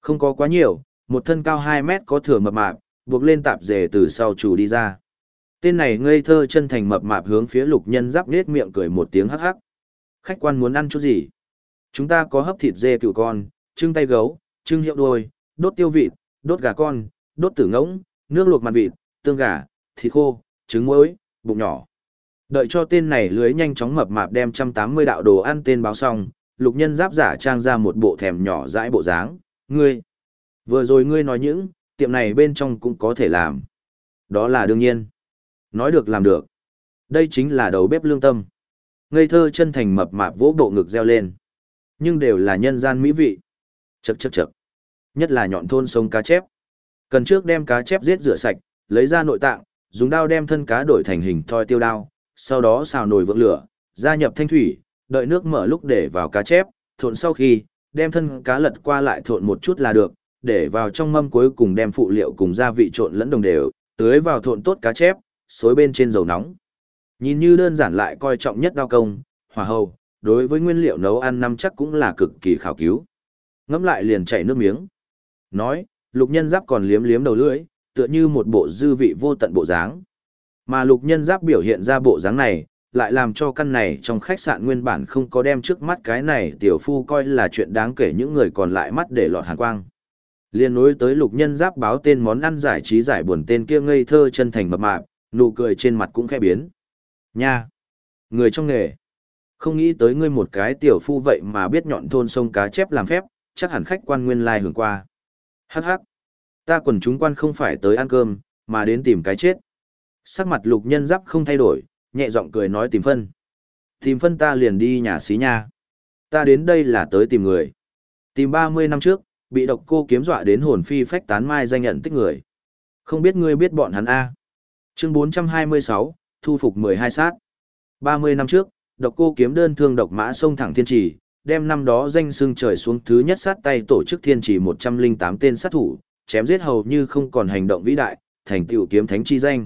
Không có quá nhiều, một thân cao 2 mét có thừa mập mạp, buộc lên tạp dề từ sau chủ đi ra. Tên này ngây thơ chân thành mập mạp hướng phía Lục Nhân Giáp nết miệng cười một tiếng hắc hắc. Khách quan muốn ăn chút gì? Chúng ta có hấp thịt dê cừu con, trưng tay gấu, trưng hiệu đuôi, đốt tiêu vịt, đốt gà con, đốt tử ngỗng, nước luộc mặt vịt, tương gà, thịt khô, trứng muối, bụng nhỏ. Đợi cho tên này lưới nhanh chóng mập mạp đem 180 đạo đồ ăn tên báo xong, Lục Nhân Giáp giả trang ra một bộ thèm nhỏ dãi bộ dáng. Ngươi, vừa rồi ngươi nói những, tiệm này bên trong cũng có thể làm. Đó là đương nhiên. Nói được làm được. Đây chính là đầu bếp lương tâm. Ngây thơ chân thành mập mạp vỗ bộ ngực reo lên. Nhưng đều là nhân gian mỹ vị. Chậc chậc chậc. Nhất là nhọn thôn sống cá chép. Cần trước đem cá chép giết rửa sạch, lấy ra nội tạng, dùng dao đem thân cá đổi thành hình thoi tiêu đao, sau đó xào nồi vượng lửa, gia nhập thanh thủy, đợi nước mở lúc để vào cá chép, thộn sau khi, đem thân cá lật qua lại thộn một chút là được, để vào trong mâm cuối cùng đem phụ liệu cùng gia vị trộn lẫn đồng đều, tưới vào thộn tốt cá chép, xối bên trên dầu nóng. Nhìn như đơn giản lại coi trọng nhất đao công, hỏa hầu, đối với nguyên liệu nấu ăn năm chắc cũng là cực kỳ khảo cứu. Ngẫm lại liền chảy nước miếng. Nói, Lục Nhân Giáp còn liếm liếm đầu lưỡi, tựa như một bộ dư vị vô tận bộ dáng. Mà Lục Nhân Giáp biểu hiện ra bộ dáng này, lại làm cho căn này trong khách sạn nguyên bản không có đem trước mắt cái này tiểu phu coi là chuyện đáng kể những người còn lại mắt để lọt hàn quang. Liên nối tới Lục Nhân Giáp báo tên món ăn giải trí giải buồn tên kia ngây thơ chân thành mập mạp, nụ cười trên mặt cũng khẽ biến. Nha! Người trong nghề! Không nghĩ tới ngươi một cái tiểu phu vậy mà biết nhọn thôn sông cá chép làm phép, chắc hẳn khách quan nguyên lai hưởng qua. Hắc hắc! Ta quần chúng quan không phải tới ăn cơm, mà đến tìm cái chết. Sắc mặt Lục Nhân Giáp không thay đổi, nhẹ giọng cười nói tìm phân. Tìm phân ta liền đi nhà xí nha. Ta đến đây là tới tìm người. Tìm 30 năm trước, bị độc cô kiếm dọa đến hồn phi phách tán mai danh nhận tích người. Không biết ngươi biết bọn hắn A. Chương 426, thu phục 12 sát. 30 năm trước, độc cô kiếm đơn thương độc mã sông thẳng thiên trì, đem năm đó danh xưng trời xuống thứ nhất sát tay tổ chức thiên trì 108 tên sát thủ, chém giết hầu như không còn hành động vĩ đại, thành tựu kiếm thánh chi danh.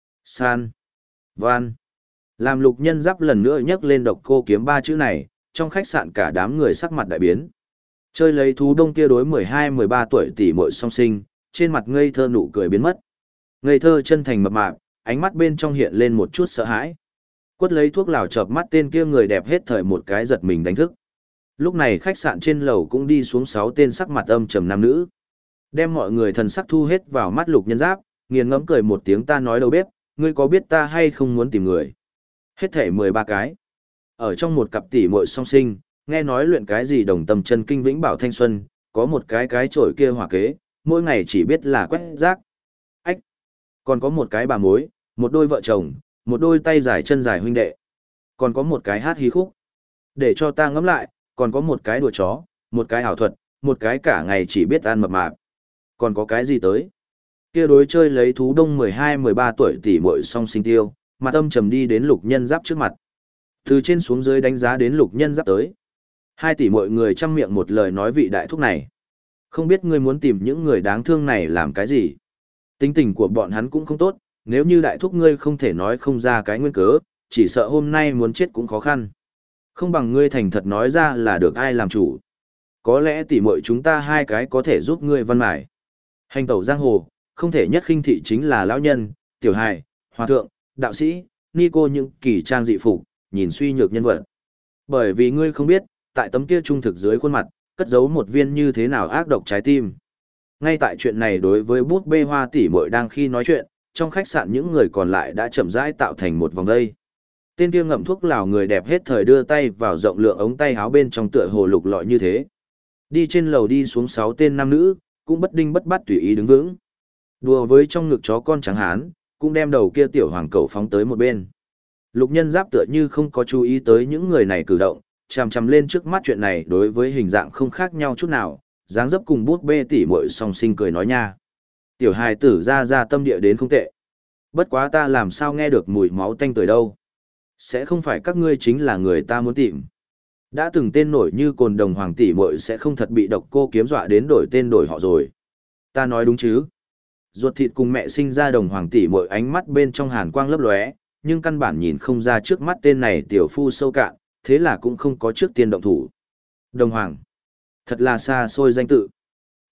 San. Van. Làm Lục Nhân Giáp lần nữa nhắc lên độc cô kiếm ba chữ này, trong khách sạn cả đám người sắc mặt đại biến. Chơi lấy thú đông kia đối 12-13 tuổi tỷ muội song sinh, trên mặt ngây thơ nụ cười biến mất. Ngây thơ chân thành mập mạp, ánh mắt bên trong hiện lên một chút sợ hãi. Quất lấy thuốc lào chợp mắt tên kia người đẹp hết thời một cái giật mình đánh thức. Lúc này khách sạn trên lầu cũng đi xuống 6 tên sắc mặt âm trầm nam nữ. Đem mọi người thần sắc thu hết vào mắt Lục Nhân Giáp, nghiền ngẫm cười một tiếng ta nói đâu bếp, ngươi có biết ta hay không muốn tìm người. Hết thể 13 cái. Ở trong một cặp tỷ muội song sinh, nghe nói luyện cái gì đồng tâm chân kinh vĩnh bảo thanh xuân, có một cái chổi kia hỏa kế, mỗi ngày chỉ biết là quét rác. Ách! Còn có một cái bà mối, một đôi vợ chồng, một đôi tay dài chân dài huynh đệ. Còn có một cái hát hí khúc. Để cho ta ngẫm lại, còn có một cái đùa chó, một cái ảo thuật, một cái cả ngày chỉ biết ăn mập mạp. Còn có cái gì tới? Kia đối chơi lấy thú đông 12-13 tuổi tỷ muội song sinh tiêu, mặt âm trầm đi đến Lục Nhân Giáp trước mặt. Từ trên xuống dưới đánh giá đến Lục Nhân Giáp tới. 2 tỷ mọi người chăm miệng một lời nói vị đại thúc này. Không biết ngươi muốn tìm những người đáng thương này làm cái gì? Tính tình của bọn hắn cũng không tốt, nếu như đại thúc ngươi không thể nói không ra cái nguyên cớ, chỉ sợ hôm nay muốn chết cũng khó khăn. Không bằng ngươi thành thật nói ra là được ai làm chủ. Có lẽ tỷ muội chúng ta 2 cái có thể giúp ngươi văn mải. Hành tẩu giang hồ, không thể nhất khinh thị chính là lão nhân, tiểu hài, hòa thượng, đạo sĩ, ni cô những kỳ trang dị phục, nhìn suy nhược nhân vật. Bởi vì ngươi không biết, tại tấm kia trung thực dưới khuôn mặt, cất giấu một viên như thế nào ác độc trái tim. Ngay tại chuyện này đối với bút bê Hoa tỷ muội đang khi nói chuyện, trong khách sạn những người còn lại đã chậm rãi tạo thành một vòng dây. Tên kia ngậm thuốc lào người đẹp hết thời đưa tay vào rộng lượng ống tay áo bên trong tựa hồ lục lọi như thế. Đi trên lầu đi xuống 6 tên nam nữ, cũng bất đinh bất bắt tùy ý đứng vững. Đùa với trong ngực chó con trắng hán, cũng đem đầu kia tiểu hoàng cẩu phóng tới một bên. Lục Nhân Giáp tựa như không có chú ý tới những người này cử động, chằm chằm lên trước mắt chuyện này đối với hình dạng không khác nhau chút nào, dáng dấp cùng bút bê tỉ muội song sinh cười nói nha. Tiểu hài tử ra tâm địa đến không tệ. Bất quá ta làm sao nghe được mùi máu tanh tưởi đâu. Sẽ không phải các ngươi chính là người ta muốn tìm. Đã từng tên nổi như Cồn Đồng Hoàng tỷ muội sẽ không thật bị độc cô kiếm dọa đến đổi tên đổi họ rồi. Ta nói đúng chứ? Ruột thịt cùng mẹ sinh ra Đồng Hoàng tỷ muội ánh mắt bên trong hàn quang lấp lóe, nhưng căn bản nhìn không ra trước mắt tên này tiểu phu sâu cạn, thế là cũng không có trước tiên động thủ. Đồng Hoàng. Thật là xa xôi danh tự.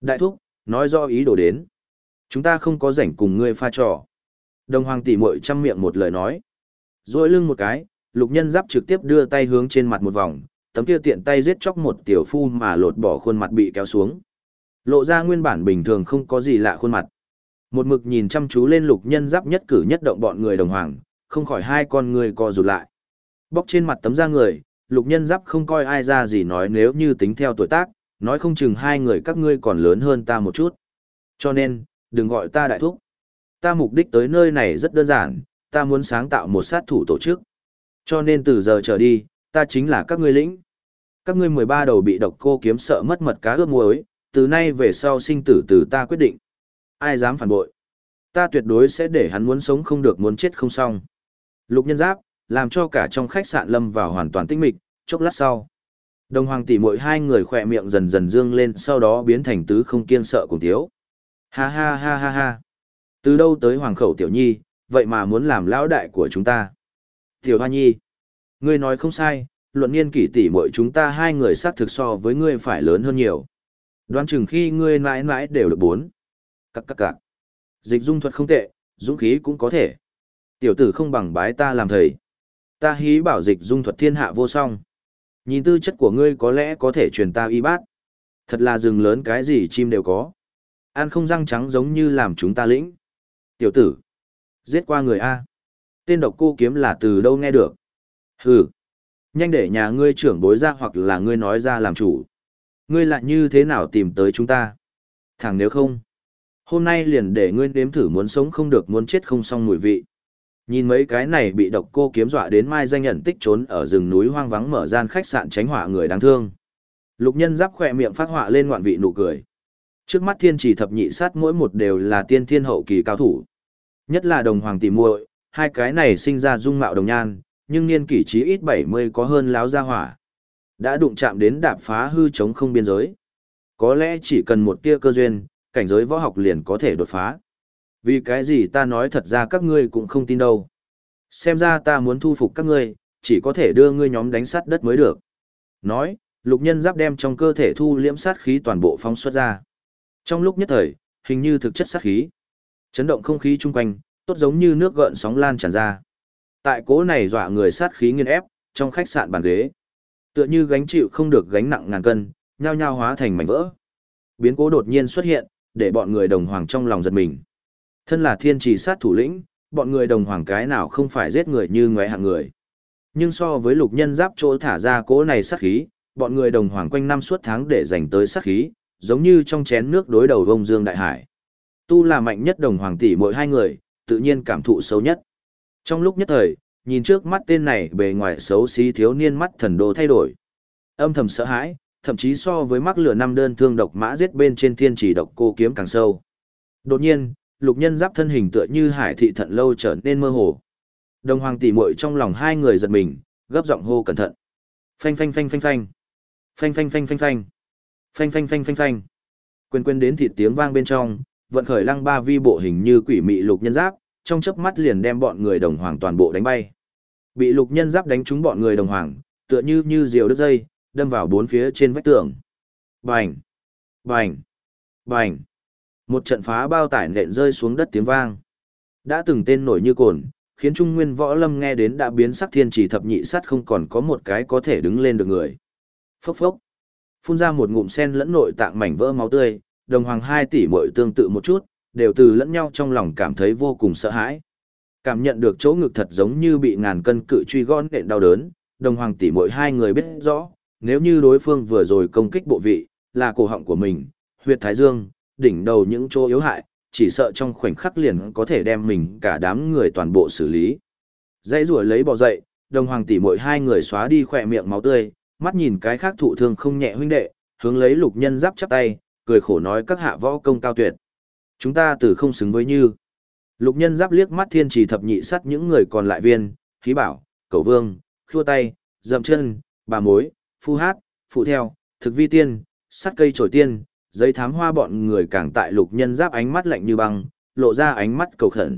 Đại thúc, nói rõ ý đồ đến. Chúng ta không có rảnh cùng ngươi pha trò. Đồng Hoàng tỷ muội chăm miệng một lời nói. Duỗi lưng một cái, Lục Nhân Giáp trực tiếp đưa tay hướng trên mặt một vòng, tấm kia tiện tay giết chóc một tiểu phu mà lột bỏ khuôn mặt bị kéo xuống. Lộ ra nguyên bản bình thường không có gì lạ khuôn mặt. Một mực nhìn chăm chú lên Lục Nhân Giáp nhất cử nhất động bọn người Đồng Hoàng, không khỏi hai con người co rụt lại. Bóc trên mặt tấm da người, Lục Nhân Giáp không coi ai ra gì nói nếu như tính theo tuổi tác, nói không chừng hai người các ngươi còn lớn hơn ta một chút. Cho nên, đừng gọi ta đại thúc. Ta mục đích tới nơi này rất đơn giản, ta muốn sáng tạo một sát thủ tổ chức. Cho nên từ giờ trở đi, ta chính là các ngươi lĩnh. Các ngươi 13 đầu bị độc cô kiếm sợ mất mật cá ướp muối, từ nay về sau sinh tử từ ta quyết định. Ai dám phản bội? Ta tuyệt đối sẽ để hắn muốn sống không được muốn chết không xong. Lục Nhân Giáp, làm cho cả trong khách sạn lâm vào hoàn toàn tĩnh mịch, chốc lát sau. Đồng Hoàng tỷ muội hai người khỏe miệng dần dần dương lên sau đó biến thành tứ không kiên sợ cùng thiếu. Ha ha ha ha ha. Từ đâu tới Hoàng khẩu tiểu nhi, vậy mà muốn làm lão đại của chúng ta. Tiểu Hoa Nhi, ngươi nói không sai, luận niên kỷ tỷ muội chúng ta hai người sát thực so với ngươi phải lớn hơn nhiều. Đoán chừng khi ngươi mãi mãi đều được 4. Cặc. Dịch dung thuật không tệ, dũng khí cũng có thể. Tiểu tử không bằng bái ta làm thầy. Ta hí bảo dịch dung thuật thiên hạ vô song. Nhìn tư chất của ngươi có lẽ có thể truyền ta y bát. Thật là rừng lớn cái gì chim đều có. Ăn không răng trắng giống như làm chúng ta lĩnh. Tiểu tử, giết qua người A. Tên độc cô kiếm là từ đâu nghe được. Hừ, nhanh để nhà ngươi trưởng bối ra hoặc là ngươi nói ra làm chủ. Ngươi lại như thế nào tìm tới chúng ta? Thằng nếu không, hôm nay liền để ngươi nếm thử muốn sống không được muốn chết không xong mùi vị. Nhìn mấy cái này bị độc cô kiếm dọa đến mai danh nhận tích trốn ở rừng núi hoang vắng mở gian khách sạn tránh họa người đáng thương. Lục Nhân Giáp khỏe miệng phát họa lên ngoạn vị nụ cười. Trước mắt thiên chỉ thập nhị sát mỗi một đều là tiên thiên hậu kỳ cao thủ. Nhất là Đồng Hoàng tỷ muội, hai cái này sinh ra dung mạo đồng nhan, nhưng niên kỷ chí ít 70 có hơn láo gia hỏa. Đã đụng chạm đến đạp phá hư chống không biên giới. Có lẽ chỉ cần một tia cơ duyên, cảnh giới võ học liền có thể đột phá. Vì cái gì ta nói thật ra các ngươi cũng không tin đâu. Xem ra ta muốn thu phục các ngươi, chỉ có thể đưa ngươi nhóm đánh sát đất mới được. Nói, Lục Nhân Giáp đem trong cơ thể thu liễm sát khí toàn bộ phóng xuất ra. Trong lúc nhất thời, hình như thực chất sát khí. Chấn động không khí chung quanh, tốt giống như nước gợn sóng lan tràn ra. Tại cố này dọa người sát khí nghiền ép, trong khách sạn bàn ghế. Tựa như gánh chịu không được gánh nặng ngàn cân, nhao nhao hóa thành mảnh vỡ. Biến cố đột nhiên xuất hiện, để bọn người Đồng Hoàng trong lòng giật mình. Thân là thiên trì sát thủ lĩnh, bọn người Đồng Hoàng cái nào không phải giết người như ngoé hạng người. Nhưng so với Lục Nhân Giáp chỗ thả ra cố này sát khí, bọn người Đồng Hoàng quanh năm suốt tháng để dành tới sát khí, giống như trong chén nước đối đầu vông dương đại hải. Tu là mạnh nhất Đồng Hoàng tỷ mỗi hai người, tự nhiên cảm thụ xấu nhất. Trong lúc nhất thời, nhìn trước mắt tên này bề ngoài xấu xí thiếu niên mắt thần đồ thay đổi. Âm thầm sợ hãi, thậm chí so với mắc lửa năm đơn thương độc mã giết bên trên thiên chỉ độc cô kiếm càng sâu. Đột nhiên, Lục Nhân Giáp thân hình tựa như hải thị thận lâu trở nên mơ hồ. Đồng Hoàng tỷ muội trong lòng hai người giật mình, gấp giọng hô cẩn thận. Phanh phanh phanh phanh phanh. Phanh phanh phanh phanh phanh. Phanh phanh phanh phanh phanh. Quên đến thịt tiếng vang bên trong, vận khởi lăng ba vi bộ hình như quỷ mị Lục Nhân Giáp, trong chớp mắt liền đem bọn người Đồng Hoàng toàn bộ đánh bay. Bị Lục Nhân Giáp đánh trúng bọn người Đồng Hoàng, tựa như diều đứt dây, đâm vào bốn phía trên vách tường. Bành! Bành! Bành! Một trận phá bao tải nện rơi xuống đất tiếng vang. Đã từng tên nổi như cồn, khiến Trung Nguyên Võ Lâm nghe đến đã biến sắc thiên chỉ thập nhị sát không còn có một cái có thể đứng lên được người. Phốc phốc! Phun ra một ngụm sen lẫn nội tạng mảnh vỡ máu tươi, Đồng Hoàng 2 tỷ muội tương tự một chút, đều từ lẫn nhau trong lòng cảm thấy vô cùng sợ hãi. Cảm nhận được chỗ ngực thật giống như bị ngàn cân cự truy gõ nện đau đớn, Đồng Hoàng tỷ muội hai người biết rõ, nếu như đối phương vừa rồi công kích bộ vị, là cổ họng của mình, huyệt thái dương, đỉnh đầu những chỗ yếu hại, chỉ sợ trong khoảnh khắc liền có thể đem mình cả đám người toàn bộ xử lý. Dãy rủa lấy bò dậy, Đồng Hoàng tỷ muội hai người xóa đi khỏe miệng máu tươi, mắt nhìn cái khác thụ thương không nhẹ huynh đệ, hướng lấy Lục Nhân Giáp chắp tay, cười khổ nói các hạ võ công cao tuyệt. Chúng ta từ không xứng với như. Lục Nhân Giáp liếc mắt thiên trì thập nhị sắt những người còn lại viên, khí bảo, cẩu vương, khua tay, dậm chân, bà mối, phu hát, phụ theo, thực vi tiên, sắt cây trổi tiên, giấy thám hoa bọn người càng tại Lục Nhân Giáp ánh mắt lạnh như băng, lộ ra ánh mắt cầu khẩn.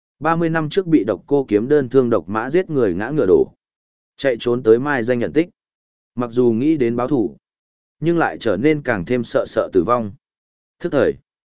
30 năm trước bị độc cô kiếm đơn thương độc mã giết người ngã ngựa đổ. Chạy trốn tới mai danh nhận tích. Mặc dù nghĩ đến báo thủ, nhưng lại trở nên càng thêm sợ tử vong. Thức thời.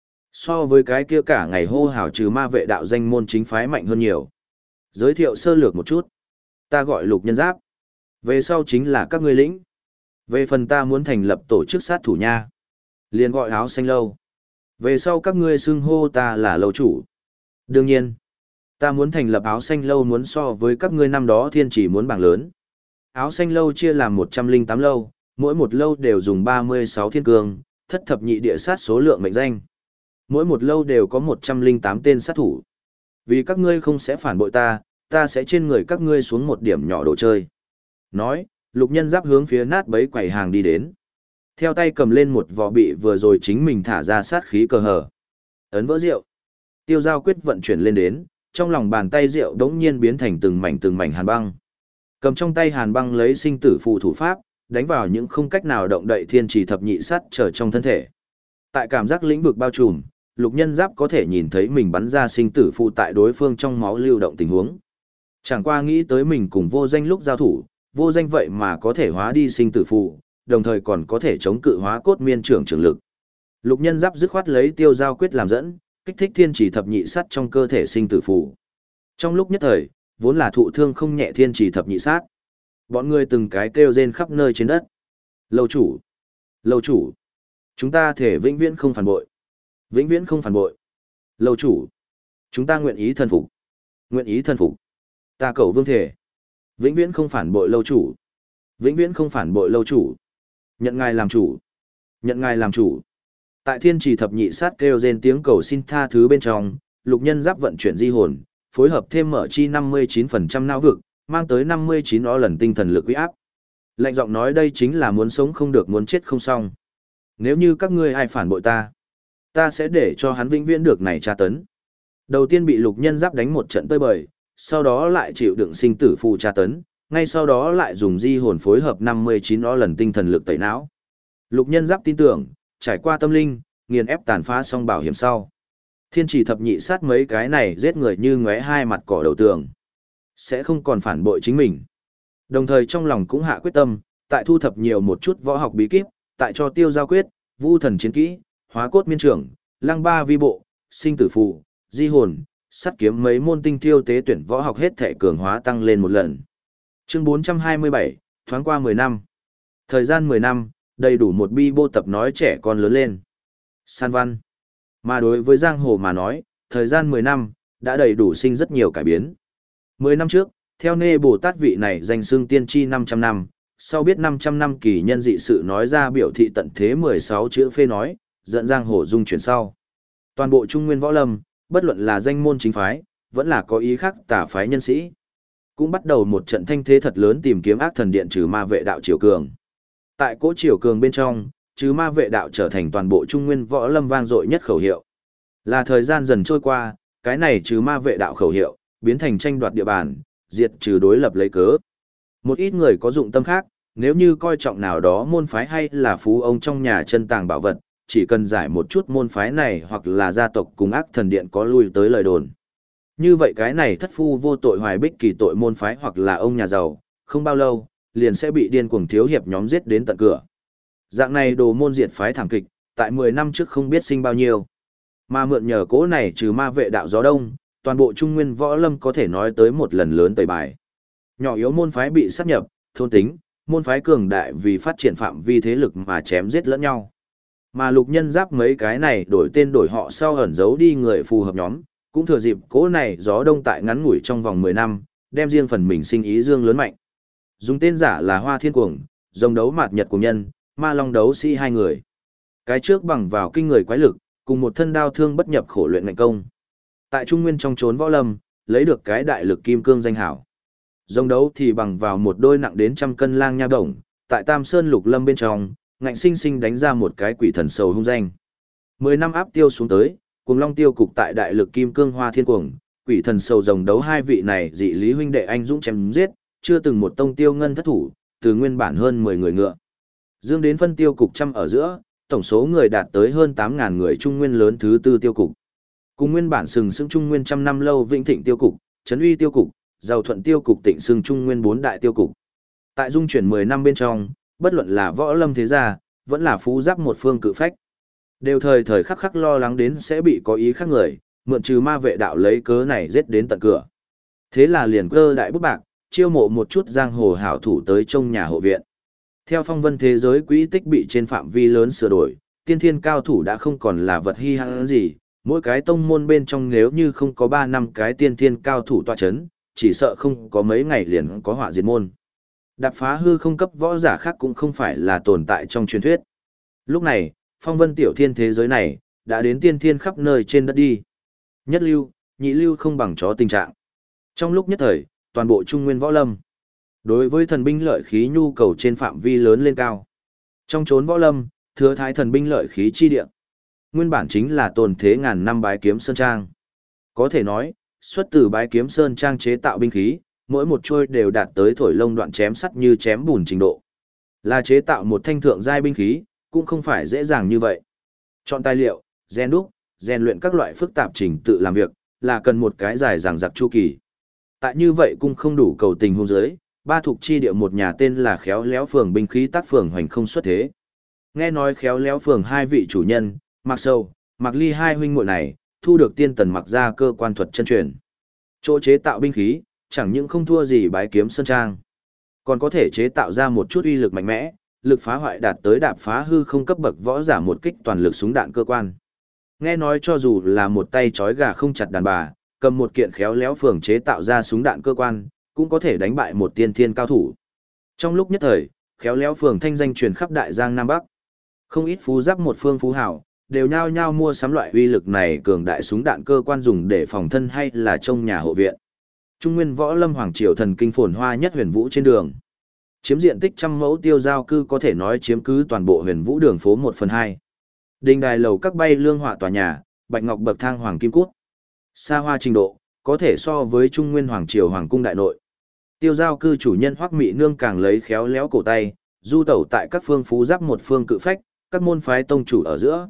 So với cái kia cả ngày hô hào trừ ma vệ đạo danh môn chính phái mạnh hơn nhiều. Giới thiệu sơ lược một chút. Ta gọi Lục Nhân Giáp. Về sau chính là các ngươi lĩnh. Về phần ta muốn thành lập tổ chức sát thủ nha. Liền gọi áo xanh lâu. Về sau các ngươi xưng hô ta là lâu chủ. Đương nhiên, ta muốn thành lập áo xanh lâu muốn so với các ngươi năm đó thiên chỉ muốn bảng lớn. Áo xanh lâu chia làm 108 lâu, mỗi một lâu đều dùng 36 thiên cương, thất thập nhị địa sát số lượng mệnh danh. Mỗi một lâu đều có 108 tên sát thủ. Vì các ngươi không sẽ phản bội ta, ta sẽ trên người các ngươi xuống một điểm nhỏ đồ chơi. Nói, Lục Nhân Giáp hướng phía nát bấy quầy hàng đi đến. Theo tay cầm lên một vỏ bị vừa rồi chính mình thả ra sát khí cờ hở. Ấn vỡ rượu. Tiêu Giao quyết vận chuyển lên đến, trong lòng bàn tay rượu đống nhiên biến thành từng mảnh hàn băng. Cầm trong tay hàn băng lấy sinh tử phù thủ pháp, đánh vào những không cách nào động đậy thiên trì thập nhị sát trở trong thân thể. Tại cảm giác lĩnh vực bao trùm, Lục Nhân Giáp có thể nhìn thấy mình bắn ra sinh tử phù tại đối phương trong máu lưu động tình huống. Chẳng qua nghĩ tới mình cùng vô danh lúc giao thủ, vô danh vậy mà có thể hóa đi sinh tử phù, đồng thời còn có thể chống cự hóa cốt miên trưởng trường lực. Lục Nhân Giáp dứt khoát lấy Tiêu Giao quyết làm dẫn, kích thích thiên chỉ thập nhị sát trong cơ thể sinh tử phù. Trong lúc nhất thời, vốn là thụ thương không nhẹ thiên chỉ thập nhị sát. Bọn người từng cái kêu rên khắp nơi trên đất. Lâu chủ! Lâu chủ! Chúng ta thể vĩnh viễn không phản bội. Vĩnh viễn không phản bội. Lâu chủ! Chúng ta nguyện ý thần phục. Nguyện ý thần phục. Ta cầu vương thể. Vĩnh viễn không phản bội lâu chủ. Vĩnh viễn không phản bội lâu chủ. Nhận ngài làm chủ. Nhận ngài làm chủ. Tại thiên trì thập nhị sát kêu rên tiếng cầu xin tha thứ bên trong, Lục Nhân Giáp vận chuyển di hồn, phối hợp thêm mở chi 59% não vực, mang tới 59 o lần tinh thần lực uy áp. Lạnh giọng nói đây chính là muốn sống không được muốn chết không xong. Nếu như các ngươi ai phản bội ta, ta sẽ để cho hắn vĩnh viễn được này tra tấn. Đầu tiên bị Lục Nhân Giáp đánh một trận tơi bời, sau đó lại chịu đựng sinh tử phù tra tấn, ngay sau đó lại dùng di hồn phối hợp 59 o lần tinh thần lực tẩy não. Lục Nhân Giáp tin tưởng, trải qua tâm linh, nghiền ép tàn phá xong bảo hiểm sau. Thiên chỉ thập nhị sát mấy cái này giết người như ngóe hai mặt cỏ đầu tường. Sẽ không còn phản bội chính mình. Đồng thời trong lòng cũng hạ quyết tâm, tại thu thập nhiều một chút võ học bí kíp, tại cho Tiêu Giao quyết, vu thần chiến kỹ, hóa cốt miên trưởng, lăng ba vi bộ, sinh tử phù, di hồn, sắt kiếm mấy môn tinh thiêu tế tuyển võ học hết thể cường hóa tăng lên một lần. Chương 427, thoáng qua 10 năm. Thời gian 10 năm, đầy đủ một bi bô tập nói trẻ con lớn lên. San văn. Mà đối với giang hồ mà nói, thời gian 10 năm, đã đầy đủ sinh rất nhiều cải biến. 10 năm trước, theo Nê Bồ Tát vị này danh xưng tiên tri 500 năm, sau biết 500 năm kỳ nhân dị sự nói ra biểu thị tận thế 16 chữ phê nói, dẫn giang hồ dung chuyển sau. Toàn bộ Trung Nguyên võ lâm, bất luận là danh môn chính phái, vẫn là có ý khác tả phái nhân sĩ. Cũng bắt đầu một trận thanh thế thật lớn tìm kiếm ác thần điện trừ ma vệ đạo triều cường. Tại cỗ triều cường bên trong, trừ ma vệ đạo trở thành toàn bộ Trung Nguyên võ lâm vang dội nhất khẩu hiệu. Là thời gian dần trôi qua, cái này trừ ma vệ đạo khẩu hiệu, biến thành tranh đoạt địa bàn, diệt trừ đối lập lấy cớ. Một ít người có dụng tâm khác, nếu như coi trọng nào đó môn phái hay là phú ông trong nhà chân tàng bảo vật, chỉ cần giải một chút môn phái này hoặc là gia tộc cùng ác thần điện có lui tới lời đồn. Như vậy cái này thất phu vô tội hoài bích kỳ tội môn phái hoặc là ông nhà giàu, không bao lâu, liền sẽ bị điên cuồng thiếu hiệp nhóm giết đến tận cửa. Dạng này đồ môn diệt phái thảm kịch, tại 10 năm trước không biết sinh bao nhiêu. Mà mượn nhờ cỗ này trừ ma vệ đạo gió đông, toàn bộ Trung Nguyên võ lâm có thể nói tới một lần lớn tẩy bài. Nhỏ yếu môn phái bị sát nhập, thôn tính, môn phái cường đại vì phát triển phạm vi thế lực mà chém giết lẫn nhau. Mà Lục Nhân Giáp mấy cái này đổi tên đổi họ sau ẩn giấu đi người phù hợp nhóm, cũng thừa dịp cỗ này gió đông tại ngắn ngủi trong vòng 10 năm, đem riêng phần mình sinh ý dương lớn mạnh. Dùng tên giả là Hoa Thiên Cuồng, rồng đấu mạt nhật của nhân, ma long đấu sĩ hai người. Cái trước bằng vào kinh người quái lực, cùng một thân đao thương bất nhập khổ luyện ngạnh công. Tại Trung Nguyên trong chốn võ lâm, lấy được cái đại lực kim cương danh hảo. Rồng đấu thì bằng vào một đôi nặng đến 100 cân lang nha bổng, tại Tam Sơn Lục Lâm bên trong, ngạnh sinh sinh đánh ra một cái quỷ thần sầu hung danh. 10 năm áp tiêu xuống tới, Cuồng Long tiêu cục tại đại lực kim cương Hoa Thiên Cuồng, quỷ thần sầu rồng đấu hai vị này dị lý huynh đệ anh dũng chém giết, chưa từng một tông tiêu ngân thất thủ, từ nguyên bản hơn 10 người ngựa. Dương đến phân tiêu cục trăm ở giữa, tổng số người đạt tới hơn 8.000 người Trung Nguyên lớn thứ tư tiêu cục. Cùng nguyên bản sừng sững Trung Nguyên trăm năm lâu Vĩnh Thịnh tiêu cục, Trấn Uy tiêu cục, Giàu Thuận tiêu cục tịnh sừng Trung Nguyên 4 đại tiêu cục. Tại dung chuyển 10 năm bên trong, bất luận là võ lâm thế gia, vẫn là phú giáp một phương cự phách. Đều thời thời khắc khắc lo lắng đến sẽ bị có ý khác người, mượn trừ ma vệ đạo lấy cớ này giết đến tận cửa. Thế là liền cơ đại bút bạc, chiêu mộ một chút giang hồ hảo thủ tới trong nhà hộ viện. Theo phong vân thế giới quỹ tích bị trên phạm vi lớn sửa đổi, tiên thiên cao thủ đã không còn là vật hi hãn gì, mỗi cái tông môn bên trong nếu như không có 3 năm cái tiên thiên cao thủ tọa chấn, chỉ sợ không có mấy ngày liền có họa diệt môn. Đạp phá hư không cấp võ giả khác cũng không phải là tồn tại trong truyền thuyết. Lúc này, phong vân tiểu thiên thế giới này, đã đến tiên thiên khắp nơi trên đất đi. Nhất lưu, nhị lưu không bằng chó tình trạng. Trong lúc nhất thời, toàn bộ trung nguyên võ lâm. Đối với thần binh lợi khí nhu cầu trên phạm vi lớn lên cao. Trong chốn võ lâm, thừa thái thần binh lợi khí chi địa. Nguyên bản chính là tồn thế ngàn năm bái kiếm sơn trang. Có thể nói, xuất từ bái kiếm sơn trang chế tạo binh khí, mỗi một trôi đều đạt tới thổi lông đoạn chém sắt như chém bùn trình độ. Là chế tạo một thanh thượng giai binh khí, cũng không phải dễ dàng như vậy. Chọn tài liệu, rèn đúc, rèn luyện các loại phức tạp trình tự làm việc, là cần một cái dài dằng dặc chu kỳ. Tại như vậy cũng không đủ cầu tình hôn giới, ba thuộc chi địa một nhà tên là Khéo Léo Phường binh khí tác phường hoành không xuất thế. Nghe nói Khéo Léo Phường hai vị chủ nhân, Mạc Sâu, Mạc Ly hai huynh muội này, thu được tiên tần Mạc ra cơ quan thuật chân truyền. Chỗ chế tạo binh khí, chẳng những không thua gì bái kiếm sơn trang, còn có thể chế tạo ra một chút uy lực mạnh mẽ, lực phá hoại đạt tới đạp phá hư không cấp bậc võ giả một kích toàn lực súng đạn cơ quan. Nghe nói cho dù là một tay trói gà không chặt đàn bà, cầm một kiện Khéo Léo Phường chế tạo ra súng đạn cơ quan, cũng có thể đánh bại một tiên thiên cao thủ. Trong lúc nhất thời, Khéo Léo Phường thanh danh truyền khắp đại giang Nam Bắc. Không ít phú giáp một phương phú hảo, đều nhao nhao mua sắm loại uy lực này cường đại súng đạn cơ quan dùng để phòng thân hay là trong nhà hộ viện. Trung nguyên võ lâm hoàng triều thần kinh phồn hoa nhất huyền vũ trên đường. Chiếm diện tích trăm mẫu tiêu giao cư có thể nói chiếm cứ toàn bộ huyền vũ đường phố 1/2. Đình đài lầu các bay lương họa tòa nhà, bạch ngọc bậc thang hoàng kim cút. Xa hoa trình độ, có thể so với Trung nguyên hoàng triều hoàng cung đại nội. Tiêu giao cư chủ nhân Hoắc Mị Nương càng lấy khéo léo cổ tay, du tẩu tại các phương phú giáp một phương cự phách, các môn phái tông chủ ở giữa.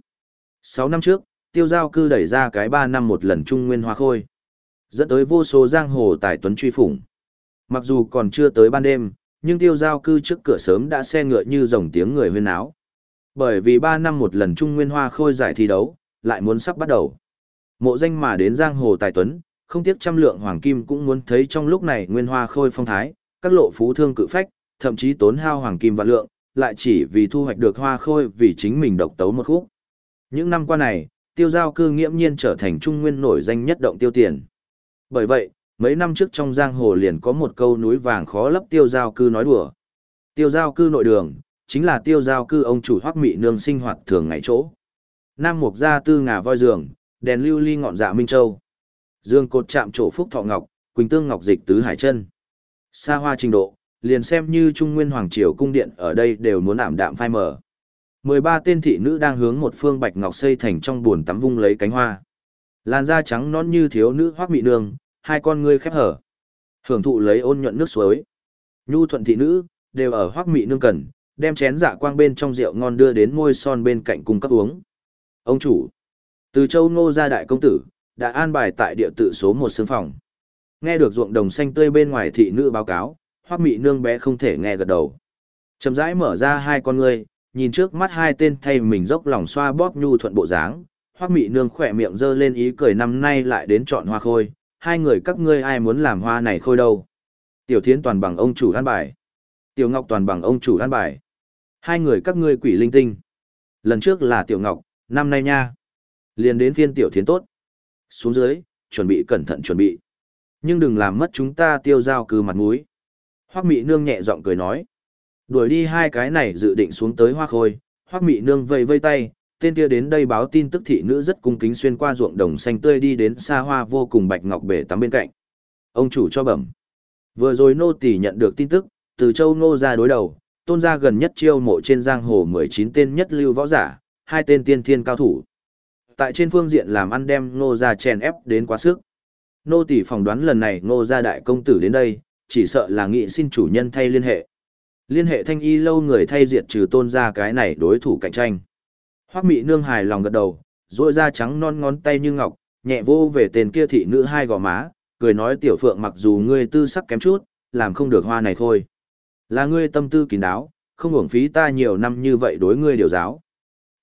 6 năm trước, tiêu giao cư đẩy ra cái 3 năm một lần Trung nguyên hoa khôi, dẫn tới vô số giang hồ tài tuấn truy phủng. Mặc dù còn chưa tới ban đêm, nhưng tiêu giao cư trước cửa sớm đã xe ngựa như rồng tiếng người huyên áo. Bởi vì 3 năm một lần Trung nguyên hoa khôi giải thi đấu, lại muốn sắp bắt đầu. Mộ danh mà đến giang hồ tài tuấn, không tiếc trăm lượng hoàng kim cũng muốn thấy trong lúc này nguyên hoa khôi phong thái, các lộ phú thương cự phách, thậm chí tốn hao hoàng kim vạn lượng, lại chỉ vì thu hoạch được hoa khôi vì chính mình độc tấu một khúc. Những năm qua này, tiêu giao cư nghiễm nhiên trở thành trung nguyên nổi danh nhất động tiêu tiền. Bởi vậy, mấy năm trước trong giang hồ liền có một câu núi vàng khó lấp tiêu giao cư nói đùa. Tiêu giao cư nội đường, chính là tiêu giao cư ông chủ Hoắc Mị Nương sinh hoạt thường ngày chỗ. Nam mục gia tư ngà voi giường, đèn lưu ly ngọn dạ minh châu. Dương cột chạm trổ phúc thọ ngọc, quỳnh tương ngọc dịch tứ hải chân. Xa hoa trình độ, liền xem như Trung Nguyên Hoàng Triều cung điện ở đây đều muốn ảm đạm phai mờ. 13 tên thị nữ đang hướng một phương bạch ngọc xây thành trong buồn tắm vung lấy cánh hoa. Làn da trắng nõn như thiếu nữ Hoắc Mị Nương, hai con ngươi khép hở. Hưởng thụ lấy ôn nhuận nước suối. Nhu thuận thị nữ, đều ở Hoắc Mị Nương cần, đem chén dạ quang bên trong rượu ngon đưa đến ngôi son bên cạnh cung cấp uống. Ông chủ, từ Châu Ngô gia đại công tử, đã an bài tại địa tự số 1 xương phòng. Nghe được ruộng đồng xanh tươi bên ngoài thị nữ báo cáo, Hoắc Mị Nương bé không thể nghe gật đầu. Chậm rãi mở ra hai con ngươi, nhìn trước mắt hai tên thay mình dốc lòng xoa bóp nhu thuận bộ dáng, Hoắc Mị Nương khỏe miệng giơ lên ý cười năm nay lại đến chọn hoa khôi, hai người các ngươi ai muốn làm hoa này khôi đâu? Tiểu Thiến toàn bằng ông chủ an bài. Tiểu Ngọc toàn bằng ông chủ an bài. Hai người các ngươi quỷ linh tinh. Lần trước là Tiểu Ngọc, năm nay nha. Liền đến phiên Tiểu Thiến tốt. Xuống dưới, chuẩn bị cẩn thận chuẩn bị. Nhưng đừng làm mất chúng ta tiêu giao cư mặt mũi. Hoắc Mị Nương nhẹ giọng cười nói. Đuổi đi hai cái này dự định xuống tới hoa khôi, Hoắc Mị Nương vây vây tay, tên kia đến đây báo tin tức thị nữ rất cung kính xuyên qua ruộng đồng xanh tươi đi đến xa hoa vô cùng bạch ngọc bể tắm bên cạnh. Ông chủ cho bẩm. Vừa rồi nô tỳ nhận được tin tức, từ Châu Ngô ra đối đầu, Tôn gia gần nhất chiêu mộ trên giang hồ 19 tên nhất lưu võ giả, hai tên tiên thiên cao thủ. Tại trên phương diện làm ăn đem Ngô gia chèn ép đến quá sức. Nô tỳ phỏng đoán lần này Ngô gia đại công tử đến đây, chỉ sợ là nghị xin chủ nhân thay liên hệ. Liên hệ Thanh Y lâu người thay diệt trừ Tôn gia cái này đối thủ cạnh tranh. Hoắc Mị Nương hài lòng gật đầu, duỗi ra trắng non ngón tay như ngọc, nhẹ vô về tên kia thị nữ hai gò má, cười nói Tiểu Phượng mặc dù ngươi tư sắc kém chút, làm không được hoa này thôi. Là ngươi tâm tư kín đáo, không uổng phí ta nhiều năm như vậy đối ngươi điều giáo.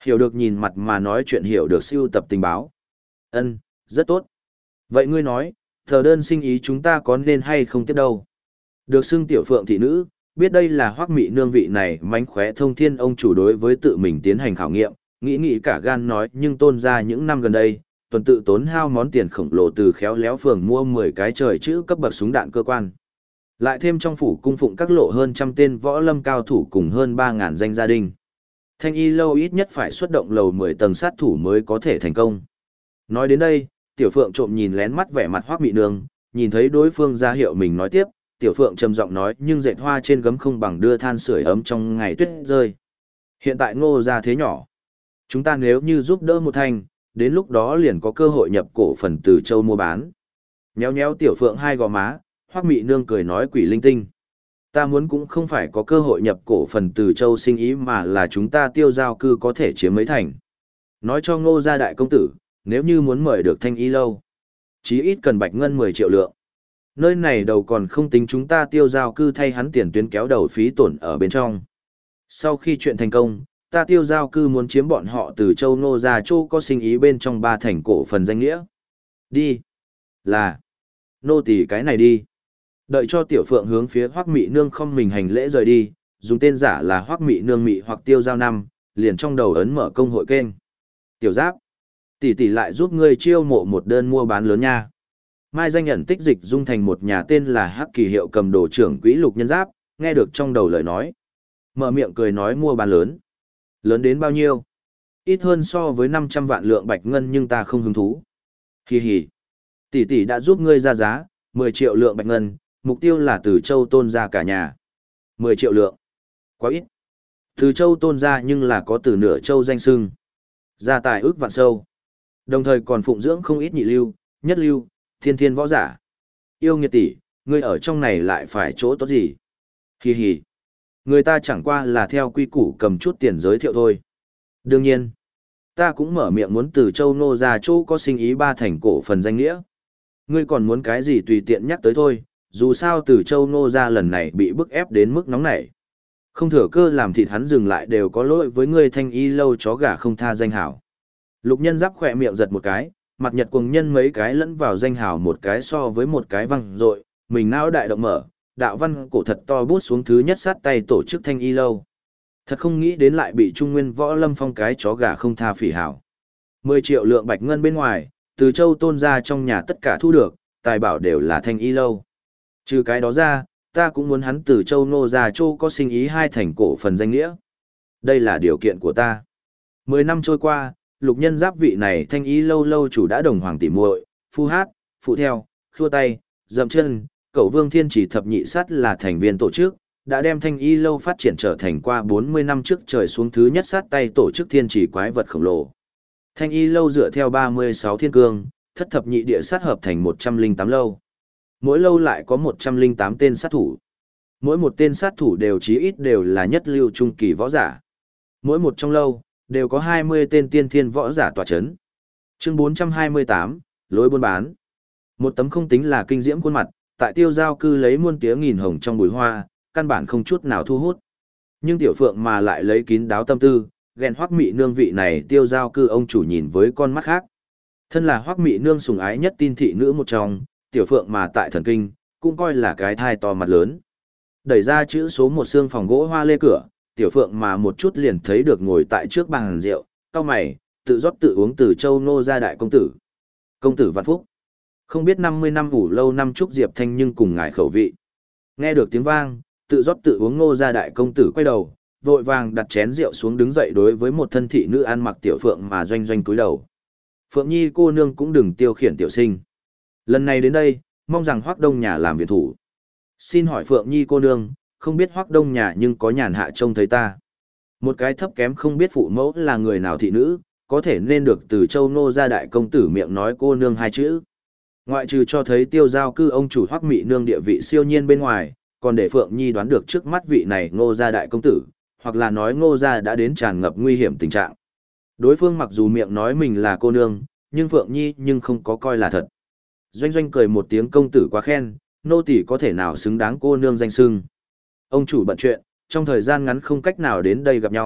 Hiểu được nhìn mặt mà nói chuyện, hiểu được sưu tập tình báo. Ân, rất tốt. Vậy ngươi nói, tờ đơn sinh ý chúng ta có nên hay không tiếp đâu? Được xưng tiểu phượng thị nữ, biết đây là Hoắc Mị Nương vị này mánh khóe thông thiên ông chủ đối với tự mình tiến hành khảo nghiệm, nghĩ cả gan nói, nhưng Tôn gia những năm gần đây, tuần tự tốn hao món tiền khổng lồ từ khéo léo phường mua 10 cái trời chữ cấp bậc súng đạn cơ quan. Lại thêm trong phủ cung phụng các lộ hơn trăm tên võ lâm cao thủ cùng hơn 3.000 danh gia đình. Thanh y lâu ít nhất phải xuất động lầu 10 tầng sát thủ mới có thể thành công. Nói đến đây, tiểu phượng trộm nhìn lén mắt vẻ mặt Hoắc Mị Nương, nhìn thấy đối phương ra hiệu mình nói tiếp, tiểu phượng trầm giọng nói, nhưng dệt hoa trên gấm không bằng đưa than sưởi ấm trong ngày tuyết rơi. Hiện tại Ngô gia thế nhỏ, chúng ta nếu như giúp đỡ một thành, đến lúc đó liền có cơ hội nhập cổ phần từ châu mua bán. Nhéo nhéo tiểu phượng hai gò má, Hoắc Mị Nương cười nói, quỷ linh tinh. Ta muốn cũng không phải có cơ hội nhập cổ phần từ châu sinh ý, mà là chúng ta Tiêu Giao cư có thể chiếm mấy thành. Nói cho Ngô gia đại công tử, nếu như muốn mời được Thanh y lâu, chí ít cần bạch ngân 10 triệu lượng. Nơi này đầu còn không tính chúng ta Tiêu Giao cư thay hắn tiền tuyến kéo đầu phí tổn ở bên trong. Sau khi chuyện thành công, ta Tiêu Giao cư muốn chiếm bọn họ từ châu Ngô gia châu có sinh ý bên trong 3 thành cổ phần danh nghĩa. Đi. Là. Nô tỳ cái này đi. Đợi cho tiểu phượng hướng phía Hoắc Mị Nương không mình hành lễ rời đi, dùng tên giả là Hoắc Mị Nương Mị hoặc Tiêu Giao năm, liền trong đầu ấn mở công hội kênh. Tiểu Giáp, tỷ tỷ lại giúp ngươi chiêu mộ một đơn mua bán lớn nha. Mai danh nhận tích dịch dung thành một nhà tên là Hắc Kỳ Hiệu cầm đồ trưởng quỹ Lục Nhân Giáp, nghe được trong đầu lời nói. Mở miệng cười nói, mua bán lớn. Lớn đến bao nhiêu? Ít hơn so với 500 vạn lượng bạch ngân, nhưng ta không hứng thú. Hì hì. Tỷ tỷ đã giúp ngươi ra giá, 10 triệu lượng bạch ngân, mục tiêu là từ châu Tôn gia cả nhà. 10 triệu lượng. Quá ít. Từ châu Tôn gia nhưng là có từ nửa châu danh sưng. Gia tài ước vạn sâu. Đồng thời còn phụng dưỡng không ít nhị lưu, nhất lưu, thiên võ giả. Yêu nghiệt tỷ, ngươi ở trong này lại phải chỗ tốt gì? Hì hì. Người ta chẳng qua là theo quy củ cầm chút tiền giới thiệu thôi. Đương nhiên, ta cũng mở miệng muốn từ châu Nô gia chỗ có sinh ý 3 thành cổ phần danh nghĩa. Ngươi còn muốn cái gì tùy tiện nhắc tới thôi, dù sao từ châu Nô gia lần này bị bức ép đến mức nóng nảy. Không thừa cơ làm thịt hắn dừng lại đều có lỗi với ngươi Thanh y lâu chó gà không tha danh hảo. Lục Nhân Giáp khỏe miệng giật một cái, mặt nhật cuồng nhân mấy cái lẫn vào danh hảo một cái so với một cái văng rội, mình não đại động mở, đạo văn cổ thật to bút xuống thứ nhất sát tay tổ chức Thanh y lâu. Thật không nghĩ đến lại bị Trung Nguyên Võ Lâm Phong cái chó gà không tha phỉ hảo. 10 triệu lượng bạch ngân bên ngoài, từ châu Tôn gia trong nhà tất cả thu được, tài bảo đều là Thanh y lâu. Trừ cái đó ra, ta cũng muốn hắn từ châu Nô gia châu có sinh ý 2 thành cổ phần danh nghĩa. Đây là điều kiện của ta. 10 năm trôi qua, Lục Nhân Giáp vị này Thanh y lâu chủ đã đồng hoàng tỉ muội, phu hát, phụ theo, khua tay, dậm chân, Cẩu Vương Thiên Chỉ thập nhị sát là thành viên tổ chức, đã đem Thanh y lâu phát triển trở thành qua 40 năm trước trời xuống thứ nhất sát tay tổ chức thiên chỉ quái vật khổng lồ. Thanh y lâu dựa theo 36 thiên cương, thất thập nhị địa sát hợp thành 108 lâu. Mỗi lâu lại có 108 tên sát thủ. Mỗi một tên sát thủ đều chí ít đều là nhất lưu trung kỳ võ giả. Mỗi một trong lâu, đều có 20 tên tiên thiên võ giả tọa chấn. Chương 428, lối buôn bán. Một tấm không tính là kinh diễm khuôn mặt, tại Tiêu Giao cư lấy muôn tiếng nghìn hồng trong bụi hoa, căn bản không chút nào thu hút. Nhưng Tiểu Phượng mà lại lấy kín đáo tâm tư, ghen Hoắc Mị Nương vị này Tiêu Giao cư ông chủ nhìn với con mắt khác. Thân là Hoắc Mị Nương sủng ái nhất tin thị nữ một trong, Tiểu Phượng mà tại thần kinh, cũng coi là cái thai to mặt lớn. Đẩy ra chữ số 1 xương phòng gỗ hoa lê cửa, Tiểu Phượng mà một chút liền thấy được ngồi tại trước bàn rượu, cau mày, tự rót tự uống từ châu Nô gia đại công tử. Công tử Vạn Phúc. Không biết 50 năm ngủ lâu năm chúc Diệp Thanh nhưng cùng ngài khẩu vị. Nghe được tiếng vang, tự rót tự uống Ngô gia đại công tử quay đầu, vội vàng đặt chén rượu xuống đứng dậy đối với một thân thị nữ ăn mặc Tiểu Phượng mà doanh doanh cúi đầu. Phượng Nhi cô nương cũng đừng tiêu khiển tiểu sinh. Lần này đến đây, mong rằng Hoắc Đông nhà làm viện thủ. Xin hỏi Phượng Nhi cô nương, không biết Hoắc Đông nhà nhưng có nhàn hạ trông thấy ta. Một cái thấp kém không biết phụ mẫu là người nào thị nữ, có thể nên được từ châu Nô gia đại công tử miệng nói cô nương hai chữ. Ngoại trừ cho thấy Tiêu Giao cư ông chủ Hoắc Mị Nương địa vị siêu nhiên bên ngoài, còn để Phượng Nhi đoán được trước mắt vị này Ngô gia đại công tử, hoặc là nói Ngô gia đã đến tràn ngập nguy hiểm tình trạng. Đối phương mặc dù miệng nói mình là cô nương, nhưng Phượng Nhi nhưng không có coi là thật. Doanh doanh cười một tiếng, công tử quá khen, nô tỳ có thể nào xứng đáng cô nương danh xưng. Ông chủ bận chuyện, trong thời gian ngắn không cách nào đến đây gặp nhau,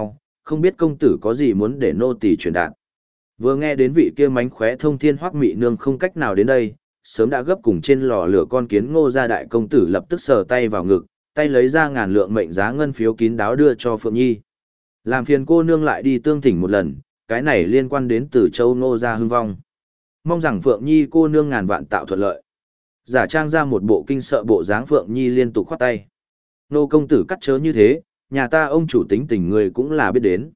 không biết công tử có gì muốn để nô tỳ truyền đạt. Vừa nghe đến vị kia mánh khóe thông thiên Hoắc Mị Nương không cách nào đến đây, sớm đã gấp cùng trên lò lửa con kiến Ngô gia đại công tử lập tức sờ tay vào ngực, tay lấy ra ngàn lượng mệnh giá ngân phiếu kín đáo đưa cho Phượng Nhi. Làm phiền cô nương lại đi tương thỉnh một lần, cái này liên quan đến Tử Châu Ngô gia hưng vong. Mong rằng Phượng Nhi cô nương ngàn vạn tạo thuận lợi. Giả trang ra một bộ kinh sợ bộ dáng Phượng Nhi liên tục khoát tay. Nô công tử cắt chớ như thế, nhà ta ông chủ tính tình người cũng là biết đến.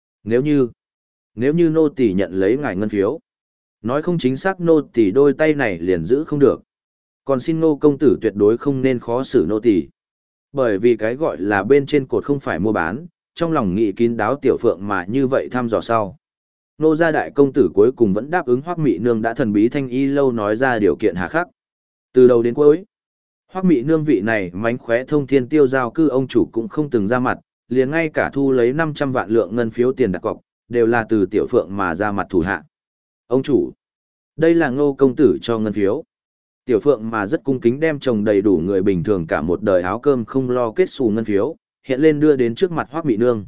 Nếu như nô tỳ nhận lấy ngài ngân phiếu, nói không chính xác nô tỳ đôi tay này liền giữ không được. Còn xin nô công tử tuyệt đối không nên khó xử nô tỳ. Bởi vì cái gọi là bên trên cột không phải mua bán, trong lòng nghị kín đáo tiểu phượng mà như vậy thăm dò sau. Nô gia đại công tử cuối cùng vẫn đáp ứng Hoắc Mị Nương đã thần bí thanh y lâu nói ra điều kiện hà khắc. Từ đầu đến cuối, Hoắc Mị Nương vị này mánh khóe thông thiên tiêu giao cư ông chủ cũng không từng ra mặt, liền ngay cả thu lấy 500 vạn lượng ngân phiếu tiền đặt cọc, đều là từ tiểu phượng mà ra mặt thủ hạ. Ông chủ, đây là Ngô công tử cho ngân phiếu. Tiểu phượng mà rất cung kính đem chồng đầy đủ người bình thường cả một đời áo cơm không lo kết xù ngân phiếu, hiện lên đưa đến trước mặt Hoắc Mị Nương.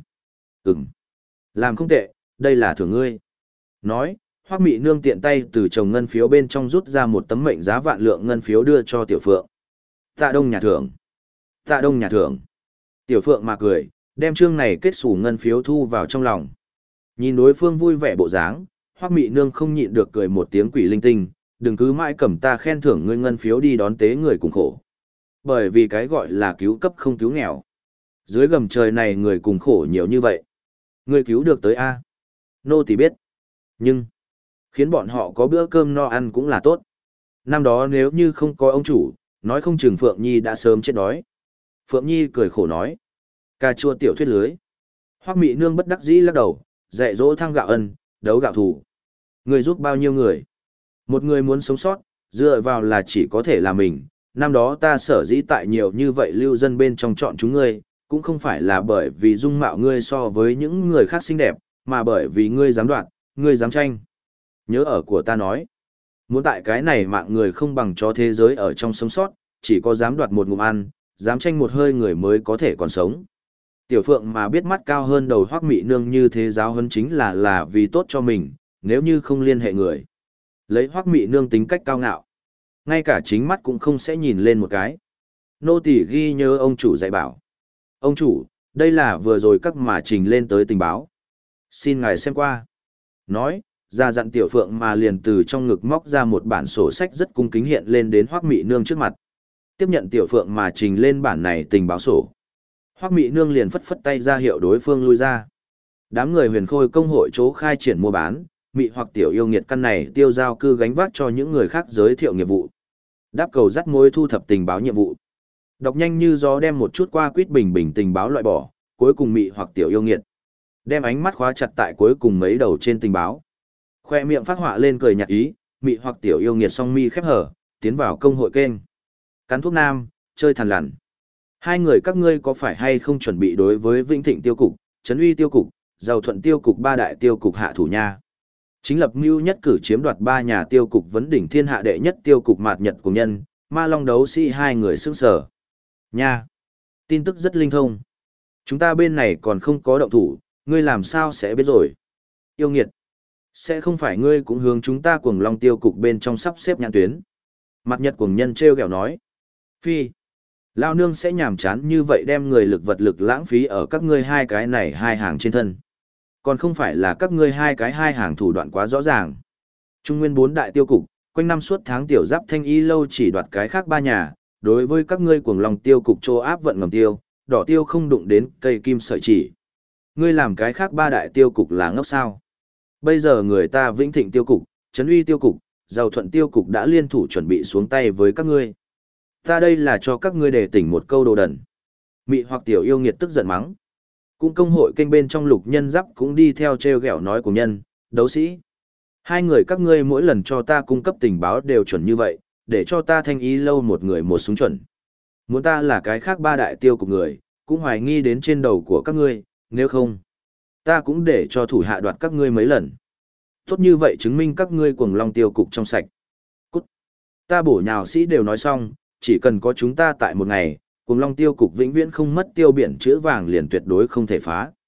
Làm không tệ, đây là thưởng ngươi. Nói, Hoắc Mị Nương tiện tay từ chồng ngân phiếu bên trong rút ra một tấm mệnh giá vạn lượng ngân phiếu đưa cho tiểu phượng. Tạ đông nhà thưởng. Tạ đông nhà thưởng. Tiểu phượng mà cười, đem chương này kết xù ngân phiếu thu vào trong lòng. Nhìn đối phương vui vẻ bộ dáng, Hoắc Mị Nương không nhịn được cười một tiếng quỷ linh tinh, đừng cứ mãi cầm ta khen thưởng ngươi ngân phiếu đi đón tế người cùng khổ. Bởi vì cái gọi là cứu cấp không cứu nghèo. Dưới gầm trời này người cùng khổ nhiều như vậy. Ngươi cứu được tới A. Nô tỳ biết. Nhưng, khiến bọn họ có bữa cơm no ăn cũng là tốt. Năm đó nếu như không có ông chủ, nói không chừng Phượng Nhi đã sớm chết đói. Phượng Nhi cười khổ nói. Cà chua tiểu thuyết lưới. Hoắc Mị Nương bất đắc dĩ lắc đầu, dạy dỗ thăng gạo ân, đấu gạo thù. Người giúp bao nhiêu người? Một người muốn sống sót, dựa vào là chỉ có thể là mình. Năm đó ta sở dĩ tại nhiều như vậy lưu dân bên trong chọn chúng ngươi, cũng không phải là bởi vì dung mạo ngươi so với những người khác xinh đẹp, mà bởi vì ngươi dám đoạt, ngươi dám tranh. Nhớ ở của ta nói, muốn tại cái này mạng người không bằng cho thế giới ở trong sống sót, chỉ có dám đoạt một ngụm ăn, dám tranh một hơi người mới có thể còn sống. Tiểu Phượng mà biết mắt cao hơn đầu Hoắc Mị Nương như thế giáo huấn chính là vì tốt cho mình, nếu như không liên hệ người. Lấy Hoắc Mị Nương tính cách cao ngạo, ngay cả chính mắt cũng không sẽ nhìn lên một cái. Nô tỳ ghi nhớ ông chủ dạy bảo. Ông chủ, đây là vừa rồi các mà trình lên tới tình báo. Xin ngài xem qua. Nói, ra dặn Tiểu Phượng mà liền từ trong ngực móc ra một bản sổ sách rất cung kính hiện lên đến Hoắc Mị Nương trước mặt. Tiếp nhận Tiểu Phượng mà trình lên bản này tình báo sổ. Hoắc Mị Nương liền phất phất tay ra hiệu đối phương lui ra. Đám người Huyền Khôi công hội chỗ khai triển mua bán, mị hoặc tiểu yêu nghiệt căn này tiêu giao cư gánh vác cho những người khác giới thiệu nghiệp vụ. Đáp cầu dắt mối thu thập tình báo nhiệm vụ. Đọc nhanh như gió đem một chút qua quýt bình bình tình báo loại bỏ, cuối cùng mị hoặc tiểu yêu nghiệt. Đem ánh mắt khóa chặt tại cuối cùng mấy đầu trên tình báo. Khoe miệng phát họa lên cười nhạt ý, mị hoặc tiểu yêu nghiệt song mi khép hở, tiến vào công hội kênh. Cắn thuốc nam, chơi thằn lằn. Hai người các ngươi có phải hay không chuẩn bị đối với Vĩnh Thịnh tiêu cục, Trấn Uy tiêu cục, Giàu Thuận tiêu cục ba đại tiêu cục hạ thủ nha. Chính lập mưu nhất cử chiếm đoạt ba nhà tiêu cục vấn đỉnh thiên hạ đệ nhất tiêu cục mạt nhật của nhân, ma long đấu sĩ hai người sức sở. Nha. Tin tức rất linh thông. Chúng ta bên này còn không có động thủ, ngươi làm sao sẽ biết rồi. Yêu nghiệt. Sẽ không phải ngươi cũng hướng chúng ta cuồng long tiêu cục bên trong sắp xếp nhãn tuyến. Mặt nhật cuồng nhân treo gẹo nói. Phi. Lao nương sẽ nhàm chán như vậy đem người lực vật lực lãng phí ở các ngươi hai cái này hai hàng trên thân. Còn không phải là các ngươi hai cái hai hàng thủ đoạn quá rõ ràng. Trung nguyên bốn đại tiêu cục, quanh năm suốt tháng tiểu giáp thanh y lâu chỉ đoạt cái khác ba nhà, đối với các ngươi cuồng lòng tiêu cục trô áp vận ngầm tiêu, đỏ tiêu không đụng đến cây kim sợi chỉ. Ngươi làm cái khác ba đại tiêu cục là ngốc sao. Bây giờ người ta Vĩnh Thịnh tiêu cục, Trấn Uy tiêu cục, Giàu Thuận tiêu cục đã liên thủ chuẩn bị xuống tay với các ngươi. Ta đây là cho các ngươi để tỉnh một câu đồ đần. Mị hoặc tiểu yêu nghiệt tức giận mắng. Cũng công hội kênh bên trong lục nhân giáp cũng đi theo treo gẹo nói của nhân, đấu sĩ. Hai người các ngươi mỗi lần cho ta cung cấp tình báo đều chuẩn như vậy, để cho ta thanh ý lâu một người một súng chuẩn. Muốn ta là cái khác ba đại tiêu cục người, cũng hoài nghi đến trên đầu của các ngươi, nếu không, ta cũng để cho thủ hạ đoạt các ngươi mấy lần. Tốt như vậy chứng minh các ngươi cuồng long tiêu cục trong sạch. Cút. Ta bổ nhào sĩ đều nói xong, chỉ cần có chúng ta tại một ngày, cuồng long tiêu cục vĩnh viễn không mất tiêu biển chữ vàng liền tuyệt đối không thể phá.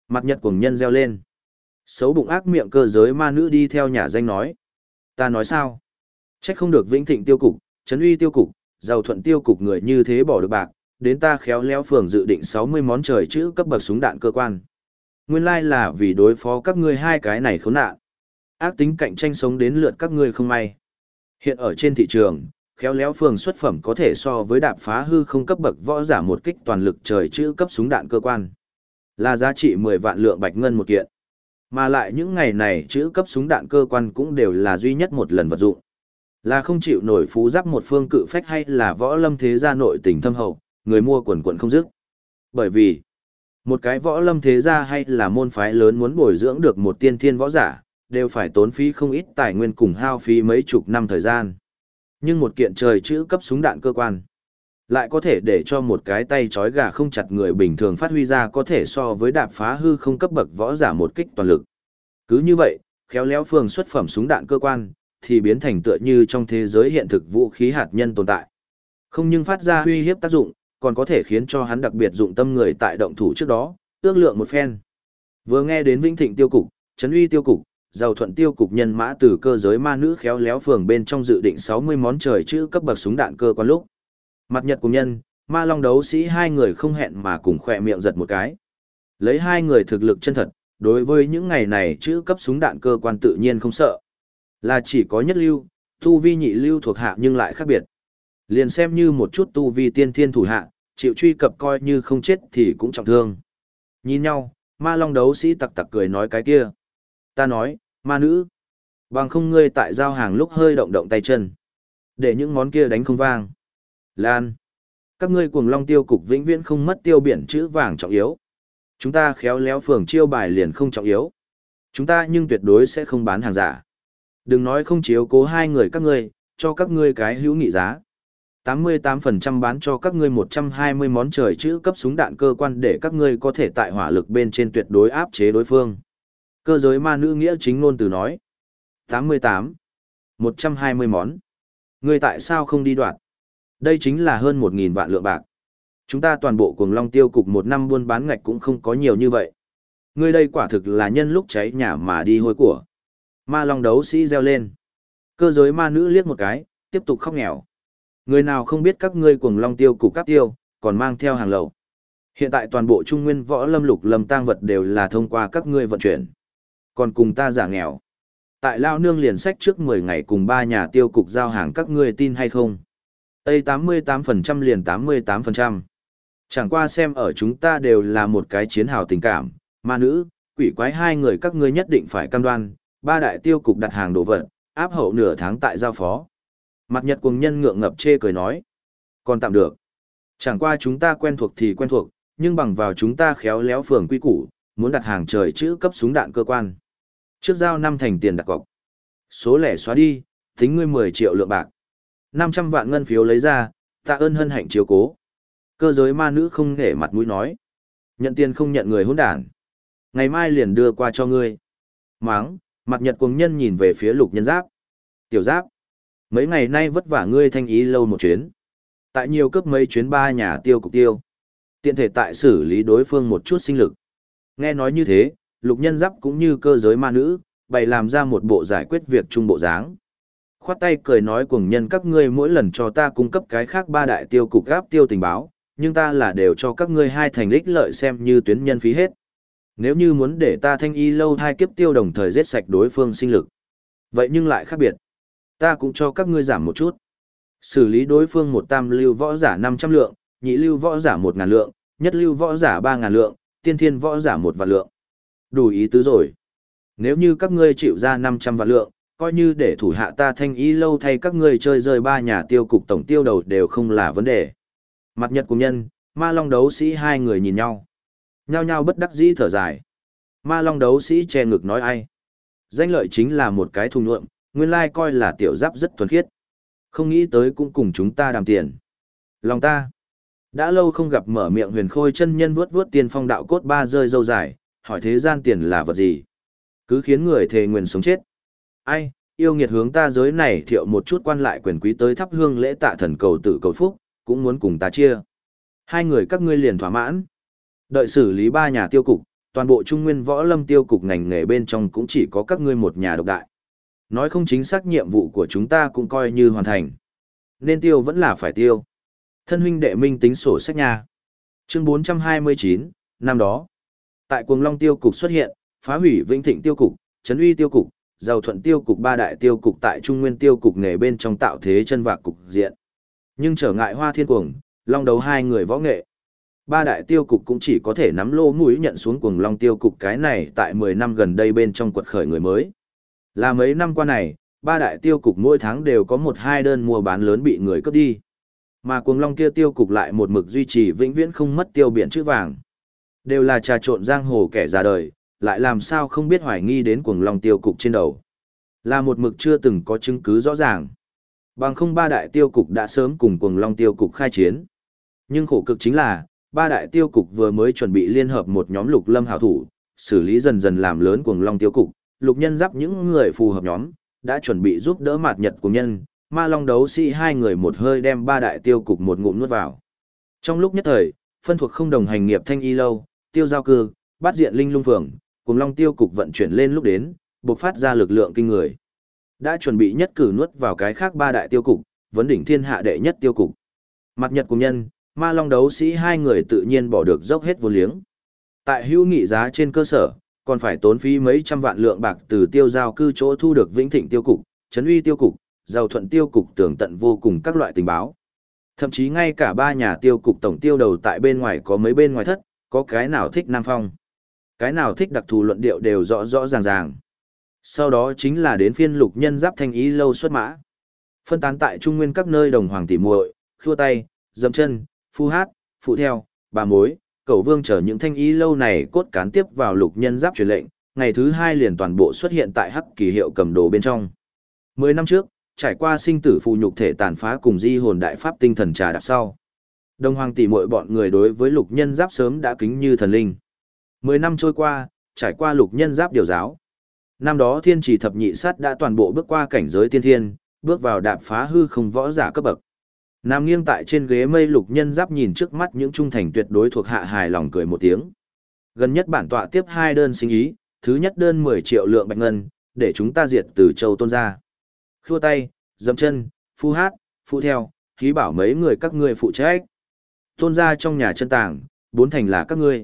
Mặt nhật cuồng nhân reo lên. Xấu bụng ác miệng cơ giới ma nữ đi theo nhà danh nói. Ta nói sao? Trách không được Vĩnh Thịnh tiêu cục, Trấn Uy tiêu cục, Giàu Thuận tiêu cục người như thế bỏ được bạc, đến ta khéo léo phường dự định 60 món trời chữ cấp bậc súng đạn cơ quan. Nguyên lai là vì đối phó các ngươi hai cái này khốn nạn. Ác tính cạnh tranh sống đến lượt các ngươi không may. Hiện ở trên thị trường, khéo léo phường xuất phẩm có thể so với đạp phá hư không cấp bậc võ giả một kích toàn lực trời chữ cấp súng đạn cơ quan. Là giá trị 10 vạn lượng bạch ngân một kiện. Mà lại những ngày này chữ cấp súng đạn cơ quan cũng đều là duy nhất một lần vật dụng. Là không chịu nổi phú giáp một phương cự phách hay là võ lâm thế gia nội tình thâm hậu, người mua quần quần không dứt. Bởi vì, một cái võ lâm thế gia hay là môn phái lớn muốn bồi dưỡng được một tiên thiên võ giả, đều phải tốn phí không ít tài nguyên cùng hao phí mấy chục năm thời gian. Nhưng một kiện trời chữ cấp súng đạn cơ quan, lại có thể để cho một cái tay trói gà không chặt người bình thường phát huy ra có thể so với đạp phá hư không cấp bậc võ giả một kích toàn lực. Cứ như vậy, khéo léo phường xuất phẩm súng đạn cơ quan, thì biến thành tựa như trong thế giới hiện thực vũ khí hạt nhân tồn tại. Không nhưng phát ra uy hiếp tác dụng, còn có thể khiến cho hắn đặc biệt dụng tâm người tại động thủ trước đó, ước lượng một phen. Vừa nghe đến Vĩnh Thịnh tiêu cục, Trấn Uy tiêu cục, Giàu Thuận tiêu cục nhân mã từ cơ giới ma nữ khéo léo phường bên trong dự định 60 món trời chữ cấp bậc súng đạn cơ quan lúc. Mặt nhật cùng nhân, ma long đấu sĩ hai người không hẹn mà cùng khỏe miệng giật một cái. Lấy hai người thực lực chân thật, đối với những ngày này chữ cấp súng đạn cơ quan tự nhiên không sợ. Là chỉ có nhất lưu, tu vi nhị lưu thuộc hạ nhưng lại khác biệt. Liền xem như một chút tu vi tiên thiên thủ hạ, chịu truy cập coi như không chết thì cũng trọng thương. Nhìn nhau, ma long đấu sĩ tặc tặc cười nói cái kia. Ta nói, ma nữ. Bằng không ngươi tại giao hàng lúc hơi động động tay chân. Để những món kia đánh không vang. Lan. Các ngươi cuồng long tiêu cục vĩnh viễn không mất tiêu biển chữ vàng trọng yếu. Chúng ta khéo léo phường chiêu bài liền không trọng yếu. Chúng ta nhưng tuyệt đối sẽ không bán hàng giả. Đừng nói không chiếu cố hai người các ngươi, cho các ngươi cái hữu nghị giá. 88% bán cho các ngươi 120 món trời chữ cấp súng đạn cơ quan để các ngươi có thể tại hỏa lực bên trên tuyệt đối áp chế đối phương. Cơ giới ma nữ nghĩa chính ngôn từ nói. 88. 120 món. Ngươi tại sao không đi đoạt? Đây chính là hơn 1.000 vạn lượng bạc. Chúng ta toàn bộ cuồng long tiêu cục một năm buôn bán ngạch cũng không có nhiều như vậy. Ngươi đây quả thực là nhân lúc cháy nhà mà đi hôi của. Ma long đấu sĩ reo lên. Cơ giới ma nữ liếc một cái, tiếp tục khóc nghèo. Người nào không biết các ngươi cuồng long tiêu cục cáp tiêu, còn mang theo hàng lậu. Hiện tại toàn bộ trung nguyên võ lâm lục lâm tang vật đều là thông qua các ngươi vận chuyển. Còn cùng ta giả nghèo. Tại lao nương liền sách trước 10 ngày cùng 3 nhà tiêu cục giao hàng các ngươi tin hay không? Tây 88% liền 88%. Chẳng qua xem ở chúng ta đều là một cái chiến hào tình cảm, ma nữ, quỷ quái hai người các ngươi nhất định phải cam đoan, 3 đại tiêu cục đặt hàng đồ vật, áp hậu nửa tháng tại giao phó. Mặt nhật cuồng nhân ngượng ngập chê cười nói. Còn tạm được. Chẳng qua chúng ta quen thuộc thì quen thuộc, nhưng bằng vào chúng ta khéo léo phường quy củ, muốn đặt hàng trời chữ cấp súng đạn cơ quan. Trước giao 5 thành tiền đặt cọc. Số lẻ xóa đi, tính ngươi 10 triệu lượng bạc. 500 vạn ngân phiếu lấy ra, tạ ơn hân hạnh chiếu cố. Cơ giới ma nữ không nể mặt mũi nói. Nhận tiền không nhận người hỗn đản. Ngày mai liền đưa qua cho ngươi. Máng, mặt nhật cuồng nhân nhìn về phía lục nhân giáp. Tiểu giáp. Mấy ngày nay vất vả ngươi thanh ý lâu một chuyến. Tại nhiều cấp mấy chuyến 3 nhà tiêu cục tiêu. Tiện thể tại xử lý đối phương một chút sinh lực. Nghe nói như thế, lục nhân giáp cũng như cơ giới ma nữ, bày làm ra một bộ giải quyết việc chung bộ dáng. Khoát tay cười nói cuồng nhân các ngươi mỗi lần cho ta cung cấp cái khác 3 đại tiêu cục gáp tiêu tình báo, nhưng ta là đều cho các ngươi hai thành ích lợi xem như tuyến nhân phí hết. Nếu như muốn để ta thanh y lâu hai kiếp tiêu đồng thời giết sạch đối phương sinh lực. Vậy nhưng lại khác biệt. Ta cũng cho các ngươi giảm một chút. Xử lý đối phương một tam lưu võ giả 500 lượng, nhị lưu võ giả 1.000 lượng, nhất lưu võ giả 3.000 lượng, tiên thiên võ giả 1 vạn lượng. Đủ ý tứ rồi. Nếu như các ngươi chịu ra 500 vạn lượng, coi như để thủ hạ ta thanh y lâu thay các ngươi chơi rơi 3 nhà tiêu cục tổng tiêu đầu đều không là vấn đề. Mặt nhật cùng nhân, ma long đấu sĩ hai người nhìn nhau. Nhao nhao bất đắc dĩ thở dài. Ma long đấu sĩ che ngực nói ai. Danh lợi chính là một cái thùng nhuộm, nguyên lai coi là tiểu giáp rất thuần khiết. Không nghĩ tới cũng cùng chúng ta đàm tiền. Lòng ta. Đã lâu không gặp mở miệng huyền khôi chân nhân vuốt vuốt tiền phong đạo cốt ba rơi dâu dài, hỏi thế gian tiền là vật gì. Cứ khiến người thề nguyền sống chết. Ai, yêu nghiệt hướng ta giới này thiệu một chút quan lại quyền quý tới thắp hương lễ tạ thần cầu tử cầu phúc, cũng muốn cùng ta chia. Hai người các ngươi liền thỏa mãn. Đợi xử lý 3 nhà tiêu cục, toàn bộ Trung Nguyên Võ Lâm tiêu cục ngành nghề bên trong cũng chỉ có các ngươi một nhà độc đại. Nói không chính xác nhiệm vụ của chúng ta cũng coi như hoàn thành. Nên tiêu vẫn là phải tiêu. Thân huynh đệ minh tính sổ sách nha. Chương 429, năm đó. Tại Cuồng Long tiêu cục xuất hiện, phá hủy Vĩnh Thịnh tiêu cục, Trấn Uy tiêu cục, Giàu Thuận tiêu cục ba đại tiêu cục tại Trung Nguyên tiêu cục nghề bên trong tạo thế chân vạc cục diện. Nhưng trở ngại Hoa Thiên Cuồng, Long Đấu hai người võ nghệ. Ba đại tiêu cục cũng chỉ có thể nắm lô mũi nhận xuống Cuồng Long tiêu cục cái này tại 10 năm gần đây bên trong quật khởi người mới. Là mấy năm qua này, ba đại tiêu cục mỗi tháng đều có 1-2 đơn mua bán lớn bị người cướp đi. Mà Cuồng Long kia tiêu cục lại một mực duy trì vĩnh viễn không mất tiêu biển chữ vàng. Đều là trà trộn giang hồ kẻ già đời, lại làm sao không biết hoài nghi đến Cuồng Long tiêu cục trên đầu. Là một mực chưa từng có chứng cứ rõ ràng. Bằng không ba đại tiêu cục đã sớm cùng Cuồng Long tiêu cục khai chiến. Nhưng khổ cực chính là, ba đại tiêu cục vừa mới chuẩn bị liên hợp một nhóm lục lâm hảo thủ, xử lý dần dần làm lớn Cuồng Long tiêu cục, lục nhân giáp những người phù hợp nhóm, đã chuẩn bị giúp đỡ mạt nhật của nhân, ma long đấu sĩ hai người một hơi đem ba đại tiêu cục một ngụm nuốt vào. Trong lúc nhất thời, phân thuộc không đồng hành nghiệp Thanh Y Lâu, Tiêu Giao Cư, Bát Diện Linh Lung Phường, Cuồng Long tiêu cục vận chuyển lên lúc đến, bộc phát ra lực lượng kinh người. Đã chuẩn bị nhất cử nuốt vào cái khác ba đại tiêu cục, vấn đỉnh thiên hạ đệ nhất tiêu cục. Mặt nhật cùng nhân, ma long đấu sĩ hai người tự nhiên bỏ được dốc hết vô liếng. Tại hữu nghị giá trên cơ sở, còn phải tốn phí mấy trăm vạn lượng bạc từ Tiêu Giao Cư chỗ thu được Vĩnh Thịnh tiêu cục, Trấn Uy tiêu cục, Giàu Thuận tiêu cục tường tận vô cùng các loại tình báo. Thậm chí ngay cả ba nhà tiêu cục tổng tiêu đầu tại bên ngoài có mấy bên ngoài thất, có cái nào thích Nam Phong, cái nào thích đặc thù luận điệu đều rõ rõ ràng ràng. Sau đó chính là đến phiên lục nhân giáp Thanh Y Lâu xuất mã. Phân tán tại Trung Nguyên các nơi đồng hoàng tỉ muội, khua tay, dậm chân, phu hát, phụ theo, bà mối, Cẩu Vương chờ những Thanh Y Lâu này cốt cán tiếp vào lục nhân giáp truyền lệnh, ngày thứ hai liền toàn bộ xuất hiện tại Hắc Kỳ hiệu cầm đồ bên trong. 10 năm trước, trải qua sinh tử phù nhục thể tàn phá cùng di hồn đại pháp tinh thần trà đạp sau. Đồng hoàng tỷ muội bọn người đối với lục nhân giáp sớm đã kính như thần linh. 10 năm trôi qua, trải qua lục nhân giáp điều giáo. Năm đó thiên trì thập nhị sát đã toàn bộ bước qua cảnh giới tiên thiên, bước vào đạp phá hư không võ giả cấp bậc. Nằm nghiêng tại trên ghế mây lục nhân giáp nhìn trước mắt những trung thành tuyệt đối thuộc hạ hài lòng cười một tiếng. Gần nhất bản tọa tiếp 2 đơn sinh ý, thứ nhất đơn 10 triệu lượng bạch ngân, để chúng ta diệt từ châu tôn ra. Khua tay, dậm chân, phu hát, phụ theo, khí bảo mấy người các ngươi phụ trách. Tôn ra trong nhà chân tàng, 4 thành là các ngươi.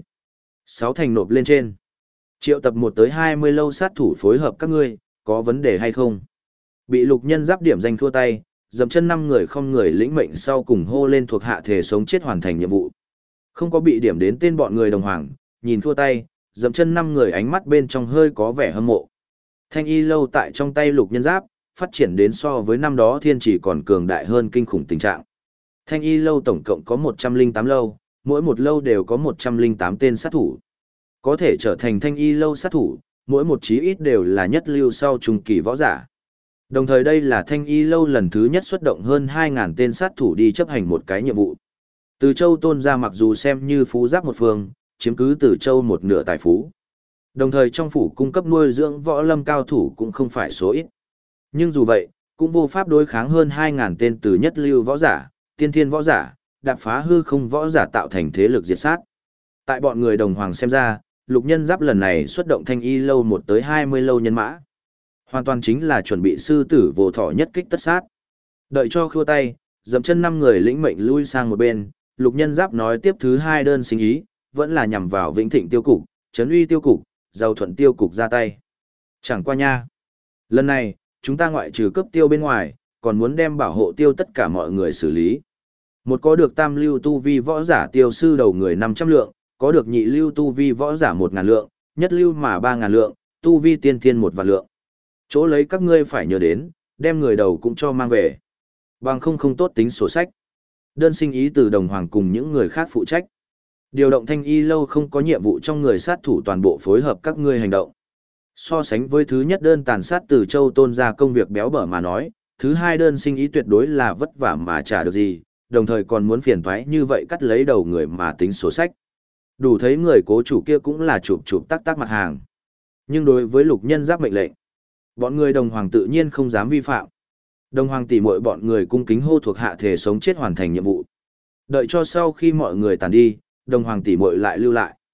6 thành nộp lên trên. Triệu tập 1 tới 20 lâu sát thủ phối hợp các ngươi, có vấn đề hay không? Bị lục nhân giáp điểm danh thua tay, dậm chân 5 người không người lĩnh mệnh sau cùng hô lên thuộc hạ thể sống chết hoàn thành nhiệm vụ. Không có bị điểm đến tên bọn người đồng hoàng, nhìn thua tay, dậm chân 5 người ánh mắt bên trong hơi có vẻ hâm mộ. Thanh Y Lâu tại trong tay lục nhân giáp, phát triển đến so với năm đó thiên chỉ còn cường đại hơn kinh khủng tình trạng. Thanh Y Lâu tổng cộng có 108 lâu, mỗi một lâu đều có 108 tên sát thủ. Có thể trở thành Thanh Y Lâu sát thủ, mỗi một chí ít đều là nhất lưu sau trung kỳ võ giả. Đồng thời đây là Thanh Y Lâu lần thứ nhất xuất động hơn 2.000 tên sát thủ đi chấp hành một cái nhiệm vụ. Từ Châu Tôn ra mặc dù xem như phú giáp một phương, chiếm cứ Từ Châu một nửa tài phú. Đồng thời trong phủ cung cấp nuôi dưỡng võ lâm cao thủ cũng không phải số ít. Nhưng dù vậy, cũng vô pháp đối kháng hơn 2.000 tên từ nhất lưu võ giả, tiên thiên võ giả, đạp phá hư không võ giả tạo thành thế lực diệt sát. Tại bọn người đồng hoàng xem ra, lục nhân giáp lần này xuất động Thanh Y Lâu 1 tới 20 lâu nhân mã. Hoàn toàn chính là chuẩn bị sư tử vô thọ nhất kích tất sát. Đợi cho khua tay, dậm chân 5 người lĩnh mệnh lui sang một bên, lục nhân giáp nói tiếp thứ 2 đơn sinh ý, vẫn là nhằm vào Vĩnh Thịnh tiêu cục, Trấn Uy tiêu cục, Giàu Thuận tiêu cục ra tay. Chẳng qua nha. Lần này, chúng ta ngoại trừ cấp tiêu bên ngoài, còn muốn đem bảo hộ tiêu tất cả mọi người xử lý. Một có được tam lưu tu vi võ giả tiêu sư đầu người 500 lượng, có được nhị lưu tu vi võ giả 1.000 lượng, nhất lưu mà 3.000 lượng, tu vi tiên thiên 1 vạn lượng. Chỗ lấy các ngươi phải nhớ đến, đem người đầu cũng cho mang về. Bằng không tốt tính sổ sách. Đơn sinh ý từ đồng hoàng cùng những người khác phụ trách. Điều động Thanh Y Lâu không có nhiệm vụ trong người sát thủ toàn bộ phối hợp các ngươi hành động. So sánh với thứ nhất đơn tàn sát từ Châu Tôn ra công việc béo bở mà nói, thứ 2 đơn sinh ý tuyệt đối là vất vả mà trả được gì, đồng thời còn muốn phiền toái như vậy cắt lấy đầu người mà tính sổ sách. Đủ thấy người cố chủ kia cũng là chụp tắc mặt hàng. Nhưng đối với lục nhân giáp mệnh lệnh, bọn người đồng hoàng tự nhiên không dám vi phạm. Đồng hoàng tỷ muội bọn người cung kính hô thuộc hạ thể sống chết hoàn thành nhiệm vụ. Đợi cho sau khi mọi người tàn đi, đồng hoàng tỷ muội lại lưu lại.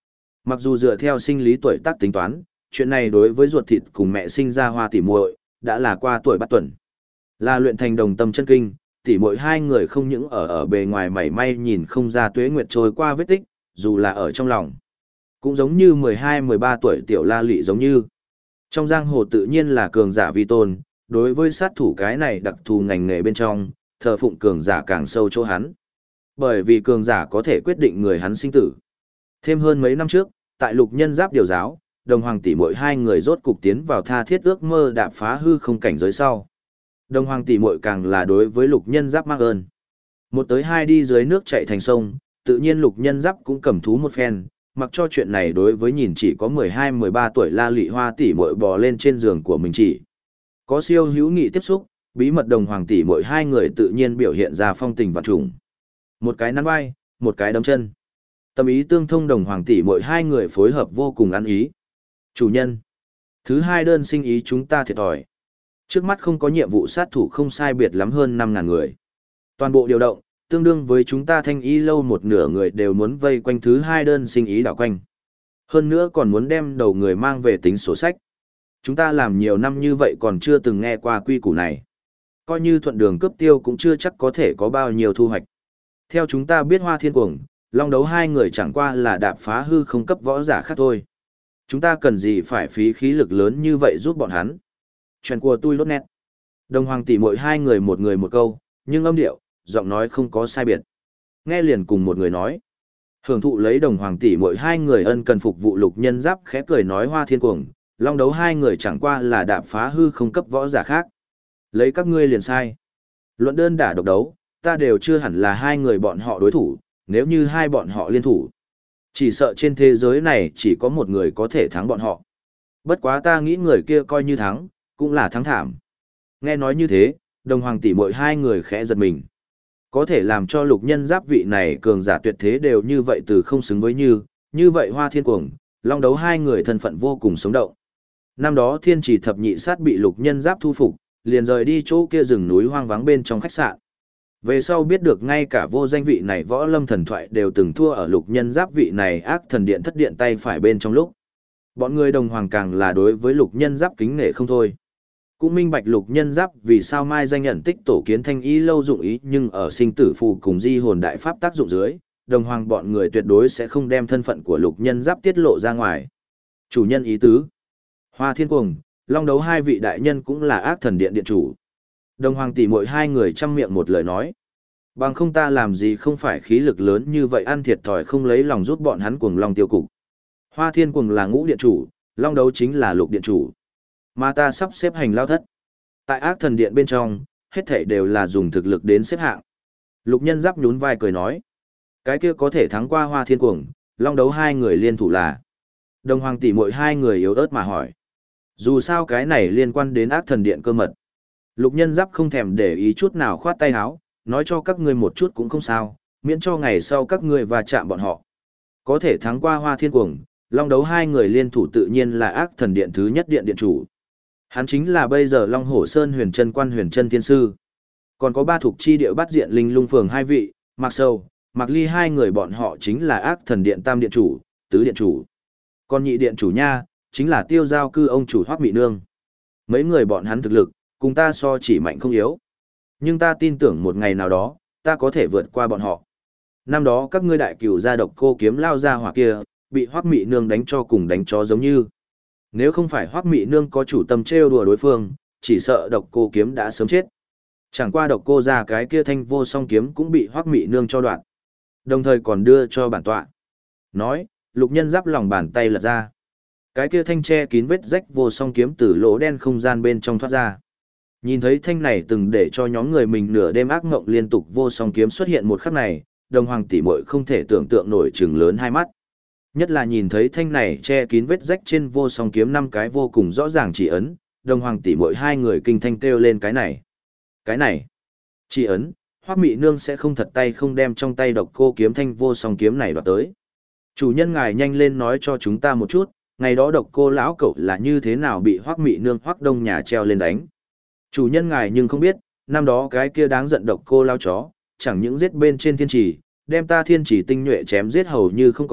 Mặc dù dựa theo sinh lý tuổi tác tính toán, chuyện này đối với ruột thịt cùng mẹ sinh ra Hoa tỷ muội đã là qua tuổi bắt tuần. Là luyện thành đồng tâm chân kinh, tỷ muội hai người không những ở bề ngoài mảy may nhìn không ra tuế nguyệt trôi qua vết tích, dù là ở trong lòng. Cũng giống như 12-13 tuổi tiểu La Lị giống như. Trong giang hồ tự nhiên là cường giả vi tôn, đối với sát thủ cái này đặc thù ngành nghề bên trong, thờ phụng cường giả càng sâu chỗ hắn. Bởi vì cường giả có thể quyết định người hắn sinh tử. Thêm hơn mấy năm trước, tại Lục Nhân Giáp điều giáo, Đồng Hoàng tỷ muội hai người rốt cục tiến vào tha thiết ước mơ đạp phá hư không cảnh giới sau. Đồng Hoàng tỷ muội càng là đối với Lục Nhân Giáp mắc ơn. Một tới hai đi dưới nước chảy thành sông, tự nhiên Lục Nhân Giáp cũng cầm thú một phen, mặc cho chuyện này đối với nhìn chỉ có 12-13 tuổi La Lị Hoa tỷ muội bò lên trên giường của mình chỉ. Có siêu hữu nghị tiếp xúc, bí mật Đồng Hoàng tỷ muội hai người tự nhiên biểu hiện ra phong tình vạn trùng. Một cái nắn vai, một cái đấm chân. Tâm ý tương thông, Đồng Hoàng tỷ muội hai người phối hợp vô cùng ăn ý. Chủ nhân, thứ hai đơn sinh ý chúng ta thiệt thòi. Trước mắt không có nhiệm vụ sát thủ không sai biệt lắm hơn 5.000 người. Toàn bộ điều động, tương đương với chúng ta Thanh Y lâu một nửa người đều muốn vây quanh thứ hai đơn sinh ý đảo quanh. Hơn nữa còn muốn đem đầu người mang về tính sổ sách. Chúng ta làm nhiều năm như vậy còn chưa từng nghe qua quy củ này. Coi như thuận đường cướp tiêu cũng chưa chắc có thể có bao nhiêu thu hoạch. Theo chúng ta biết Hoa Thiên Cuồng, Long Đấu hai người chẳng qua là đạp phá hư không cấp võ giả khác thôi. Chúng ta cần gì phải phí khí lực lớn như vậy giúp bọn hắn. Chuyện của tôi lốt nét. Đồng Hoàng tỷ muội hai người một câu, nhưng âm điệu, giọng nói không có sai biệt. Nghe liền cùng một người nói. Hưởng thụ lấy Đồng Hoàng tỷ muội hai người ân cần phục vụ Lục Nhân Giáp khẽ cười nói Hoa Thiên Cuồng, Long Đấu hai người chẳng qua là đạp phá hư không cấp võ giả khác. Lấy các ngươi liền sai. Luận đơn đả độc đấu, ta đều chưa hẳn là hai người bọn họ đối thủ, nếu như hai bọn họ liên thủ. Chỉ sợ trên thế giới này chỉ có một người có thể thắng bọn họ. Bất quá ta nghĩ người kia coi như thắng, cũng là thắng thảm. Nghe nói như thế, Đồng Hoàng tỷ muội hai người khẽ giật mình. Có thể làm cho Lục Nhân Giáp vị này cường giả tuyệt thế đều như vậy từ không xứng với như vậy Hoa Thiên Cuồng, Long Đấu hai người thân phận vô cùng sống động. Năm đó Thiên Chỉ thập nhị sát bị Lục Nhân Giáp thu phục, liền rời đi chỗ kia rừng núi hoang vắng bên trong khách sạn. Về sau biết được ngay cả vô danh vị này võ lâm thần thoại đều từng thua ở Lục Nhân Giáp vị này ác thần điện thất điện tay phải bên trong lúc. Bọn người Đồng Hoàng càng là đối với Lục Nhân Giáp kính nể không thôi. Cũng minh bạch Lục Nhân Giáp vì sao mai danh nhận tích tổ kiến Thanh Y lâu dụng ý, nhưng ở sinh tử phù cùng di hồn đại pháp tác dụng dưới, Đồng Hoàng bọn người tuyệt đối sẽ không đem thân phận của Lục Nhân Giáp tiết lộ ra ngoài. Chủ nhân ý tứ. Hoa Thiên Cuồng, Long Đấu hai vị đại nhân cũng là ác thần điện điện chủ. Đồng Hoàng tỷ muội hai người chăm miệng một lời nói. Bằng không ta làm gì không phải khí lực lớn như vậy ăn thiệt thòi không lấy lòng rút bọn hắn Cuồng Long tiêu cục. Hoa Thiên Cuồng là ngũ điện chủ, Long Đấu chính là lục điện chủ. Mà ta sắp xếp hành lao thất. Tại ác thần điện bên trong, hết thảy đều là dùng thực lực đến xếp hạng. Lục Nhân Giáp nhún vai cười nói. Cái kia có thể thắng qua Hoa Thiên Cuồng, Long Đấu hai người liên thủ là. Đồng Hoàng tỷ muội hai người yếu ớt mà hỏi. Dù sao cái này liên quan đến ác thần điện cơ mật. Lục Nhân Giáp không thèm để ý chút nào khoát tay áo, nói cho các ngươi một chút cũng không sao, miễn cho ngày sau các ngươi va chạm bọn họ. Có thể thắng qua Hoa Thiên Cuồng, Long Đấu hai người liên thủ tự nhiên là ác thần điện thứ nhất điện điện chủ. Hắn chính là bây giờ Long Hổ Sơn Huyền Chân Quan Huyền Chân Thiên Sư. Còn có ba thuộc chi địa bắt diện linh lung phường hai vị, Mạc Sầu, Mạc Ly hai người bọn họ chính là ác thần điện tam điện chủ, tứ điện chủ. Còn nhị điện chủ nha, chính là Tiêu Giao cư ông chủ Hoắc Mị Nương. Mấy người bọn hắn thực lực, cùng ta so chỉ mạnh không yếu. Nhưng ta tin tưởng một ngày nào đó, ta có thể vượt qua bọn họ. Năm đó các ngươi đại cửu gia Độc Cô Kiếm lao ra hỏa kia, bị Hoắc Mị Nương đánh cho cùng đánh chó giống như. Nếu không phải Hoắc Mị Nương có chủ tâm trêu đùa đối phương, chỉ sợ Độc Cô Kiếm đã sớm chết. Chẳng qua Độc Cô gia cái kia thanh vô song kiếm cũng bị Hoắc Mị Nương cho đoạn. Đồng thời còn đưa cho bản tọa. Nói, Lục Nhân Giáp lòng bàn tay lật ra. Cái kia thanh che kín vết rách vô song kiếm từ lỗ đen không gian bên trong thoát ra. Nhìn thấy thanh này từng để cho nhóm người mình nửa đêm ác ngộng liên tục vô song kiếm xuất hiện một khắc này, Đồng Hoàng tỷ muội không thể tưởng tượng nổi trừng lớn hai mắt. Nhất là nhìn thấy thanh này che kín vết rách trên vô song kiếm năm cái vô cùng rõ ràng chỉ ấn, Đồng Hoàng tỷ muội hai người kinh thanh kêu lên cái này. Cái này, chỉ ấn, Hoắc Mị Nương sẽ không thật tay không đem trong tay Độc Cô kiếm thanh vô song kiếm này đoạt tới. Chủ nhân ngài nhanh lên nói cho chúng ta một chút, ngày đó Độc Cô lão cẩu là như thế nào bị Hoắc Mị Nương Hoắc Đông nhà treo lên đánh. Chủ nhân ngài nhưng không biết, năm đó cái kia đáng giận Độc Cô lao chó, chẳng những giết bên trên thiên trì, đem ta thiên trì tinh nhuệ chém giết hầu như không còn,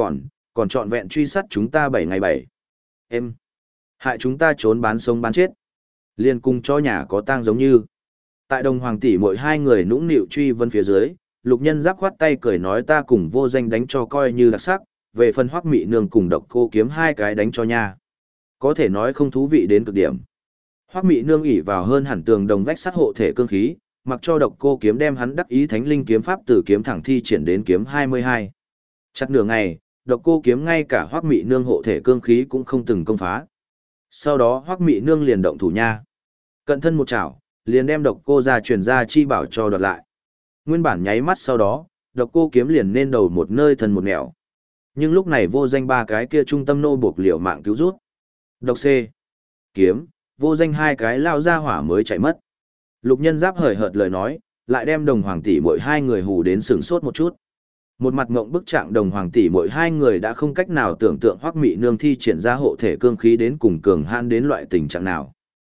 còn trọn vẹn truy sát chúng ta 7 ngày 7. Em, hại chúng ta trốn bán sống bán chết. Liên cung cho nhà có tang giống như. Tại Đồng Hoàng tỷ mỗi hai người nũng nịu truy vấn phía dưới, Lục Nhân Giáp khoát tay cười nói ta cùng Vô Danh đánh cho coi như đặc sắc, về phần Hoắc Mị Nương cùng Độc Cô Kiếm hai cái đánh cho nha. Có thể nói không thú vị đến cực điểm. Hoắc Mị Nương ỷ vào hơn hẳn tường đồng vách sắt hộ thể cương khí, mặc cho Độc Cô Kiếm đem hắn đắc ý Thánh Linh kiếm pháp từ kiếm thẳng thi triển đến kiếm 22. Chặt nửa ngày, Độc Cô Kiếm ngay cả Hoắc Mị Nương hộ thể cương khí cũng không từng công phá. Sau đó Hoắc Mị Nương liền động thủ nha. Cận thân một chảo, liền đem Độc Cô ra truyền ra chi bảo cho đoạt lại. Nguyên bản nháy mắt sau đó, Độc Cô Kiếm liền nên đầu một nơi thân một nẻo. Nhưng lúc này Vô Danh ba cái kia trung tâm nô buộc liều mạng cứu rút. Độc C, Kiếm, Vô Danh hai cái lao ra hỏa mới chạy mất. Lục Nhân Giáp hời hợt lời nói, lại đem Đồng Hoàng tỷ mỗi hai người hù đến sửng sốt một chút. Một mặt ngộng bức trạng Đồng Hoàng tỷ mỗi hai người đã không cách nào tưởng tượng Hoắc Mị Nương thi triển ra hộ thể cương khí đến cùng cường hãn đến loại tình trạng nào.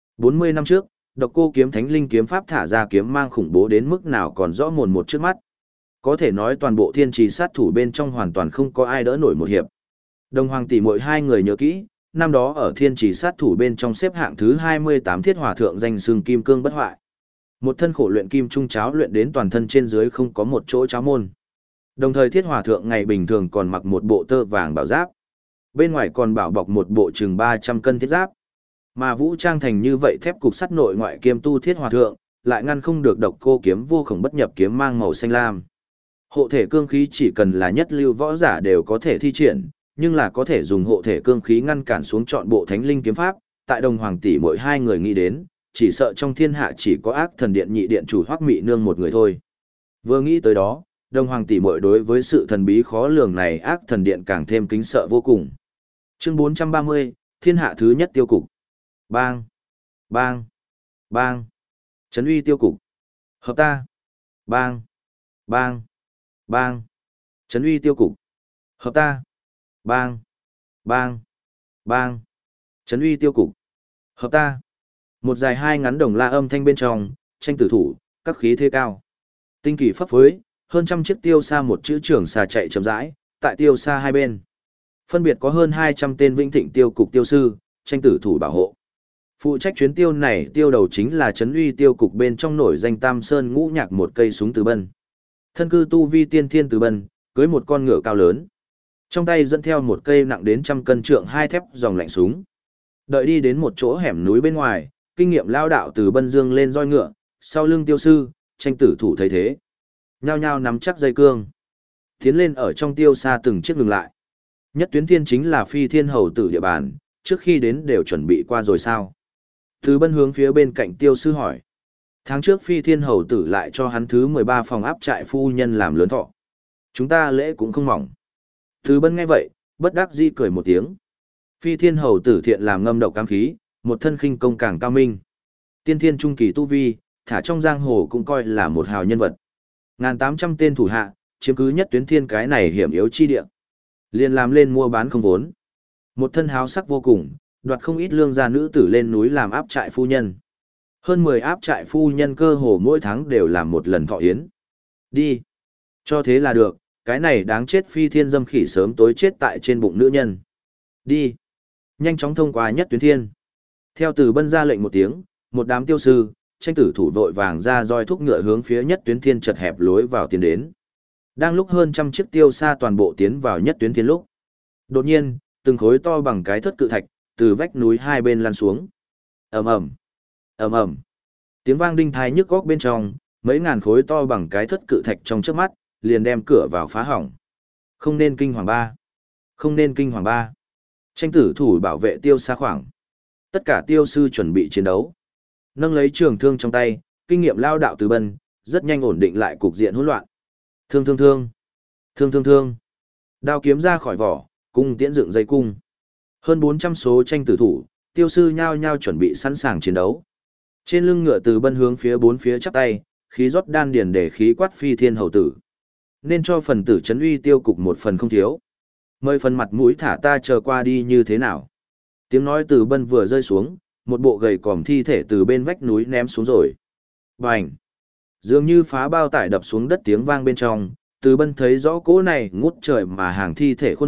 40 năm trước, Độc Cô Kiếm Thánh Linh kiếm pháp thả ra kiếm mang khủng bố đến mức nào còn rõ mồn một trước mắt. Có thể nói toàn bộ thiên trì sát thủ bên trong hoàn toàn không có ai đỡ nổi một hiệp. Đồng Hoàng tỷ mỗi hai người nhớ kỹ, năm đó ở thiên trì sát thủ bên trong xếp hạng thứ 28 thiết hòa thượng danh xưng kim cương bất hoại. Một thân khổ luyện kim trung cháo luyện đến toàn thân trên dưới không có một chỗ cháo môn. Đồng thời thiết hòa thượng ngày bình thường còn mặc một bộ tơ vàng bảo giáp. Bên ngoài còn bảo bọc một bộ chừng 300 cân thiết giáp. Mà vũ trang thành như vậy thép cục sắt nội ngoại kiêm tu thiết hòa thượng, lại ngăn không được Độc Cô Kiếm vô khổng bất nhập kiếm mang màu xanh lam. Hộ thể cương khí chỉ cần là nhất lưu võ giả đều có thể thi triển, nhưng là có thể dùng hộ thể cương khí ngăn cản xuống trọn bộ Thánh Linh kiếm pháp, tại Đồng Hoàng tỷ mỗi hai người nghĩ đến, chỉ sợ trong thiên hạ chỉ có Ác Thần Điện nhị điện chủ Hoắc Mị Nương một người thôi. Vừa nghĩ tới đó, Đồng Hoàng tỷ muội đối với sự thần bí khó lường này Ác Thần Điện càng thêm kính sợ vô cùng. Chương 430, Thiên hạ thứ nhất tiêu cục. Bang, bang, bang. Trấn uy tiêu cục. Hợp ta. Bang, bang, bang. Trấn uy tiêu cục. Hợp ta. Bang, bang, bang. Trấn uy tiêu cục. Hợp ta. Một dài hai ngắn đồng la âm thanh bên trong, tranh tử thủ, các khí thế cao. Tinh kỳ phấp phới, hơn trăm chiếc tiêu xa một chữ trưởng xà chạy chậm rãi, tại tiêu xa hai bên. Phân biệt có hơn 200 tên vĩnh thịnh tiêu cục tiêu sư, tranh tử thủ bảo hộ. Phụ trách chuyến tiêu này tiêu đầu chính là Trấn uy tiêu cục bên trong nổi danh Tam Sơn Ngũ Nhạc một cây súng từ bân. Thân cư tu vi tiên thiên từ bân, cưới một con ngựa cao lớn. Trong tay dẫn theo một cây nặng đến 100 cân trượng hai thép dòng lạnh súng. Đợi đi đến một chỗ hẻm núi bên ngoài, kinh nghiệm lao đạo từ bân dương lên roi ngựa, sau lưng tiêu sư, tranh tử thủ thấy thế. Nhao nhao nắm chắc dây cương. Tiến lên ở trong tiêu xa từng chiếc ngừng lại. Nhất tuyến thiên chính là Phi Thiên Hầu tử địa bàn, trước khi đến đều chuẩn bị qua rồi sao? Từ bân hướng phía bên cạnh tiêu sư hỏi. Tháng trước Phi Thiên Hầu tử lại cho hắn thứ 13 phòng áp trại phu nhân làm lớn thọ. Chúng ta lễ cũng không mỏng. Từ bân nghe vậy, bất đắc dĩ cười một tiếng. Phi Thiên Hầu tử thiện làm ngâm độc cam khí, một thân khinh công càng cao minh. Tiên thiên trung kỳ tu vi, thả trong giang hồ cũng coi là một hào nhân vật. 1.800 tên thủ hạ, chiếm cứ nhất tuyến thiên cái này hiểm yếu chi địa. Liền làm lên mua bán không vốn. Một thân háo sắc vô cùng, đoạt không ít lương gia nữ tử lên núi làm áp trại phu nhân. Hơn 10 áp trại phu nhân cơ hồ mỗi tháng đều làm một lần thọ yến. Đi. Cho thế là được, cái này đáng chết Phi Thiên dâm khỉ sớm tối chết tại trên bụng nữ nhân. Đi. Nhanh chóng thông qua nhất tuyến thiên. Theo từ bân ra lệnh một tiếng, một đám tiêu sư, tranh tử thủ vội vàng ra roi thúc ngựa hướng phía nhất tuyến thiên chật hẹp lối vào tiến đến. Đang lúc hơn trăm chiếc tiêu xa toàn bộ tiến vào nhất tuyến thiên lúc. Đột nhiên, từng khối to bằng cái thất cự thạch, từ vách núi hai bên lăn xuống. Ầm ầm, ầm ầm. Tiếng vang đinh tai nhức óc bên trong, mấy ngàn khối to bằng cái thất cự thạch trong chớp mắt, liền đem cửa vào phá hỏng. Không nên kinh hoàng ba. Không nên kinh hoàng ba. Tranh tử thủ bảo vệ tiêu xa khoảng. Tất cả tiêu sư chuẩn bị chiến đấu. Nâng lấy trường thương trong tay, kinh nghiệm lao đạo từ bân, rất nhanh ổn định lại cục diện hỗn loạn. Thương thương thương. Thương thương thương. Đao kiếm ra khỏi vỏ, cung tiễn dựng dây cung. Hơn 400 số tranh tử thủ, tiêu sư nhao nhao chuẩn bị sẵn sàng chiến đấu. Trên lưng ngựa từ bân hướng phía bốn phía chắp tay, khí rót đan điền để khí quát Phi Thiên Hầu tử. Nên cho phần tử trấn uy tiêu cục một phần không thiếu. Mời phần mặt mũi thả ta chờ qua đi như thế nào. Tiếng nói từ bân vừa rơi xuống, một bộ gầy còm thi thể từ bên vách núi ném xuống rồi. Bành! Dường như phá bao tải đập xuống đất tiếng vang bên trong, từ bân thấy rõ cỗ này ngút trời mà hàng thi thể khuôn mặt,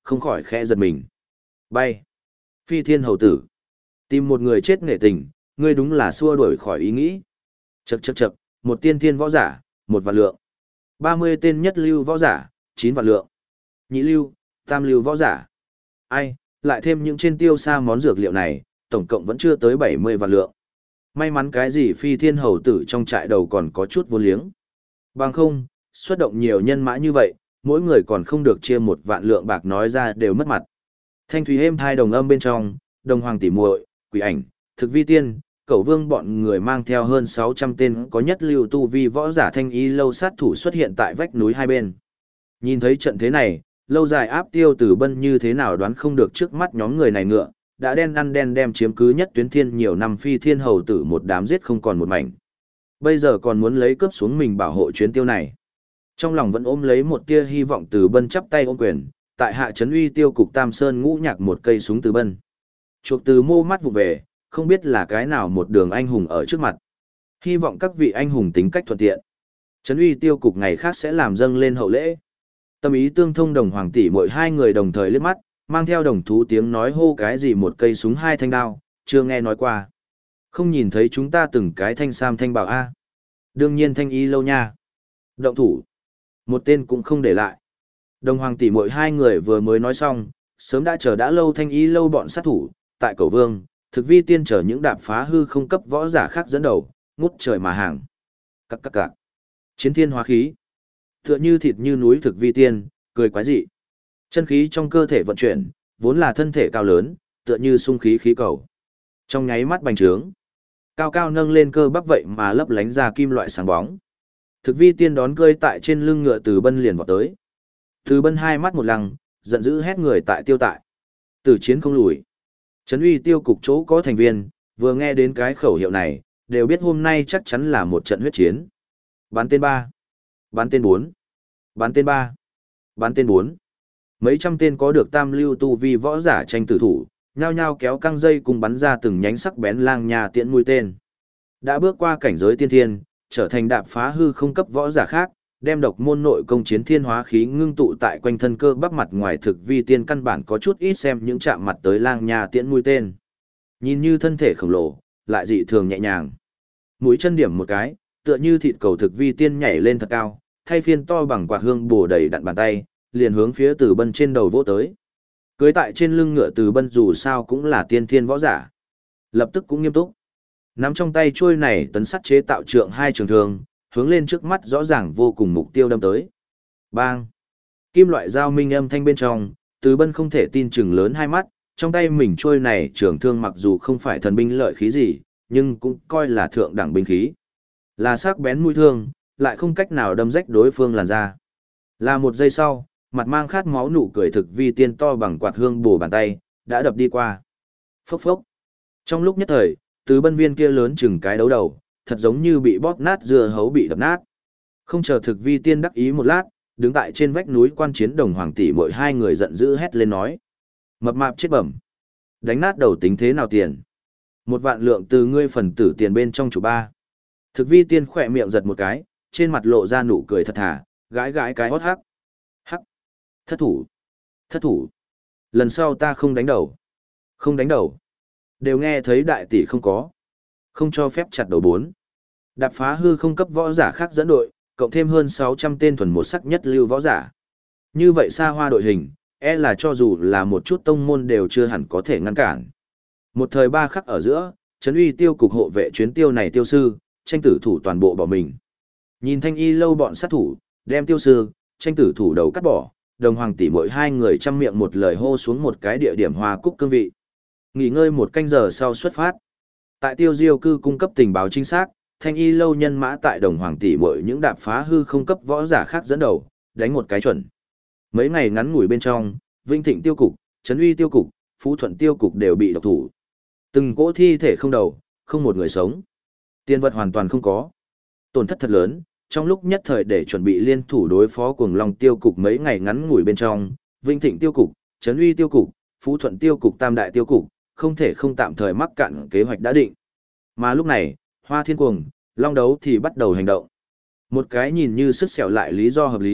không khỏi khẽ giật mình. Bay! Phi thiên hầu tử! Tìm một người chết nghệ tình, ngươi đúng là xua đuổi khỏi ý nghĩ. Chậc chậc chậc, một tiên thiên võ giả, 1 vạn lượng. 30 tên nhất lưu võ giả, 9 vạn lượng. Nhị lưu, tam lưu võ giả. Ai, lại thêm những trên tiêu xa món dược liệu này, tổng cộng vẫn chưa tới 70 vạn lượng. May mắn cái gì phi thiên hầu tử trong trại đầu còn có chút vô liếng. Bằng không, xuất động nhiều nhân mã như vậy, mỗi người còn không được chia 1 vạn lượng bạc nói ra đều mất mặt. Thanh thúy êm thai đồng âm bên trong, đồng hoàng tỷ muội, quỷ ảnh, thực vi tiên, cẩu vương bọn người mang theo hơn 600 tên có nhất lưu tu vi võ giả thanh y lâu sát thủ xuất hiện tại vách núi hai bên. Nhìn thấy trận thế này, lâu dài áp tiêu tử bân như thế nào đoán không được trước mắt nhóm người này ngựa, đã đen ăn đen đem chiếm cứ nhất tuyến thiên nhiều năm phi thiên hầu tử một đám giết không còn một mảnh. Bây giờ còn muốn lấy cướp xuống mình bảo hộ chuyến tiêu này. Trong lòng vẫn ôm lấy một tia hy vọng Từ Bân chắp tay ôm quyền, tại hạ trấn uy tiêu cục Tam Sơn ngũ nhạc một cây súng Từ Bân. Chuộc từ mô mắt vụ về, không biết là cái nào một đường anh hùng ở trước mặt. Hy vọng các vị anh hùng tính cách thuận tiện. Trấn uy tiêu cục ngày khác sẽ làm dâng lên hậu lễ. Tâm ý tương thông đồng hoàng tỷ mỗi hai người đồng thời liếc mắt, mang theo đồng thú tiếng nói hô cái gì một cây súng hai thanh đao, chưa nghe nói qua. Không nhìn thấy chúng ta từng cái thanh sam thanh bảo A. Đương nhiên thanh y lâu nha. Động thủ. Một tên cũng không để lại. Đồng hoàng tỷ mỗi hai người vừa mới nói xong, sớm đã chờ đã lâu thanh y lâu bọn sát thủ, tại cầu vương, thực vi tiên chờ những đạp phá hư không cấp võ giả khác dẫn đầu, ngút trời mà hàng. Cắc. Chiến thiên hóa khí. Tựa như thịt như núi thực vi tiên, cười quái dị. Chân khí trong cơ thể vận chuyển, vốn là thân thể cao lớn, tựa như sung khí khí cầu. Trong nháy mắt bành trướng, cao cao nâng lên cơ bắp vậy mà lấp lánh ra kim loại sáng bóng. Thực vi tiên đón cơi tại trên lưng ngựa Từ Bân liền vọt tới. Từ Bân hai mắt một lăng, giận dữ hét người tại tiêu tại. Tử chiến không lùi. Trấn uy tiêu cục chỗ có thành viên, vừa nghe đến cái khẩu hiệu này, đều biết hôm nay chắc chắn là một trận huyết chiến. Bắn tên 3, bắn tên 4, bắn tên 3, bắn tên 4. Mấy trăm tên có được tam lưu tu vi võ giả tranh tử thủ, nhao nhao kéo căng dây cùng bắn ra từng nhánh sắc bén lang nha tiễn mũi tên. Đã bước qua cảnh giới tiên thiên, trở thành đạp phá hư không cấp võ giả khác, đem độc môn nội công chiến thiên hóa khí ngưng tụ tại quanh thân cơ bắp mặt ngoài thực vi tiên căn bản có chút ít xem những chạm mặt tới lang nha tiễn mũi tên. Nhìn như thân thể khổng lồ, lại dị thường nhẹ nhàng. Mũi chân điểm một cái, tựa như thịt cầu thực vi tiên nhảy lên thật cao, thay phiên to bằng quạt hương bổ đầy đặn bàn tay, liền hướng phía Từ Bân trên đầu vỗ tới. Cưới tại trên lưng ngựa Từ Bân dù sao cũng là tiên thiên võ giả. Lập tức cũng nghiêm túc. Nắm trong tay chuôi này tấn sắt chế tạo trượng hai trường thương, hướng lên trước mắt rõ ràng vô cùng mục tiêu đâm tới. Bang! Kim loại dao minh âm thanh bên trong, Từ Bân không thể tin chừng lớn hai mắt, trong tay mình chuôi này trường thương mặc dù không phải thần binh lợi khí gì, nhưng cũng coi là thượng đẳng binh khí. Là sắc bén mũi thương, lại không cách nào đâm rách đối phương làn da. Là một giây sau, mặt mang khát máu nụ cười thực vi tiên to bằng quạt hương bổ bàn tay, đã đập đi qua. Phốc phốc. Trong lúc nhất thời, Từ Bân viên kia lớn chừng cái đấu đầu, thật giống như bị bóp nát dưa hấu bị đập nát. Không chờ thực vi tiên đắc ý một lát, đứng tại trên vách núi quan chiến đồng hoàng tỷ mỗi hai người giận dữ hét lên nói. Mập mạp chết bẩm. Đánh nát đầu tính thế nào tiền? 1 vạn lượng từ ngươi phần tử tiền bên trong chủ ba. Thực vi tiên khỏe miệng giật một cái, trên mặt lộ ra nụ cười thật thà, gãi gãi cái hót hắc. Hắc. Thất thủ. Thất thủ. Lần sau ta không đánh đầu. Không đánh đầu. Đều nghe thấy đại tỷ không có. Không cho phép chặt đầu 4. Đạp phá hư không cấp võ giả khác dẫn đội, cộng thêm hơn 600 tên thuần một sắc nhất lưu võ giả. Như vậy xa hoa đội hình, e là cho dù là một chút tông môn đều chưa hẳn có thể ngăn cản. Một thời ba khắc ở giữa, trấn uy tiêu cục hộ vệ chuyến tiêu này tiêu sư, tranh tử thủ toàn bộ bỏ mình. Nhìn thanh y lâu bọn sát thủ, đem tiêu sư, tranh tử thủ đầu cắt bỏ, đồng hoàng tỷ mỗi hai người chăm miệng một lời hô xuống một cái địa điểm hoa cúc cương vị. Nghỉ ngơi 1 canh giờ sau xuất phát. Tại tiêu diêu cư cung cấp tình báo chính xác, thanh y lâu nhân mã tại đồng hoàng tỷ mỗi những đạp phá hư không cấp võ giả khác dẫn đầu, đánh một cái chuẩn. Mấy ngày ngắn ngủi bên trong, Vinh Thịnh tiêu cục, Trấn uy tiêu cục, Phú Thuận tiêu cục đều bị độc thủ. Từng cỗ thi thể không đầu, không một người sống. Tiền vật hoàn toàn không có. Tổn thất thật lớn, trong lúc nhất thời để chuẩn bị liên thủ đối phó Cuồng Long tiêu cục mấy ngày ngắn ngủi bên trong, Vinh Thịnh tiêu cục, Trấn uy tiêu cục, Phú Thuận tiêu cục tam đại tiêu cục, không thể không tạm thời mắc cạn kế hoạch đã định. Mà lúc này, Hoa Thiên Cuồng, Long Đấu thì bắt đầu hành động. Một cái nhìn như sức sẹo lại lý do hợp lý,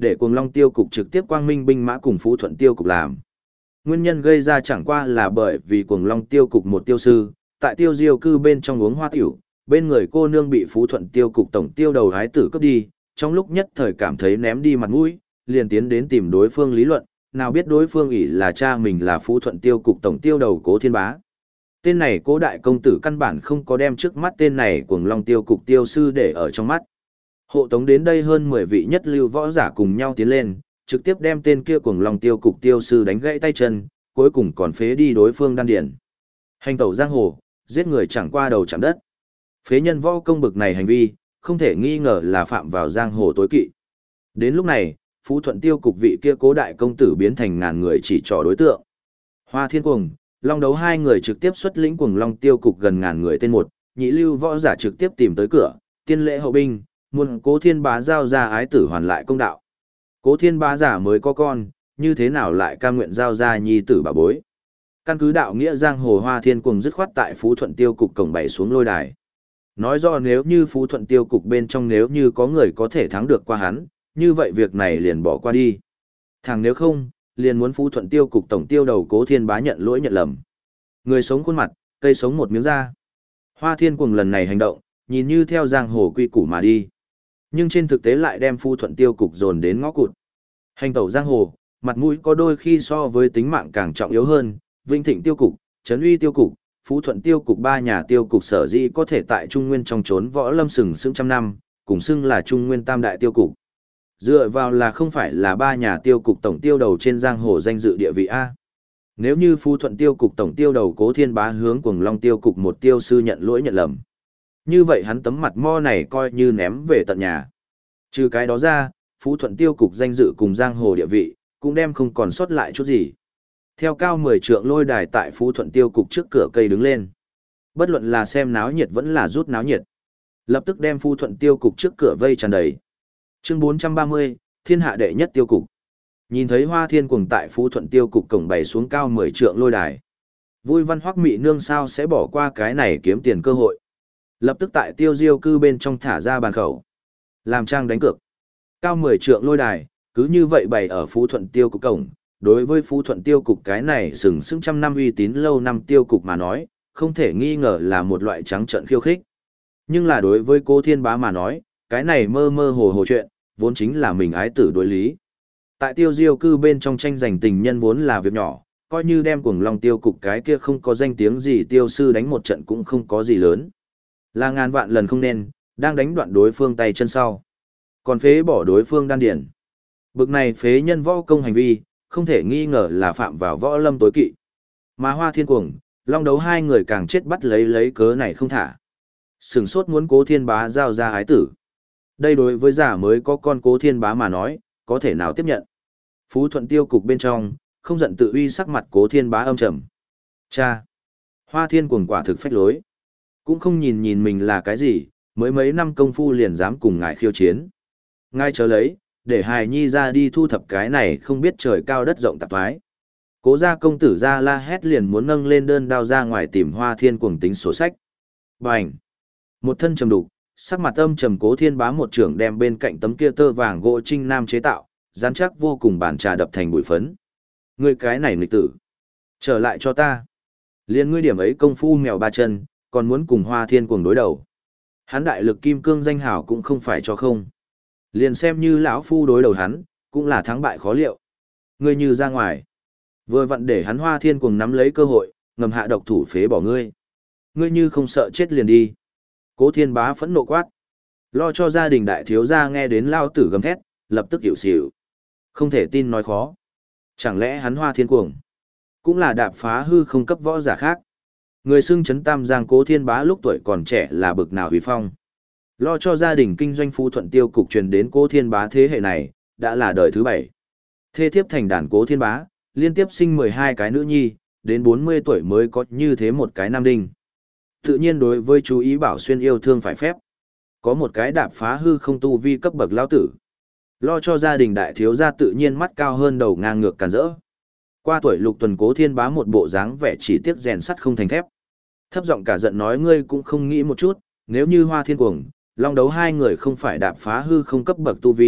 để Cuồng Long Tiêu cục trực tiếp quang minh binh mã cùng Phú Thuận Tiêu cục làm. Nguyên nhân gây ra chẳng qua là bởi vì Cuồng Long Tiêu cục một tiêu sư, tại tiêu diêu cư bên trong uống hoa tiểu, bên người cô nương bị Phú Thuận Tiêu cục tổng tiêu đầu hái tử cướp đi, trong lúc nhất thời cảm thấy ném đi mặt mũi, liền tiến đến tìm đối phương lý luận, nào biết đối phương ỷ là cha mình là Phú Thuận Tiêu cục tổng tiêu đầu Cố Thiên Bá. Tên này Cố đại công tử căn bản không có đem trước mắt tên này Cuồng Long Tiêu cục tiêu sư để ở trong mắt. Hộ tống đến đây hơn 10 vị nhất lưu võ giả cùng nhau tiến lên, trực tiếp đem tên kia Cuồng Long Tiêu cục tiêu sư đánh gãy tay chân, cuối cùng còn phế đi đối phương đan điển. Hành tẩu giang hồ, giết người chẳng qua đầu chạm đất. Phế nhân võ công bực này hành vi, không thể nghi ngờ là phạm vào giang hồ tối kỵ. Đến lúc này, Phú Thuận Tiêu cục vị kia Cố đại công tử biến thành ngàn người chỉ trỏ đối tượng. Hoa Thiên Cuồng, Long Đấu hai người trực tiếp xuất lĩnh Cuồng Long Tiêu cục gần ngàn người tên một, nhị lưu võ giả trực tiếp tìm tới cửa, tiên lễ hậu binh, muốn Cố Thiên Bá giao ra ái tử hoàn lại công đạo. Cố Thiên Bá giả mới có con, như thế nào lại cam nguyện giao ra nhi tử bà bối. Căn cứ đạo nghĩa giang hồ, Hoa Thiên Cuồng dứt khoát tại Phú Thuận Tiêu cục cổng bày xuống lôi đài. Nói rõ nếu như Phú Thuận Tiêu cục bên trong nếu như có người có thể thắng được qua hắn, như vậy việc này liền bỏ qua đi. Thằng nếu không, liền muốn Phú Thuận Tiêu cục tổng tiêu đầu Cố Thiên Bá nhận lỗi nhận lầm. Người sống khuôn mặt, cây sống một miếng da. Hoa Thiên Cuồng lần này hành động, nhìn như theo giang hồ quy củ mà đi. Nhưng trên thực tế lại đem Phú Thuận Tiêu cục dồn đến ngõ cụt. Hành tẩu giang hồ, mặt mũi có đôi khi so với tính mạng càng trọng yếu hơn. Vinh Thịnh Tiêu cục, Trấn Uy Tiêu cục, Phú Thuận Tiêu cục ba nhà tiêu cục sở dĩ có thể tại Trung Nguyên trong trốn võ lâm sừng sững trăm năm, cùng xưng là Trung Nguyên tam đại tiêu cục. Dựa vào là không phải là ba nhà tiêu cục tổng tiêu đầu trên giang hồ danh dự địa vị A. Nếu như Phú Thuận Tiêu cục tổng tiêu đầu Cố Thiên Bá hướng Cuồng Long Tiêu cục một tiêu sư nhận lỗi nhận lầm, như vậy hắn tấm mặt mo này coi như ném về tận nhà. Trừ cái đó ra, Phú Thuận Tiêu cục danh dự cùng giang hồ địa vị, cũng đem không còn sót lại chút gì. Theo cao 10 trượng lôi đài tại Phú Thuận Tiêu cục trước cửa cây đứng lên. Bất luận là xem náo nhiệt vẫn là rút náo nhiệt. Lập tức đem Phú Thuận Tiêu cục trước cửa vây tràn đầy. Chương 430, Thiên hạ đệ nhất tiêu cục. Nhìn thấy Hoa Thiên Cuồng tại Phú Thuận Tiêu cục cổng bày xuống cao 10 trượng lôi đài. Vui Văn Hoắc Mị Nương sao sẽ bỏ qua cái này kiếm tiền cơ hội. Lập tức tại tiêu diêu cư bên trong thả ra bàn khẩu. Làm trang đánh cược. Cao 10 trượng lôi đài, cứ như vậy bày ở Phú Thuận Tiêu cục cổng. Đối với Phú Thuận Tiêu cục cái này sừng sững trăm năm uy tín lâu năm tiêu cục mà nói, không thể nghi ngờ là một loại trắng trợn khiêu khích. Nhưng là đối với Cố Thiên Bá mà nói, cái này mơ mơ hồ hồ chuyện, vốn chính là mình ái tử đối lý. Tại tiêu diêu cư bên trong tranh giành tình nhân vốn là việc nhỏ, coi như đem Cuồng Long Tiêu cục cái kia không có danh tiếng gì tiêu sư đánh một trận cũng không có gì lớn. Là ngàn vạn lần không nên, đang đánh đoạn đối phương tay chân sau. Còn phế bỏ đối phương đan điển. Bực này phế nhân võ công hành vi, không thể nghi ngờ là phạm vào võ lâm tối kỵ. Mà Hoa Thiên Cuồng, Long Đấu hai người càng chết bắt lấy cớ này không thả. Sừng sốt muốn Cố Thiên Bá giao ra ái tử. Đây đối với giả mới có con Cố Thiên Bá mà nói, có thể nào tiếp nhận. Phú Thuận Tiêu cục bên trong, không giận tự uy sắc mặt Cố Thiên Bá âm trầm. Cha! Hoa Thiên Cuồng quả thực phách lối. Cũng không nhìn mình là cái gì, mới mấy năm công phu liền dám cùng ngài khiêu chiến. Ngài chờ lấy, để hài nhi ra đi thu thập cái này không biết trời cao đất rộng tạp thoái. Cố gia công tử ra la hét liền muốn nâng lên đơn đao ra ngoài tìm Hoa Thiên Cuồng tính sổ sách. Bành! Một thân trầm đục, sắc mặt âm trầm Cố Thiên Bá một trưởng đem bên cạnh tấm kia tơ vàng gỗ trinh nam chế tạo, rắn chắc vô cùng bàn trà đập thành bụi phấn. Ngươi cái này nghịch tử! Trở lại cho ta! Liên ngươi điểm ấy công phu mèo ba chân, còn muốn cùng Hoa Thiên Cuồng đối đầu. Hắn đại lực kim cương danh hảo cũng không phải cho không. Liền xem như lão phu đối đầu hắn, cũng là thắng bại khó liệu. Ngươi như ra ngoài, vừa vặn để hắn Hoa Thiên Cuồng nắm lấy cơ hội, ngầm hạ độc thủ phế bỏ ngươi. Ngươi như không sợ chết liền đi. Cố Thiên Bá phẫn nộ quát. Lo cho gia đình đại thiếu gia nghe đến lao tử gầm thét, lập tức hiểu xỉu. Không thể tin nói khó. Chẳng lẽ hắn Hoa Thiên Cuồng cũng là đạp phá hư không cấp võ giả khác. Người xưng chấn Tam Giang Cố Thiên Bá lúc tuổi còn trẻ là bực nào huy phong. Lo cho gia đình kinh doanh Phú Thuận Tiêu cục truyền đến Cố Thiên Bá thế hệ này, đã là đời thứ 7. Thê thiếp thành đàn Cố Thiên Bá, liên tiếp sinh 12 cái nữ nhi, đến 40 tuổi mới có như thế một cái nam đinh. Tự nhiên đối với chú ý bảo xuyên yêu thương phải phép. Có một cái đạp phá hư không tu vi cấp bậc lão tử. Lo cho gia đình đại thiếu gia tự nhiên mắt cao hơn đầu ngang ngược càn rỡ. Qua tuổi lục tuần Cố Thiên Bá một bộ dáng vẻ chỉ tiếc rèn sắt không thành thép. Thấp giọng cả giận nói ngươi cũng không nghĩ một chút, nếu như Hoa Thiên Cuồng, Long Đấu hai người không phải đạp phá hư không cấp bậc tu vi,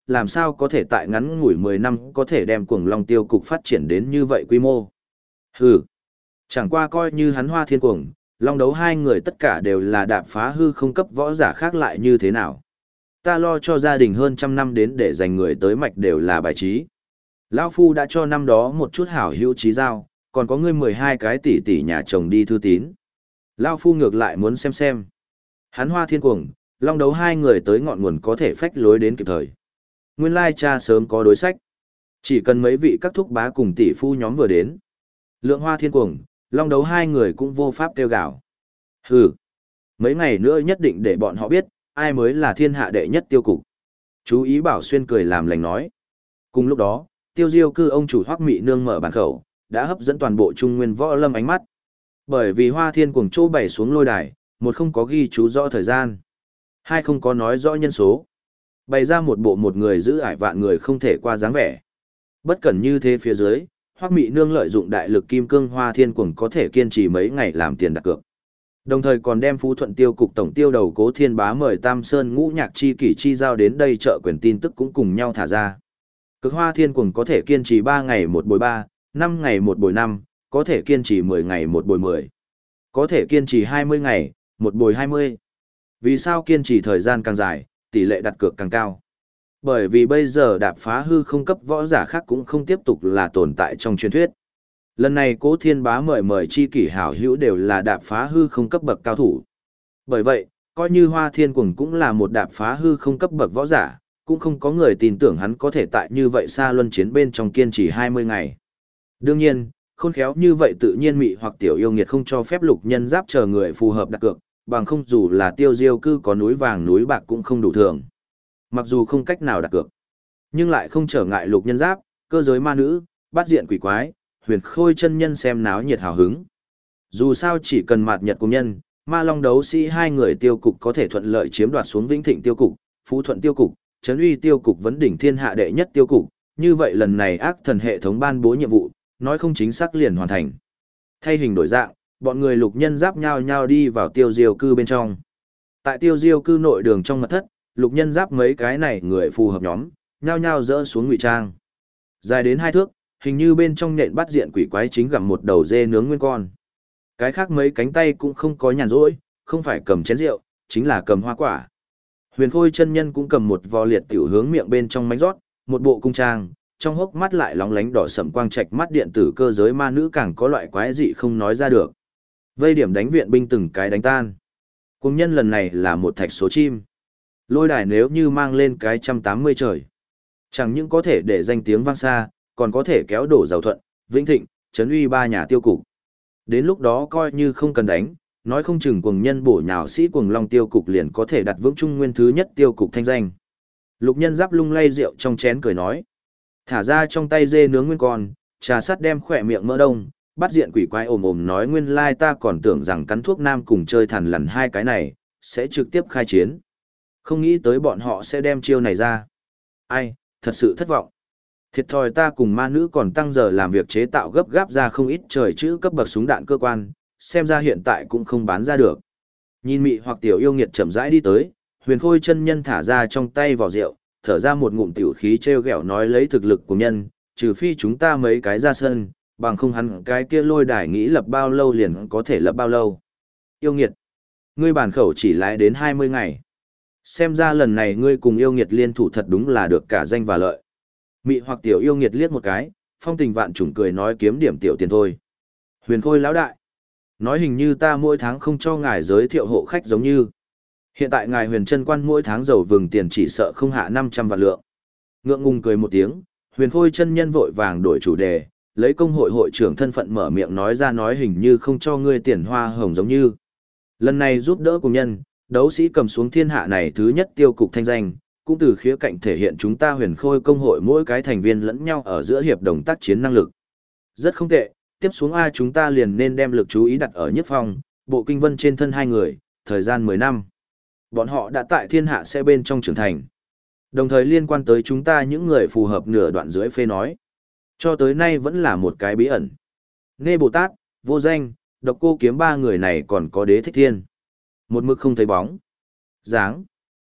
làm sao có thể tại ngắn ngủi 10 năm có thể đem Cuồng Long Tiêu cục phát triển đến như vậy quy mô. Hừ, chẳng qua coi như hắn Hoa Thiên Cuồng, Long Đấu hai người tất cả đều là đạp phá hư không cấp võ giả khác lại như thế nào. Ta lo cho gia đình hơn trăm năm đến để dành người tới mạch đều là bài trí. Lão Phu đã cho năm đó một chút hảo hữu trí giao, còn có ngươi 12 cái tỷ tỷ nhà chồng đi thư tín. Lão Phu ngược lại muốn xem. Hắn Hoa Thiên Cuồng, Long Đấu hai người tới ngọn nguồn có thể phách lối đến kịp thời. Nguyên lai cha sớm có đối sách. Chỉ cần mấy vị các thúc bá cùng tỷ phu nhóm vừa đến. Lượng Hoa Thiên Cuồng, Long Đấu hai người cũng vô pháp kêu gào. Hừ, mấy ngày nữa nhất định để bọn họ biết, ai mới là thiên hạ đệ nhất tiêu cục. Chú ý Bảo Xuyên cười làm lành nói. Cùng lúc đó, Tiêu Diêu cư ông chủ Hoắc Mị Nương mở bàn khẩu, đã hấp dẫn toàn bộ Trung Nguyên võ lâm ánh mắt. Bởi vì Hoa Thiên Cuồng chỗ bày xuống lôi đài, một không có ghi chú rõ thời gian, hai không có nói rõ nhân số. Bày ra một bộ một người giữ ải vạn người không thể qua dáng vẻ. Bất cẩn như thế phía dưới, Hoắc Mị Nương lợi dụng đại lực kim cương Hoa Thiên Cuồng có thể kiên trì mấy ngày làm tiền đặt cược. Đồng thời còn đem Phú Thuận Tiêu cục tổng tiêu đầu Cố Thiên Bá mời Tam Sơn Ngũ Nhạc chi kỷ chi giao đến đây trợ quyền tin tức cũng cùng nhau thả ra. Cực Hoa Thiên Cuồng có thể kiên trì 3 ngày một bồi 3, 5 ngày một bồi 5, có thể kiên trì 10 ngày một bồi 10, có thể kiên trì 20 ngày, một bồi 20. Vì sao kiên trì thời gian càng dài, tỷ lệ đặt cược càng cao? Bởi vì bây giờ đạp phá hư không cấp võ giả khác cũng không tiếp tục là tồn tại trong truyền thuyết. Lần này Cố Thiên Bá mời chi kỷ hảo hữu đều là đạp phá hư không cấp bậc cao thủ. Bởi vậy, coi như Hoa Thiên Cuồng cũng là một đạp phá hư không cấp bậc võ giả, cũng không có người tin tưởng hắn có thể tại như vậy xa luân chiến bên trong kiên trì 20 ngày. Đương nhiên, khôn khéo như vậy tự nhiên Mị hoặc Tiểu Yêu Nghiệt không cho phép Lục Nhân Giáp chờ người phù hợp đặt cược, bằng không dù là Tiêu Diêu cư có núi vàng núi bạc cũng không đủ thường. Mặc dù không cách nào đặt cược, nhưng lại không trở ngại Lục Nhân Giáp, Cơ Giới Ma Nữ, Bát Diện Quỷ Quái, Huyền Khôi chân nhân xem náo nhiệt hào hứng. Dù sao chỉ cần mạt nhật cùng nhân, Ma Long đấu sĩ hai người tiêu cục có thể thuận lợi chiếm đoạt xuống Vĩnh Thịnh tiêu cục, Phú Thuận tiêu cục, Trấn Uy tiêu cục vấn đỉnh thiên hạ đệ nhất tiêu cục, như vậy lần này ác thần hệ thống ban bố nhiệm vụ, nói không chính xác liền hoàn thành. Thay hình đổi dạng, bọn người Lục Nhân Giáp nhao nhao đi vào Tiêu Diêu cư bên trong. Tại Tiêu Diêu cư nội đường trong mật thất, Lục Nhân Giáp mấy cái này người phù hợp nhóm, nhao nhao dỡ xuống ngụy trang. Dài đến 2 thước, hình như bên trong nện Bát Diện Quỷ Quái chính gặm một đầu dê nướng nguyên con. Cái khác mấy cánh tay cũng không có nhàn rỗi, không phải cầm chén rượu, chính là cầm hoa quả. Huyền Khôi chân nhân cũng cầm một vò liệt tiểu hướng miệng bên trong mánh rót, một bộ cung trang, trong hốc mắt lại lóng lánh đỏ sẫm quang trạch mắt điện tử Cơ Giới Ma Nữ càng có loại quái dị không nói ra được. Vây điểm đánh viện binh từng cái đánh tan. Cùng nhân lần này là một thạch số chim. Lôi đài nếu như mang lên cái 180 trời, chẳng những có thể để danh tiếng vang xa, còn có thể kéo đổ Giàu Thuận, Vĩnh Thịnh, Trấn Uy ba nhà tiêu cục. Đến lúc đó coi như không cần đánh, nói không chừng cuồng nhân bổ nhào sĩ cuồng long tiêu cục liền có thể đặt vững trung nguyên thứ nhất tiêu cục thanh danh. Lục Nhân Giáp lung lay rượu trong chén cười nói. Thả ra trong tay dê nướng nguyên con, trà sắt đem khỏe miệng mỡ đông, Bát Diện Quỷ Quái ồm ồm nói nguyên lai ta còn tưởng rằng cắn thuốc nam cùng chơi thằn lằn hai cái này, sẽ trực tiếp khai chiến. Không nghĩ tới bọn họ sẽ đem chiêu này ra. Ai, thật sự thất vọng. Thiệt thòi ta cùng ma nữ còn tăng giờ làm việc chế tạo gấp gáp ra không ít trời chữ cấp bậc súng đạn cơ quan, xem ra hiện tại cũng không bán ra được. Nhìn Mị hoặc Tiểu Yêu Nghiệt chậm rãi đi tới, Huyền Khôi chân nhân thả ra trong tay vỏ rượu, thở ra một ngụm tiểu khí treo gẹo nói lấy thực lực của nhân, trừ phi chúng ta mấy cái ra sân, bằng không hắn cái kia lôi đài nghĩ lập bao lâu liền có thể lập bao lâu. Yêu Nghiệt, ngươi bản khẩu chỉ lái đến 20 ngày. Xem ra lần này ngươi cùng Yêu Nghiệt liên thủ thật đúng là được cả danh và lợi. Mị hoặc Tiểu Yêu Nghiệt liếc một cái, phong tình vạn trùng cười nói kiếm điểm tiểu tiền thôi. Huyền Khôi lão đại, nói hình như ta mỗi tháng không cho ngài giới thiệu hộ khách giống như. Hiện tại ngài Huyền Trân Quan mỗi tháng giàu vừng tiền chỉ sợ không hạ 500 vạn lượng. Ngượng ngùng cười một tiếng, Huyền Khôi chân nhân vội vàng đổi chủ đề, lấy công hội hội trưởng thân phận mở miệng nói ra nói hình như không cho ngươi tiền hoa hồng giống như. Lần này giúp đỡ cùng nhân, đấu sĩ cầm xuống thiên hạ này thứ nhất tiêu cục thanh danh, cũng từ khía cạnh thể hiện chúng ta Huyền Khôi công hội mỗi cái thành viên lẫn nhau ở giữa hiệp đồng tác chiến năng lực. Rất không tệ, tiếp xuống A chúng ta liền nên đem lực chú ý đặt ở Nhất Phong, Bộ Kinh Vân trên thân hai người, thời gian 10 năm. Bọn họ đã tại thiên hạ sẽ bên trong trưởng thành. Đồng thời liên quan tới chúng ta những người phù hợp nửa đoạn dưới phê nói. Cho tới nay vẫn là một cái bí ẩn. Nghe Bồ Tát, Vô Danh, Độc Cô Kiếm ba người này còn có Đế Thích Thiên. Một mực không thấy bóng dáng.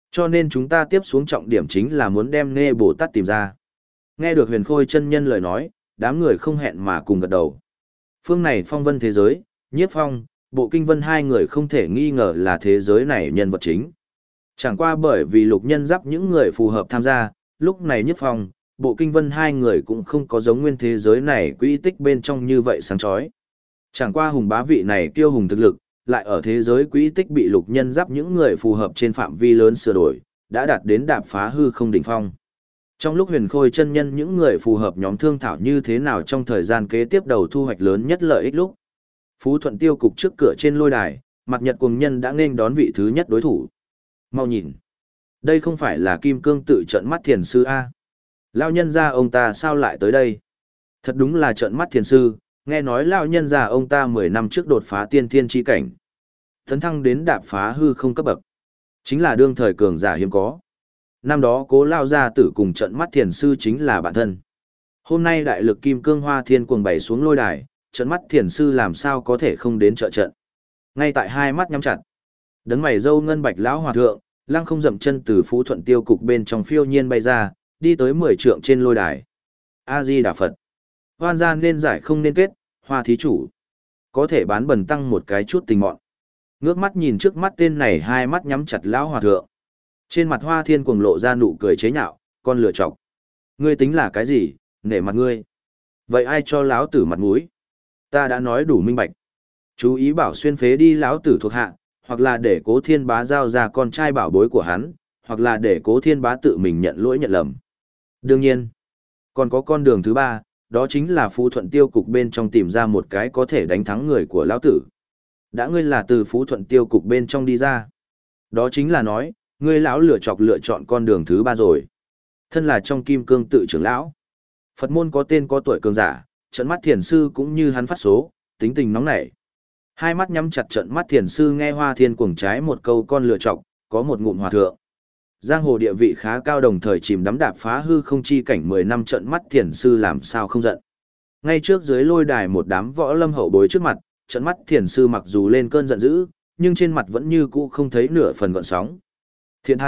Cho nên chúng ta tiếp xuống trọng điểm chính là muốn đem Nghe Bồ Tát tìm ra. Nghe được Huyền Khôi chân nhân lời nói, đám người không hẹn mà cùng gật đầu. Phương này phong vân thế giới, Nhiếp Phong, Bộ Kinh Vân hai người không thể nghi ngờ là thế giới này nhân vật chính. Chẳng qua bởi vì Lục Nhân Giáp những người phù hợp tham gia, lúc này Nhiếp Phong, Bộ Kinh Vân hai người cũng không có giống nguyên thế giới này quỹ tích bên trong như vậy sáng chói. Chẳng qua hùng bá vị này kiêu hùng thực lực, lại ở thế giới quỹ tích bị Lục Nhân Giáp những người phù hợp trên phạm vi lớn sửa đổi, đã đạt đến đạp phá hư không đỉnh phong. Trong lúc Huyền Khôi chân nhân những người phù hợp nhóm thương thảo như thế nào trong thời gian kế tiếp đầu thu hoạch lớn nhất lợi ích lúc, Phú Thuận Tiêu cục trước cửa trên lôi đài, Mặt Nhật Cuồng Nhân đã nên đón vị thứ nhất đối thủ. Mau nhìn, đây không phải là Kim Cương tự trợn mắt thiền sư a? Lão nhân gia ông ta sao lại tới đây? Thật đúng là trợn mắt thiền sư, nghe nói lão nhân gia ông ta 10 năm trước đột phá tiên thiên chi cảnh, tấn thăng đến đạp phá hư không cấp bậc, chính là đương thời cường giả hiếm có. Năm đó Cố lão gia tử cùng trợn mắt thiền sư chính là bạn thân. Hôm nay đại lực Kim Cương Hoa Thiên cuồng bày xuống lôi đài, trợn mắt thiền sư làm sao có thể không đến trợ trận. Ngay tại hai mắt nhắm chặt, đấng mày râu ngân bạch lão hòa thượng, lăng không dậm chân từ Phú Thuận Tiêu cục bên trong phiêu nhiên bay ra, đi tới 10 trượng trên lôi đài. A Di Đà Phật. Hoan gia nên giải không nên kết, Hoa thí chủ có thể bán bần tăng một cái chút tình mọn. Ngước mắt nhìn trước mắt tên này, hai mắt nhắm chặt lão hòa thượng. Trên mặt Hoa Thiên cuồng lộ ra nụ cười chế nhạo, con lừa chọc. Ngươi tính là cái gì, nể mặt ngươi. Vậy ai cho lão tử mặt mũi? Ta đã nói đủ minh bạch. Chú ý bảo xuyên phế đi lão tử thuộc hạ, hoặc là để Cố Thiên Bá giao ra con trai bảo bối của hắn, hoặc là để Cố Thiên Bá tự mình nhận lỗi nhận lầm. Đương nhiên, còn có con đường thứ ba, đó chính là Phú Thuận Tiêu cục bên trong tìm ra một cái có thể đánh thắng người của lão tử. Đã ngươi là từ Phú Thuận Tiêu cục bên trong đi ra, đó chính là nói, ngươi lão lựa chọn con đường thứ ba rồi. Thân là trong Kim Cương tự trưởng lão, Phật môn có tên có tuổi cường giả, trận mắt thiền sư cũng như hắn phát số, tính tình nóng nảy. Hai mắt nhắm chặt, trận mắt thiền sư nghe Hoa Thiên cuồng trái một câu con lựa chọc, có một ngụm hòa thượng. Giang hồ địa vị khá cao, đồng thời chìm đắm đạp phá hư không chi cảnh 10 năm, trận mắt thiền sư làm sao không giận. Ngay trước dưới lôi đài một đám võ lâm hậu bối trước mặt, trận mắt thiền sư mặc dù lên cơn giận dữ, nhưng trên mặt vẫn như cũ không thấy nửa phần gợn sóng. Thiện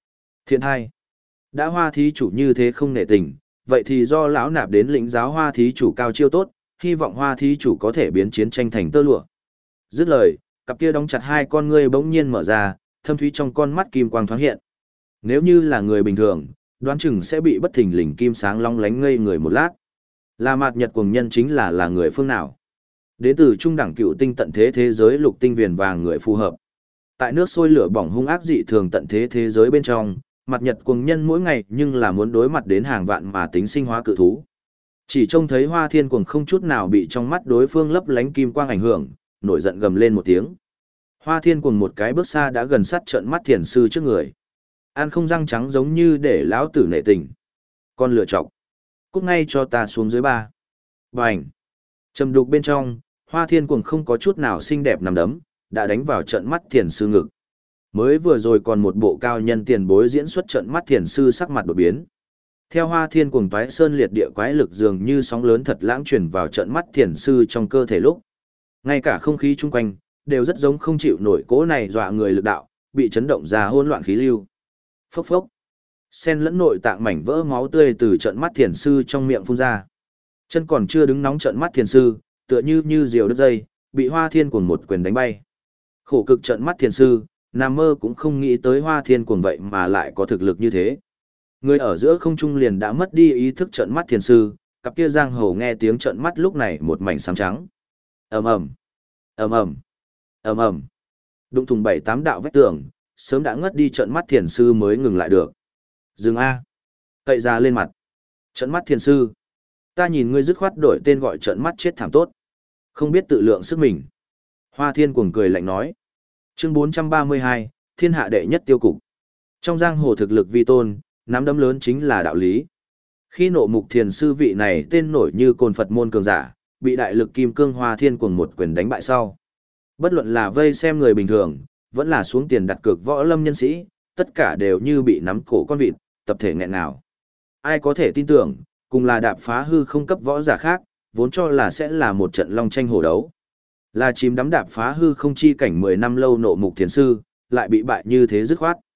hai, đã Hoa thí chủ như thế không nể tình, vậy thì do lão nạp đến lĩnh giáo Hoa thí chủ cao chiêu tốt, hy vọng Hoa thí chủ có thể biến chiến tranh thành tơ lụa. Dứt lời, cặp kia đóng chặt hai con ngươi bỗng nhiên mở ra, thâm thúy trong con mắt kim quang thoáng hiện. Nếu như là người bình thường, đoán chừng sẽ bị bất thình lình kim sáng long lánh ngây người một lát. Là Mạt Nhật Cuồng Nhân chính là người phương nào? Đến từ trung đẳng cựu tinh tận thế thế giới lục tinh viền vàng người phù hợp. Tại nước sôi lửa bỏng hung ác dị thường tận thế thế giới bên trong, Mạt Nhật Cuồng Nhân mỗi ngày nhưng là muốn đối mặt đến hàng vạn mà tính sinh hóa cự thú. Chỉ trông thấy Hoa Thiên Cuồng không chút nào bị trong mắt đối phương lấp lánh kim quang ảnh hưởng, nổi giận gầm lên một tiếng. Hoa Thiên Cuồng một cái bước xa đã gần sát trợn mắt thiền sư trước người. Ăn không răng trắng giống như để lão tử nể tình. Con lựa chọc, cút ngay cho ta xuống dưới ba. Bành. Trầm đục bên trong, Hoa Thiên Cuồng không có chút nào xinh đẹp nằm đấm, đã đánh vào trợn mắt thiền sư ngực. Mới vừa rồi còn một bộ cao nhân tiền bối diễn xuất, trợn mắt thiền sư sắc mặt đột biến. Theo Hoa Thiên Cuồng toái sơn liệt địa quái lực dường như sóng lớn thật lãng chuyển vào trợn mắt thiền sư trong cơ thể lúc. Ngay cả không khí chung quanh, đều rất giống không chịu nổi cỗ này dọa người lực đạo, bị chấn động ra hỗn loạn khí lưu. Phốc phốc. Sen lẫn nội tạng mảnh vỡ máu tươi từ trợn mắt thiền sư trong miệng phun ra. Chân còn chưa đứng nóng trợn mắt thiền sư, tựa như diều đứt dây, bị Hoa Thiên Cuồng một quyền đánh bay. Khổ cực trợn mắt thiền sư, nằm mơ cũng không nghĩ tới Hoa Thiên Cuồng vậy mà lại có thực lực như thế. Người ở giữa không trung liền đã mất đi ý thức, trợn mắt thiền sư, cặp kia giang hồ nghe tiếng trợn mắt lúc này một mảnh sáng trắng. Ầm ầm, ầm ầm, ầm ầm. Đụng thùng 7-8 đạo vách tường, sớm đã ngất đi trợn mắt thiền sư mới ngừng lại được. Dừng a. Cậy ra lên mặt. Trợn mắt thiền sư, ta nhìn ngươi dứt khoát đổi tên gọi trợn mắt chết thảm tốt. Không biết tự lượng sức mình. Hoa Thiên Cuồng cười lạnh nói. Chương 432, thiên hạ đệ nhất tiêu cục. Trong giang hồ thực lực vi tôn, nắm đấm lớn chính là đạo lý. Khi Nộ Mục thiền sư vị này tên nổi như cồn Phật môn cường giả, bị đại lực Kim Cương Hoa Thiên Cuồng một quyền đánh bại sau. Bất luận là vây xem người bình thường, vẫn là xuống tiền đặt cược võ lâm nhân sĩ, tất cả đều như bị nắm cổ con vịt, tập thể nghẹn nào. Ai có thể tin tưởng, cùng là đạp phá hư không cấp võ giả khác, vốn cho là sẽ là một trận long tranh hổ đấu. Là chìm đắm đạp phá hư không chi cảnh 10 năm lâu Nộ Mục thiền sư, lại bị bại như thế dứt khoát.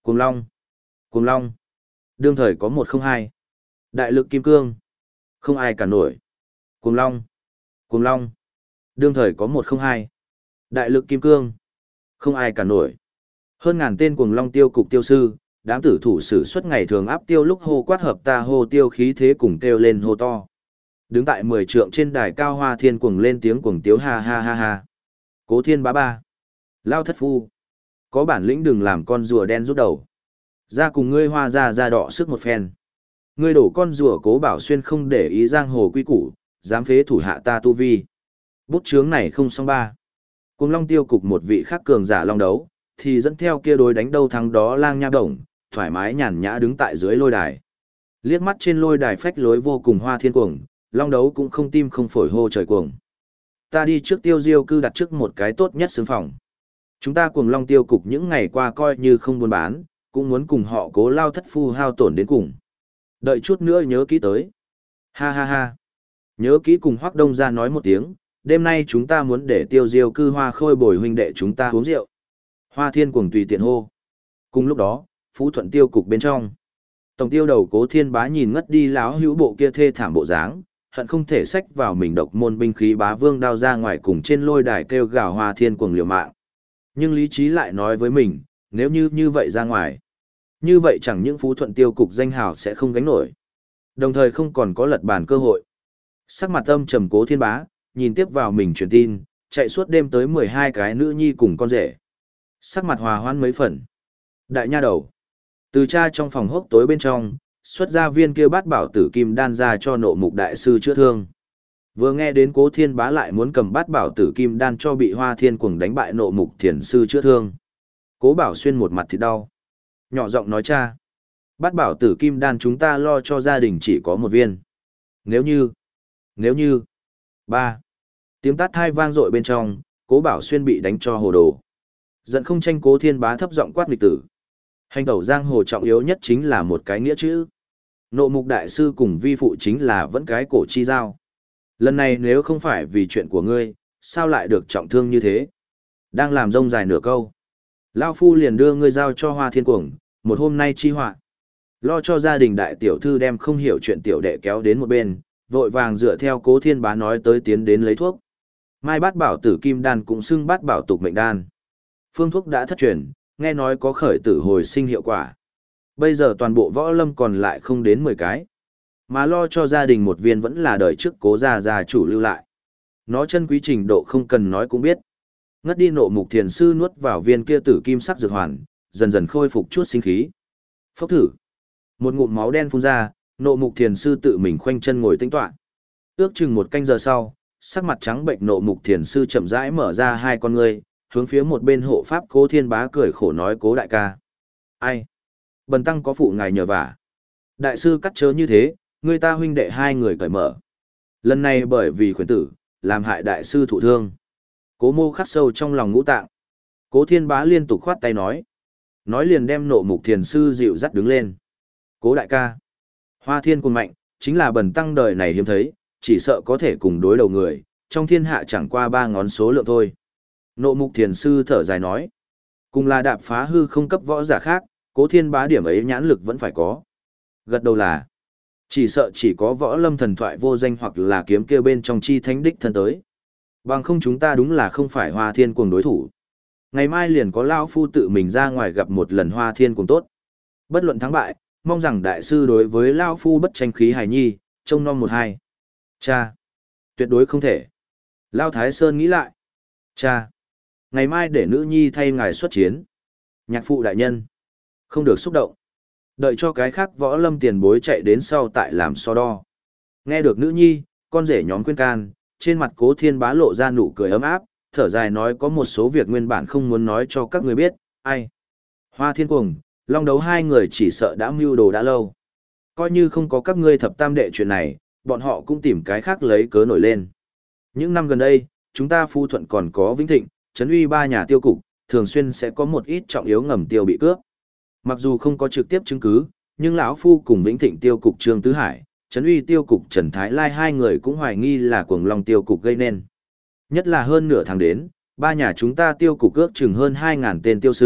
Cuồng Long, Cuồng Long, đương thời có 102. Đại lực kim cương, không ai cản nổi. Cuồng Long, Cuồng Long, đương thời có 102. Đại lực kim cương, không ai cản nổi. Hơn ngàn tên Cuồng Long tiêu cục tiêu sư, đám tử thủ sử xuất ngày thường áp tiêu lúc hô quát hợp ta hô tiêu khí thế cùng kêu lên hô to. Đứng tại 10 trượng trên đài cao, Hoa Thiên cuồng lên tiếng cuồng tiếu ha ha ha ha. Cố Thiên bá ba. Lao thất phu. Có bản lĩnh đừng làm con rùa đen rút đầu. Ra cùng ngươi Hoa ra đọ sức một phen. Ngươi đổ con rùa Cố Bảo Xuyên không để ý giang hồ quy củ, dám phế thủ hạ ta tu vi. Bút chướng này không xong ba. Cuồng Long tiêu cục một vị khắc cường giả long đấu, thì dẫn theo kia đối đánh đâu thắng đó Lang Nha Đồng, thoải mái nhàn nhã đứng tại dưới lôi đài. Liếc mắt trên lôi đài phách lối vô cùng Hoa Thiên cuồng, long đấu cũng không tim không phổi hô trời cuồng. Ta đi trước Tiêu Diêu cư đặt trước một cái tốt nhất xướng phòng. Chúng ta Cuồng Long tiêu cục những ngày qua coi như không buôn bán, cũng muốn cùng họ Cố lao thất phu hao tổn đến cùng. Đợi chút nữa nhớ kỹ tới. Ha ha ha. Nhớ kỹ cùng Hoắc Đông ra nói một tiếng, đêm nay chúng ta muốn để Tiêu Diêu cư Hoa Khôi bồi huynh đệ chúng ta uống rượu. Hoa Thiên cuồng tùy tiện hô. Cùng lúc đó, Phú Thuận tiêu cục bên trong. Tổng tiêu đầu Cố Thiên bá nhìn ngất đi láo hữu bộ kia thê thảm bộ dáng, hận không thể xách vào mình độc môn binh khí bá vương đao ra ngoài cùng trên lôi đài kêu gào Hoa Thiên cuồng liều mạng. Nhưng lý trí lại nói với mình, nếu như vậy ra ngoài, như vậy chẳng những Phú Thuận tiêu cục danh hào sẽ không gánh nổi, đồng thời không còn có lật bàn cơ hội. Sắc mặt âm trầm Cố Thiên bá, nhìn tiếp vào mình truyền tin, chạy suốt đêm tới 12 cái nữ nhi cùng con rể. Sắc mặt hòa hoãn mấy phần. Đại nha đầu. Từ cha trong phòng hốc tối bên trong, xuất ra viên kia bát bảo tử kim đan ra cho Nộ Mục đại sư chữa thương. Vừa nghe đến Cố Thiên bá lại muốn cầm bát bảo tử kim đan cho bị Hoa Thiên cuồng đánh bại Nộ Mục thiền sư chữa thương. Cố Bảo Xuyên một mặt thì đau. Nhỏ giọng nói cha. Bát bảo tử kim đan chúng ta lo cho gia đình chỉ có một viên. Nếu như. Ba. Tiếng tát thai vang dội bên trong, Cố Bảo Xuyên bị đánh cho hồ đồ. Giận không tranh Cố Thiên bá thấp giọng quát nghịch tử. Hành tẩu giang hồ trọng yếu nhất chính là một cái nghĩa chữ. Nộ Mục đại sư cùng vi phụ chính là vẫn cái cổ chi giao. Lần này nếu không phải vì chuyện của ngươi, sao lại được trọng thương như thế? Đang làm rông dài nửa câu. Lao phu liền đưa ngươi giao cho Hoa Thiên cuồng, một hôm nay chi họa. Lo cho gia đình đại tiểu thư đem không hiểu chuyện tiểu đệ kéo đến một bên, vội vàng dựa theo Cố Thiên bá nói tới tiến đến lấy thuốc. Mai bát bảo tử kim đan cũng xưng bát bảo tục mệnh đan. Phương thuốc đã thất truyền, nghe nói có khởi tử hồi sinh hiệu quả. Bây giờ toàn bộ võ lâm còn lại không đến 10 cái. Mà lo cho gia đình một viên vẫn là đời trước Cố gia chủ lưu lại. Nó chân quý trình độ không cần nói cũng biết. Ngất đi Nộ Mục thiền sư nuốt vào viên kia tử kim sắc dược hoàn, dần dần khôi phục chút sinh khí. Phốc thử. Một ngụm máu đen phun ra, Nộ Mục thiền sư tự mình khoanh chân ngồi tĩnh tọa. Ước chừng một canh giờ sau, sắc mặt trắng bệnh Nộ Mục thiền sư chậm rãi mở ra hai con ngươi, hướng phía một bên hộ pháp Cố Thiên bá cười khổ nói Cố đại ca. Ai? Bần tăng có phụ ngài nhờ vả. Đại sư cắt chớ như thế, người ta huynh đệ hai người cởi mở. Lần này bởi vì khuyến tử, làm hại đại sư thụ thương. Cố Mô khắc sâu trong lòng ngũ tạng. Cố Thiên bá liên tục khoát tay nói. Nói liền đem Nộ Mục thiền sư dịu dắt đứng lên. Cố đại ca. Hoa Thiên cuồng mạnh, chính là bần tăng đời này hiếm thấy, chỉ sợ có thể cùng đối đầu người, trong thiên hạ chẳng qua 3 ngón số lượng thôi. Nộ Mục thiền sư thở dài nói. Cùng là đạp phá hư không cấp võ giả khác, Cố Thiên bá điểm ấy nhãn lực vẫn phải có. Gật đầu là. Chỉ sợ chỉ có võ lâm thần thoại vô danh hoặc là kiếm kêu bên trong chi thánh đích thân tới. Bằng không chúng ta đúng là không phải Hoa Thiên cuồng đối thủ. Ngày mai liền có Lao Phu tự mình ra ngoài gặp một lần Hoa Thiên cuồng tốt. Bất luận thắng bại, mong rằng đại sư đối với Lao Phu bất tranh khí hài nhi, trông nom một hai. Cha! Tuyệt đối không thể. Lao Thái Sơn nghĩ lại. Cha! Ngày mai để nữ nhi thay ngài xuất chiến. Nhạc phụ đại nhân. Không được xúc động. Đợi cho cái khác võ lâm tiền bối chạy đến sau tại làm so đo. Nghe được nữ nhi, con rể nhóm khuyên can, trên mặt Cố Thiên bá lộ ra nụ cười ấm áp, thở dài nói có một số việc nguyên bản không muốn nói cho các người biết, ai. Hoa Thiên cuồng, long đấu hai người chỉ sợ đã mưu đồ đã lâu. Coi như không có các ngươi thập tam đệ chuyện này, bọn họ cũng tìm cái khác lấy cớ nổi lên. Những năm gần đây, chúng ta Phú Thuận còn có Vĩnh Thịnh, Trấn Uy 3 nhà tiêu cục, thường xuyên sẽ có một ít trọng yếu ngầm tiêu bị cướp. Mặc dù không có trực tiếp chứng cứ, nhưng lão phu cùng Vĩnh Thịnh tiêu cục Trương Tứ Hải, Trấn Uy tiêu cục Trần Thái Lai hai người cũng hoài nghi là Cuồng Long tiêu cục gây nên. Nhất là hơn nửa tháng đến, 3 nhà chúng ta tiêu cục ước chừng hơn 2.000 tên tiêu sư,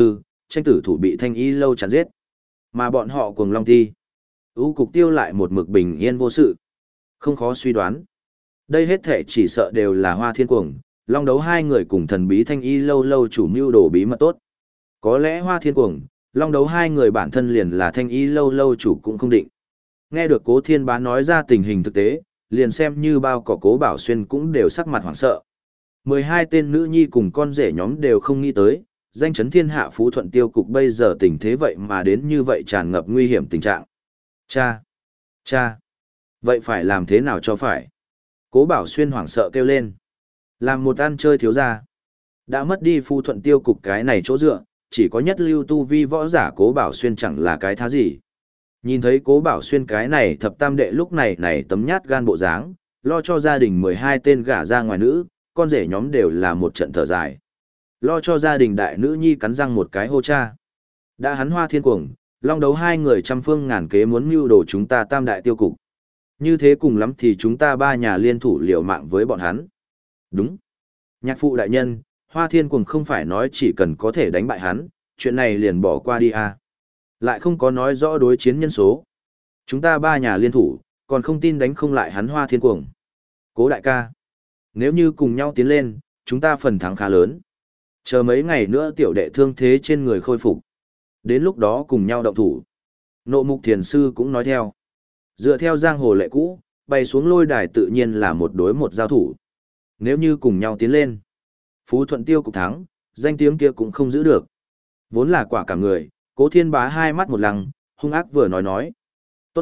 tranh tử thủ bị Thanh Y lâu chặn giết. Mà bọn họ Cuồng Long Ti, U Cục Tiêu lại một mực bình yên vô sự. Không khó suy đoán. Đây hết thể chỉ sợ đều là Hoa Thiên Cuồng, Long Đấu hai người cùng thần bí Thanh Y lâu lâu chủ mưu đồ bí mật tốt. Có lẽ Hoa Thiên Cuồng, Long Đấu hai người bản thân liền là Thanh Y lâu lâu chủ cũng không định. Nghe được Cố Thiên Bá nói ra tình hình thực tế, liền xem như bao cỏ Cố Bảo Xuyên cũng đều sắc mặt hoảng sợ. 12 tên nữ nhi cùng con rể nhóm đều không nghĩ tới, danh chấn thiên hạ Phú Thuận Tiêu Cục bây giờ tình thế vậy mà đến như vậy tràn ngập nguy hiểm tình trạng. Cha, vậy phải làm thế nào cho phải? Cố Bảo Xuyên hoảng sợ kêu lên. Làm một ăn chơi thiếu gia. Đã mất đi Phú Thuận Tiêu Cục cái này chỗ dựa, chỉ có nhất lưu tu vi võ giả Cố Bảo Xuyên chẳng là cái thá gì. Nhìn thấy Cố Bảo Xuyên cái này thập tam đệ lúc này tấm nhát gan bộ dáng, lo cho gia đình 12 tên gả ra ngoài nữ, con rể nhóm đều là một trận thở dài. Lo cho gia đình đại nữ nhi cắn răng một cái hô cha. Đã hắn Hoa Thiên Cuồng, Long Đấu hai người trăm phương ngàn kế muốn mưu đồ chúng ta tam đại tiêu cục. Như thế cùng lắm thì chúng ta ba nhà liên thủ liều mạng với bọn hắn. Đúng. Nhạc phụ đại nhân, Hoa Thiên Cuồng không phải nói chỉ cần có thể đánh bại hắn, chuyện này liền bỏ qua đi à. Lại không có nói rõ đối chiến nhân số. Chúng ta ba nhà liên thủ, còn không tin đánh không lại hắn Hoa Thiên Cuồng. Cố đại ca. Nếu như cùng nhau tiến lên, chúng ta phần thắng khá lớn. Chờ mấy ngày nữa tiểu đệ thương thế trên người khôi phục. Đến lúc đó cùng nhau động thủ. Nộ Mục Thiền Sư cũng nói theo. Dựa theo giang hồ lệ cũ, bay xuống lôi đài tự nhiên là một đối một giao thủ. Nếu như cùng nhau tiến lên, Phú Thuận Tiêu Cục thắng, danh tiếng kia cũng không giữ được. Vốn là quả cả người, Cố Thiên Bá hai mắt một lăng, hung ác vừa nói. Tốt.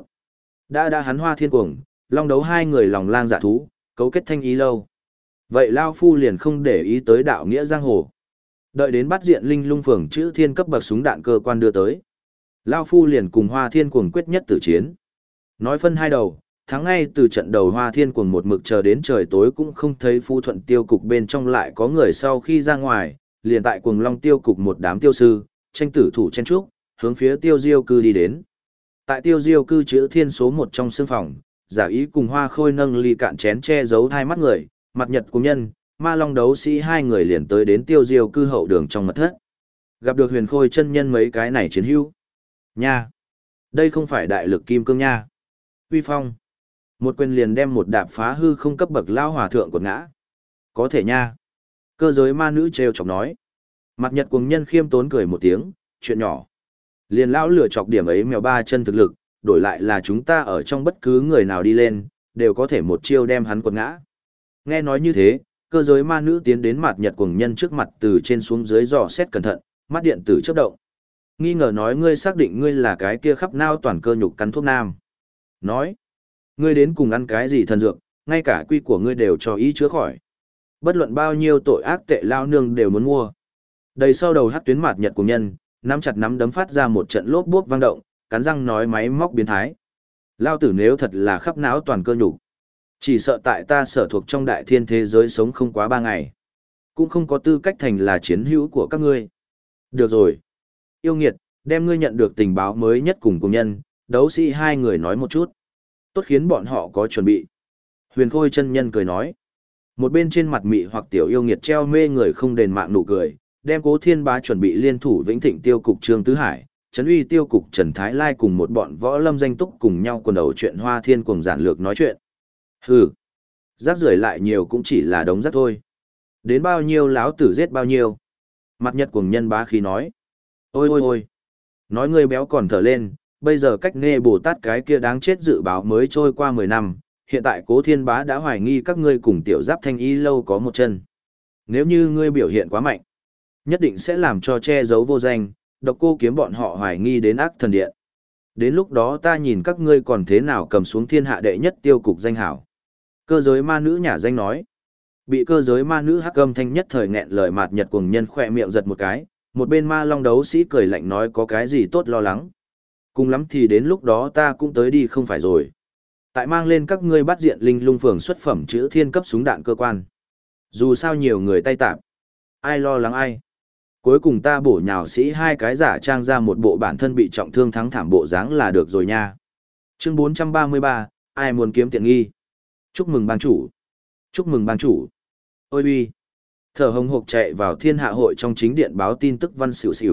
Đã hắn Hoa Thiên Cuồng, Long Đấu hai người lòng lang dạ thú, cấu kết Thanh Y lâu. Vậy Lao Phu liền không để ý tới đạo nghĩa giang hồ. Đợi đến bắt diện linh lung phường chữ thiên cấp bậc súng đạn cơ quan đưa tới. Lao Phu liền cùng Hoa Thiên Cuồng quyết nhất tử chiến. Nói phân hai đầu, thắng ngay từ trận đầu Hoa Thiên Cuồng một mực chờ đến trời tối cũng không thấy Phú Thuận Tiêu Cục bên trong lại có người sau khi ra ngoài, liền tại Cuồng Long Tiêu Cục một đám tiêu sư, tranh tử thủ chen trúc, hướng phía Tiêu Diêu cư đi đến. Tại Tiêu Diêu cư chữ thiên số một trong sương phòng, giả ý cùng Hoa Khôi nâng ly cạn chén che giấu hai mắt người, mặt nhật cùng nhân, ma long đấu sĩ hai người liền tới đến Tiêu Diêu cư hậu đường trong mật thất. Gặp được Huyền Khôi chân nhân mấy cái này chiến hữu. Nha! Đây không phải đại lực kim cương nha. Uy phong! Một quyền liền đem một đạp phá hư không cấp bậc lao hòa thượng quật ngã. Có thể nha! Cơ giới ma nữ trêu chọc nói. Mặt nhật cùng nhân khiêm tốn cười một tiếng, chuyện nhỏ. Liền lão lửa chọc điểm ấy mèo ba chân thực lực, đổi lại là chúng ta ở trong bất cứ người nào đi lên, đều có thể một chiêu đem hắn quật ngã. Nghe nói như thế, cơ giới ma nữ tiến đến mặt nhật cùng nhân trước mặt từ trên xuống dưới dò xét cẩn thận, mắt điện tử chớp động. Nghi ngờ nói ngươi xác định ngươi là cái kia khắp nao toàn cơ nhục cắn thuốc nam. Nói, ngươi đến cùng ăn cái gì thần dược, ngay cả quy của ngươi đều cho ý chữa khỏi. Bất luận bao nhiêu tội ác tệ lao nương đều muốn mua. Đầy sau đầu hắc tuyến mạt nhật cùng nhân, nắm chặt nắm đấm phát ra một trận lốp bốp vang động, cắn răng nói máy móc biến thái. Lao tử nếu thật là khắp não toàn cơ nhục, chỉ sợ tại ta sở thuộc trong đại thiên thế giới sống không quá 3 ngày. Cũng không có tư cách thành là chiến hữu của các ngươi. Được rồi. Yêu nghiệt, đem ngươi nhận được tình báo mới nhất cùng nhân, đấu sĩ hai người nói một chút. Tốt khiến bọn họ có chuẩn bị. Huyền Khôi chân nhân cười nói. Một bên trên mặt mị hoặc tiểu yêu nghiệt treo mê người không đền mạng nụ cười, đem Cố Thiên Bá chuẩn bị liên thủ Vĩnh Thịnh Tiêu Cục Trương Tứ Hải, Trấn Uy Tiêu Cục Trần Thái Lai cùng một bọn võ lâm danh túc cùng nhau quần đầu chuyện Hoa Thiên Cuồng giản lược nói chuyện. Hừ, rác rưởi lại nhiều cũng chỉ là đống rác thôi. Đến bao nhiêu láo tử giết bao nhiêu. Mặt nhật cuồng nhân bá khí nói. Ôi ôi ôi, nói ngươi béo còn thở lên, bây giờ cách nghe Bồ Tát cái kia đáng chết dự báo mới trôi qua 10 năm, hiện tại Cố Thiên Bá đã hoài nghi các ngươi cùng tiểu giáp Thanh Y lâu có một chân. Nếu như ngươi biểu hiện quá mạnh, nhất định sẽ làm cho che giấu vô danh, độc cô kiếm bọn họ hoài nghi đến ác thần điện. Đến lúc đó ta nhìn các ngươi còn thế nào cầm xuống thiên hạ đệ nhất tiêu cục danh hảo. Cơ giới ma nữ nhả danh nói. Bị cơ giới ma nữ hắc âm thanh nhất thời nghẹn lời mạt nhật cuồng nhân khỏe miệng giật một cái, một bên ma long đấu sĩ cười lạnh nói có cái gì tốt lo lắng. Cùng lắm thì đến lúc đó ta cũng tới đi không phải rồi. Tại mang lên các ngươi bắt diện linh lung phường xuất phẩm chữ thiên cấp súng đạn cơ quan. Dù sao nhiều người tay tạp, ai lo lắng ai. Cuối cùng ta bổ nhào sĩ hai cái giả trang ra một bộ bản thân bị trọng thương thắng thảm bộ dáng là được rồi nha. Chương 433, ai muốn kiếm tiện nghi. Chúc mừng bang chủ. Chúc mừng bang chủ. Ôi uy. Thở hồng hộc chạy vào thiên hạ hội trong chính điện báo tin tức văn xỉu xỉu,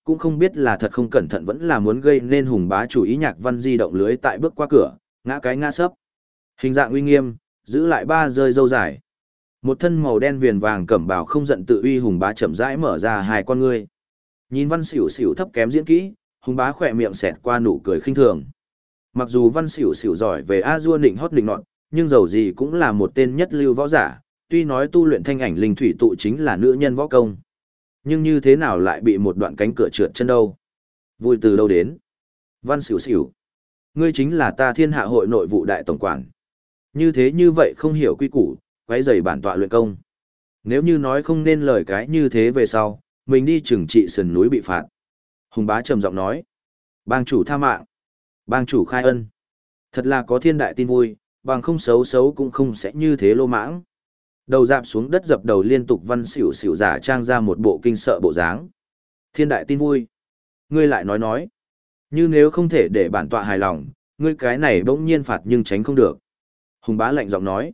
cũng không biết là thật không cẩn thận vẫn là muốn gây nên Hùng bá chủ ý. Nhạc Văn di động lưới tại bước qua cửa, ngã cái ngã sấp. Hình dạng uy nghiêm, giữ lại ba rơi râu dài. Một thân màu đen viền vàng cẩm bào không giận tự uy Hùng bá chậm rãi mở ra hai con ngươi. Nhìn Văn Xỉu Xỉu thấp kém diễn kỹ, Hùng bá khỏe miệng xẹt qua nụ cười khinh thường. Mặc dù Văn Xỉu Xỉu giỏi về a dua nịnh hót nịnh nọt, nhưng dầu gì cũng là một tên nhất lưu võ giả, tuy nói tu luyện thanh ảnh linh thủy tụ chính là nữ nhân võ công. Nhưng như thế nào lại bị một đoạn cánh cửa trượt chân đâu? Vui từ đâu đến? Văn Xỉu Xỉu, ngươi chính là ta Thiên Hạ hội nội vụ đại tổng quản. Như vậy không hiểu quy củ, quấy rầy bản tọa luyện công. Nếu như nói không nên lời cái như thế về sau, mình đi trừng trị sườn núi bị phạt. Hùng bá trầm giọng nói. Bang chủ tha mạng. Bang chủ khai ân. Thật là có thiên đại tin vui, bằng không xấu xấu cũng không sẽ như thế lô mãng. Đầu dạp xuống đất dập đầu liên tục Văn Xỉu Xỉu giả trang ra một bộ kinh sợ bộ dáng. Thiên đại tin vui. Ngươi lại nói. Như nếu không thể để bản tọa hài lòng, ngươi cái này bỗng nhiên phạt nhưng tránh không được. Hùng bá lạnh giọng nói.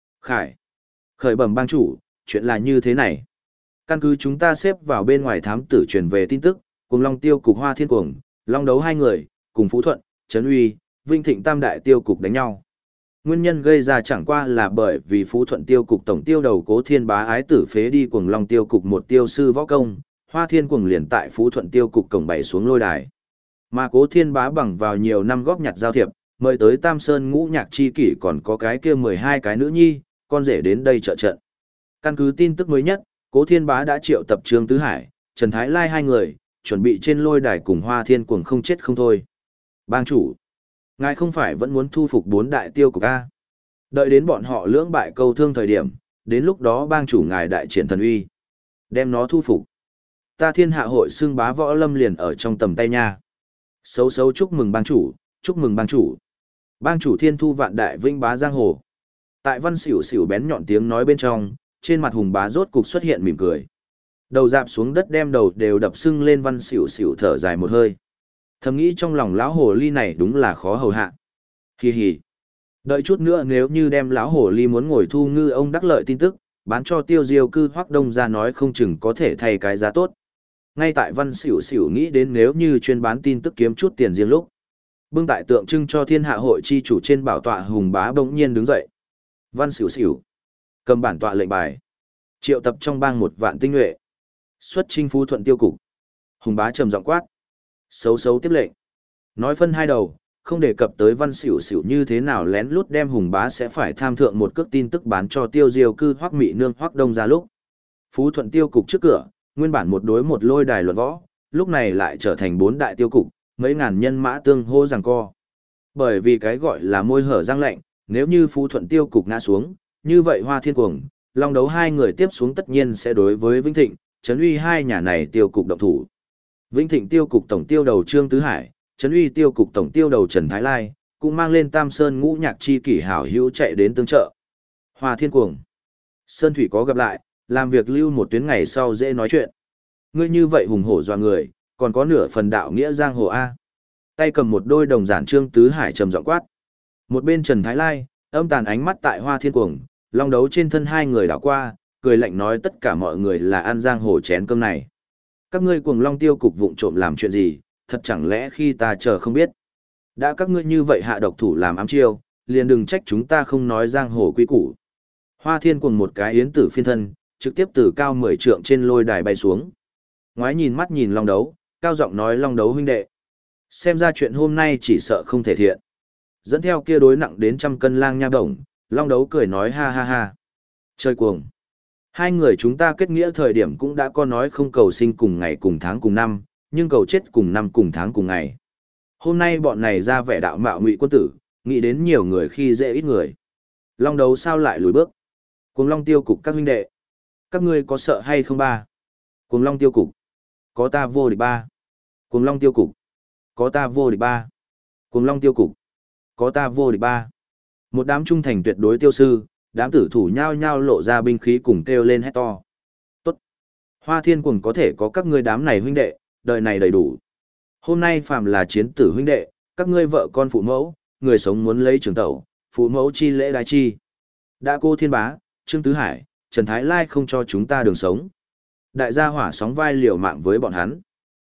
Khởi bẩm bang chủ, chuyện là như thế này. Căn cứ chúng ta xếp vào bên ngoài thám tử truyền về tin tức, cùng Long Tiêu cục Hoa Thiên Cuồng, Long Đấu hai người, cùng Phú Thuận, Trấn Uy, Vinh Thịnh tam đại tiêu cục đánh nhau. Nguyên nhân gây ra chẳng qua là bởi vì Phú Thuận tiêu cục tổng tiêu đầu Cố Thiên Bá ái tử phế đi Cuồng Long tiêu cục một tiêu sư võ công, Hoa Thiên Cuồng liền tại Phú Thuận tiêu cục cổng bày xuống lôi đài. Mà Cố Thiên Bá bằng vào nhiều năm góp nhặt giao thiệp, mời tới Tam Sơn Ngũ Nhạc chi kỷ còn có cái kia 12 cái nữ nhi, con rể đến đây trợ trận. Căn cứ tin tức mới nhất, Cố Thiên Bá đã triệu tập Trương Tứ Hải, Trần Thái Lai hai người, chuẩn bị trên lôi đài cùng Hoa Thiên Cuồng không chết không thôi. Bang chủ, ngài không phải vẫn muốn thu phục 4 đại tiêu cục A? Đợi đến bọn họ lưỡng bại câu thương thời điểm, đến lúc đó bang chủ ngài đại triển thần uy, đem nó thu phục. Ta Thiên Hạ hội xưng bá võ lâm liền ở trong tầm tay nha. Xấu xấu chúc mừng bang chủ, chúc mừng bang chủ. Bang chủ thiên thu vạn đại vinh bá giang hồ. Tại Văn Xỉu Xỉu bén nhọn tiếng nói bên trong, trên mặt Hùng bá rốt cục xuất hiện mỉm cười. Đầu dạp xuống đất đem đầu đều đập sưng lên Văn Xỉu Xỉu thở dài một hơi. Thầm nghĩ trong lòng lão hồ ly này đúng là khó hầu hạ. Hi hi. Đợi chút nữa nếu như đem lão hồ ly muốn ngồi thu ngư ông đắc lợi tin tức, bán cho Tiêu Diêu cư Hoắc Đông ra nói không chừng có thể thay cái giá tốt. Ngay tại Văn Xỉu Xỉu nghĩ đến nếu như chuyên bán tin tức kiếm chút tiền riêng lúc. Bưng tại tượng trưng cho Thiên Hạ hội chi chủ trên bảo tọa Hùng bá bỗng nhiên đứng dậy. Văn Xỉu Xỉu, cầm bản tọa lệnh bài. Triệu tập trong bang 1 vạn tinh nhuệ. Xuất chinh Phú Thuận tiêu cục. Hùng bá trầm giọng quát. Xấu xấu tiếp lệnh. Nói phân hai đầu, không đề cập tới Văn Xỉu Xỉu như thế nào lén lút đem Hùng bá sẽ phải tham thượng một cước tin tức bán cho Tiêu Diêu cư Hoắc Mị Nương Hoắc Đông ra lúc. Phú Thuận tiêu cục trước cửa, nguyên bản một đối một lôi đài luận võ, lúc này lại trở thành 4 đại tiêu cục, mấy ngàn nhân mã tương hô giằng co. Bởi vì cái gọi là môi hở răng lạnh, nếu như Phú Thuận tiêu cục ngã xuống, như vậy Hoa Thiên Cuồng, Long Đấu hai người tiếp xuống tất nhiên sẽ đối với Vinh Thịnh, Trấn Uy hai nhà này tiêu cục động thủ. Vinh Thịnh tiêu cục tổng tiêu đầu Trương Tứ Hải, Trấn Uy tiêu cục tổng tiêu đầu Trần Thái Lai, cũng mang lên Tam Sơn Ngũ Nhạc chi kỷ hảo hữu chạy đến tương trợ. Hoa Thiên Cuồng, Sơn Thủy có gặp lại, làm việc lưu một tuyến ngày sau dễ nói chuyện. Ngươi như vậy hùng hổ doa người, còn có nửa phần đạo nghĩa giang hồ A. Tay cầm một đôi đồng giản Trương Tứ Hải trầm giọng quát. Một bên Trần Thái Lai, âm tàn ánh mắt tại Hoa Thiên Cuồng, Long Đấu trên thân hai người đảo qua, cười lạnh nói tất cả mọi người là ăn giang hồ chén cơm này. Các ngươi Cuồng Long tiêu cục vụng trộm làm chuyện gì, thật chẳng lẽ khi ta chờ không biết. Đã các ngươi như vậy hạ độc thủ làm ám chiêu, liền đừng trách chúng ta không nói giang hồ quý củ. Hoa Thiên Cuồng một cái yến tử phiên thân, trực tiếp từ cao 10 trượng trên lôi đài bay xuống. Ngoái nhìn mắt nhìn Long Đấu, cao giọng nói Long Đấu huynh đệ. Xem ra chuyện hôm nay chỉ sợ không thể thiện. Dẫn theo kia đối nặng đến 100 cân lang nha đồng, Long Đấu cười nói ha ha ha. Chơi cuồng. Hai người chúng ta kết nghĩa thời điểm cũng đã có nói không cầu sinh cùng ngày cùng tháng cùng năm, nhưng cầu chết cùng năm cùng tháng cùng ngày. Hôm nay bọn này ra vẻ đạo mạo ngụy quân tử, nghĩ đến nhiều người khi dễ ít người. Long Đấu sao lại lùi bước? Cuồng Long tiêu cục các huynh đệ. Các ngươi có sợ hay không ba? Cuồng Long tiêu cục. Có ta vô địch ba. Cuồng Long tiêu cục. Có ta vô địch ba. Cuồng Long tiêu cục. Có ta vô địch ba. Một đám trung thành tuyệt đối tiêu sư, đám tử thủ nhao nhao lộ ra binh khí cùng kêu lên hét to. Tốt. Hoa Thiên Cuồng có thể có các ngươi đám này huynh đệ, đời này đầy đủ. Hôm nay phàm là chiến tử huynh đệ, các ngươi vợ con phụ mẫu, người sống muốn lấy trường tẩu, phụ mẫu chi lễ đái chi. Đã Cô Thiên Bá, Trương Tứ Hải, Trần Thái Lai không cho chúng ta đường sống. Đại gia hỏa sóng vai liều mạng với bọn hắn.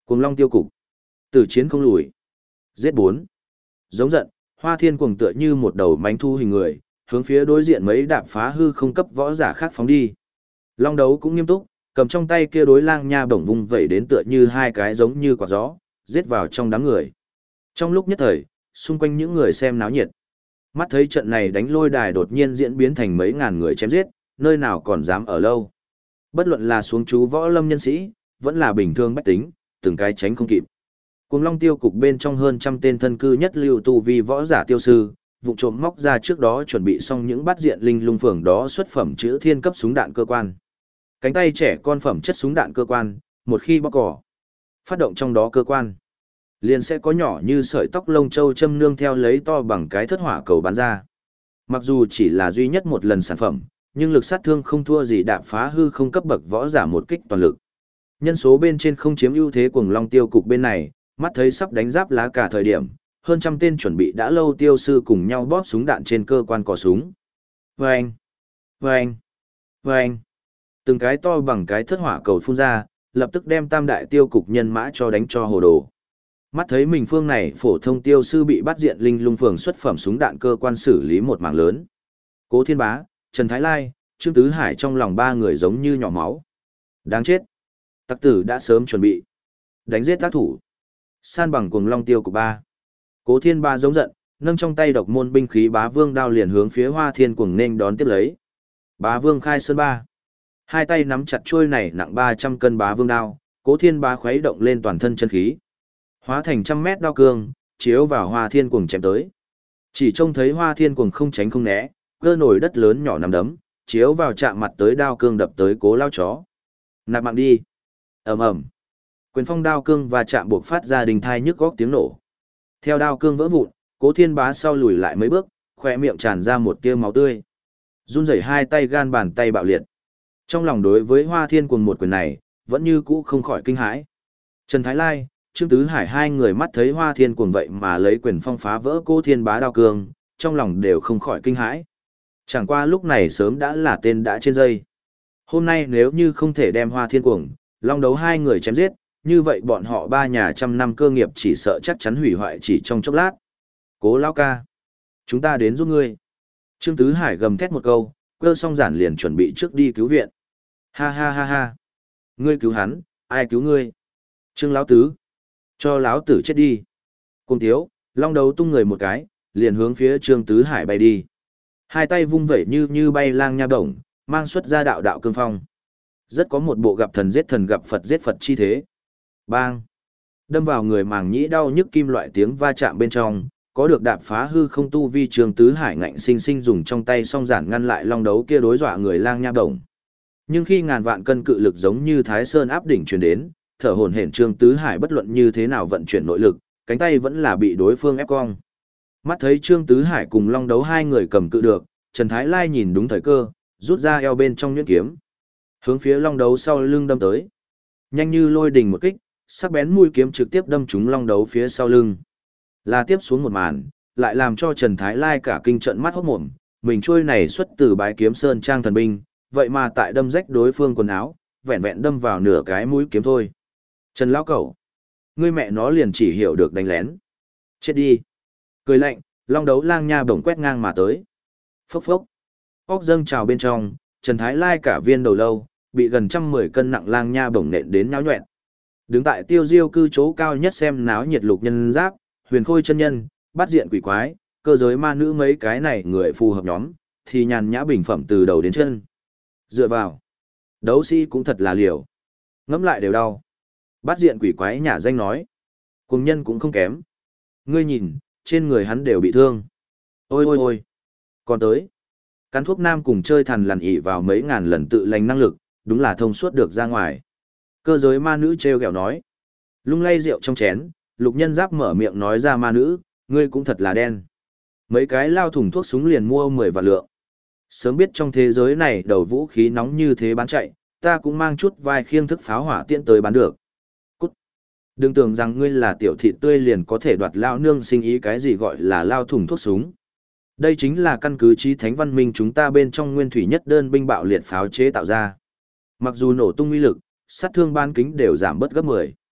Cuồng long tiêu cục. Tử chiến không lùi. Giết 4. Giống giận, Hoa Thiên Cuồng tựa như một đầu mánh thu hình người, hướng phía đối diện mấy đạp phá hư không cấp võ giả khác phóng đi. Long đấu cũng nghiêm túc, cầm trong tay kia đối lang nha bổng vung vẩy đến tựa như hai cái giống như quả gió, giết vào trong đám người. Trong lúc nhất thời, xung quanh những người xem náo nhiệt. Mắt thấy trận này đánh lôi đài đột nhiên diễn biến thành mấy ngàn người chém giết, nơi nào còn dám ở lâu. Bất luận là xuống chú võ lâm nhân sĩ, vẫn là bình thường bách tính, từng cái tránh không kịp. Cuồng long tiêu cục bên trong hơn trăm tên thân cư nhất lưu tu vi võ giả tiêu sư, vụ trộm móc ra trước đó chuẩn bị xong những bát diện linh lung phường đó xuất phẩm chữ thiên cấp súng đạn cơ quan. Cánh tay trẻ con phẩm chất súng đạn cơ quan, một khi bóc cỏ, phát động trong đó cơ quan, liền sẽ có nhỏ như sợi tóc lông châu châm nương theo lấy to bằng cái thất hỏa cầu bắn ra. Mặc dù chỉ là duy nhất một lần sản phẩm, nhưng lực sát thương không thua gì đạp phá hư không cấp bậc võ giả một kích toàn lực. Nhân số bên trên không chiếm ưu thế cuồng long tiêu cục bên này, mắt thấy sắp đánh giáp lá cả thời điểm, hơn trăm tên chuẩn bị đã lâu tiêu sư cùng nhau bóp súng đạn trên cơ quan cò súng. Vâng! Vâng! Vâng! Từng cái to bằng cái thất hỏa cầu phun ra, lập tức đem tam đại tiêu cục nhân mã cho đánh cho hồ đồ. Mắt thấy mình phương này phổ thông tiêu sư bị bắt diện linh lung phường xuất phẩm súng đạn cơ quan xử lý một mảng lớn. Cố Thiên Bá, Trần Thái Lai, Trương Tứ Hải trong lòng ba người giống như nhỏ máu. Đáng chết! Tặc tử đã sớm chuẩn bị. Đánh giết tác thủ. San bằng cuồng long tiêu của ba. Cố Thiên Bá giống giận, nâng trong tay độc môn binh khí Bá Vương đao liền hướng phía Hoa Thiên Cuồng nên đón tiếp lấy. Bá Vương khai sơn ba. Hai tay nắm chặt chuôi này nặng 300 cân Bá Vương đao, Cố Thiên Bá khuấy động lên toàn thân chân khí. Hóa thành 100 mét đao cương, chiếu vào Hoa Thiên Cuồng chém tới. Chỉ trông thấy Hoa Thiên Cuồng không tránh không né, cơ nổi đất lớn nhỏ nằm đấm, chiếu vào chạm mặt tới đao cương đập tới Cố lao chó. Nạp mạng đi. Ầm ầm. Quyền phong đao cương và chạm buộc phát ra đình thai nhức góc tiếng nổ. Theo đao cương vỡ vụn, Cố Thiên Bá sau lùi lại mấy bước, khỏe miệng tràn ra một tia máu tươi. Run rẩy hai tay gan bàn tay bạo liệt. Trong lòng đối với Hoa Thiên Cuồng một quyền này, vẫn như cũ không khỏi kinh hãi. Trần Thái Lai, Trương Tứ Hải hai người mắt thấy Hoa Thiên Cuồng vậy mà lấy quyền phong phá vỡ Cố Thiên Bá đao cương, trong lòng đều không khỏi kinh hãi. Chẳng qua lúc này sớm đã là tên đã trên dây. Hôm nay nếu như không thể đem Hoa Thiên Cuồng, long đấu hai người chém giết, như vậy bọn họ ba nhà trăm năm cơ nghiệp chỉ sợ chắc chắn hủy hoại chỉ trong chốc lát. Cố lão ca, chúng ta đến giúp ngươi. Trương Tứ Hải gầm thét một câu, cơ song giản liền chuẩn bị trước đi cứu viện. Ha ha ha ha. Ngươi cứu hắn, ai cứu ngươi? Trương lão tứ, cho lão tử chết đi. Cùng thiếu, long đấu tung người một cái, liền hướng phía Trương Tứ Hải bay đi. Hai tay vung vẩy như bay lang nha bổng, mang xuất ra đạo đạo cương phong. Rất có một bộ gặp thần giết Phật chi thế. Bang! Đâm vào người màng nhĩ đau nhức kim loại tiếng va chạm bên trong, có được đạp phá hư không tu vi Trương Tứ Hải ngạnh sinh sinh dùng trong tay song giản ngăn lại long đấu kia đối dọa người lang nha bổng. Nhưng khi ngàn vạn cân cự lực giống như Thái Sơn áp đỉnh truyền đến, thở hổn hển Trương Tứ Hải bất luận như thế nào vận chuyển nội lực, cánh tay vẫn là bị đối phương ép cong. Mắt thấy Trương Tứ Hải cùng long đấu hai người cầm cự được, Trần Thái Lai nhìn đúng thời cơ, rút ra eo bên trong nhuyễn kiếm, hướng phía long đấu sau lưng đâm tới. Nhanh như lôi đình một kích, sắc bén mũi kiếm trực tiếp đâm trúng long đấu phía sau lưng. Là tiếp xuống một màn, lại làm cho Trần Thái Lai cả kinh trận mắt hốt mồm, mình trôi này xuất từ Bái Kiếm Sơn trang thần binh, vậy mà tại đâm rách đối phương quần áo, vẹn vẹn đâm vào nửa cái mũi kiếm thôi. Trần lão cẩu, ngươi mẹ nó liền chỉ hiểu được đánh lén. Chết đi. Cười lạnh, long đấu lang nha bổng quét ngang mà tới. Phốc phốc. Óc dâng trào bên trong, Trần Thái Lai cả viên đầu lâu, bị gần 110 cân nặng lang nha bổng nện đến nhão nhoẹn. Đứng tại tiêu diêu cư chỗ cao nhất xem náo nhiệt lục nhân giáp, huyền khôi chân nhân, bát diện quỷ quái, cơ giới ma nữ mấy cái này người phù hợp nhóm, thì nhàn nhã bình phẩm từ đầu đến chân. Dựa vào. Đấu sĩ cũng thật là liều. Ngẫm lại đều đau. Bát diện quỷ quái nhả danh nói. Cùng nhân cũng không kém. Ngươi nhìn, trên người hắn đều bị thương. Ôi ôi ôi. Còn tới. Cắn thuốc nam cùng chơi thằn lằn ỉ vào mấy ngàn lần tự lành năng lực, đúng là thông suốt được ra ngoài. Cơ giới ma nữ treo kẹo nói. Lung lay rượu trong chén, lục nhân giáp mở miệng nói ra ma nữ, ngươi cũng thật là đen. Mấy cái lao thùng thuốc súng liền mua 10 vạn lượng. Sớm biết trong thế giới này đầu vũ khí nóng như thế bán chạy, ta cũng mang chút vai khiêng thức pháo hỏa tiễn tới bán được. Cút. Đừng tưởng rằng ngươi là tiểu thị tươi liền có thể đoạt lao nương sinh ý cái gì gọi là lao thùng thuốc súng. Đây chính là căn cứ chí thánh văn minh chúng ta bên trong nguyên thủy nhất đơn binh bạo liệt pháo chế tạo ra. Mặc dù nổ tung uy lực, sát thương ban kính đều giảm bớt gấp 10.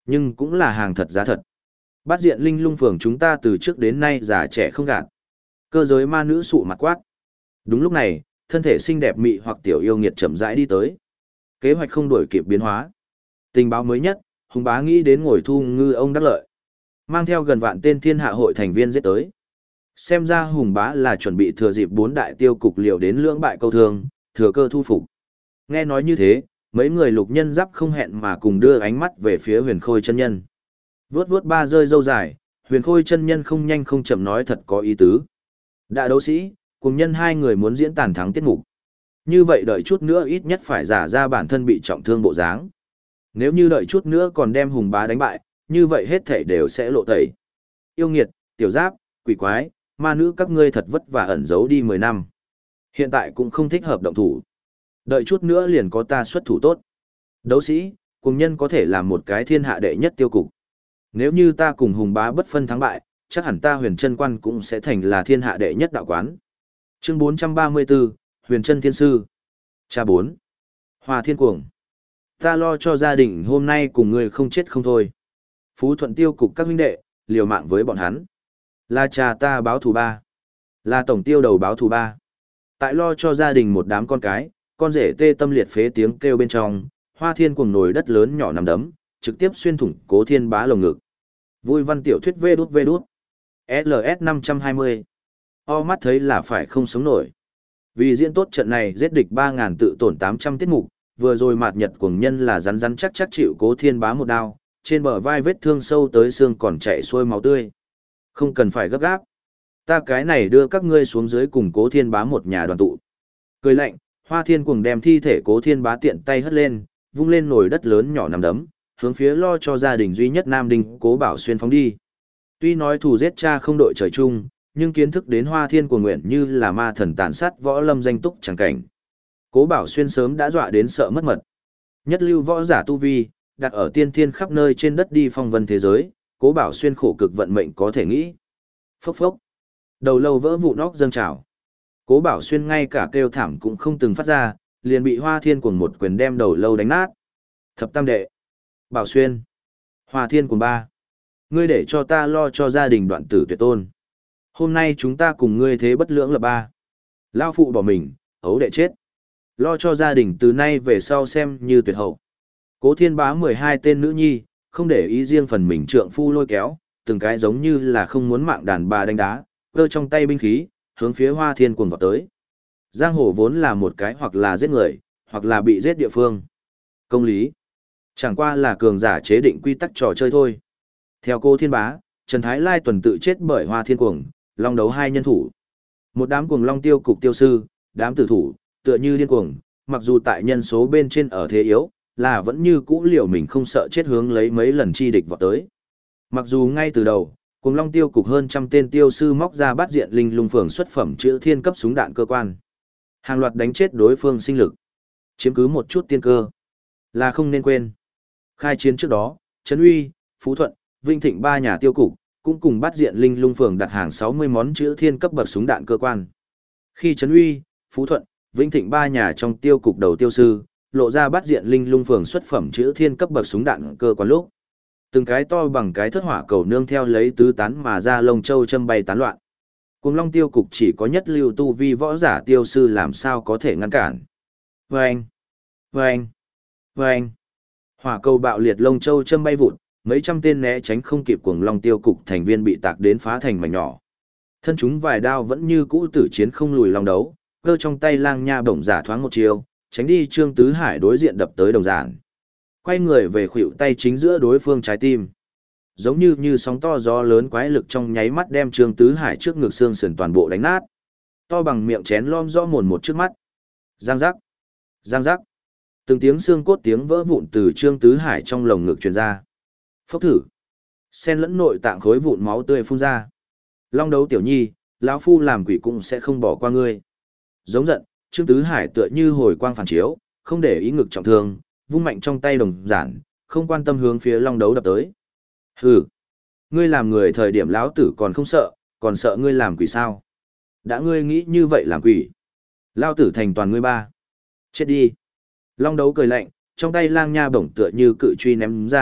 Nhưng cũng là hàng thật giá thật. Bát diện linh lung phường chúng ta từ trước đến nay già trẻ không gạt. Cơ giới ma nữ sụ mặt quát. Đúng lúc này, thân thể xinh đẹp mị hoặc tiểu yêu nghiệt chậm rãi đi tới. Kế hoạch không đổi kịp biến hóa. Tình báo mới nhất, Hùng Bá nghĩ đến ngồi thu ngư ông đắc lợi. Mang theo gần vạn tên thiên hạ hội thành viên giết tới. Xem ra Hùng Bá là chuẩn bị thừa dịp 4 đại tiêu cục liều đến lưỡng bại câu thương, thừa cơ thu phục. Nghe nói như thế, mấy người lục nhân giáp không hẹn mà cùng đưa ánh mắt về phía Huyền Khôi chân nhân. Vuốt vuốt ba rơi râu dài, Huyền Khôi chân nhân không nhanh không chậm nói thật có ý tứ. Đại đấu sĩ, cùng nhân hai người muốn diễn tàn thắng tiết mục. Như vậy đợi chút nữa ít nhất phải giả ra bản thân bị trọng thương bộ dáng. Nếu như đợi chút nữa còn đem Hùng Bá đánh bại, như vậy hết thảy đều sẽ lộ tẩy. Yêu nghiệt, tiểu giáp, quỷ quái, ma nữ các ngươi thật vất vả ẩn giấu đi 10 năm. Hiện tại cũng không thích hợp động thủ. Đợi chút nữa liền có ta xuất thủ tốt. Đấu sĩ, cùng nhân có thể làm một cái thiên hạ đệ nhất tiêu cục. Nếu như ta cùng Hùng Bá bất phân thắng bại, chắc hẳn ta Huyền Chân Quan cũng sẽ thành là thiên hạ đệ nhất đạo quán. Chương 434, Huyền Chân Thiên Sư. Cha 4. Hoa Thiên Cuồng. Ta lo cho gia đình hôm nay cùng ngươi không chết không thôi. Phú Thuận tiêu cục các huynh đệ, liều mạng với bọn hắn. Là cha ta báo thù ba. Là tổng tiêu đầu báo thù ba. Tại lo cho gia đình một đám con cái, con rể tê tâm liệt phế tiếng kêu bên trong, Hoa Thiên Cuồng nổi đất lớn nhỏ nằm đấm, trực tiếp xuyên thủng Cố Thiên Bá lồng ngực. Vui văn tiểu thuyết vê đút vê đút. LS 520. O mắt thấy là phải không sống nổi. Vì diễn tốt trận này giết địch 3.000 tự tổn 800 tiết mục, vừa rồi mạt nhật cuồng nhân là rắn rắn chắc chắc chịu Cố Thiên Bá một đao, trên bờ vai vết thương sâu tới xương còn chảy xuôi máu tươi. Không cần phải gấp gáp. Ta cái này đưa các ngươi xuống dưới cùng Cố Thiên Bá một nhà đoàn tụ. Cười lạnh, Hoa Thiên Cuồng đem thi thể Cố Thiên Bá tiện tay hất lên, vung lên nồi đất lớn nhỏ nằm đấm, hướng phía lo cho gia đình duy nhất Nam Đinh Cố Bảo Xuyên phóng đi. Tuy nói thù giết cha không đội trời chung, nhưng kiến thức đến Hoa Thiên Cuồng nguyện như là ma thần tàn sát võ lâm danh túc chẳng cảnh. Cố Bảo Xuyên sớm đã dọa đến sợ mất mật. Nhất lưu võ giả tu vi, đặt ở tiên thiên khắp nơi trên đất đi phong vân thế giới, Cố Bảo Xuyên khổ cực vận mệnh có thể nghĩ. Phốc phốc. Đầu lâu vỡ vụn óc dâng trào. Cố Bảo Xuyên ngay cả kêu thảm cũng không từng phát ra, liền bị Hoa Thiên Cuồng một quyền đem đầu lâu đánh nát. Thập tam đệ. Bảo Xuyên. Hoa Thiên Cuồng ba. Ngươi để cho ta lo cho gia đình đoạn tử tuyệt tôn. Hôm nay chúng ta cùng ngươi thế bất lưỡng lập ba. Lao phụ bỏ mình, ấu đệ chết. Lo cho gia đình từ nay về sau xem như tuyệt hậu. Cố Thiên Bá 12 tên nữ nhi, không để ý riêng phần mình trượng phu lôi kéo, từng cái giống như là không muốn mạng đàn bà đánh đá, cơ trong tay binh khí, hướng phía Hoa Thiên Cuồng vọt tới. Giang hồ vốn là một cái hoặc là giết người, hoặc là bị giết địa phương. Công lý. Chẳng qua là cường giả chế định quy tắc trò chơi thôi. Theo Cố Thiên Bá, Trần Thái Lai tuần tự chết bởi Hoa Thiên Cuồng, long đấu hai nhân thủ. Một đám cuồng long tiêu cục tiêu sư, đám tử thủ, tựa như điên cuồng, mặc dù tại nhân số bên trên ở thế yếu, là vẫn như cũ liều mình không sợ chết hướng lấy mấy lần chi địch vọt tới. Mặc dù ngay từ đầu, cuồng long tiêu cục hơn trăm tên tiêu sư móc ra bắt diện linh lung phường xuất phẩm chữ thiên cấp súng đạn cơ quan. Hàng loạt đánh chết đối phương sinh lực. Chiếm cứ một chút tiên cơ. Là không nên quên. Khai chiến trước đó, Trấn Uy, Phú Thuận, Vinh Thịnh ba nhà tiêu cục, cũng cùng bắt diện linh lung phường đặt hàng 60 món chữ thiên cấp bậc súng đạn cơ quan. Khi Trấn Uy, Phú Thuận, Vinh Thịnh ba nhà trong tiêu cục đầu tiêu sư, lộ ra bắt diện linh lung phường xuất phẩm chữ thiên cấp bậc súng đạn cơ quan lúc. Từng cái to bằng cái thất hỏa cầu nương theo lấy tứ tán mà ra lông châu châm bay tán loạn. Cùng long tiêu cục chỉ có nhất lưu tu vi võ giả tiêu sư làm sao có thể ngăn cản. Vâng! Vâng! Vâng! Hỏa cầu bạo liệt lông châu châm bay vụt, mấy trăm tên né tránh không kịp cuồng long tiêu cục thành viên bị tạc đến phá thành mảnh nhỏ. Thân chúng vài đao vẫn như cũ tử chiến không lùi long đấu, cơ trong tay lang nha bổng giả thoáng một chiều, tránh đi Trương Tứ Hải đối diện đập tới đồng giản. Quay người về khuỷu tay chính giữa đối phương trái tim. Giống như sóng to gió lớn quái lực trong nháy mắt đem Trương Tứ Hải trước ngực xương sườn toàn bộ đánh nát. To bằng miệng chén lom rõ mồn một trước mắt. Giang giác, giang giác. Từng tiếng xương cốt tiếng vỡ vụn từ Trương Tứ Hải trong lồng ngực truyền ra. Phốc thử. Xen lẫn nội tạng khối vụn máu tươi phun ra. Long đấu tiểu nhi, lão phu làm quỷ cũng sẽ không bỏ qua ngươi. Giống giận, Trương Tứ Hải tựa như hồi quang phản chiếu, không để ý ngực trọng thương, vung mạnh trong tay đồng giản, không quan tâm hướng phía long đấu đập tới. Hừ, ngươi làm người thời điểm lão tử còn không sợ, còn sợ ngươi làm quỷ sao? Đã ngươi nghĩ như vậy làm quỷ, lão tử thành toàn ngươi ba. Chết đi. Long đấu cười lạnh, trong tay lang nha bổng tựa như cự truy ném ra,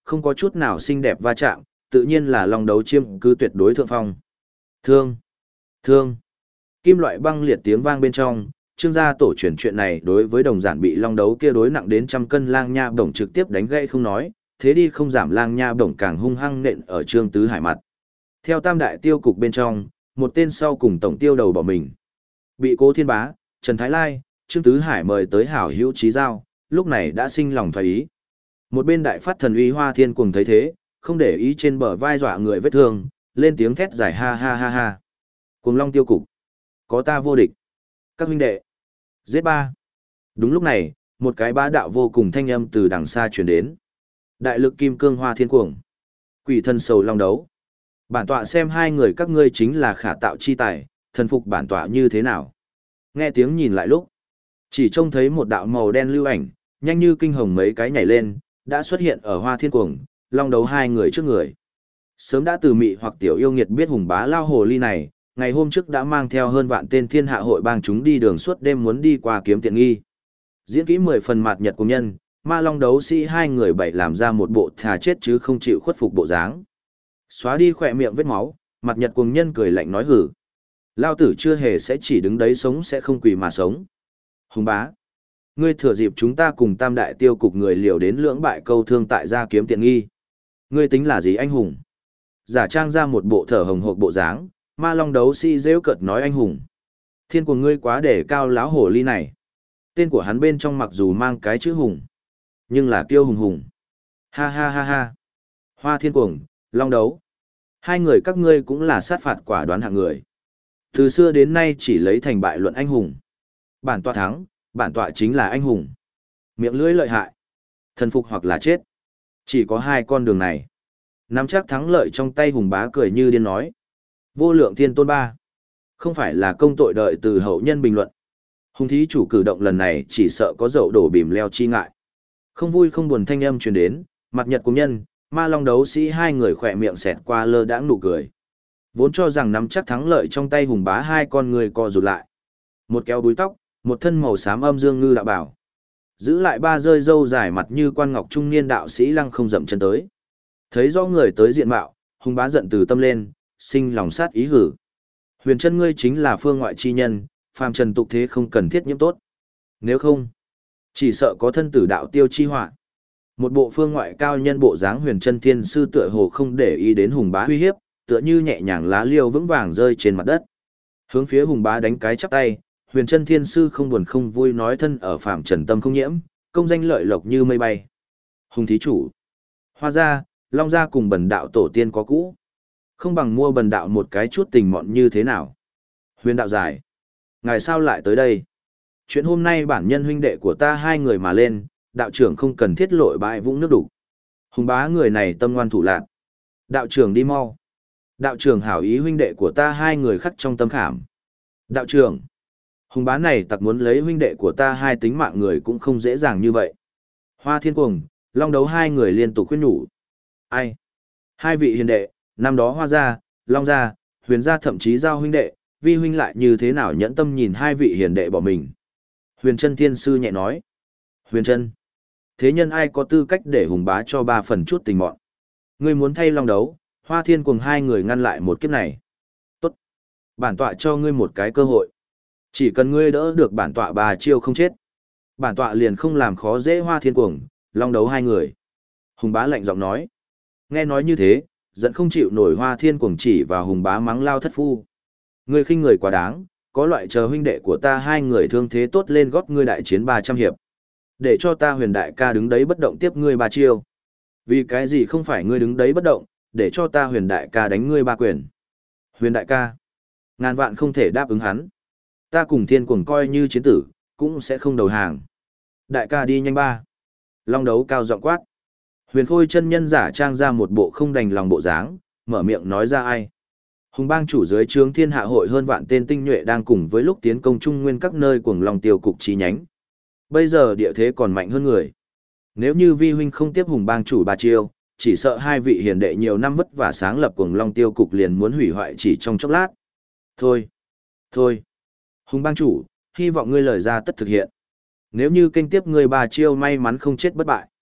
không có chút nào xinh đẹp va chạm, tự nhiên là long đấu chiêm cứ tuyệt đối thượng phong. Thương! Thương! Kim loại băng liệt tiếng vang bên trong, Trương gia tổ truyền chuyện này đối với đồng giản bị long đấu kia đối nặng đến trăm cân lang nha bổng trực tiếp đánh gãy không nói, thế đi không giảm lang nha bổng càng hung hăng nện ở Trương Tứ Hải mặt. Theo tam đại tiêu cục bên trong, một tên sau cùng tổng tiêu đầu bỏ mình. Bị Cố Thiên Bá, Trần Thái Lai, Trương Tứ Hải mời tới hảo hữu trí giao, lúc này đã sinh lòng thoái ý. Một bên đại phát thần uy Hoa Thiên Cuồng thấy thế, không để ý trên bờ vai dọa người vết thương, lên tiếng thét giải ha ha ha ha. Cuồng Long tiêu cục, có ta vô địch. Các huynh đệ, giết ba. Đúng lúc này, một cái bá đạo vô cùng thanh âm từ đằng xa truyền đến. Đại lực kim cương Hoa Thiên Cuồng, quỷ thân sầu long đấu. Bản tọa xem hai người các ngươi chính là khả tạo chi tài, thần phục bản tọa như thế nào. Nghe tiếng nhìn lại lúc, chỉ trông thấy một đạo màu đen lưu ảnh, nhanh như kinh hồng mấy cái nhảy lên, đã xuất hiện ở Hoa Thiên Cuồng, long đấu hai người trước người. Sớm đã từ mị hoặc tiểu yêu nghiệt biết hùng bá lao hồ ly này, ngày hôm trước đã mang theo hơn vạn tên thiên hạ hội bang chúng đi đường suốt đêm muốn đi qua kiếm tiện nghi. Diễn kỹ 10 phần mạt nhật cùng nhân, ma long đấu sĩ hai người bảy làm ra một bộ thà chết chứ không chịu khuất phục bộ dáng. Xóa đi khỏe miệng vết máu, mặt nhật cùng nhân cười lạnh nói hử. Lao tử chưa hề sẽ chỉ đứng đấy sống sẽ không quỳ mà sống. Hùng bá, ngươi thừa dịp chúng ta cùng tam đại tiêu cục người liều đến lưỡng bại câu thương tại gia kiếm tiện nghi. Ngươi tính là gì anh hùng? Giả trang ra một bộ thở hồng hộc bộ dáng, ma long đấu sĩ rêu cợt nói anh hùng. Thiên của ngươi quá để cao láo hổ ly này. Tên của hắn bên trong mặc dù mang cái chữ hùng, nhưng là kiêu hùng hùng. Ha ha ha ha. Hoa Thiên Cuồng, long đấu. Hai người các ngươi cũng là sát phạt quả đoán hạng người. Từ xưa đến nay chỉ lấy thành bại luận anh hùng. Bản tọa thắng, bản tọa chính là anh hùng. Miệng lưỡi lợi hại. Thần phục hoặc là chết. Chỉ có hai con đường này. Nắm chắc thắng lợi trong tay hùng bá cười như điên nói. Vô lượng thiên tôn ba. Không phải là công tội đợi từ hậu nhân bình luận. Hùng thí chủ cử động lần này chỉ sợ có dậu đổ bìm leo chi ngại. Không vui không buồn thanh âm truyền đến, mặt nhật cùng nhân, ma long đấu sĩ hai người khỏe miệng xẹt qua lơ đãng nụ cười. Vốn cho rằng nắm chắc thắng lợi trong tay hùng bá hai con người co rụt lại. Một kéo búi tóc, một thân màu xám âm dương ngư đạo bảo. Giữ lại ba rơi râu dài mặt như quan ngọc trung niên đạo sĩ lăng không dậm chân tới. Thấy rõ người tới diện mạo, hùng bá giận từ tâm lên, sinh lòng sát ý hử. Huyền chân ngươi chính là phương ngoại chi nhân, phàm trần tục thế không cần thiết nhiễm tốt. Nếu không, chỉ sợ có thân tử đạo tiêu chi họa. Một bộ phương ngoại cao nhân bộ dáng huyền chân thiên sư tựa hồ không để ý đến hùng bá uy hiếp, tựa như nhẹ nhàng lá liêu vững vàng rơi trên mặt đất. Hướng phía hùng bá đánh cái chắp tay, huyền chân thiên sư không buồn không vui nói thân ở phàm trần tâm không nhiễm, công danh lợi lộc như mây bay. Hùng thí chủ, Hoa gia, Long gia cùng bần đạo tổ tiên có cũ. Không bằng mua bần đạo một cái chút tình mọn như thế nào. Huyền đạo giải, ngài sao lại tới đây? Chuyện hôm nay bản nhân huynh đệ của ta hai người mà lên, đạo trưởng không cần thiết lội bãi vũng nước đủ. Hùng bá người này tâm ngoan thủ lạn. Đạo trưởng đi mau. Đạo trưởng hảo ý huynh đệ của ta hai người khắc trong tâm khảm. Đạo trưởng, hùng bá này tặc muốn lấy huynh đệ của ta hai tính mạng người cũng không dễ dàng như vậy. Hoa Thiên Cuồng, long đấu hai người liên tục khuyên nhủ. Ai? Hai vị hiền đệ, năm đó Hoa gia, Long gia, Huyền gia thậm chí giao huynh đệ, vi huynh lại như thế nào nhẫn tâm nhìn hai vị hiền đệ bỏ mình. Huyền chân thiên sư nhẹ nói. Huyền chân, thế nhân ai có tư cách để hùng bá cho ba phần chút tình mọn. Ngươi muốn thay long đấu, Hoa Thiên Cuồng hai người ngăn lại một kiếp này. Tốt. Bản tọa cho ngươi một cái cơ hội. Chỉ cần ngươi đỡ được bản tọa ba chiêu không chết. Bản tọa liền không làm khó dễ Hoa Thiên Cuồng, long đấu hai người. Hùng bá lạnh giọng nói. Nghe nói như thế, giận không chịu nổi Hoa Thiên Cuồng chỉ vào hùng bá mắng lao thất phu. Ngươi khinh người quá đáng, có loại chờ huynh đệ của ta hai người thương thế tốt lên gót ngươi đại chiến 300 hiệp. Để cho ta huyền đại ca đứng đấy bất động tiếp ngươi ba chiêu. Vì cái gì không phải ngươi đứng đấy bất động, để cho ta huyền đại ca đánh ngươi ba quyền. Huyền đại ca, ngàn vạn không thể đáp ứng hắn. Ta cùng Thiên Cuồng coi như chiến tử, cũng sẽ không đầu hàng. Đại ca đi nhanh ba. Long đấu cao giọng quát. Huyền Khôi chân nhân giả trang ra một bộ không đành lòng bộ dáng, mở miệng nói ra ai. Hùng bang chủ dưới trướng thiên hạ hội hơn vạn tên tinh nhuệ đang cùng với lúc tiến công trung nguyên các nơi cuồng long tiêu cục chi nhánh. Bây giờ địa thế còn mạnh hơn người. Nếu như vi huynh không tiếp hùng bang chủ ba chiêu, chỉ sợ hai vị hiền đệ nhiều năm vất vả sáng lập cuồng long tiêu cục liền muốn hủy hoại chỉ trong chốc lát. Thôi, thôi. Hùng bang chủ, hy vọng ngươi lời ra tất thực hiện. Nếu như kênh tiếp ngươi ba chiêu may mắn không chết bất bại.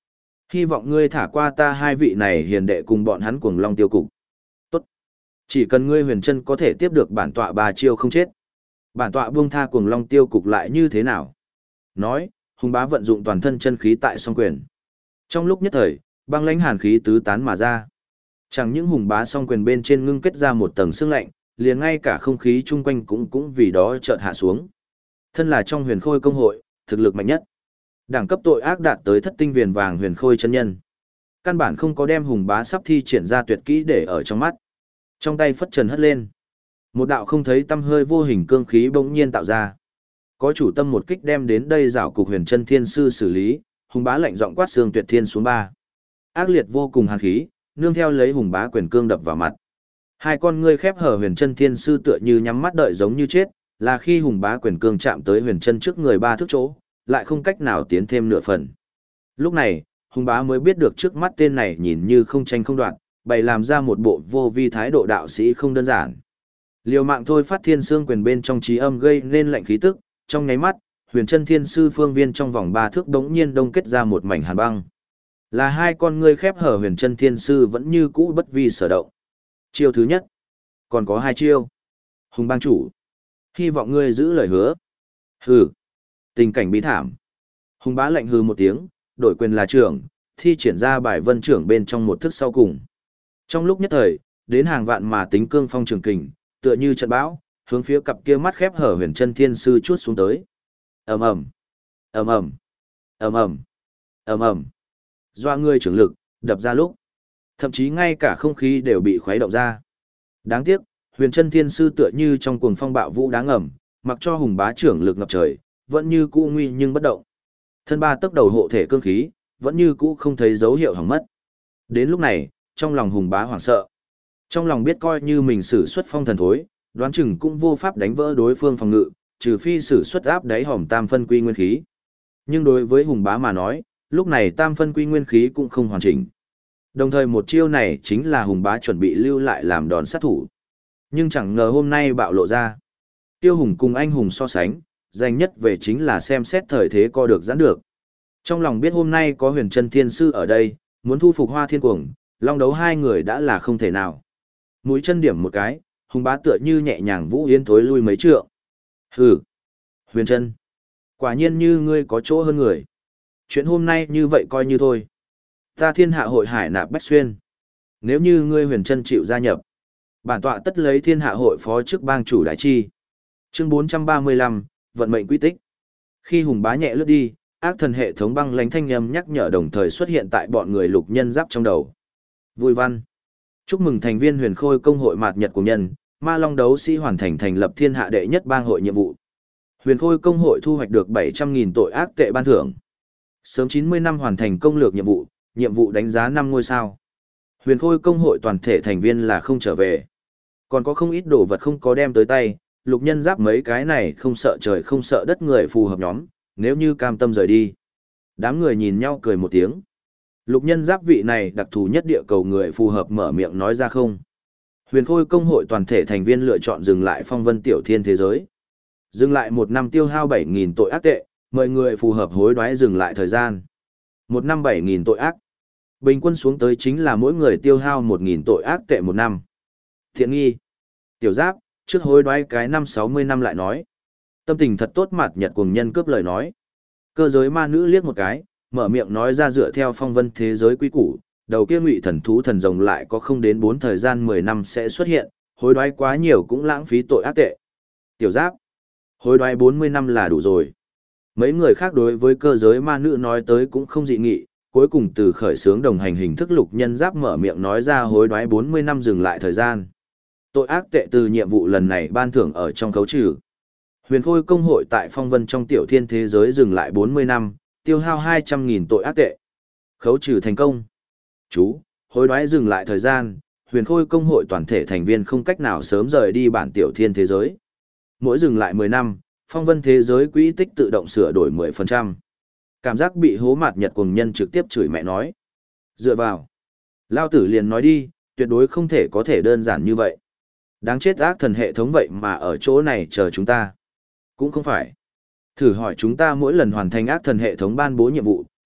Hy vọng ngươi thả qua ta hai vị này hiền đệ cùng bọn hắn cuồng long tiêu cục. Tốt. Chỉ cần ngươi huyền chân có thể tiếp được bản tọa 3 chiêu không chết. Bản tọa buông tha cuồng long tiêu cục lại như thế nào? Nói, hùng bá vận dụng toàn thân chân khí tại song quyền. Trong lúc nhất thời, băng lãnh hàn khí tứ tán mà ra. Chẳng những hùng bá song quyền bên trên ngưng kết ra một tầng sương lạnh, liền ngay cả không khí chung quanh cũng vì đó chợt hạ xuống. Thân là trong huyền khôi công hội, thực lực mạnh nhất. Đẳng cấp tội ác đạt tới thất tinh viền vàng huyền khôi chân nhân. Căn bản không có đem hùng bá sắp thi triển ra tuyệt kỹ để ở trong mắt. Trong tay phất trần hất lên. Một đạo không thấy tăm hơi vô hình cương khí bỗng nhiên tạo ra. Có chủ tâm một kích đem đến đây rảo cục huyền chân thiên sư xử lý, hùng bá lạnh giọng quát xương tuyệt thiên xuống 3. Ác liệt vô cùng hàn khí, nương theo lấy hùng bá quyền cương đập vào mặt. Hai con ngươi khép hở huyền chân thiên sư tựa như nhắm mắt đợi giống như chết, là khi hùng bá quyền cương chạm tới huyền chân trước người 3 thước chỗ, lại không cách nào tiến thêm nửa phần. Lúc này, hùng bá mới biết được trước mắt tên này nhìn như không tranh không đoạn, bày làm ra một bộ vô vi thái độ đạo sĩ không đơn giản. Liều mạng thôi phát thiên xương quyền bên trong trí âm gây nên lạnh khí tức, trong nháy mắt, huyền chân thiên sư phương viên trong vòng 3 thước đống nhiên đông kết ra một mảnh hàn băng. Là hai con ngươi khép hở huyền chân thiên sư vẫn như cũ bất vi sở động. Chiêu thứ nhất. Còn có 2 chiêu. Hùng bang chủ. Hy vọng ngươi giữ lời hứa. Hừ. Tình cảnh bí thảm. Hùng bá lạnh hừ một tiếng, đổi quyền là trưởng, thi triển ra bài vân trưởng bên trong một thức sau cùng. Trong lúc nhất thời, đến hàng vạn mà tính cương phong trường kình, tựa như trận bão, hướng phía cặp kia mắt khép hở huyền chân thiên sư chuốt xuống tới. Ầm ầm, ầm ầm, ầm ầm, ầm ầm. Doa ngươi trưởng lực, đập ra lúc, thậm chí ngay cả không khí đều bị khuấy động ra. Đáng tiếc, huyền chân thiên sư tựa như trong cuồng phong bạo vũ đáng ngầm, mặc cho hùng bá trưởng lực ngập trời, vẫn như cũ nguy nhưng bất động. Thân 3 tấc đầu hộ thể cương khí, vẫn như cũ không thấy dấu hiệu hỏng mất. Đến lúc này, trong lòng hùng bá hoảng sợ. Trong lòng biết coi như mình sử xuất phong thần thối, đoán chừng cũng vô pháp đánh vỡ đối phương phòng ngự, trừ phi sử xuất áp đáy hòm tam phân quy nguyên khí. Nhưng đối với hùng bá mà nói, lúc này tam phân quy nguyên khí cũng không hoàn chỉnh. Đồng thời một chiêu này chính là hùng bá chuẩn bị lưu lại làm đòn sát thủ. Nhưng chẳng ngờ hôm nay bạo lộ ra. Tiêu hùng cùng anh hùng so sánh, danh nhất về chính là xem xét thời thế co được giãn được. Trong lòng biết hôm nay có huyền chân thiên sư ở đây, muốn thu phục Hoa Thiên Cuồng, long đấu hai người đã là không thể nào. Mũi chân điểm một cái, hùng bá tựa như nhẹ nhàng vũ yến thối lui mấy trượng. Hừ, huyền chân, quả nhiên như ngươi có chỗ hơn người. Chuyện hôm nay như vậy coi như thôi. Ta thiên hạ hội hải nạp bách xuyên. Nếu như ngươi huyền chân chịu gia nhập, bản tọa tất lấy thiên hạ hội phó chức bang chủ đại chi. Chương 435, vận mệnh quy tích. Khi hùng bá nhẹ lướt đi, ác thần hệ thống băng lãnh thanh âm nhắc nhở đồng thời xuất hiện tại bọn người lục nhân giáp trong đầu. Vui văn. Chúc mừng thành viên huyền khôi công hội mạt nhật của nhân, ma long đấu sĩ hoàn thành thành lập thiên hạ đệ nhất bang hội nhiệm vụ. Huyền khôi công hội thu hoạch được 700.000 tội ác tệ ban thưởng. Sớm 90 năm hoàn thành công lược nhiệm vụ đánh giá 5 ngôi sao. Huyền khôi công hội toàn thể thành viên là không trở về. Còn có không ít đồ vật không có đem tới tay, lục nhân giáp mấy cái này không sợ trời không sợ đất người phù hợp nhóm, nếu như cam tâm rời đi. Đám người nhìn nhau cười một tiếng. Lục nhân giáp vị này đặc thù nhất địa cầu người phù hợp mở miệng nói ra không. Huyền khôi công hội toàn thể thành viên lựa chọn dừng lại phong vân tiểu thiên thế giới. Dừng lại 1 năm tiêu hao 7.000 tội ác tệ, mời người phù hợp hối đoái dừng lại thời gian. 1 năm 7.000 tội ác. Bình quân xuống tới chính là mỗi người tiêu hao 1.000 tội ác tệ 1 năm. Thiện nghi. Tiểu giáp, trước hối đoái cái năm 60 năm lại nói. Tâm tình thật tốt mặt nhật cùng nhân cướp lời nói. Cơ giới ma nữ liếc một cái, mở miệng nói ra dựa theo phong vân thế giới quý củ, đầu kia ngụy thần thú thần rồng lại có không đến 4 thời gian 10 năm sẽ xuất hiện, hối đoái quá nhiều cũng lãng phí tội ác tệ. Tiểu giáp, hối đoái 40 năm là đủ rồi. Mấy người khác đối với cơ giới ma nữ nói tới cũng không dị nghị, cuối cùng từ khởi xướng đồng hành hình thức lục nhân giáp mở miệng nói ra hối đoái 40 năm dừng lại thời gian. Tội ác tệ từ nhiệm vụ lần này ban thưởng ở trong khấu trừ. Huyền khôi công hội tại phong vân trong tiểu thiên thế giới dừng lại 40 năm, tiêu hao 200.000 tội ác tệ. Khấu trừ thành công. Chú, hối đoái dừng lại thời gian, huyền khôi công hội toàn thể thành viên không cách nào sớm rời đi bản tiểu thiên thế giới. Mỗi dừng lại 10 năm, phong vân thế giới quỹ tích tự động sửa đổi 10%. Cảm giác bị hố mạt nhật cùng nhân trực tiếp chửi mẹ nói. Dựa vào. Lao tử liền nói đi, tuyệt đối không thể có thể đơn giản như vậy. Đáng chết ác thần hệ thống vậy mà ở chỗ này chờ chúng ta. Cũng không phải. Thử hỏi chúng ta mỗi lần hoàn thành ác thần hệ thống ban bố nhiệm vụ,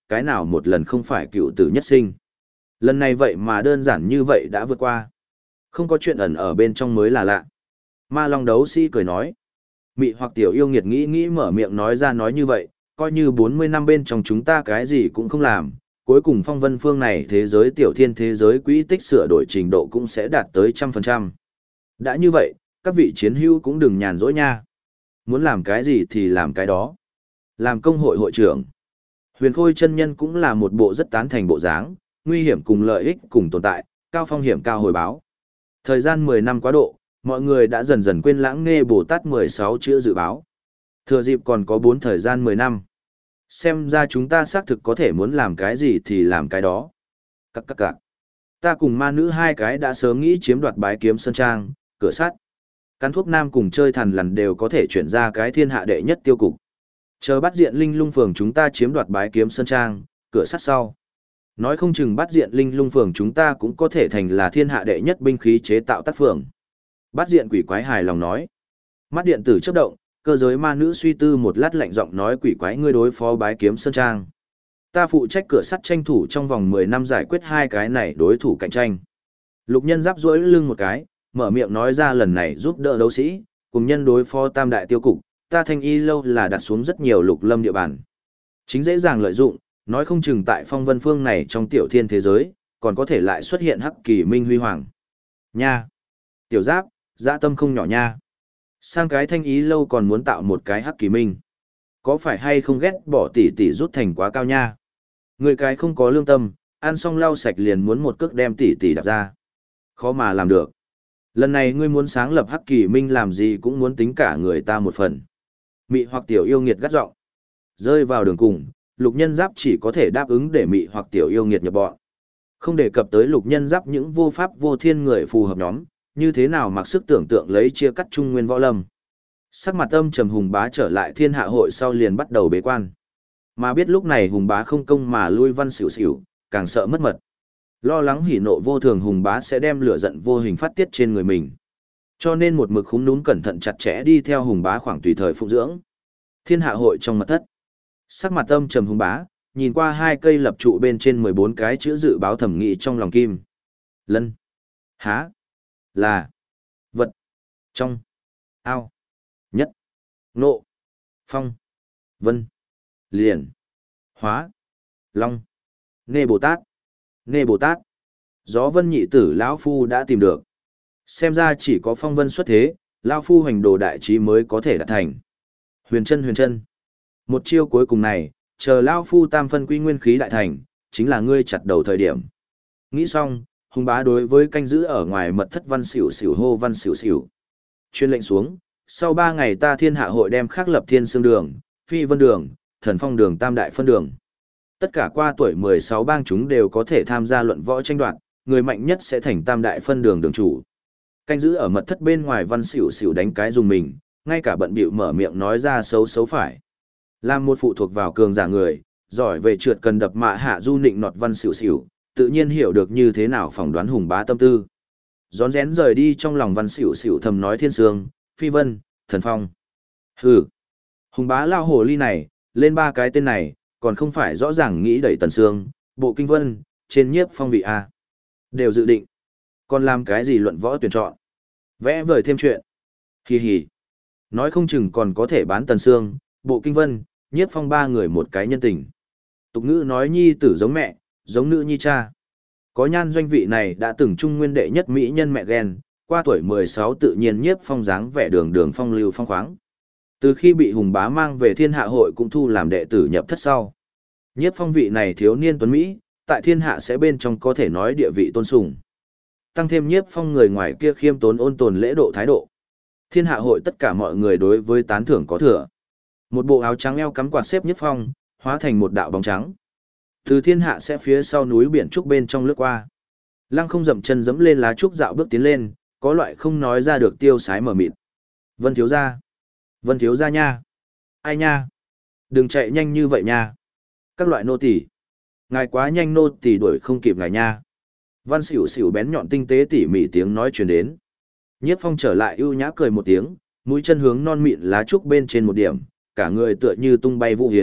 cái nào một lần không phải cựu tử nhất sinh. Lần này vậy mà đơn giản như vậy đã vượt qua. Không có chuyện ẩn ở bên trong mới là lạ. Ma Long đấu sĩ cười nói. Mị hoặc tiểu yêu nghiệt nghĩ mở miệng nói ra nói như vậy, coi như 40 năm bên trong chúng ta cái gì cũng không làm, cuối cùng phong vân phương này thế giới tiểu thiên thế giới quỹ tích sửa đổi trình độ cũng sẽ đạt tới 100%. Đã như vậy, các vị chiến hữu cũng đừng nhàn rỗi nha. Muốn làm cái gì thì làm cái đó. Làm công hội hội trưởng. Huyền Khôi chân nhân cũng là một bộ rất tán thành bộ dáng, nguy hiểm cùng lợi ích cùng tồn tại, cao phong hiểm cao hồi báo. Thời gian 10 năm quá độ, mọi người đã dần dần quên lãng nghe Bồ Tát 16 chữ dự báo. Thừa dịp còn có 4 thời gian 10 năm. Xem ra chúng ta xác thực có thể muốn làm cái gì thì làm cái đó. Các. Ta cùng ma nữ hai cái đã sớm nghĩ chiếm đoạt Bái Kiếm Sơn Trang, cửa sắt. Cắn thuốc nam cùng chơi thằn lằn đều có thể chuyển ra cái thiên hạ đệ nhất tiêu cục. Chờ bắt diện linh lung phường chúng ta chiếm đoạt Bái Kiếm Sơn Trang, cửa sắt sau. Nói không chừng bắt diện linh lung phường chúng ta cũng có thể thành là thiên hạ đệ nhất binh khí chế tạo tác phường. Bắt diện quỷ quái hài lòng nói. Mắt điện tử chớp động, cơ giới ma nữ suy tư một lát lạnh giọng nói quỷ quái ngươi đối phó Bái Kiếm Sơn Trang. Ta phụ trách cửa sắt tranh thủ trong vòng 10 năm giải quyết hai cái này đối thủ cạnh tranh. Lục nhân giáp duỗi lưng một cái, mở miệng nói ra lần này giúp đỡ đấu sĩ, cùng nhân đối phó tam đại tiêu cục, ta thanh y lâu là đặt xuống rất nhiều lục lâm địa bàn. Chính dễ dàng lợi dụng, nói không chừng tại phong vân phương này trong tiểu thiên thế giới, còn có thể lại xuất hiện hắc kỳ minh huy hoàng. Nha! Tiểu giáp, dạ tâm không nhỏ nha. Sang cái thanh ý lâu còn muốn tạo một cái hắc kỳ minh. Có phải hay không ghét bỏ tỷ rút thành quá cao nha? Người cái không có lương tâm, ăn xong lau sạch liền muốn một cước đem tỷ đạp ra. Khó mà làm được. Lần này ngươi muốn sáng lập hắc kỳ minh làm gì cũng muốn tính cả người ta một phần. Mị hoặc tiểu yêu nghiệt gắt giọng. Rơi vào đường cùng, lục nhân giáp chỉ có thể đáp ứng để mị hoặc tiểu yêu nghiệt nhập bọn. Không đề cập tới lục nhân giáp những vô pháp vô thiên người phù hợp nhóm, như thế nào mặc sức tưởng tượng lấy chia cắt trung nguyên võ lâm. Sắc mặt âm trầm Hùng Bá trở lại thiên hạ hội sau liền bắt đầu bế quan. Mà biết lúc này Hùng Bá không công mà lui văn xỉu xỉu, càng sợ mất mật. Lo lắng hỉ nộ vô thường Hùng Bá sẽ đem lửa giận vô hình phát tiết trên người mình. Cho nên một mực khúm núm cẩn thận chặt chẽ đi theo Hùng Bá khoảng tùy thời phụng dưỡng. Thiên hạ hội trong mật thất. Sắc mặt âm trầm Hùng Bá, nhìn qua hai cây lập trụ bên trên 14 cái chữ dự báo thẩm nghị trong lòng kim. Lân. Há. Là. Vật. Trong. Ao. Nhất. Nộ. Phong. Vân. Liền. Hóa. Long. Nê Bồ Tát. Nê Bồ Tát. Gió Vân nhị tử lão phu đã tìm được. Xem ra chỉ có phong vân xuất thế, lão phu hành đồ đại trí mới có thể đạt thành. Huyền chân. Một chiêu cuối cùng này, chờ lão phu tam phân quy nguyên khí đại thành, chính là ngươi chặt đầu thời điểm. Nghĩ xong, Hùng Bá đối với canh giữ ở ngoài mật thất văn xỉu xỉu hô văn xỉu xỉu. Chuyên lệnh xuống, sau 3 ngày ta thiên hạ hội đem khắc lập thiên xương đường, phi vân đường, thần phong đường tam đại phân đường. Tất cả qua tuổi 16 bang chúng đều có thể tham gia luận võ tranh đoạt, người mạnh nhất sẽ thành tam đại phân đường đường chủ. Canh giữ ở mật thất bên ngoài văn xỉu xỉu đánh cái dùng mình, ngay cả bận bịu mở miệng nói ra xấu phải. Làm một phụ thuộc vào cường giả người, giỏi về trượt cần đập mạ hạ du nịnh nọt văn xỉu xỉu, tự nhiên hiểu được như thế nào phỏng đoán Hùng Bá tâm tư. Rón rén rời đi trong lòng văn xỉu xỉu thầm nói thiên sương, phi vân, thần phong. Hừ. Hùng Bá lao hồ ly này, lên 3 cái tên này, còn không phải rõ ràng nghĩ đẩy tần sương, bộ kinh vân, trên nhiếp phong vị A. Đều dự định. Còn làm cái gì luận võ tuyển chọn. Vẽ vời thêm chuyện. Hì hì. Nói không chừng còn có thể bán tần sương, bộ kinh vân, nhiếp phong 3 người một cái nhân tình. Tục ngữ nói nhi tử giống mẹ, giống nữ nhi cha. Có nhan doanh vị này đã từng trung nguyên đệ nhất mỹ nhân mẹ ghen, qua tuổi 16 tự nhiên nhiếp phong dáng vẻ đường phong lưu phong khoáng. Từ khi bị Hùng Bá mang về thiên hạ hội cũng thu làm đệ tử nhập thất sau. Nhiếp phong vị này thiếu niên tuấn Mỹ, tại thiên hạ sẽ bên trong có thể nói địa vị tôn sùng. Tăng thêm nhiếp phong người ngoài kia khiêm tốn ôn tồn lễ độ thái độ. Thiên hạ hội tất cả mọi người đối với tán thưởng có thừa. Một bộ áo trắng eo cắm quạt xếp nhiếp phong, hóa thành một đạo bóng trắng. Từ thiên hạ sẽ phía sau núi biển trúc bên trong lướt qua. Lăng không dậm chân dẫm lên lá trúc dạo bước tiến lên, có loại không nói ra được tiêu sái mở mịt. Vân thiếu gia. Vân thiếu gia nha. Ai nha. Đừng chạy nhanh như vậy nha. Các loại nô tỳ. Ngài quá nhanh nô tỳ đuổi không kịp ngài nha. Văn xỉu xỉu bén nhọn tinh tế tỉ mỉ tiếng nói truyền đến. Nhiếp phong trở lại ưu nhã cười một tiếng, mũi chân hướng non mịn lá trúc bên trên một điểm, cả người tựa như tung bay vũ hiến,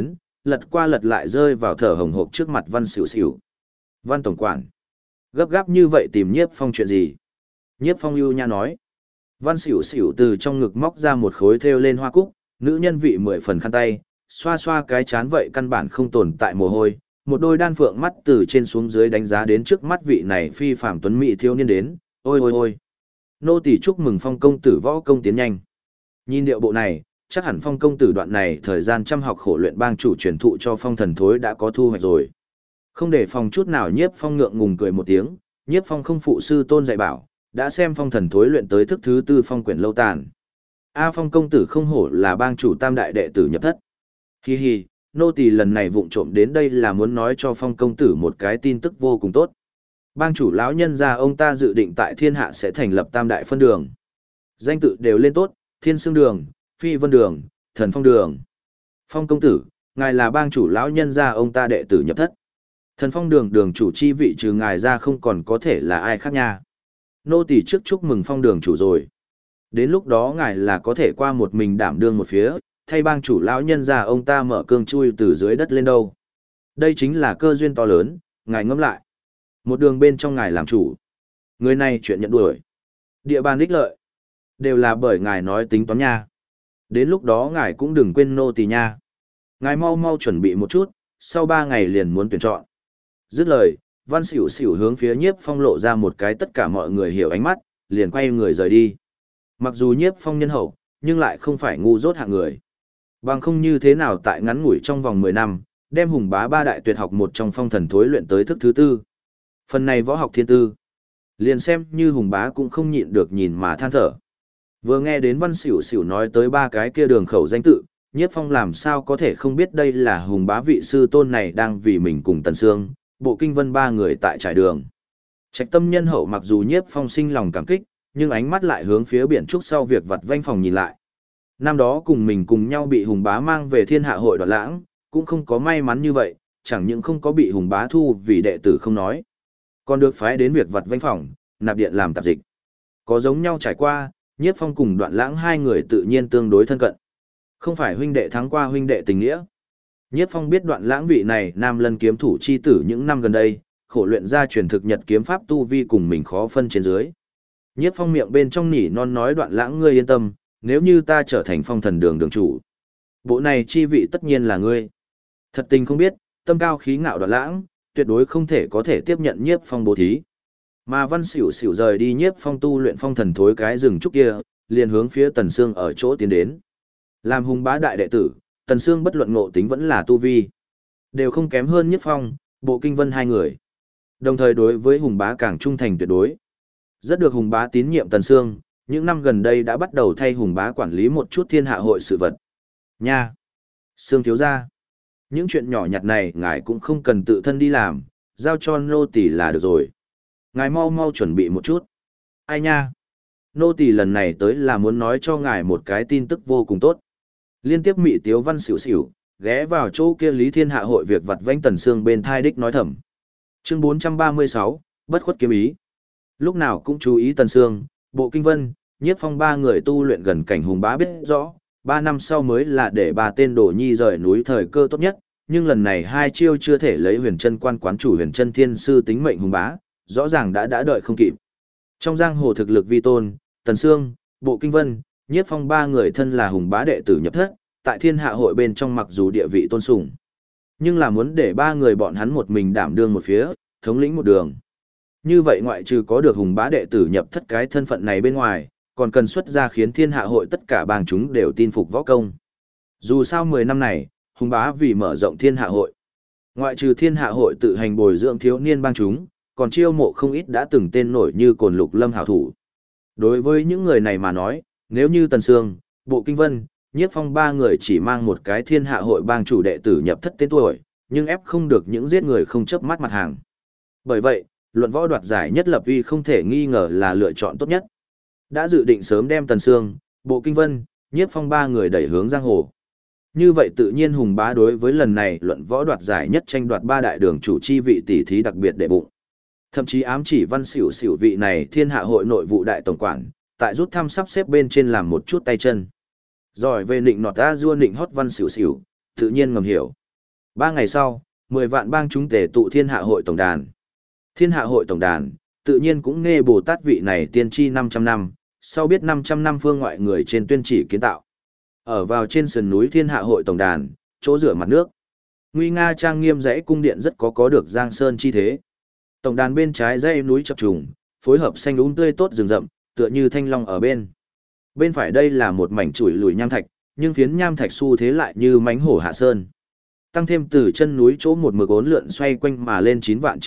lật qua lật lại rơi vào thở hồng hộc trước mặt Văn Xỉu Xỉu. Văn tổng quản, gấp gáp như vậy tìm Nhiếp Phong chuyện gì? Nhiếp Phong ưu nhã nói. Văn Xỉu Xỉu từ trong ngực móc ra một khối thêu lên hoa cúc, nữ nhân vị 10 phần khăn tay, xoa xoa cái chán vậy căn bản không tồn tại mồ hôi, một đôi đan phượng mắt từ trên xuống dưới đánh giá đến trước mắt vị này phi phàm tuấn mỹ thiếu niên đến, ôi ôi ôi. Nô tỳ chúc mừng Phong công tử võ công tiến nhanh. Nhìn điệu bộ này, chắc hẳn Phong công tử đoạn này thời gian chăm học khổ luyện bang chủ truyền thụ cho Phong thần thối đã có thu hoạch rồi. Không để Phong chút nào Nhiếp Phong ngượng ngùng cười một tiếng, Nhiếp Phong không phụ sư tôn dạy bảo, đã xem Phong thần thối luyện tới thức thứ tư Phong quyển lâu tàn. A Phong công tử không hổ là bang chủ tam đại đệ tử nhập thất. Hi hi, nô tỳ lần này vụng trộm đến đây là muốn nói cho Phong công tử một cái tin tức vô cùng tốt. Bang chủ lão nhân gia ông ta dự định tại thiên hạ sẽ thành lập tam đại phân đường. Danh tự đều lên tốt, Thiên Sương Đường, Phi Vân Đường, Thần Phong Đường. Phong công tử, ngài là bang chủ lão nhân gia ông ta đệ tử nhập thất. Thần Phong Đường đường chủ chi vị trừ ngài ra không còn có thể là ai khác nha. Nô tỳ trước chúc mừng Phong đường chủ rồi. Đến lúc đó ngài là có thể qua một mình đảm đương một phía, thay bang chủ lão nhân gia ông ta mở cương chui từ dưới đất lên đâu. Đây chính là cơ duyên to lớn, ngài ngẫm lại. Một đường bên trong ngài làm chủ. Người này chuyện nhận đuổi. Địa bàn ích lợi. Đều là bởi ngài nói tính toán nha. Đến lúc đó ngài cũng đừng quên nô tỳ nha. Ngài mau mau chuẩn bị một chút, sau 3 ngày liền muốn tuyển chọn. Dứt lời, Văn Xỉu Xỉu hướng phía Nhiếp Phong lộ ra một cái tất cả mọi người hiểu ánh mắt, liền quay người rời đi. Mặc dù Nhiếp Phong nhân hậu, nhưng lại không phải ngu dốt hạng người. Bằng không như thế nào tại ngắn ngủi trong vòng 10 năm, đem hùng bá 3 đại tuyệt học một trong phong thần thối luyện tới thức thứ tư. Phần này võ học thiên tư. Liền xem như hùng bá cũng không nhịn được nhìn mà than thở. Vừa nghe đến Văn Xỉu Xỉu nói tới 3 cái kia đường khẩu danh tự, Nhiếp Phong làm sao có thể không biết đây là hùng bá vị sư tôn này đang vì mình cùng Tần Sương, Bộ Kinh Vân 3 người tại trải đường. Trạch tâm nhân hậu mặc dù Nhiếp Phong sinh lòng cảm kích, nhưng ánh mắt lại hướng phía biển trúc sau việc vặt vanh phòng nhìn lại. Năm đó cùng mình cùng nhau bị hùng bá mang về thiên hạ hội Đoạt Lãng, cũng không có may mắn như vậy, chẳng những không có bị hùng bá thu vì đệ tử không nói, còn được phái đến việc vặt vanh phòng, nạp điện làm tạp dịch. Có giống nhau trải qua, Nhiếp Phong cùng Đoạn Lãng 2 người tự nhiên tương đối thân cận. Không phải huynh đệ thắng qua huynh đệ tình nghĩa. Nhiếp Phong biết Đoạn Lãng vị này Nam Lân kiếm thủ chi tử những năm gần đây, khổ luyện ra truyền thực nhật kiếm pháp tu vi cùng mình khó phân trên dưới. Nhiếp Phong miệng bên trong nỉ non nói Đoạn Lãng ngươi yên tâm, nếu như ta trở thành Phong thần đường đường chủ, bộ này chi vị tất nhiên là ngươi. Thật tình không biết, tâm cao khí ngạo Đoạn Lãng, tuyệt đối không thể có thể tiếp nhận Nhiếp Phong bố thí. Mà Văn Xỉu Xỉu rời đi Nhiếp Phong tu luyện phong thần thối cái rừng trúc kia, liền hướng phía Tần Sương ở chỗ tiến đến. Làm hùng bá đại đệ tử, Tần Sương bất luận ngộ tính vẫn là tu vi, đều không kém hơn Nhiếp Phong, Bộ Kinh Vân 2 người. Đồng thời đối với hùng bá càng trung thành tuyệt đối. Rất được hùng bá tín nhiệm Tần Sương, những năm gần đây đã bắt đầu thay hùng bá quản lý một chút thiên hạ hội sự vật. Nha! Sương thiếu gia, những chuyện nhỏ nhặt này ngài cũng không cần tự thân đi làm, giao cho nô tỳ là được rồi. Ngài mau mau chuẩn bị một chút. Ai nha? Nô tỳ lần này tới là muốn nói cho ngài một cái tin tức vô cùng tốt. Liên tiếp mị tiếu Văn Xỉu Xỉu, ghé vào chỗ kia Lý Thiên Hạ hội việc vặt vãnh Tần Sương bên thai đích nói thầm. Chương 436, bất khuất kiếm ý. Lúc nào cũng chú ý Tần Sương, Bộ Kinh Vân, Nhiếp Phong 3 người tu luyện gần cảnh hùng bá biết rõ, 3 năm sau mới là để 3 tên đồ nhi rời núi thời cơ tốt nhất, nhưng lần này 2 chiêu chưa thể lấy Huyền Chân Quan quán chủ Huyền Chân Thiên sư tính mệnh hùng bá, rõ ràng đã đợi không kịp. Trong giang hồ thực lực vi tôn, Tần Sương, Bộ Kinh Vân, Nhiếp Phong 3 người thân là hùng bá đệ tử nhập thất, tại thiên hạ hội bên trong mặc dù địa vị tôn sùng, nhưng là muốn để 3 người bọn hắn một mình đảm đương một phía, thống lĩnh một đường. Như vậy ngoại trừ có được hùng bá đệ tử nhập thất cái thân phận này bên ngoài, còn cần xuất ra khiến thiên hạ hội tất cả bang chúng đều tin phục võ công. Dù sao 10 năm này, hùng bá vì mở rộng thiên hạ hội, ngoại trừ thiên hạ hội tự hành bồi dưỡng thiếu niên bang chúng, còn chiêu mộ không ít đã từng tên nổi như Cồn Lục Lâm hảo thủ. Đối với những người này mà nói, nếu như Tần Sương, Bộ Kinh Vân, Nhiếp Phong 3 người chỉ mang một cái thiên hạ hội bang chủ đệ tử nhập thất tên tuổi, nhưng ép không được những giết người không chớp mắt mặt hàng. Bởi vậy, luận võ đoạt giải nhất lập uy không thể nghi ngờ là lựa chọn tốt nhất. Đã dự định sớm đem Tần Sương, Bộ Kinh Vân, Nhiếp Phong 3 người đẩy hướng giang hồ. Như vậy tự nhiên hùng bá đối với lần này luận võ đoạt giải nhất tranh đoạt 3 đại đường chủ chi vị tỷ thí đặc biệt đệ bụng. Thậm chí ám chỉ Văn Xỉu Xỉu vị này thiên hạ hội nội vụ đại tổng quản, tại rút thăm sắp xếp bên trên làm một chút tay chân. Rồi về nịnh nọt ta dua nịnh hót Văn Xỉu Xỉu, tự nhiên ngầm hiểu. 3 ngày sau, 10 vạn bang chúng tề tụ thiên hạ hội tổng đàn. Thiên hạ hội tổng đàn, tự nhiên cũng nghe Bồ Tát vị này tiên tri 500 năm, sau biết 500 năm phương ngoại người trên tuyên chỉ kiến tạo. Ở vào trên sườn núi thiên hạ hội tổng đàn, chỗ rửa mặt nước. Nguy nga trang nghiêm dãy cung điện rất có được giang sơn chi thế. Tổng đàn bên trái dãy núi chập trùng, phối hợp xanh tươi tốt rừng rậm, tựa như thanh long ở bên. Bên phải đây là một mảnh chuỗi lùi nham thạch, nhưng phiến nham thạch xu thế lại như mánh hổ hạ sơn. Tăng thêm từ chân núi chỗ một mực ốn lượn xoay quanh mà lên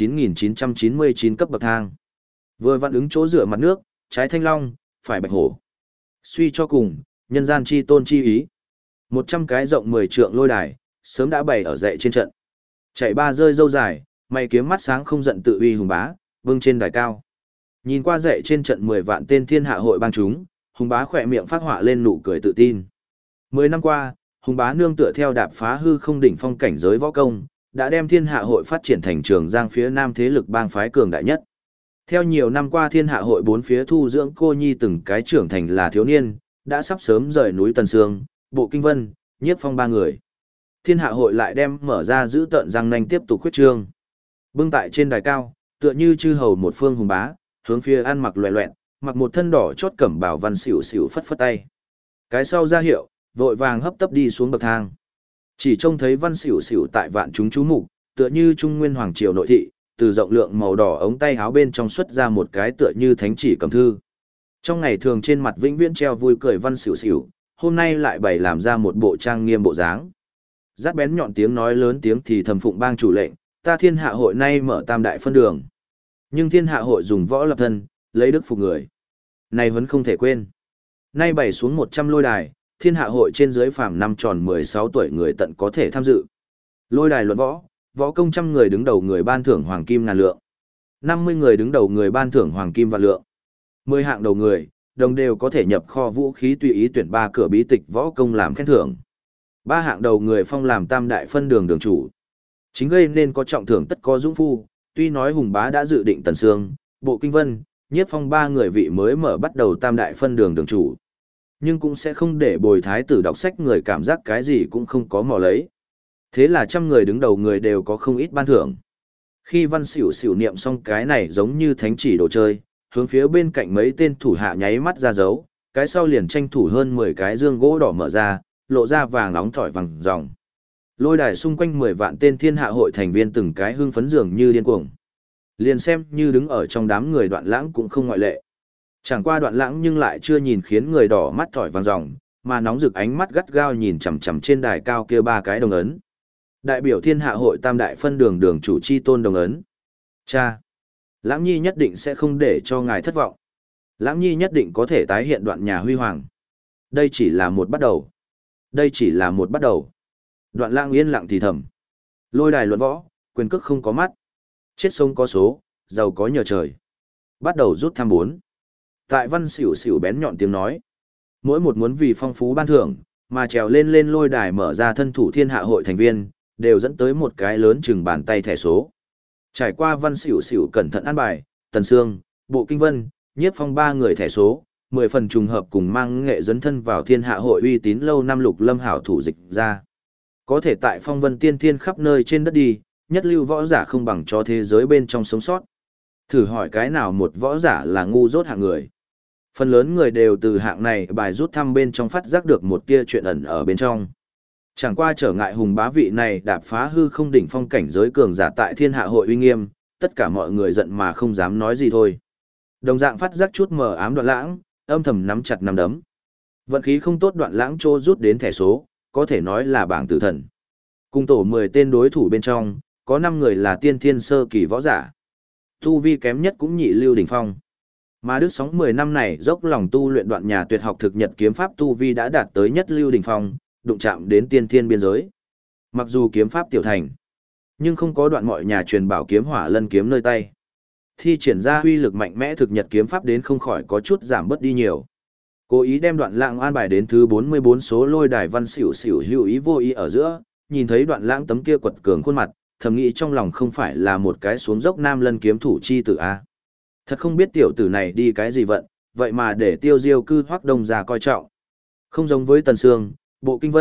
9.9999 cấp bậc thang. Vừa vặn ứng chỗ rửa mặt nước, trái thanh long, phải bạch hổ. Suy cho cùng, nhân gian chi tôn chi ý. 100 cái rộng 10 trượng lôi đài, sớm đã bày ở dậy trên trận. Chạy ba rơi dâu dài, mày kiếm mắt sáng không giận tự uy hùng bá, vương trên đài cao. Nhìn qua dậy trên trận 10 vạn tên thiên hạ hội bang chúng, hùng bá khỏe miệng phát họa lên nụ cười tự tin. 10 năm qua, hùng bá nương tựa theo đạp phá hư không đỉnh phong cảnh giới võ công, đã đem thiên hạ hội phát triển thành trường giang phía nam thế lực bang phái cường đại nhất. Theo nhiều năm qua thiên hạ hội bốn phía thu dưỡng cô nhi từng cái trưởng thành là thiếu niên, đã sắp sớm rời núi Tần Sương, Bộ Kinh Vân, Nhiếp Phong ba người. Thiên hạ hội lại đem mở ra giữ tợn răng nanh tiếp tục khuyết trương. Bưng tại trên đài cao, tựa như chư hầu một phương hùng bá, hướng phía ăn mặc loè loẹt, mặc một thân đỏ chót cẩm bào văn xỉu xỉu phất phất tay. Cái sau ra hiệu, vội vàng hấp tấp đi xuống bậc thang. Chỉ trông thấy văn xỉu xỉu tại vạn chúng chú mục, tựa như trung nguyên hoàng triều nội thị, từ rộng lượng màu đỏ ống tay áo bên trong xuất ra một cái tựa như thánh chỉ cầm thư. Trong ngày thường trên mặt vĩnh viễn treo vui cười văn xỉu xỉu, hôm nay lại bày làm ra một bộ trang nghiêm bộ dáng. Rát bén nhọn tiếng nói lớn tiếng thì thầm phụng bang chủ lệnh, ta thiên hạ hội nay mở tam đại phân đường. Nhưng thiên hạ hội dùng võ lập thân, lấy đức phục người. Này vẫn không thể quên. Nay bày xuống 100 lôi đài, thiên hạ hội trên dưới phàm năm tròn 16 tuổi người tận có thể tham dự. Lôi đài luận võ, võ công 100 người đứng đầu người ban thưởng hoàng kim ngàn lượng. 50 người đứng đầu người ban thưởng hoàng kim vạn lượng. 10 hạng đầu người, đồng đều có thể nhập kho vũ khí tùy ý tuyển 3 cửa bí tịch võ công làm khen thưởng. 3 hạng đầu người phong làm tam đại phân đường đường chủ. Chính gây nên có trọng thưởng tất có dũng phu, tuy nói hùng bá đã dự định Tần Sương, Bộ Kinh Vân, Nhiếp Phong 3 người vị mới mở bắt đầu tam đại phân đường đường chủ. Nhưng cũng sẽ không để bồi thái tử đọc sách người cảm giác cái gì cũng không có mò lấy. Thế là 100 người đứng đầu người đều có không ít ban thưởng. Khi văn xỉu xỉu niệm xong cái này giống như thánh chỉ đồ chơi, hướng phía bên cạnh mấy tên thủ hạ nháy mắt ra dấu, cái sau liền tranh thủ hơn 10 cái dương gỗ đỏ mở ra, lộ ra vàng nóng thỏi vàng ròng. Lôi đài xung quanh 10 vạn tên thiên hạ hội thành viên từng cái hưng phấn dường như điên cuồng. Liền xem như đứng ở trong đám người Đoạn Lãng cũng không ngoại lệ. Chẳng qua Đoạn Lãng nhưng lại chưa nhìn khiến người đỏ mắt thỏi vàng ròng, mà nóng rực ánh mắt gắt gao nhìn chằm chằm trên đài cao kia 3 cái đồng ấn. Đại biểu thiên hạ hội tam đại phân đường đường chủ chi tôn đồng ấn. Cha! Lãng Nhi nhất định sẽ không để cho ngài thất vọng. Lãng Nhi nhất định có thể tái hiện Đoạn nhà huy hoàng. Đây chỉ là một bắt đầu. Đây chỉ là một bắt đầu. Đoạn Lãng yên lặng thì thầm. Lôi đài luận võ, quyền cước không có mắt. Chết sống có số, giàu có nhờ trời. Bắt đầu rút thăm 4. Tại văn xỉu xỉu bén nhọn tiếng nói. Mỗi một muốn vì phong phú ban thưởng, mà trèo lên lôi đài mở ra thân thủ thiên hạ hội thành viên, đều dẫn tới một cái lớn chừng bàn tay thẻ số. Trải qua văn xỉu xỉu cẩn thận an bài, Tần Sương, Bộ Kinh Vân, Nhiếp Phong 3 người thẻ số, 10 phần trùng hợp cùng mang nghệ dấn thân vào thiên hạ hội uy tín lâu năm Lục Lâm hảo thủ dịch ra. Có thể tại phong vân tiên thiên khắp nơi trên đất đi, nhất lưu võ giả không bằng cho thế giới bên trong sống sót. Thử hỏi cái nào một võ giả là ngu dốt hạng người. Phần lớn người đều từ hạng này bài rút thăm bên trong phát giác được một tia chuyện ẩn ở bên trong. Chẳng qua trở ngại hùng bá vị này đạp phá hư không đỉnh phong cảnh giới cường giả tại thiên hạ hội uy nghiêm, tất cả mọi người giận mà không dám nói gì thôi. Đồng dạng phát giác chút mờ ám Đoạn Lãng, âm thầm nắm chặt nắm đấm. Vận khí không tốt Đoạn Lãng trô rút đến thẻ số, có thể nói là bảng tử thần. Cùng tổ 10 tên đối thủ bên trong, có 5 người là tiên thiên sơ kỳ võ giả. Tu vi kém nhất cũng nhị lưu đỉnh phong. Mà Đức Sóng 10 năm này dốc lòng tu luyện Đoạn nhà tuyệt học thực nhật kiếm pháp tu vi đã đạt tới nhất lưu đỉnh phong, đụng chạm đến tiên thiên biên giới. Mặc dù kiếm pháp tiểu thành, nhưng không có Đoạn mọi nhà truyền bảo kiếm Hỏa Lân kiếm nơi tay. Thi triển ra uy lực mạnh mẽ thực nhật kiếm pháp đến không khỏi có chút giảm bớt đi nhiều. Cố ý đem Đoạn Lãng an bài đến thứ 44 số lôi đài văn xỉu xỉu hữu ý vô ý ở giữa, nhìn thấy Đoạn Lãng tấm kia quật cường khuôn mặt, thầm nghĩ trong lòng không phải là một cái xuống dốc nam lân kiếm thủ chi tử a. Thật không biết tiểu tử này đi cái gì vận, vậy mà để Tiêu Diêu cư Hoắc Đông ra coi trọng. Không giống với Tần Sương, Bộ Kinh Vân,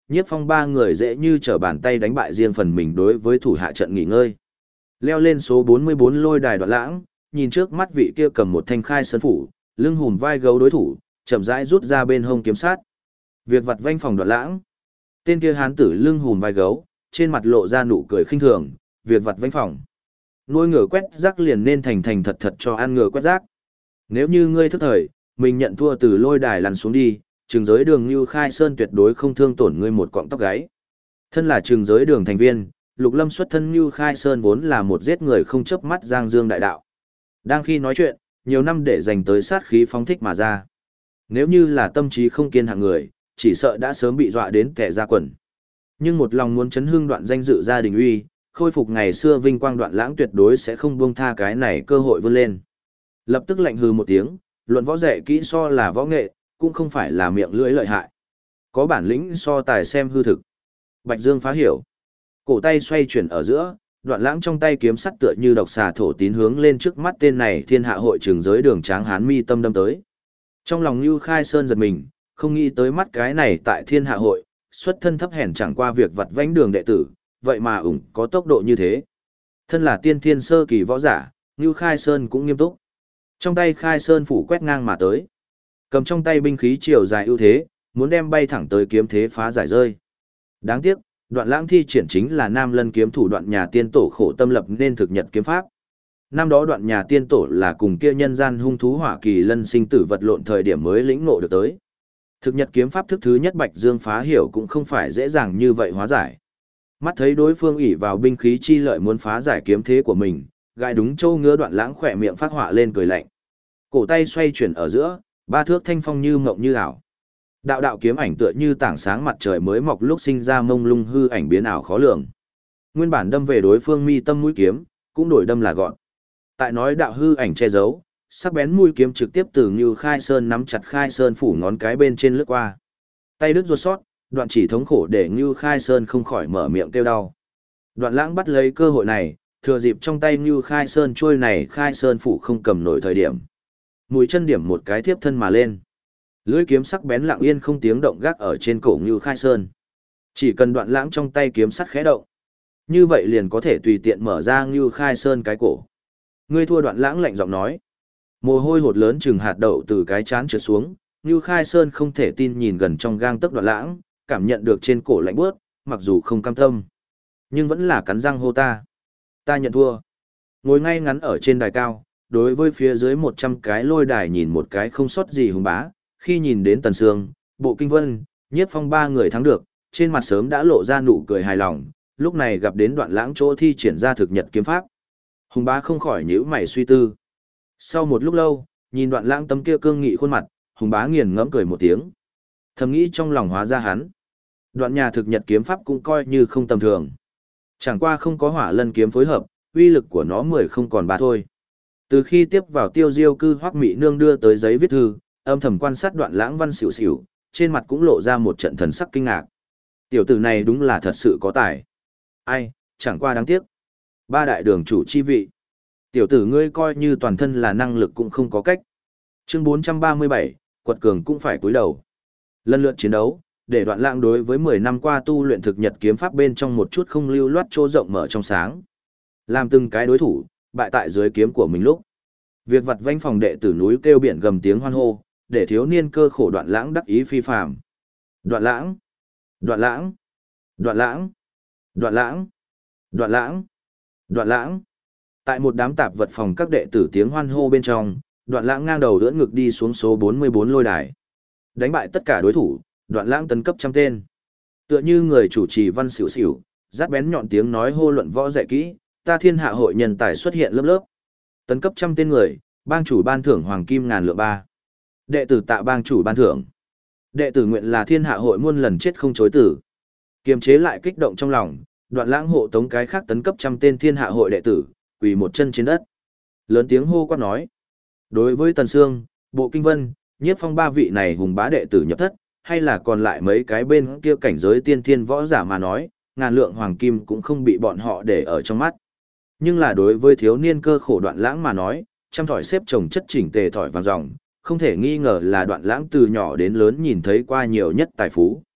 Nhiếp Phong ba người dễ như trở bàn tay đánh bại riêng phần mình đối với thủ hạ trận nghỉ ngơi. Leo lên số 44 lôi đài Đoạn Lãng, nhìn trước mắt vị kia cầm một thanh khai sơn phủ, lưng hùm vai gấu đối thủ, chậm rãi rút ra bên hông kiếm sát. Việc vặt vanh phòng Đoạn Lãng. Tên kia hán tử lưng hùm vai gấu, trên mặt lộ ra nụ cười khinh thường, việc vặt vanh phòng. Nuôi ngựa quét rác liền nên thành thành thật thật cho ăn ngựa quét rác. Nếu như ngươi thức thời, mình nhận thua từ lôi đài lăn xuống đi, Trừng Giới Đường Như Khai Sơn tuyệt đối không thương tổn ngươi một cọng tóc gáy. Thân là Trừng Giới Đường thành viên, Lục Lâm xuất thân Như Khai Sơn vốn là một giết người không chớp mắt giang dương đại đạo. Đang khi nói chuyện, nhiều năm để dành tới sát khí phóng thích mà ra. Nếu như là tâm trí không kiên hạng người, chỉ sợ đã sớm bị dọa đến kẻ ra quần. Nhưng một lòng muốn chấn hưng Đoạn danh dự gia đình uy, khôi phục ngày xưa vinh quang Đoạn Lãng tuyệt đối sẽ không buông tha cái này cơ hội vươn lên. Lập tức lạnh hừ một tiếng, luận võ dạy kỹ so là võ nghệ, cũng không phải là miệng lưỡi lợi hại. Có bản lĩnh so tài xem hư thực. Bạch Dương phá hiểu. Cổ tay xoay chuyển ở giữa, Đoạn Lãng trong tay kiếm sắt tựa như độc xà thổ tín hướng lên trước mắt tên này Thiên Hạ hội Trừng Giới Đường tráng hán mi tâm đâm tới. Trong lòng Như Khai Sơn giật mình, không nghĩ tới mắt cái này tại Thiên Hạ hội, xuất thân thấp hèn chẳng qua việc vặt vãnh đường đệ tử, vậy mà có tốc độ như thế. Thân là tiên thiên sơ kỳ võ giả, Như Khai Sơn cũng nghiêm túc. Trong tay Khai Sơn phủ quét ngang mà tới. Cầm trong tay binh khí chiều dài ưu thế, muốn đem bay thẳng tới kiếm thế phá giải rơi. Đáng tiếc, Đoạn Lãng thi triển chính là Nam Lân kiếm thủ Đoạn Nhà Tiên Tổ khổ tâm lập nên thực nhật kiếm pháp. Năm đó Đoạn Nhà Tiên Tổ là cùng kia nhân gian hung thú Hỏa Kỳ Lân sinh tử vật lộn thời điểm mới lĩnh ngộ được tới. Thực nhật kiếm pháp thức thứ nhất Bạch Dương phá hiểu cũng không phải dễ dàng như vậy hóa giải. Mắt thấy đối phương ỷ vào binh khí chi lợi muốn phá giải kiếm thế của mình, gai đúng châu ngứa Đoạn Lãng khỏe miệng phát họa lên cười lạnh. Cổ tay xoay chuyển ở giữa, ba thước thanh phong như mộng như ảo. Đạo đạo kiếm ảnh tựa như tảng sáng mặt trời mới mọc lúc sinh ra mông lung hư ảnh biến ảo khó lường. Nguyên bản đâm về đối phương mi tâm mũi kiếm, cũng đổi đâm là gọn. Tại nói đạo hư ảnh che giấu, sắc bén mũi kiếm trực tiếp từ Như Khai Sơn nắm chặt Khai Sơn phủ ngón cái bên trên lướt qua. Tay đứt ruột sót, Đoạn chỉ thống khổ để Như Khai Sơn không khỏi mở miệng kêu đau. Đoạn Lãng bắt lấy cơ hội này, thừa dịp trong tay Như Khai Sơn trôi này Khai Sơn phủ không cầm nổi thời điểm. Mũi chân điểm một cái tiếp thân mà lên. Lưỡi kiếm sắc bén lặng yên không tiếng động gác ở trên cổ Như Khai Sơn. Chỉ cần Đoạn Lãng trong tay kiếm sắt khẽ động, như vậy liền có thể tùy tiện mở ra Như Khai Sơn cái cổ. Ngươi thua. Đoạn Lãng lạnh giọng nói. Mồ hôi hột lớn chừng hạt đậu từ cái trán trượt xuống, Như Khai Sơn không thể tin nhìn gần trong gang tấc Đoạn Lãng, cảm nhận được trên cổ lạnh buốt, mặc dù không cam tâm, nhưng vẫn là cắn răng hô ta. Ta nhận thua. Ngồi ngay ngắn ở trên đài cao, đối với phía dưới 100 cái lôi đài nhìn một cái không sót gì hùng bá, khi nhìn đến Tần Sương, Bộ Kinh Vân, Nhiếp Phong ba người thắng được, trên mặt sớm đã lộ ra nụ cười hài lòng, lúc này gặp đến Đoạn Lãng chỗ thi triển ra thực nhật kiếm pháp. Hùng bá không khỏi nhíu mày suy tư. Sau một lúc lâu, nhìn Đoạn Lãng tấm kia cương nghị khuôn mặt, Hùng bá nghiền ngẫm cười một tiếng. Thầm nghĩ trong lòng hóa ra hắn. Đoạn Nhà thực nhật kiếm pháp cũng coi như không tầm thường. Chẳng qua không có Hỏa Lân kiếm phối hợp, uy lực của nó 10 không còn 3 thôi. Từ khi tiếp vào Tiêu Diêu cư Hoắc Mị Nương đưa tới giấy viết thư, âm thầm quan sát Đoạn Lãng văn xỉu xỉu, trên mặt cũng lộ ra một trận thần sắc kinh ngạc. Tiểu tử này đúng là thật sự có tài. Ai, chẳng qua đáng tiếc. Ba đại đường chủ chi vị. Tiểu tử ngươi coi như toàn thân là năng lực cũng không có cách. Chương 437, quật cường cũng phải cúi đầu. Lần lượt chiến đấu, để Đoạn Lãng đối với 10 năm qua tu luyện thực nhật kiếm pháp bên trong một chút không lưu loát chỗ rộng mở trong sáng. Làm từng cái đối thủ, bại tại dưới kiếm của mình lúc. Việc vặt vãnh phòng đệ tử núi kêu biển gầm tiếng hoan hô, để thiếu niên cơ khổ Đoạn Lãng đắc ý phi phàm. Đoạn Lãng, Đoạn Lãng, Đoạn Lãng, Đoạn Lãng, Đoạn Lãng, Đoạn Lãng. Tại một đám tạp vật phòng các đệ tử tiếng hoan hô bên trong, Đoạn Lãng ngang đầu đỡ ngực đi xuống số 44 lôi đài. Đánh bại tất cả đối thủ, Đoạn Lãng tấn cấp trăm tên. Tựa như người chủ trì văn xỉu xỉu, rát bén nhọn tiếng nói hô luận võ dạy kỹ, ta Thiên Hạ hội nhân tài xuất hiện lớp lớp. Tấn cấp trăm tên người, bang chủ ban thưởng hoàng kim ngàn lượng 3. Đệ tử tạ bang chủ ban thưởng. Đệ tử nguyện là Thiên Hạ hội muôn lần chết không chối tử. Kiềm chế lại kích động trong lòng, Đoạn Lãng hộ tống cái khác tấn cấp trăm tên Thiên Hạ hội đệ tử, quỳ một chân trên đất. Lớn tiếng hô quát nói. Đối với Tần Sương, Bộ Kinh Vân, Nhiếp Phong ba vị này hùng bá đệ tử nhập thất, hay là còn lại mấy cái bên kia cảnh giới tiên thiên võ giả mà nói, ngàn lượng hoàng kim cũng không bị bọn họ để ở trong mắt. Nhưng là đối với thiếu niên cơ khổ Đoạn Lãng mà nói, trăm thỏi xếp chồng chất chỉnh tề thỏi vàng ròng, không thể nghi ngờ là Đoạn Lãng từ nhỏ đến lớn nhìn thấy qua nhiều nhất tài phú.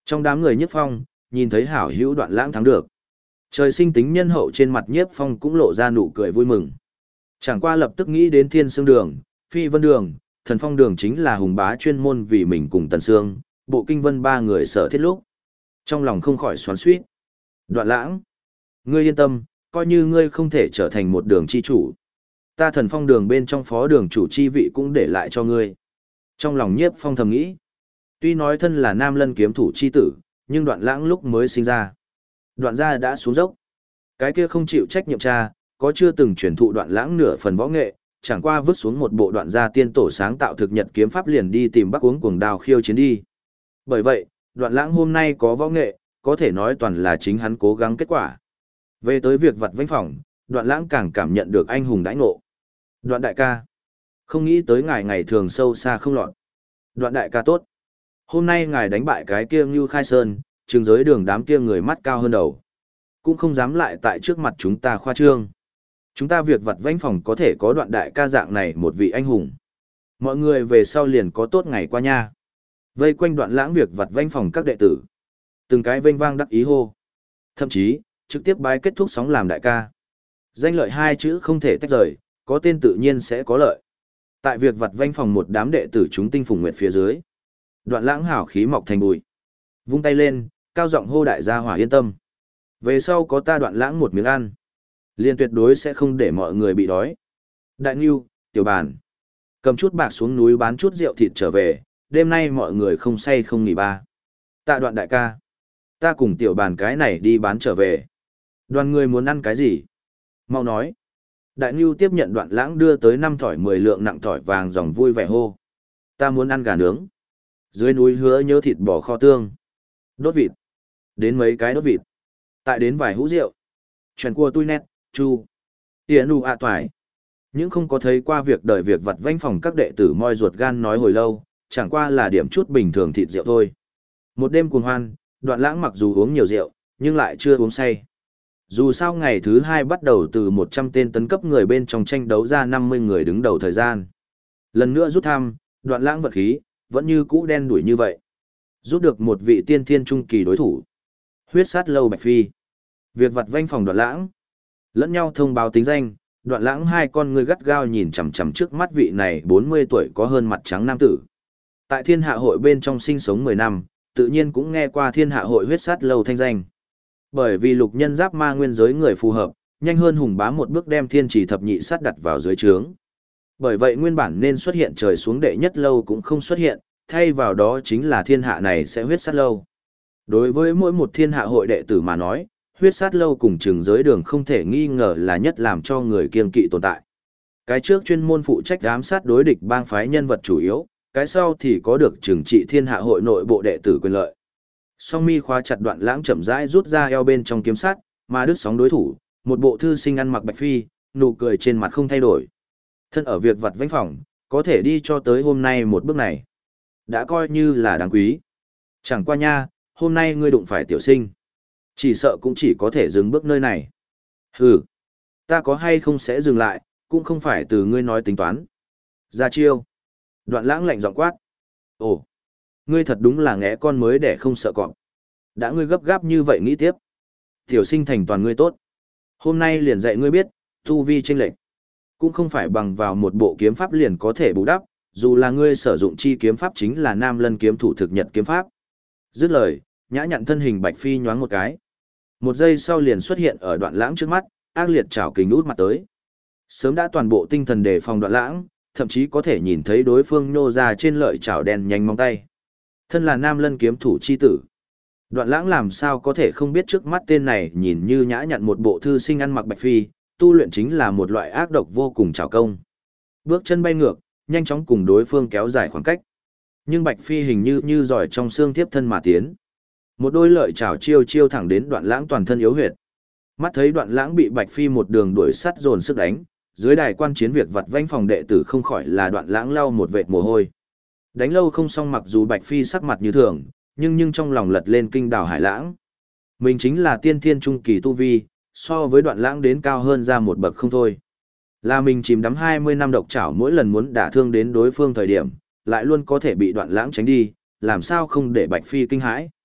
Trong đám người Nhiếp Phong, nhìn thấy hảo hữu Đoạn Lãng thắng được. Trời sinh tính nhân hậu trên mặt Nhiếp Phong cũng lộ ra nụ cười vui mừng. Chẳng qua lập tức nghĩ đến Thiên Sương Đường, Phi Vân Đường, Thần Phong Đường chính là hùng bá chuyên môn vì mình cùng Tần Sương, Bộ Kinh Vân ba người sở thiết lúc. Trong lòng không khỏi xoắn xuýt. Đoạn Lãng, ngươi yên tâm, coi như ngươi không thể trở thành một đường chi chủ. Ta Thần Phong Đường bên trong phó đường chủ chi vị cũng để lại cho ngươi. Trong lòng Nhiếp Phong thầm nghĩ. Tuy nói thân là Nam Lân kiếm thủ chi tử, nhưng Đoạn Lãng lúc mới sinh ra. Đoạn gia đã xuống dốc. Cái kia không chịu trách nhiệm cha, có chưa từng truyền thụ Đoạn Lãng nửa phần võ nghệ, chẳng qua vứt xuống một bộ Đoạn gia tiên tổ sáng tạo thực nhật kiếm pháp liền đi tìm Bắc Uống Cuồng Đao khiêu chiến đi. Bởi vậy, Đoạn Lãng hôm nay có võ nghệ, có thể nói toàn là chính hắn cố gắng kết quả. Về tới việc vặt vãnh phòng, Đoạn Lãng càng cảm nhận được anh hùng đãi ngộ. Đoạn đại ca, không nghĩ tới ngài ngày thường sâu xa không lọt. Đoạn đại ca tốt. Hôm nay ngài đánh bại cái kia Ngưu Khai Sơn, trường giới đường đám kia người mắt cao hơn đầu. Cũng không dám lại tại trước mặt chúng ta khoa trương. Chúng ta việc vặt vãnh phòng có thể có Đoạn đại ca dạng này một vị anh hùng. Mọi người về sau liền có tốt ngày qua nha. Vây quanh Đoạn Lãng việc vặt vãnh phòng các đệ tử. Từng cái vênh vang đắc ý hô. Thậm chí, trực tiếp bái kết thúc sóng làm đại ca. Danh lợi hai chữ không thể tách rời, có tên tự nhiên sẽ có lợi. Tại việc vặt vãnh phòng một đám đệ tử chúng tinh phùng nguyệt phía dưới. Đoạn Lãng hảo khí mọc thành bụi. Vung tay lên, cao giọng hô đại gia hỏa yên tâm. Về sau có ta Đoạn Lãng một miếng ăn. Liên tuyệt đối sẽ không để mọi người bị đói. Đại Ngưu, Tiểu Bàn. Cầm chút bạc xuống núi bán chút rượu thịt trở về, đêm nay mọi người không say không nghỉ ba. Tạ Đoạn đại ca. Ta cùng Tiểu Bàn cái này đi bán trở về. Đoàn người muốn ăn cái gì? Mau nói. Đại Ngưu tiếp nhận Đoạn Lãng đưa tới 5 thỏi 10 lượng nặng thỏi vàng dòng vui vẻ hô. Ta muốn ăn gà nướng. Dưới núi hứa nhớ thịt bò kho tương. Đốt vịt. Đến mấy cái đốt vịt. Tại đến vài hũ rượu. Chuyện cua tui nét, chu. Tiền nụ ạ toài. Những không có thấy qua việc đời việc vặt vãnh phòng các đệ tử moi ruột gan nói hồi lâu, chẳng qua là điểm chút bình thường thịt rượu thôi. Một đêm cuồng hoan, Đoạn Lãng mặc dù uống nhiều rượu, nhưng lại chưa uống say. Dù sao ngày thứ 2 bắt đầu từ 100 tên tấn cấp người bên trong tranh đấu ra 50 người đứng đầu thời gian. Lần nữa rút thăm, Đoạn Lãng vật khí, vẫn như cũ đen đuổi như vậy. Rút được một vị tiên thiên trung kỳ đối thủ. Huyết sát lâu Bạch Phi. Việc vặt vãnh phòng Đoạn Lãng. Lẫn nhau thông báo tính danh, Đoạn Lãng hai con người gắt gao nhìn chằm chằm trước mắt vị này 40 tuổi có hơn mặt trắng nam tử. Tại Thiên Hạ hội bên trong sinh sống 10 năm, tự nhiên cũng nghe qua Thiên Hạ hội huyết sát lâu thanh danh. Bởi vì lục nhân giáp ma nguyên giới người phù hợp, nhanh hơn hùng bá một bước đem thiên chỉ thập nhị sát đặt vào dưới trướng. Bởi vậy nguyên bản nên xuất hiện trời xuống đệ nhất lâu cũng không xuất hiện, thay vào đó chính là thiên hạ này sẽ huyết sát lâu. Đối với mỗi một thiên hạ hội đệ tử mà nói, huyết sát lâu cùng trường giới đường không thể nghi ngờ là nhất làm cho người kiêng kỵ tồn tại. Cái trước chuyên môn phụ trách giám sát đối địch bang phái nhân vật chủ yếu, cái sau thì có được trừng trị thiên hạ hội nội bộ đệ tử quyền lợi. Song mi khóa chặt Đoạn Lãng chậm rãi rút ra eo bên trong kiếm sắt, mà đứt sóng đối thủ, một bộ thư sinh ăn mặc bạch phi, nụ cười trên mặt không thay đổi. Thân ở việc vặt vãnh phòng, có thể đi cho tới hôm nay một bước này, đã coi như là đáng quý. Chẳng qua nha, hôm nay ngươi đụng phải tiểu sinh, chỉ sợ cũng chỉ có thể dừng bước nơi này. Hừ, ta có hay không sẽ dừng lại, cũng không phải từ ngươi nói tính toán. Ra chiêu. Đoạn Lãng lạnh giọng quát. Ồ, ngươi thật đúng là ngẽ con mới để không sợ cọp. Đã ngươi gấp gáp như vậy nghĩ tiếp. Tiểu sinh thành toàn ngươi tốt. Hôm nay liền dạy ngươi biết, tu vi chênh lệch cũng không phải bằng vào một bộ kiếm pháp liền có thể bù đắp, dù là ngươi sử dụng chi kiếm pháp chính là Nam Lân kiếm thủ thực nhật kiếm pháp. Dứt lời, nhã nhặn thân hình Bạch Phi nhoáng một cái. Một giây sau liền xuất hiện ở Đoạn Lãng trước mắt, ác liệt chảo kình út mặt tới. Sớm đã toàn bộ tinh thần đề phòng Đoạn Lãng, thậm chí có thể nhìn thấy đối phương nhô ra trên lợi chảo đen nhanh móng tay. Thân là Nam Lân kiếm thủ chi tử. Đoạn Lãng làm sao có thể không biết trước mắt tên này nhìn như nhã nhặn một bộ thư sinh ăn mặc Bạch Phi, tu luyện chính là một loại ác độc vô cùng trảo công. Bước chân bay ngược, nhanh chóng cùng đối phương kéo dài khoảng cách. Nhưng Bạch Phi hình như giỏi trong xương tiếp thân mà tiến. Một đôi lợi chảo chiêu thẳng đến Đoạn Lãng toàn thân yếu huyệt. Mắt thấy Đoạn Lãng bị Bạch Phi một đường đuổi sắt dồn sức đánh, dưới đài quan chiến việc vặt vãnh phòng đệ tử không khỏi là Đoạn Lãng lau một vệt mồ hôi. Đánh lâu không xong, mặc dù Bạch Phi sắc mặt như thường, nhưng trong lòng lật lên kinh đảo hải lãng. Mình chính là tiên thiên trung kỳ tu vi, so với Đoạn Lãng đến cao hơn ra một bậc không thôi. Là mình chìm đắm 20 năm độc chảo, mỗi lần muốn đả thương đến đối phương thời điểm, lại luôn có thể bị Đoạn Lãng tránh đi, làm sao không để Bạch Phi kinh hãi.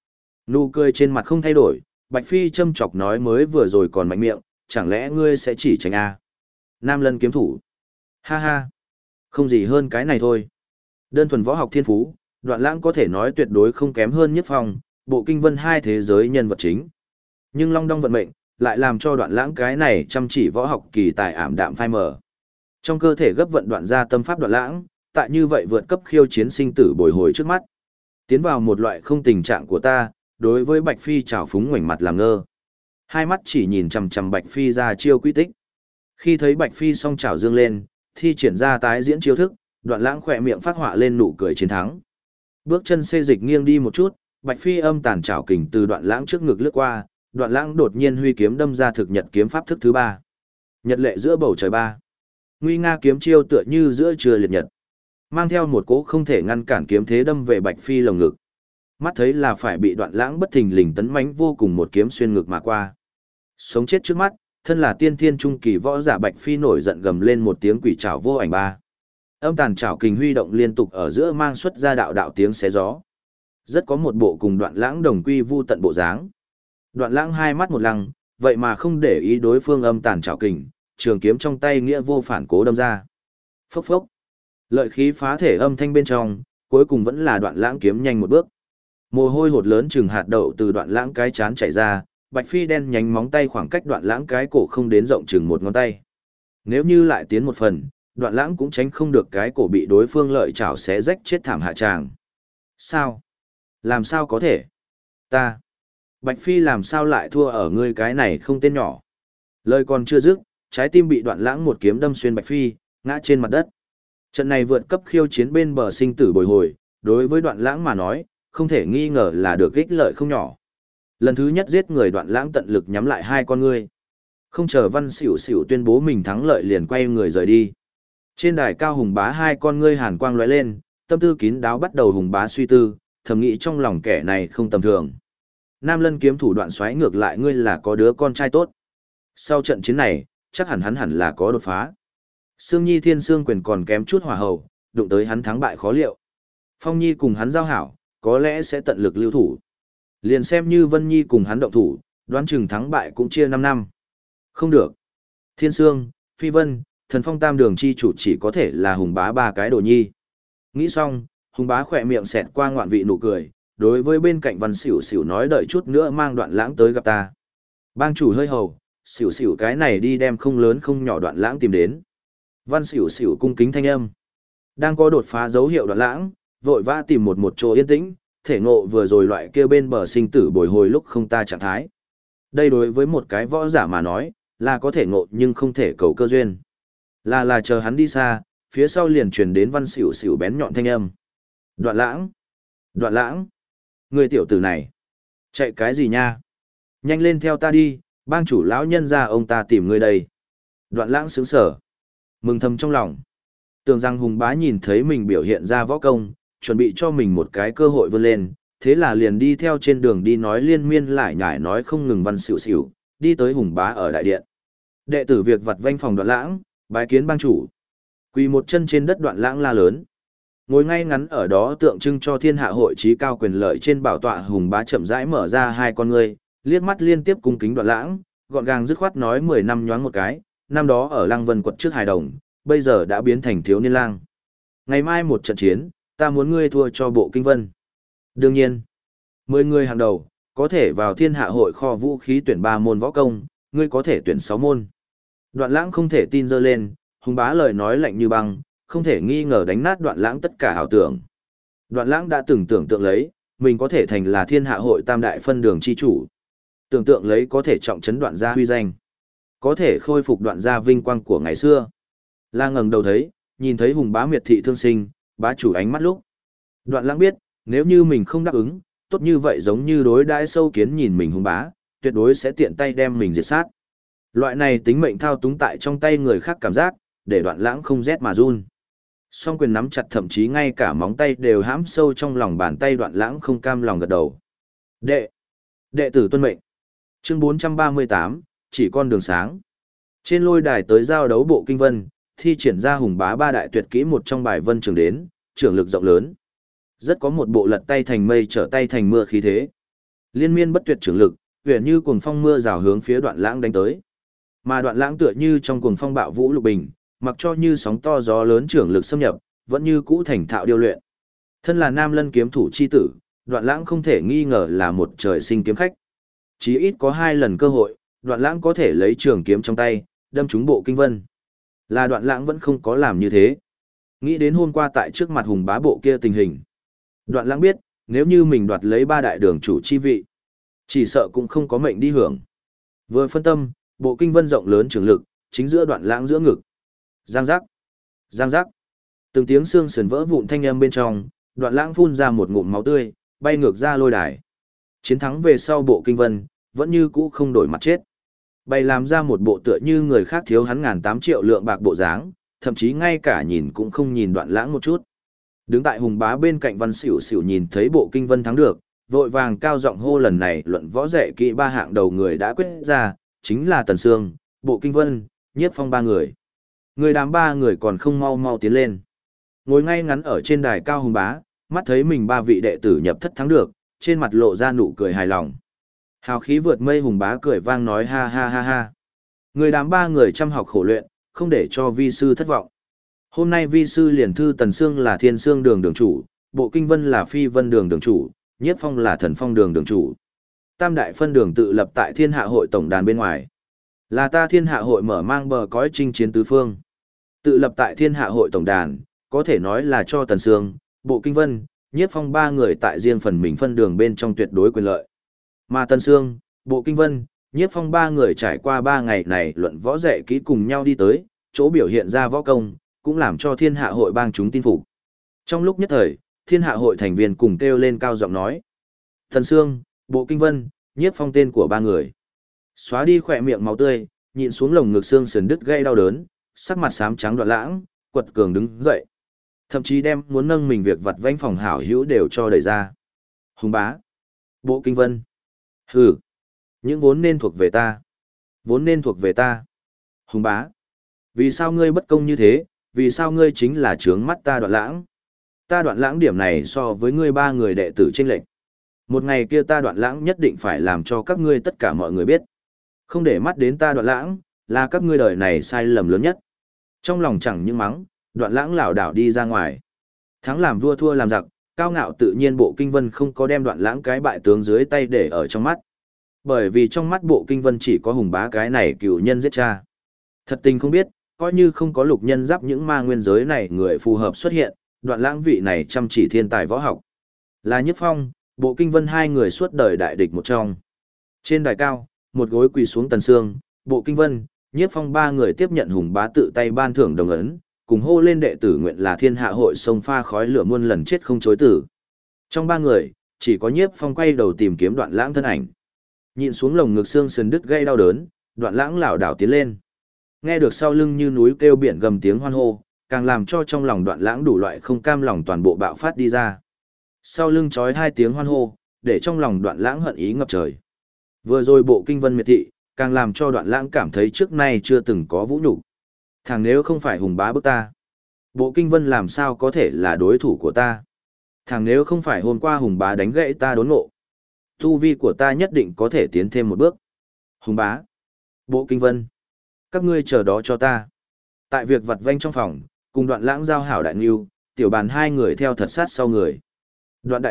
Nụ cười trên mặt không thay đổi, Bạch Phi châm chọc nói mới vừa rồi còn mạnh miệng, chẳng lẽ ngươi sẽ chỉ tránh à? Nam Lân kiếm thủ. Ha ha. Không gì hơn cái này thôi. Đơn thuần võ học thiên phú, Đoạn Lãng có thể nói tuyệt đối không kém hơn Nhất Phong, bộ kinh vân hai thế giới nhân vật chính. Nhưng Long Đong vận mệnh, lại làm cho Đoạn Lãng cái này chăm chỉ võ học kỳ tài ảm đạm phai mờ. Trong cơ thể gấp vận đoạn ra tâm pháp Đoạn Lãng, tại như vậy vượt cấp khiêu chiến sinh tử bồi hồi trước mắt. Tiến vào một loại không tình trạng của ta, đối với Bạch Phi trào phúng ngoảnh mặt làm ngơ. Hai mắt chỉ nhìn chằm chằm Bạch Phi ra chiêu quy tích. Khi thấy Bạch Phi song chảo dương lên, thi triển ra tái diễn chiêu thức, Đoạn Lãng khỏe miệng phát họa lên nụ cười chiến thắng. Bước chân xê dịch nghiêng đi một chút, Bạch Phi âm tàn chảo kình từ Đoạn Lãng trước ngực lướt qua, Đoạn Lãng đột nhiên huy kiếm đâm ra thực nhật kiếm pháp thức thứ ba. Nhật lệ giữa bầu trời ba. Nguy nga kiếm chiêu tựa như giữa trưa liệt nhật, mang theo một cỗ không thể ngăn cản kiếm thế đâm về Bạch Phi lồng ngực. Mắt thấy là phải bị Đoạn Lãng bất thình lình tấn mãnh vô cùng một kiếm xuyên ngực mà qua. Sống chết trước mắt, thân là tiên thiên trung kỳ võ giả Bạch Phi nổi giận gầm lên một tiếng quỷ trảo vô ảnh ba. Âm tàn trảo kình huy động liên tục ở giữa mang xuất ra đạo đạo tiếng xé gió. Rất có một bộ cùng Đoạn Lãng đồng quy vu tận bộ dáng. Đoạn Lãng hai mắt một lăng, vậy mà không để ý đối phương âm tàn trảo kình, trường kiếm trong tay nghĩa vô phản cố đâm ra. Phốc phốc. Lợi khí phá thể âm thanh bên trong, cuối cùng vẫn là Đoạn Lãng kiếm nhanh một bước. Mồ hôi hột lớn chừng hạt đậu từ Đoạn Lãng cái chán chảy ra, Bạch Phi đen nhánh móng tay khoảng cách Đoạn Lãng cái cổ không đến rộng chừng một ngón tay. Nếu như lại tiến một phần, Đoạn Lãng cũng tránh không được cái cổ bị đối phương lợi chảo xé rách chết thảm hạ tràng. Sao? Làm sao có thể? Ta. Bạch Phi làm sao lại thua ở ngươi cái này không tên nhỏ? Lời còn chưa dứt, trái tim bị Đoạn Lãng một kiếm đâm xuyên Bạch Phi, ngã trên mặt đất. Trận này vượt cấp khiêu chiến bên bờ sinh tử bồi hồi, đối với Đoạn Lãng mà nói, không thể nghi ngờ là được ích lợi không nhỏ. Lần thứ nhất giết người Đoạn Lãng tận lực nhắm lại hai con ngươi. Không chờ Văn Xỉu Xỉu tuyên bố mình thắng lợi liền quay người rời đi. Trên đài cao Hùng Bá hai con ngươi hàn quang lóe lên, tâm tư kín đáo bắt đầu Hùng Bá suy tư, thầm nghĩ trong lòng kẻ này không tầm thường. Nam Lân kiếm thủ Đoạn xoáy ngược lại ngươi là có đứa con trai tốt. Sau trận chiến này, chắc hẳn là có đột phá. Sương Nhi Thiên Sương Quyền còn kém chút hỏa hầu, đụng tới hắn thắng bại khó liệu. Phong Nhi cùng hắn giao hảo, có lẽ sẽ tận lực lưu thủ. Liền xem như Vân Nhi cùng hắn động thủ, đoán chừng thắng bại cũng chia 5 năm. Không được. Thiên Sương, Phi Vân, Thần Phong Tam Đường chi chủ chỉ có thể là Hùng Bá ba cái đồ nhi. Nghĩ xong, Hùng Bá khỏe miệng xẹt qua ngoạn vị nụ cười, đối với bên cạnh Văn Xỉu Xỉu nói đợi chút nữa mang Đoạn Lãng tới gặp ta. Bang chủ hơi hầu, Xỉu Xỉu cái này đi đem không lớn không nhỏ Đoạn Lãng tìm đến. Văn Xỉu Xỉu cung kính thanh âm. Đang có đột phá dấu hiệu Đoạn Lãng, vội vã tìm một chỗ yên tĩnh, thể ngộ vừa rồi loại kia bên bờ sinh tử bồi hồi lúc không ta trạng thái. Đây đối với một cái võ giả mà nói, là có thể ngộ nhưng không thể cầu cơ duyên. Là chờ hắn đi xa, phía sau liền truyền đến Văn Xỉu Xỉu bén nhọn thanh âm. Đoạn Lãng! Đoạn Lãng! Người tiểu tử này! Chạy cái gì nha? Nhanh lên theo ta đi, bang chủ lão nhân ra ông ta tìm ngươi đây. Đoạn Lãng sướng sở. Mừng thầm trong lòng. Tưởng rằng Hùng Bá nhìn thấy mình biểu hiện ra võ công, chuẩn bị cho mình một cái cơ hội vươn lên, thế là liền đi theo trên đường đi nói liên miên lại nhải nói không ngừng Văn Xỉu Xỉu, đi tới Hùng Bá ở đại điện. Đệ tử việc vặt vanh phòng Đoạn Lãng, bái kiến bang chủ. Quỳ một chân trên đất Đoạn Lãng la lớn. Ngồi ngay ngắn ở đó tượng trưng cho thiên hạ hội trí cao quyền lợi trên bảo tọa Hùng Bá chậm rãi mở ra hai con ngươi, liếc mắt liên tiếp cung kính Đoạn Lãng, gọn gàng dứt khoát nói 10 năm nhoáng một cái, năm đó ở Lăng Vân quật trước hài đồng, bây giờ đã biến thành thiếu niên lang. Ngày mai một trận chiến, ta muốn ngươi thua cho bộ kinh vân. Đương nhiên, 10 người hàng đầu, có thể vào thiên hạ hội kho vũ khí tuyển 3 môn võ công, ngươi có thể tuyển 6 môn. Đoạn Lãng không thể tin dơ lên, Hùng Bá lời nói lạnh như băng, không thể nghi ngờ đánh nát Đoạn Lãng tất cả ảo tưởng. Đoạn Lãng đã từng tưởng tượng lấy, mình có thể thành là thiên hạ hội tam đại phân đường chi chủ. Tưởng tượng lấy có thể trọng trấn Đoạn gia huy danh, có thể khôi phục Đoạn gia vinh quang của ngày xưa. La ngẩng đầu thấy, nhìn thấy Hùng Bá miệt thị thương sinh, bá chủ ánh mắt lúc. Đoạn Lãng biết, nếu như mình không đáp ứng, tốt như vậy giống như đối đãi sâu kiến nhìn mình Hùng Bá, tuyệt đối sẽ tiện tay đem mình diệt sát. Loại này tính mệnh thao túng tại trong tay người khác cảm giác, để Đoạn Lãng không rét mà run. Song quyền nắm chặt thậm chí ngay cả móng tay đều hãm sâu trong lòng bàn tay Đoạn Lãng không cam lòng gật đầu. Đệ tử tuân mệnh. Chương 438, chỉ con đường sáng. Trên lôi đài tới giao đấu bộ kinh vân, thi triển ra Hùng Bá ba đại tuyệt kỹ một trong bài vân trường đến, trưởng lực rộng lớn. Rất có một bộ lật tay thành mây trở tay thành mưa khí thế. Liên miên bất tuyệt trưởng lực, huyền như cuồng phong mưa rào hướng phía Đoạn Lãng đánh tới. Mà Đoạn Lãng tựa như trong cuồng phong bạo vũ lục bình, mặc cho như sóng to gió lớn trưởng lực xâm nhập, vẫn như cũ thành thạo điêu luyện. Thân là Nam Lân kiếm thủ chi tử, Đoạn Lãng không thể nghi ngờ là một trời sinh kiếm khách. Chí ít có 2 lần cơ hội, Đoạn Lãng có thể lấy trường kiếm trong tay, đâm trúng Bộ Kinh Vân. Là Đoạn Lãng vẫn không có làm như thế. Nghĩ đến hôm qua tại trước mặt Hùng Bá bộ kia tình hình. Đoạn Lãng biết, nếu như mình đoạt lấy 3 đại đường chủ chi vị, chỉ sợ cũng không có mệnh đi hưởng. Vừa phân tâm, Bộ Kinh Vân rộng lớn trường lực, chính giữa Đoạn Lãng giữa ngực. Giang giác, giang giác. Từng tiếng xương sườn vỡ vụn thanh âm bên trong, Đoạn Lãng phun ra một ngụm máu tươi, bay ngược ra lôi đài. Chiến thắng về sau Bộ Kinh Vân, vẫn như cũ không đổi mặt chết. Bày làm ra một bộ tựa như người khác thiếu hắn 1.800 triệu lượng bạc bộ dáng, thậm chí ngay cả nhìn cũng không nhìn Đoạn Lãng một chút. Đứng tại Hùng Bá bên cạnh Văn Xỉu Xỉu nhìn thấy Bộ Kinh Vân thắng được, vội vàng cao giọng hô lần này luận võ dạy kỹ 3 hạng đầu người đã quyết ra, chính là Tần Sương, Bộ Kinh Vân, Nhiếp Phong 3 người. Người đám 3 người còn không mau mau tiến lên. Ngồi ngay ngắn ở trên đài cao Hùng Bá, mắt thấy mình 3 vị đệ tử nhập thất thắng được, trên mặt lộ ra nụ cười hài lòng. Hào khí vượt mây Hùng Bá cười vang nói ha ha ha ha. Người đám 3 người chăm học khổ luyện, không để cho vi sư thất vọng. Hôm nay vi sư liền thư Tần Sương là Thiên Sương đường đường chủ, Bộ Kinh Vân là Phi Vân đường đường chủ, Nhiếp Phong là Thần Phong đường đường chủ. Tam đại phân đường tự lập tại Thiên Hạ hội tổng đàn bên ngoài. Là ta Thiên Hạ hội mở mang bờ cõi chinh chiến tứ phương. Tự lập tại Thiên Hạ hội tổng đàn, có thể nói là cho Tần Sương, Bộ Kinh Vân, Nhiếp Phong 3 người tại riêng phần mình phân đường bên trong tuyệt đối quyền lợi. Mà Tần Sương, Bộ Kinh Vân, Nhiếp Phong 3 người trải qua 3 ngày này luận võ dạy kỹ cùng nhau đi tới, chỗ biểu hiện ra võ công, cũng làm cho Thiên Hạ hội bang chúng tin phục. Trong lúc nhất thời, Thiên Hạ hội thành viên cùng kêu lên cao giọng nói: Tần Sương, Bộ Kinh Vân, Nhiếp Phong tên của 3 người. Xóa đi khỏe miệng máu tươi, nhịn xuống lồng ngực xương sườn đứt gây đau đớn, sắc mặt xám trắng Đoạn Lãng, quật cường đứng dậy. Thậm chí đem muốn nâng mình việc vặt vãnh phòng hảo hữu đều cho đẩy ra. Hùng Bá, Bộ Kinh Vân. Hừ, những vốn nên thuộc về ta. Vốn nên thuộc về ta. Hùng Bá, vì sao ngươi bất công như thế, vì sao ngươi chính là trướng mắt ta Đoạn Lãng? Ta Đoạn Lãng điểm này so với ngươi 3 người đệ tử chênh lệch. Một ngày kia ta Đoạn Lãng nhất định phải làm cho các ngươi tất cả mọi người biết. Không để mắt đến ta Đoạn Lãng, là các ngươi đời này sai lầm lớn nhất. Trong lòng chẳng những mắng, Đoạn Lãng lảo đảo đi ra ngoài. Thắng làm vua thua làm giặc, cao ngạo tự nhiên Bộ Kinh Vân không có đem Đoạn Lãng cái bại tướng dưới tay để ở trong mắt. Bởi vì trong mắt Bộ Kinh Vân chỉ có Hùng Bá cái này cựu nhân giết cha. Thật tình không biết, coi như không có Lục Nhân Giáp những ma nguyên giới này người phù hợp xuất hiện, Đoạn Lãng vị này chăm chỉ thiên tài võ học. Là Nhiếp Phong, Bộ Kinh Vân 2 người suốt đời đại địch một trong. Trên đài cao, một gối quỳ xuống Tần Sương, Bộ Kinh Vân, Nhiếp Phong 3 người tiếp nhận Hùng Bá tự tay ban thưởng đồng ấn, cùng hô lên đệ tử nguyện là Thiên Hạ hội sông pha khói lửa muôn lần chết không chối tử. Trong 3 người, chỉ có Nhiếp Phong quay đầu tìm kiếm Đoạn Lãng thân ảnh. Nhịn xuống lồng ngực xương sườn đứt gây đau đớn, Đoạn Lãng lảo đảo tiến lên. Nghe được sau lưng như núi kêu biển gầm tiếng hoan hô, càng làm cho trong lòng Đoạn Lãng đủ loại không cam lòng toàn bộ bạo phát đi ra. Sau lưng chói 2 tiếng hoan hô, để trong lòng Đoạn Lãng hận ý ngập trời. Vừa rồi Bộ Kinh Vân miệt thị, càng làm cho Đoạn Lãng cảm thấy trước nay chưa từng có vũ nhục. Thằng nếu không phải Hùng Bá bức ta, Bộ Kinh Vân làm sao có thể là đối thủ của ta? Thằng nếu không phải hôm qua Hùng Bá đánh gãy ta đốn ngộ, tu vi của ta nhất định có thể tiến thêm một bước. Hùng Bá, Bộ Kinh Vân, các ngươi chờ đó cho ta. Tại việc vặt vanh trong phòng, cùng Đoạn Lãng giao hảo đại ngưu, Tiểu Bàn 2 người theo thật sát sau người. Đoạn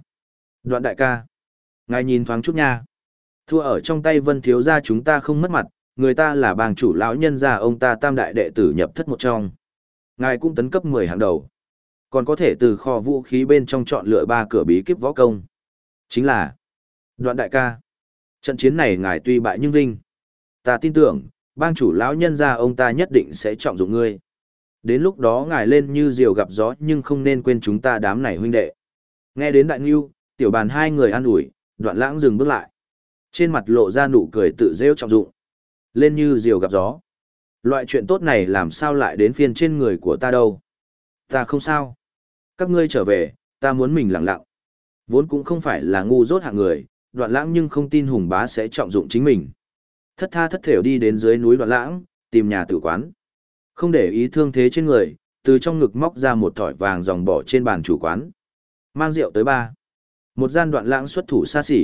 đại ca, ngài nhìn thoáng chút nha. Thua ở trong tay Vân thiếu gia chúng ta không mất mặt, người ta là bang chủ lão nhân gia ông ta tam đại đệ tử nhập thất một trong. Ngài cũng tấn cấp 10 hạng đầu. Còn có thể từ kho vũ khí bên trong chọn lựa 3 cửa bí kíp võ công. Chính là Đoạn đại ca. Trận chiến này ngài tuy bại nhưng vinh. Ta tin tưởng, bang chủ lão nhân gia ông ta nhất định sẽ trọng dụng ngươi. Đến lúc đó ngài lên như diều gặp gió nhưng không nên quên chúng ta đám này huynh đệ. Nghe đến Đại Ngưu, Tiểu Bàn 2 người an ủi, Đoạn Lãng dừng bước lại. Trên mặt lộ ra nụ cười tự rêu trọng dụng. Lên như diều gặp gió. Loại chuyện tốt này làm sao lại đến phiên trên người của ta đâu. Ta không sao. Các ngươi trở về, ta muốn mình lặng lặng. Vốn cũng không phải là ngu dốt hạng người, Đoạn Lãng nhưng không tin Hùng Bá sẽ trọng dụng chính mình. Thất tha thất thểu đi đến dưới núi Đoạn Lãng, tìm nhà tử quán. Không để ý thương thế trên người, từ trong ngực móc ra một thỏi vàng dòng bỏ trên bàn chủ quán. Mang rượu tới 3. Một gian Đoạn Lãng xuất thủ xa xỉ,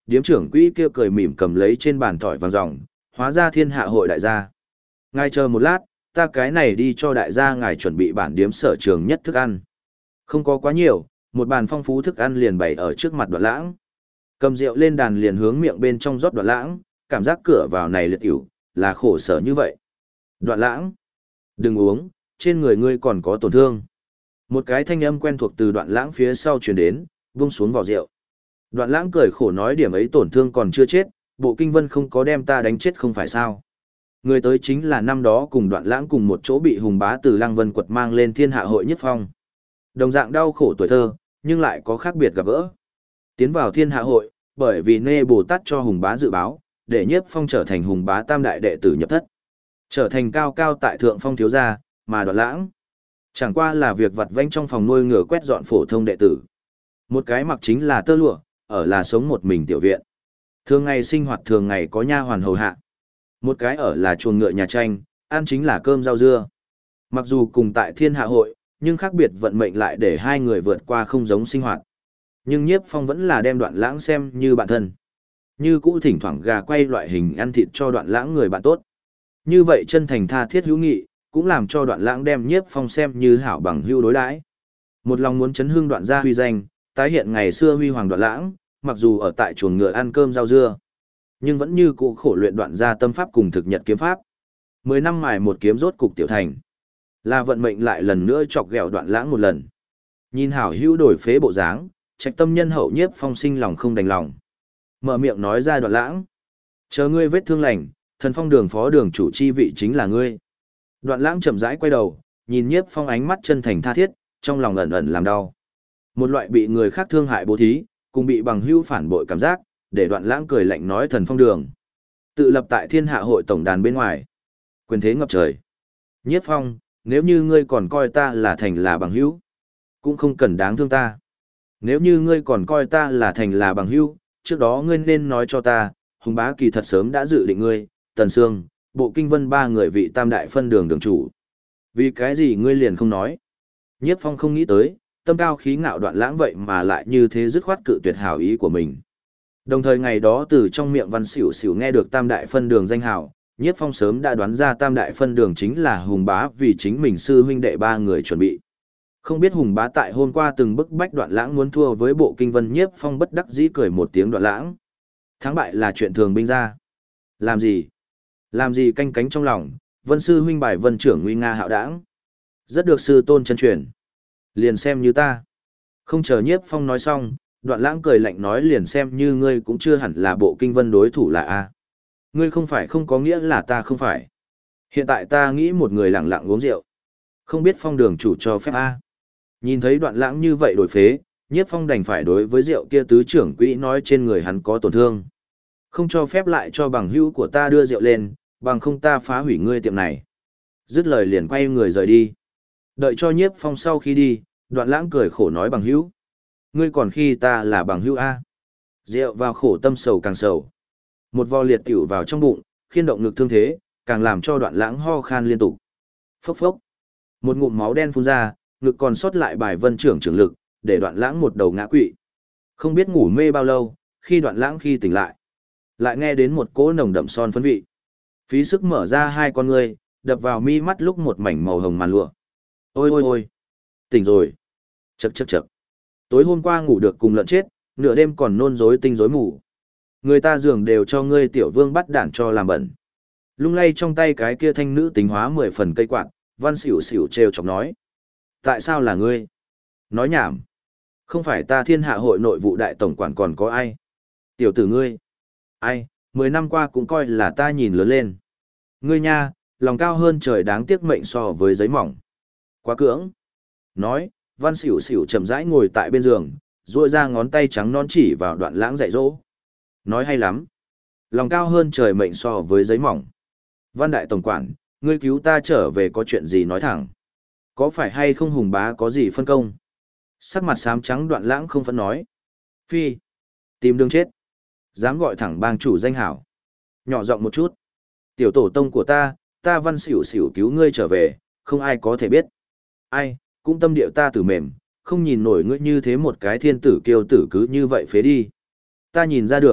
điếm trưởng quỹ kia cười mỉm cầm lấy trên bàn thỏi vàng ròng, hóa ra thiên hạ hội đại gia. Ngài chờ một lát, ta cái này đi cho đại gia ngài chuẩn bị bản điếm sở trường nhất thức ăn. Không có quá nhiều, một bàn phong phú thức ăn liền bày ở trước mặt Đoạn Lãng. Cầm rượu lên đàn liền hướng miệng bên trong rót Đoạn Lãng, cảm giác cửa vào này liệt ỉu, là khổ sở như vậy. Đoạn Lãng, đừng uống, trên người ngươi còn có tổn thương. Một cái thanh âm quen thuộc từ Đoạn Lãng phía sau truyền đến, buông xuống vỏ rượu. Đoạn Lãng cười khổ nói điểm ấy tổn thương còn chưa chết, Bộ Kinh Vân không có đem ta đánh chết không phải sao. Người tới chính là năm đó cùng Đoạn Lãng cùng một chỗ bị Hùng Bá từ Lăng Vân quật mang lên thiên hạ hội Nhiếp Phong. Đồng dạng đau khổ tuổi thơ, nhưng lại có khác biệt gặp gỡ. Tiến vào thiên hạ hội, bởi vì Nê Bồ Tát cho Hùng Bá dự báo, để Nhiếp Phong trở thành Hùng Bá tam đại đệ tử nhập thất. Trở thành cao cao tại thượng phong thiếu gia, mà Đoạn Lãng chẳng qua là việc vặt vãnh trong phòng nuôi ngựa quét dọn phổ thông đệ tử. Một cái mặc chính là tơ lụa, ở là sống một mình tiểu viện. Thường ngày sinh hoạt thường ngày có nha hoàn hầu hạ. Một cái ở là chuồng ngựa nhà tranh, ăn chính là cơm rau dưa. Mặc dù cùng tại thiên hạ hội, nhưng khác biệt vận mệnh lại để hai người vượt qua không giống sinh hoạt. Nhưng Nhiếp Phong vẫn là đem Đoạn Lãng xem như bạn thân. Như cũ thỉnh thoảng gà quay loại hình ăn thịt cho Đoạn Lãng người bạn tốt. Như vậy chân thành tha thiết hữu nghị, cũng làm cho Đoạn Lãng đem Nhiếp Phong xem như hảo bằng hữu đối đãi. Một lòng muốn chấn hương Đoạn gia huy danh, tái hiện ngày xưa huy hoàng Đoạn Lãng, mặc dù ở tại chuồng ngựa ăn cơm rau dưa, nhưng vẫn như cũ khổ luyện Đoạn gia tâm pháp cùng thực nhật kiếm pháp. 10 năm mài một kiếm rốt cục tiểu thành. Là vận mệnh lại lần nữa chọc ghẹo Đoạn Lãng một lần. Nhìn hảo hữu đổi phế bộ dáng, trạch tâm nhân hậu Nhiếp Phong sinh lòng không đành lòng. Mở miệng nói ra Đoạn Lãng: "Chờ ngươi vết thương lành, Thần Phong đường phó đường chủ chi vị chính là ngươi." Đoạn Lãng chậm rãi quay đầu, nhìn Nhiếp Phong ánh mắt chân thành tha thiết, trong lòng ẩn ẩn làm đau. Một loại bị người khác thương hại bố thí, cùng bị bằng hữu phản bội cảm giác, để Đoạn Lãng cười lạnh nói Thần Phong đường tự lập tại thiên hạ hội tổng đàn bên ngoài, quyền thế ngập trời. Nhiếp Phong, nếu như ngươi còn coi ta là thành là bằng hữu, cũng không cần đáng thương ta. Nếu như ngươi còn coi ta là thành là bằng hữu, trước đó ngươi nên nói cho ta, Hùng Bá kỳ thật sớm đã dự định ngươi, Tần Sương, Bộ Kinh Vân ba người vị tam đại phân đường đường chủ. Vì cái gì ngươi liền không nói? Nhiếp Phong không nghĩ tới, tâm cao khí ngạo Đoạn Lãng vậy mà lại như thế dứt khoát cự tuyệt hảo ý của mình. Đồng thời ngày đó từ trong miệng Văn Xỉu Xỉu nghe được tam đại phân đường danh hào, Nhiếp Phong sớm đã đoán ra tam đại phân đường chính là Hùng Bá vì chính mình sư huynh đệ ba người chuẩn bị. Không biết Hùng Bá tại hôm qua từng bức bách Đoạn Lãng muốn thua với Bộ Kinh Vân. Nhiếp Phong bất đắc dĩ cười một tiếng Đoạn Lãng. Thắng bại là chuyện thường binh ra. Làm gì? Làm gì canh cánh trong lòng, Vân sư huynh bài Vân trưởng nguy nga hạo đãng. Rất được sư tôn chân truyền. Liền xem như ta. Không chờ Nhiếp Phong nói xong, Đoạn Lãng cười lạnh nói liền xem như ngươi cũng chưa hẳn là Bộ Kinh Vân đối thủ là A. Ngươi không phải không có nghĩa là ta không phải. Hiện tại ta nghĩ một người lặng lặng uống rượu. Không biết Phong đường chủ cho phép A. Nhìn thấy Đoạn Lãng như vậy đổi phế, Nhiếp Phong đành phải đối với rượu kia tứ trưởng quỹ nói trên người hắn có tổn thương. Không cho phép lại cho bằng hữu của ta đưa rượu lên, bằng không ta phá hủy ngươi tiệm này. Dứt lời liền quay người rời đi. Đợi cho Nhiếp Phong sau khi đi, Đoạn Lãng cười khổ nói bằng hữu. Ngươi còn khi ta là bằng hữu A. Rượu vào khổ tâm sầu càng sầu. Một vò liệt tiểu vào trong bụng, khiên động ngực thương thế, càng làm cho Đoạn Lãng ho khan liên tục. Phốc phốc. Một ngụm máu đen phun ra, ngực còn sót lại bài Vân trưởng trưởng lực, để Đoạn Lãng một đầu ngã quỵ. Không biết ngủ mê bao lâu, khi Đoạn Lãng khi tỉnh lại nghe đến một cỗ nồng đậm son phấn vị. Phí sức mở ra hai con ngươi, đập vào mi mắt lúc một mảnh màu hồng màn lụa. Ôi ôi ôi, tỉnh rồi. Chậc chậc chậc. Tối hôm qua ngủ được cùng lợn chết, nửa đêm còn nôn rối tinh rối mù. Người ta giường đều cho ngươi tiểu vương bắt đản cho làm bẩn. Lung lay trong tay cái kia thanh nữ tính hóa 10 phần cây quạt, Văn Xỉu Xỉu trêu chọc nói. Tại sao là ngươi? Nói nhảm. Không phải ta thiên hạ hội nội vụ đại tổng quản còn có ai? Tiểu tử ngươi. Ai, 10 năm qua cũng coi là ta nhìn lớn lên. Ngươi nha, lòng cao hơn trời đáng tiếc mệnh so với giấy mỏng. Quá cưỡng. Nói, Văn Xỉu Xỉu chậm rãi ngồi tại bên giường, duỗi ra ngón tay trắng non chỉ vào Đoạn Lãng dạy dỗ. Nói hay lắm. Lòng cao hơn trời mệnh so với giấy mỏng. Văn đại tổng quản, ngươi cứu ta trở về có chuyện gì nói thẳng. Có phải hay không Hùng Bá có gì phân công? Sắc mặt xám trắng Đoạn Lãng không phẫn nói. Phi. Tìm đường chết. Dám gọi thẳng bang chủ danh hảo. Nhỏ giọng một chút. Tiểu tổ tông của ta Văn Xỉu Xỉu cứu ngươi trở về, không ai có thể biết. Ai, cũng tâm điệu ta tử mềm, không nhìn nổi ngươi như thế một cái thiên tử kiêu tử cứ như vậy phế đi. Ta nhìn ra được,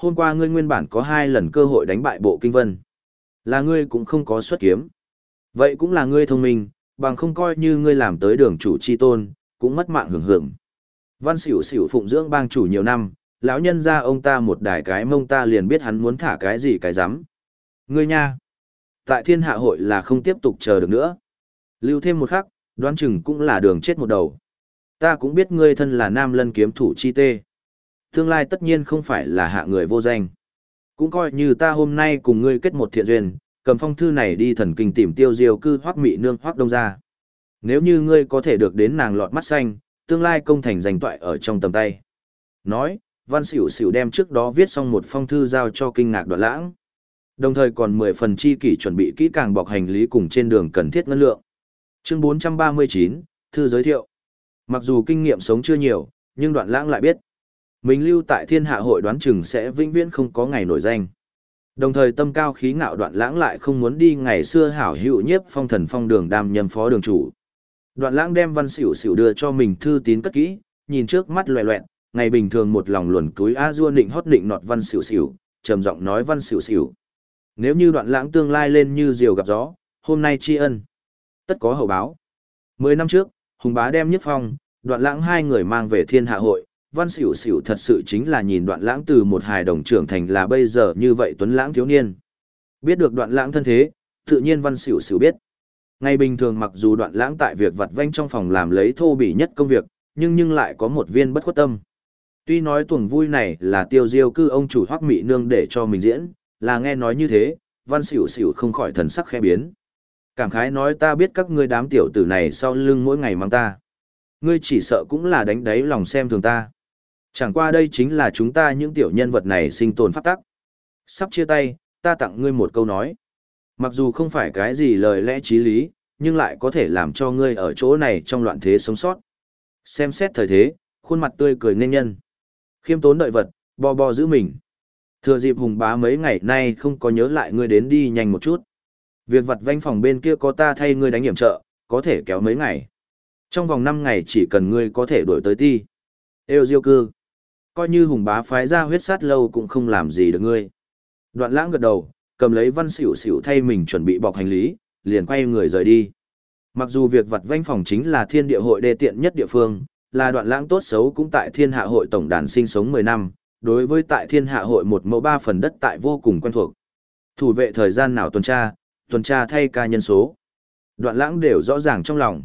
hôm qua ngươi nguyên bản có 2 lần cơ hội đánh bại Bộ Kinh Vân. Là ngươi cũng không có xuất kiếm. Vậy cũng là ngươi thông minh, bằng không coi như ngươi làm tới đường chủ chi tôn, cũng mất mạng hưởng hưởng. Văn Xỉu Xỉu phụng dưỡng bang chủ nhiều năm, lão nhân ra ông ta một đài cái mông ta liền biết hắn muốn thả cái gì cái rắm. Ngươi nha, tại thiên hạ hội là không tiếp tục chờ được nữa. Lưu thêm một khắc, đoán chừng cũng là đường chết một đầu. Ta cũng biết ngươi thân là Nam Lân kiếm thủ chi tê. Tương lai tất nhiên không phải là hạ người vô danh. Cũng coi như ta hôm nay cùng ngươi kết một thiện duyên, cầm phong thư này đi thần kinh tìm Tiêu Diêu cư Hoắc Mị Nương Hoắc Đông gia. Nếu như ngươi có thể được đến nàng lọt mắt xanh, tương lai công thành danh toại ở trong tầm tay. Nói, Văn Xỉu Xỉu đem trước đó viết xong một phong thư giao cho Kinh Ngạc Đoạn Lãng. Đồng thời còn 10 phần chi kỷ chuẩn bị kỹ càng bọc hành lý cùng trên đường cần thiết ngân lượng. Chương 439, thư giới thiệu. Mặc dù kinh nghiệm sống chưa nhiều, nhưng Đoạn Lãng lại biết, mình lưu tại thiên hạ hội đoán chừng sẽ vĩnh viễn không có ngày nổi danh. Đồng thời tâm cao khí ngạo Đoạn Lãng lại không muốn đi ngày xưa hảo hữu Nhiếp Phong Thần Phong đường đam nhâm phó đường chủ. Đoạn Lãng đem Văn Xỉu Xỉu đưa cho mình thư tín cất kỹ, nhìn trước mắt loè loẹt, ngày bình thường một lòng luồn túi a dua nịnh hót nịnh nọt Văn Xỉu Xỉu, trầm giọng nói Văn Xỉu Xỉu. Nếu như Đoạn Lãng tương lai lên như diều gặp gió, hôm nay tri ân tất có hậu báo. 10 năm trước, Hùng Bá đem Nhiếp Phong, Đoạn Lãng hai người mang về thiên hạ hội, Văn Xỉu Xỉu thật sự chính là nhìn Đoạn Lãng từ một hài đồng trưởng thành là bây giờ như vậy tuấn lãng thiếu niên. Biết được Đoạn Lãng thân thế, tự nhiên Văn Xỉu Xỉu biết. Ngày bình thường mặc dù Đoạn Lãng tại việc vặt vãnh trong phòng làm lấy thô bỉ nhất công việc, nhưng lại có một viên bất khuất tâm. Tuy nói tuồng vui này là Tiêu Diêu cư ông chủ Hoắc Mị Nương để cho mình diễn, là nghe nói như thế, Văn Xỉu Xỉu không khỏi thần sắc khẽ biến. Cảm khái nói ta biết các ngươi đám tiểu tử này sau lưng mỗi ngày mang ta. Ngươi chỉ sợ cũng là đánh đáy lòng xem thường ta. Chẳng qua đây chính là chúng ta những tiểu nhân vật này sinh tồn pháp tắc. Sắp chia tay, ta tặng ngươi một câu nói. Mặc dù không phải cái gì lời lẽ chí lý, nhưng lại có thể làm cho ngươi ở chỗ này trong loạn thế sống sót. Xem xét thời thế, khuôn mặt tươi cười nên nhân. Khiêm tốn đợi vật, bo bo giữ mình. Thừa dịp Hùng Bá mấy ngày nay không có nhớ lại ngươi đến đi nhanh một chút. Việc vặt vãnh phòng bên kia có ta thay ngươi đánh hiểm trợ, có thể kéo mấy ngày. Trong vòng 5 ngày chỉ cần ngươi có thể đuổi tới ti. Êu Diêu cư. Coi như Hùng Bá phái ra huyết sát lâu cũng không làm gì được ngươi. Đoạn Lãng gật đầu, cầm lấy Văn Xỉu Xỉu thay mình chuẩn bị bọc hành lý, liền quay người rời đi. Mặc dù việc vặt vãnh phòng chính là thiên địa hội đê tiện nhất địa phương, là Đoạn Lãng tốt xấu cũng tại thiên hạ hội tổng đàn sinh sống 10 năm, đối với tại thiên hạ hội 1/3 đất tại vô cùng quen thuộc. Thủ vệ thời gian nào tuần tra thay ca nhân số. Đoạn Lãng đều rõ ràng trong lòng.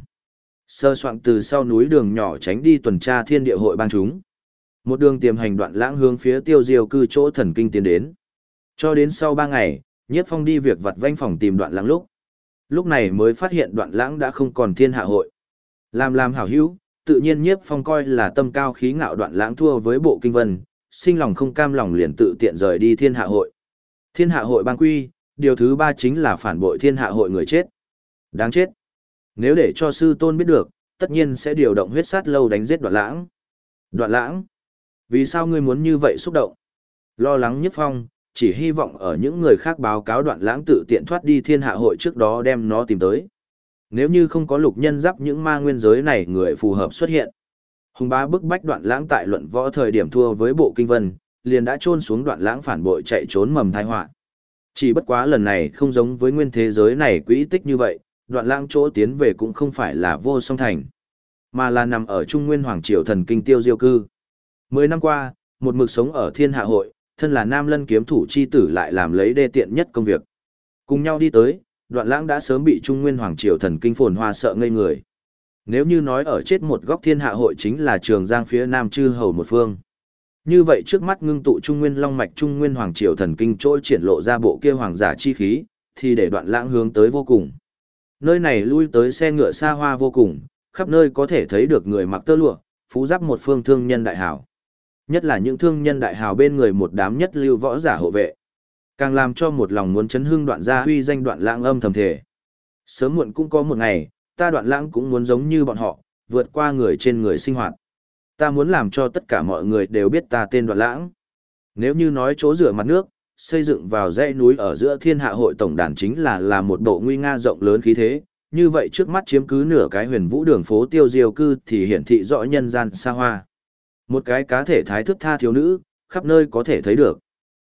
Sơ soạn từ sau núi đường nhỏ tránh đi tuần tra thiên địa hội bang chúng. Một đường tiềm hành Đoạn Lãng hướng phía Tiêu Diêu cư chỗ thần kinh tiến đến. Cho đến sau 3 ngày, Nhiếp Phong đi việc vặt vãnh phòng tìm Đoạn Lãng lúc này mới phát hiện Đoạn Lãng đã không còn thiên hạ hội. Làm hảo hữu, tự nhiên Nhiếp Phong coi là tâm cao khí ngạo Đoạn Lãng thua với Bộ Kinh Vân, sinh lòng không cam lòng liền tự tiện rời đi thiên hạ hội. Thiên hạ hội bang quy, điều thứ 3 chính là phản bội thiên hạ hội người chết. Đáng chết. Nếu để cho sư tôn biết được, tất nhiên sẽ điều động huyết sát lâu đánh giết Đoạn Lãng. Đoạn Lãng, vì sao ngươi muốn như vậy xúc động? Lo lắng Nhiếp Phong, chỉ hy vọng ở những người khác báo cáo Đoạn Lãng tự tiện thoát đi thiên hạ hội trước đó đem nó tìm tới. Nếu như không có Lục Nhân Giáp những ma nguyên giới này người phù hợp xuất hiện. Hùng Bá bức bách Đoạn Lãng tại luận võ thời điểm thua với Bộ Kinh Vân, liền đã chôn xuống Đoạn Lãng phản bội chạy trốn mầm tai họa. Chỉ bất quá lần này không giống với nguyên thế giới này quỹ tích như vậy, Đoạn Lãng chỗ tiến về cũng không phải là Vô Song Thành, mà là nằm ở Trung Nguyên Hoàng Triều thần kinh Tiêu Diêu cư. 10 năm qua, một mực sống ở thiên hạ hội, thân là Nam Lân kiếm thủ chi tử lại làm lấy đê tiện nhất công việc. Cùng nhau đi tới, Đoạn Lãng đã sớm bị Trung Nguyên Hoàng Triều thần kinh phồn hoa sợ ngây người. Nếu như nói ở chết một góc thiên hạ hội chính là Trường Giang phía Nam chư hầu một phương. Như vậy trước mắt ngưng tụ Trung Nguyên Long Mạch Trung Nguyên Hoàng Triều thần kinh trôi triển lộ ra bộ kia hoàng giả chi khí, thì để Đoạn Lãng hướng tới vô cùng. Nơi này lui tới xe ngựa xa hoa vô cùng, khắp nơi có thể thấy được người mặc tơ lụa, phú giáp một phương thương nhân đại hảo. Nhất là những thương nhân đại hào bên người một đám nhất lưu võ giả hộ vệ. Càng làm cho một lòng muốn chấn hưng Đoạn gia huy danh Đoạn Lãng âm thầm thể. Sớm muộn cũng có một ngày, ta Đoạn Lãng cũng muốn giống như bọn họ, vượt qua người trên người sinh hoạt. Ta muốn làm cho tất cả mọi người đều biết ta tên Đoạn Lãng. Nếu như nói chỗ rửa mặt nước, xây dựng vào dãy núi ở giữa thiên hạ hội tổng đàn chính là một bộ nguy nga rộng lớn khí thế, như vậy trước mắt chiếm cứ nửa cái huyền vũ đường phố Tiêu Diêu cư thì hiển thị rõ nhân gian xa hoa. Một cái cá thể thái thức tha thiếu nữ, khắp nơi có thể thấy được.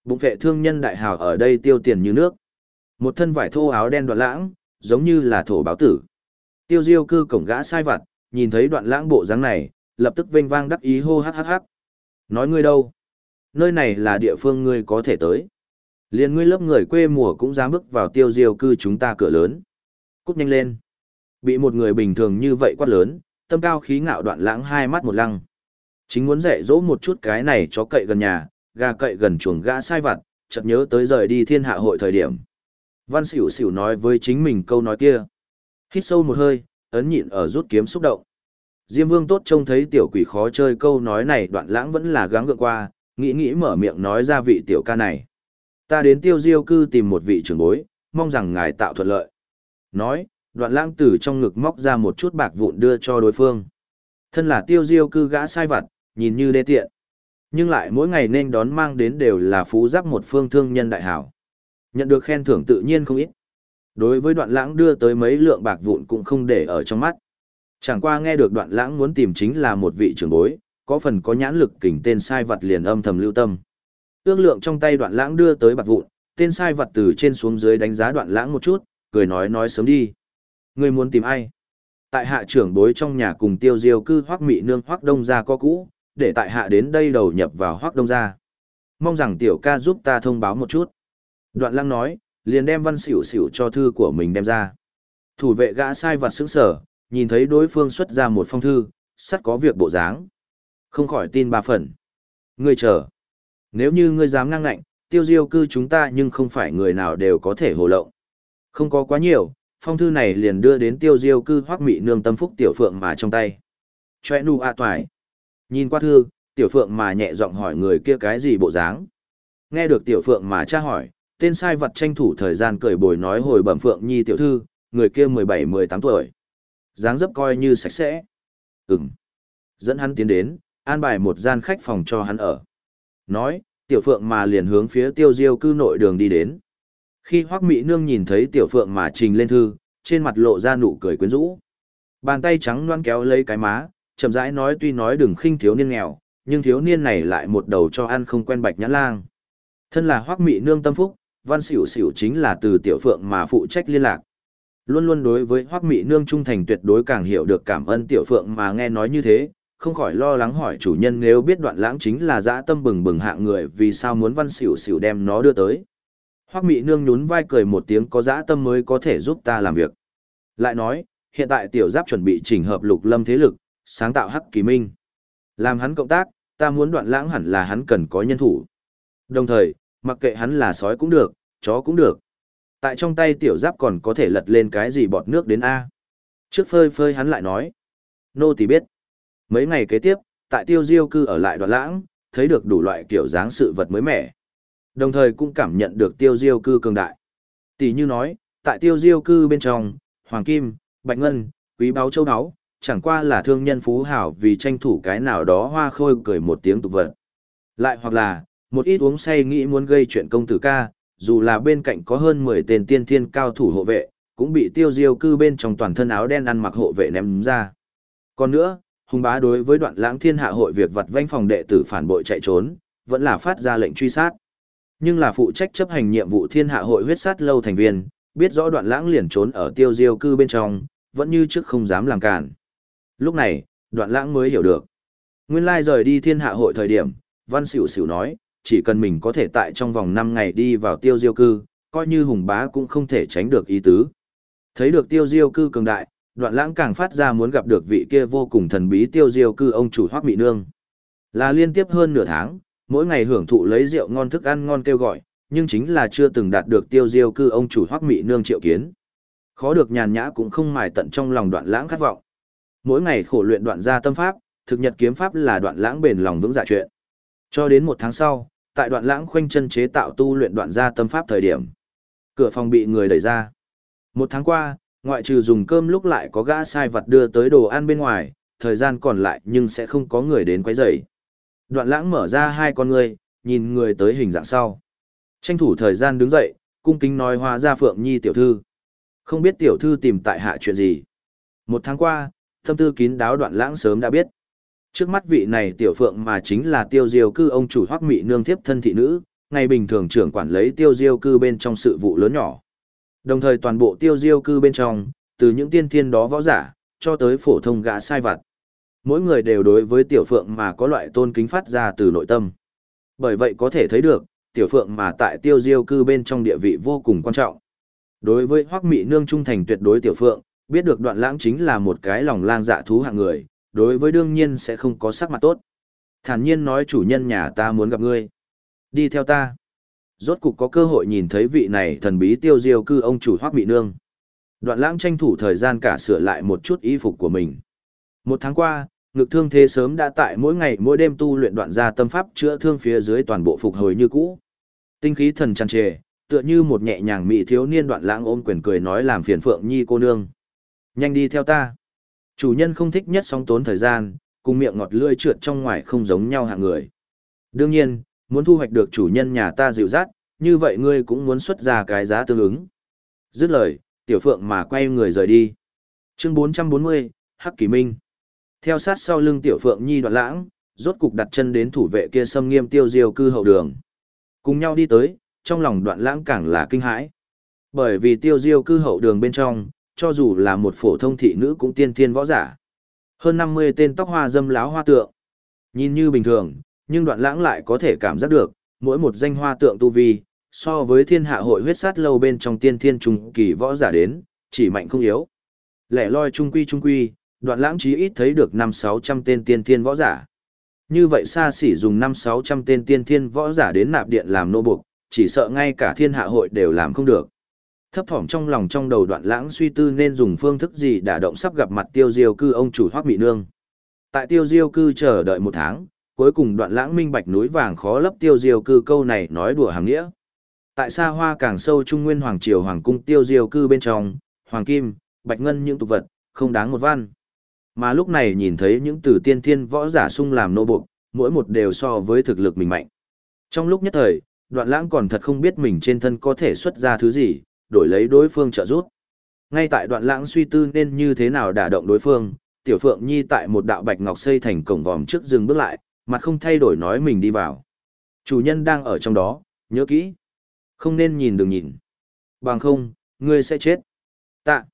Bụng vệ thương nhân đại hào ở đây tiêu tiền như nước. Một thân vải thô áo đen Đoạn Lãng, giống như là thổ báo tử. Tiêu Diêu Cư cổng gã sai vặt, nhìn thấy Đoạn Lãng bộ dáng này, lập tức vênh vang đắc ý hô hắc hắc hắc. Nói ngươi đâu? Nơi này là địa phương ngươi có thể tới. Liền ngươi lớp người quê mùa cũng dám bước vào Tiêu Diêu Cư chúng ta cửa lớn. Cút nhanh lên. Bị một người bình thường như vậy quát lớn, tâm cao khí ngạo Đoạn Lãng hai mắt một lăng. Chính muốn dạy dỗ một chút cái này chó cậy gần nhà, gà cậy gần chuồng gã sai vặt, chợt nhớ tới rời đi thiên hạ hội thời điểm. Văn xỉu xỉu nói với chính mình câu nói kia. Hít sâu một hơi, ấn nhịn ở rút kiếm xúc động. Diêm Vương tốt trông thấy tiểu quỷ khó chơi câu nói này Đoạn Lãng vẫn là gắng gượng qua, nghĩ mở miệng nói ra vị tiểu ca này. Ta đến Tiêu Diêu Cư tìm một vị trưởng bối, mong rằng ngài tạo thuận lợi. Nói, Đoạn Lãng từ trong ngực móc ra một chút bạc vụn đưa cho đối phương. Thân là Tiêu Diêu Cư gã sai vặt, nhìn như đê tiện. Nhưng lại mỗi ngày nên đón mang đến đều là phú giáp một phương thương nhân đại hảo. Nhận được khen thưởng tự nhiên không ít. Đối với Đoạn Lãng đưa tới mấy lượng bạc vụn cũng không để ở trong mắt. Chẳng qua nghe được Đoạn Lãng muốn tìm chính là một vị trưởng bối, có phần có nhãn lực kình tên sai vặt liền âm thầm lưu tâm. Ước lượng trong tay Đoạn Lãng đưa tới bạc vụn, tên sai vặt từ trên xuống dưới đánh giá Đoạn Lãng một chút, cười nói sớm đi. Ngươi muốn tìm ai? Tại hạ trưởng bối trong nhà cùng Tiêu Diêu Cư Hoắc Mị Nương Hoắc Đông gia có cũ, để tại hạ đến đây đầu nhập vào Hoắc Đông gia. Mong rằng tiểu ca giúp ta thông báo một chút. Đoạn Lãng nói, liền đem Văn Xỉu Xỉu cho thư của mình đem ra. Thủ vệ gã sai vặt sững sờ, nhìn thấy đối phương xuất ra một phong thư, sắt có việc bộ dáng. Không khỏi tin ba phần. Ngươi chờ. Nếu như ngươi dám ngang ngạnh, Tiêu Diêu Cư chúng ta nhưng không phải người nào đều có thể hồ lộng. Không có quá nhiều, phong thư này liền đưa đến Tiêu Diêu Cư Hoắc Mị Nương tâm phúc tiểu phượng mà trong tay. Choe nu a toại. Nhìn qua thư, tiểu phượng mà nhẹ giọng hỏi người kia cái gì bộ dáng. Nghe được tiểu phượng mà tra hỏi, tên sai vật tranh thủ thời gian cởi bồi nói hồi bẩm phượng nhi tiểu thư, người kia 17-18 tuổi. Dáng dấp coi như sạch sẽ. Dẫn hắn tiến đến, an bài một gian khách phòng cho hắn ở. Nói, tiểu phượng mà liền hướng phía Tiêu Diêu Cư nội đường đi đến. Khi Hoắc Mị Nương nhìn thấy tiểu phượng mà trình lên thư, trên mặt lộ ra nụ cười quyến rũ. Bàn tay trắng loan kéo lấy cái má, chậm rãi nói tuy nói đừng khinh thiếu niên nghèo, nhưng thiếu niên này lại một đầu cho ăn không quen bạch nhãn lang. Thân là Hoắc Mị Nương tâm phúc, Văn Xỉu Xỉu chính là từ tiểu phượng mà phụ trách liên lạc. Luôn luôn đối với Hoắc Mị Nương trung thành tuyệt đối càng hiểu được cảm ơn tiểu phượng mà nghe nói như thế, không khỏi lo lắng hỏi chủ nhân nếu biết Đoạn Lãng chính là dã tâm bừng bừng hạng người vì sao muốn Văn Xỉu Xỉu đem nó đưa tới. Hoắc Mị Nương nhún vai cười một tiếng có dã tâm mới có thể giúp ta làm việc. Lại nói, hiện tại tiểu giáp chuẩn bị chỉnh hợp Lục Lâm thế lực, sáng tạo Hắc Kỳ Minh. Làm hắn cộng tác, ta muốn Đoạn Lãng hẳn là hắn cần có nhân thủ. Đồng thời, mặc kệ hắn là sói cũng được, chó cũng được. Tại trong tay tiểu giáp còn có thể lật lên cái gì bọt nước đến A. Trước phơi phơi hắn lại nói. Nô tỳ biết. Mấy ngày kế tiếp, tại Tiêu Diêu Cư ở lại Đoạn Lãng, thấy được đủ loại kiểu dáng sự vật mới mẻ. Đồng thời cũng cảm nhận được Tiêu Diêu Cư cường đại. Tỷ như nói, tại Tiêu Diêu Cư bên trong, hoàng kim, bạch ngân, quý báu châu báu, chẳng qua là thương nhân phú hảo vì tranh thủ cái nào đó hoa khôi cười một tiếng tục vật. Lại hoặc là, một ít uống say nghĩ muốn gây chuyện công tử ca, dù là bên cạnh có hơn 10 tên tiên thiên cao thủ hộ vệ, cũng bị Tiêu Diêu Cư bên trong toàn thân áo đen ăn mặc hộ vệ ném ra. Còn nữa, hùng bá đối với Đoạn Lãng thiên hạ hội việc vặt vãnh phòng đệ tử phản bội chạy trốn, vẫn là phát ra lệnh truy sát. Nhưng là phụ trách chấp hành nhiệm vụ thiên hạ hội huyết sát lâu thành viên, biết rõ Đoạn Lãng liền trốn ở Tiêu Diêu Cư bên trong, vẫn như trước không dám làm cản. Lúc này, Đoạn Lãng mới hiểu được. Nguyên lai rời đi thiên hạ hội thời điểm, Văn Xỉu Xỉu nói, chỉ cần mình có thể tại trong vòng 5 ngày đi vào Tiêu Diêu Cư, coi như hùng bá cũng không thể tránh được ý tứ. Thấy được Tiêu Diêu Cư cường đại, Đoạn Lãng càng phát ra muốn gặp được vị kia vô cùng thần bí Tiêu Diêu Cư ông chủ Hoắc Mị Nương. Là liên tiếp hơn nửa tháng, mỗi ngày hưởng thụ lấy rượu ngon thức ăn ngon kêu gọi, nhưng chính là chưa từng đạt được Tiêu Diêu Cư ông chủ Hoắc Mị Nương triệu kiến. Khó được nhàn nhã cũng không mài tận trong lòng Đoạn Lãng khát vọng. Mỗi ngày khổ luyện đoạn gia tâm pháp, thực nhật kiếm pháp là Đoạn Lãng bền lòng vững dạ chuyện. Cho đến 1 tháng sau, tại Đoạn Lãng khoanh chân chế tạo tu luyện đoạn gia tâm pháp thời điểm, cửa phòng bị người đẩy ra. 1 tháng qua, ngoại trừ dùng cơm lúc lại có gã sai vặt đưa tới đồ ăn bên ngoài, thời gian còn lại nhưng sẽ không có người đến quấy rầy. Đoạn Lãng mở ra hai con ngươi, nhìn người tới hình dạng sau. Tranh thủ thời gian đứng dậy, cung kính nói hóa ra Phượng Nhi tiểu thư. Không biết tiểu thư tìm tại hạ chuyện gì. 1 tháng qua, tâm tư kín đáo Đoạn Lãng sớm đã biết. Trước mắt vị này tiểu phượng mà chính là Tiêu Diêu Cư ông chủ Hoắc Mị Nương thiếp thân thị nữ, ngày bình thường trưởng quản lấy tiêu diêu cư bên trong sự vụ lớn nhỏ. Đồng thời toàn bộ tiêu diêu cư bên trong, từ những tiên thiên đó võ giả, cho tới phổ thông gã sai vặt. Mỗi người đều đối với Tiểu Phượng mà có loại tôn kính phát ra từ nội tâm. Bởi vậy có thể thấy được, Tiểu Phượng mà tại tiêu diêu cư bên trong địa vị vô cùng quan trọng. Đối với Hoắc Mị Nương trung thành tuyệt đối Tiểu Phượng, biết được Đoạn Lãng chính là một cái lòng lang dạ thú hạng người, đối với đương nhiên sẽ không có sắc mặt tốt. Thản nhiên nói chủ nhân nhà ta muốn gặp ngươi. Đi theo ta. Rốt cục có cơ hội nhìn thấy vị này thần bí tiêu diêu cư ông chủ Hoắc Mị Nương. Đoạn Lãng tranh thủ thời gian cả sửa lại một chút y phục của mình. Một tháng qua, ngực thương thế sớm đã tại mỗi ngày mỗi đêm tu luyện đoạn gia tâm pháp chữa thương phía dưới toàn bộ phục hồi như cũ. Tinh khí thần tràn trề, tựa như một nhẹ nhàng mỹ thiếu niên. Đoạn Lãng ôm quyền cười nói làm phiền Phượng Nhi cô nương. Nhanh đi theo ta. Chủ nhân không thích nhất sóng tốn thời gian, cùng miệng ngọt lưỡi trượt trong ngoài không giống nhau hạng người. Đương nhiên, muốn thu hoạch được chủ nhân nhà ta dịu dắt, như vậy ngươi cũng muốn xuất ra cái giá tương ứng. Dứt lời, Tiểu Phượng mà quay người rời đi. Chương 440, Hắc Kỳ Minh. Theo sát sau lưng Tiểu Phượng Nhi Đoạn Lãng, rốt cục đặt chân đến thủ vệ kia xâm nghiêm tiêu diêu cư hậu đường. Cùng nhau đi tới, trong lòng Đoạn Lãng càng là kinh hãi. Bởi vì tiêu diêu cư hậu đường bên trong, cho dù là một phổ thông thị nữ cũng tiên thiên võ giả. Hơn 50 tên tóc hoa dâm láo hoa tượng. Nhìn như bình thường, nhưng Đoạn Lãng lại có thể cảm giác được, mỗi một danh hoa tượng tu vi, so với thiên hạ hội huyết sát lâu bên trong tiên thiên trung kỳ võ giả đến, chỉ mạnh không yếu. Lẻ loi trung quy, Đoạn Lãng chí ít thấy được 500-600 tên tiên thiên võ giả. Như vậy xa xỉ dùng 500-600 tên tiên thiên võ giả đến nạp điện làm nô buộc, chỉ sợ ngay cả thiên hạ hội đều làm không được. Thấp thỏm trong lòng trong đầu Đoạn Lãng suy tư nên dùng phương thức gì đả động sắp gặp mặt tiêu diêu cư ông chủ Hoắc Mị Nương. Tại tiêu diêu cư chờ đợi một tháng, cuối cùng Đoạn Lãng minh bạch núi vàng khó lấp tiêu diêu cư câu này nói đùa hàng nghĩa. Tại xa hoa càng sâu trung nguyên hoàng triều hoàng cung tiêu diêu cư bên trong, hoàng kim, bạch ngân những tục vật, không đáng một văn. Mà lúc này nhìn thấy những từ tiên thiên võ giả sung làm nô buộc, mỗi một đều so với thực lực mình mạnh. Trong lúc nhất thời, Đoạn Lãng còn thật không biết mình trên thân có thể xuất ra thứ gì, đổi lấy đối phương trợ giúp. Ngay tại Đoạn Lãng suy tư nên như thế nào đả động đối phương, Tiểu Phượng Nhi tại một đạo bạch ngọc xây thành cổng vòm trước dừng bước lại, mặt không thay đổi nói mình đi vào. Chủ nhân đang ở trong đó, nhớ kỹ. Không nên nhìn đừng nhìn. Bằng không, ngươi sẽ chết. Tạ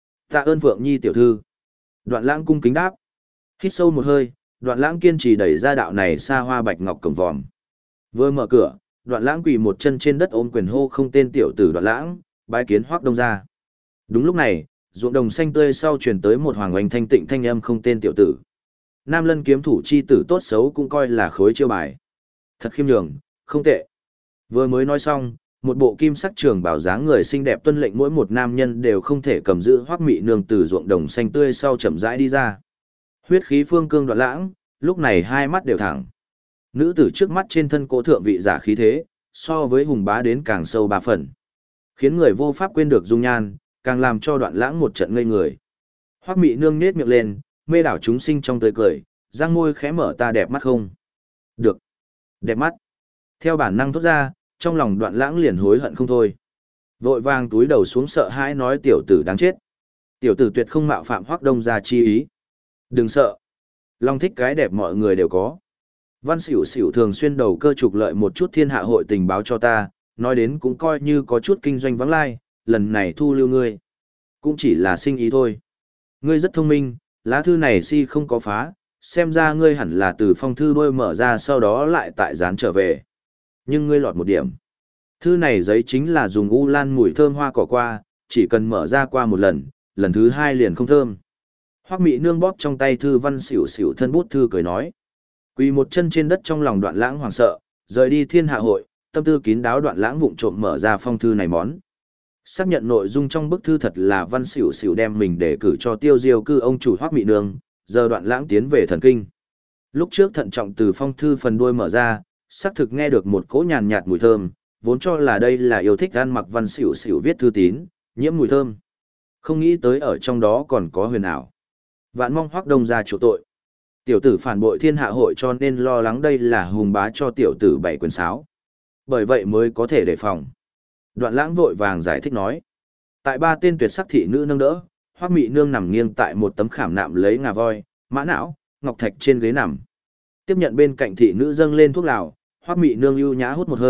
ơn Phượng Nhi tiểu thư. Đoạn Lãng cung kính đáp. Hít sâu một hơi, Đoạn Lãng kiên trì đẩy ra đạo này xa hoa bạch ngọc cổng vòm. Vừa mở cửa, Đoạn Lãng quỳ một chân trên đất ôm quyền hô không tên tiểu tử Đoạn Lãng, bái kiến Hoắc Đông gia. Đúng lúc này, ruộng đồng xanh tươi sau truyền tới một hoàng oanh thanh tịnh thanh âm không tên tiểu tử. Nam Lân kiếm thủ chi tử tốt xấu cũng coi là khối chiêu bài. Thật khiêm nhường, không tệ. Vừa mới nói xong, một bộ kim sắc trường bảo dáng người xinh đẹp tuân lệnh mỗi một nam nhân đều không thể cầm giữ Hoắc Mị Nương từ ruộng đồng xanh tươi sau chậm rãi đi ra. Huyết khí phương cương Đoạn Lãng, lúc này hai mắt đều thẳng. Nữ tử trước mắt trên thân cỗ thượng vị giả khí thế, so với hùng bá đến càng sâu ba phần. Khiến người vô pháp quên được dung nhan, càng làm cho Đoạn Lãng một trận ngây người. Hoắc Mị Nương nhếch miệng lên, mê đảo chúng sinh trong tươi cười, răng môi khẽ mở ta đẹp mắt không? Được. Đẹp mắt. Theo bản năng thốt ra, trong lòng Đoạn Lãng liền hối hận không thôi. Vội vàng túi đầu xuống sợ hãi nói tiểu tử đáng chết. Tiểu tử tuyệt không mạo phạm Hoắc Đông gia chi ý. Đừng sợ. Long thích cái đẹp mọi người đều có. Văn Xỉu Xỉu thường xuyên đầu cơ trục lợi một chút thiên hạ hội tình báo cho ta, nói đến cũng coi như có chút kinh doanh vắng lai, lần này thu lưu ngươi. Cũng chỉ là sinh ý thôi. Ngươi rất thông minh, lá thư này si không có phá, xem ra ngươi hẳn là từ phong thư đôi mở ra sau đó lại tại dán trở về. Nhưng ngươi lọt một điểm. Thư này giấy chính là dùng u lan mùi thơm hoa cỏ qua, chỉ cần mở ra qua một lần, lần thứ hai liền không thơm. Hoắc Mị Nương bóp trong tay thư Văn Xỉu Xỉu thân bút thư cười nói. Quỳ một chân trên đất trong lòng Đoạn Lãng hoảng sợ, rời đi thiên hạ hội, tâm tư kín đáo Đoạn Lãng vụng trộm mở ra phong thư này món. Xác nhận nội dung trong bức thư thật là Văn Xỉu Xỉu đem mình để cử cho tiêu diêu cư ông chủ Hoắc Mị Nương, giờ Đoạn Lãng tiến về thần kinh. Lúc trước thận trọng từ phong thư phần đuôi mở ra, xác thực nghe được một cỗ nhàn nhạt mùi thơm, vốn cho là đây là yêu thích ăn mặc Văn Xỉu Xỉu viết thư tín, nhiễm mùi thơm. Không nghĩ tới ở trong đó còn có huyền ảo. Vạn mong Hoắc Đông gia chủ tội. Tiểu tử phản bội thiên hạ hội cho nên lo lắng đây là hùng bá cho tiểu tử bảy quyền sáo. Bởi vậy mới có thể đề phòng. Đoạn Lãng vội vàng giải thích nói. Tại ba tên tuyệt sắc thị nữ nâng đỡ, Hoắc Mị Nương nằm nghiêng tại một tấm khảm nạm lấy ngà voi, mã não, ngọc thạch trên ghế nằm. Tiếp nhận bên cạnh thị nữ dâng lên thuốc lào, Hoắc Mị Nương ưu nhã hút một hơi,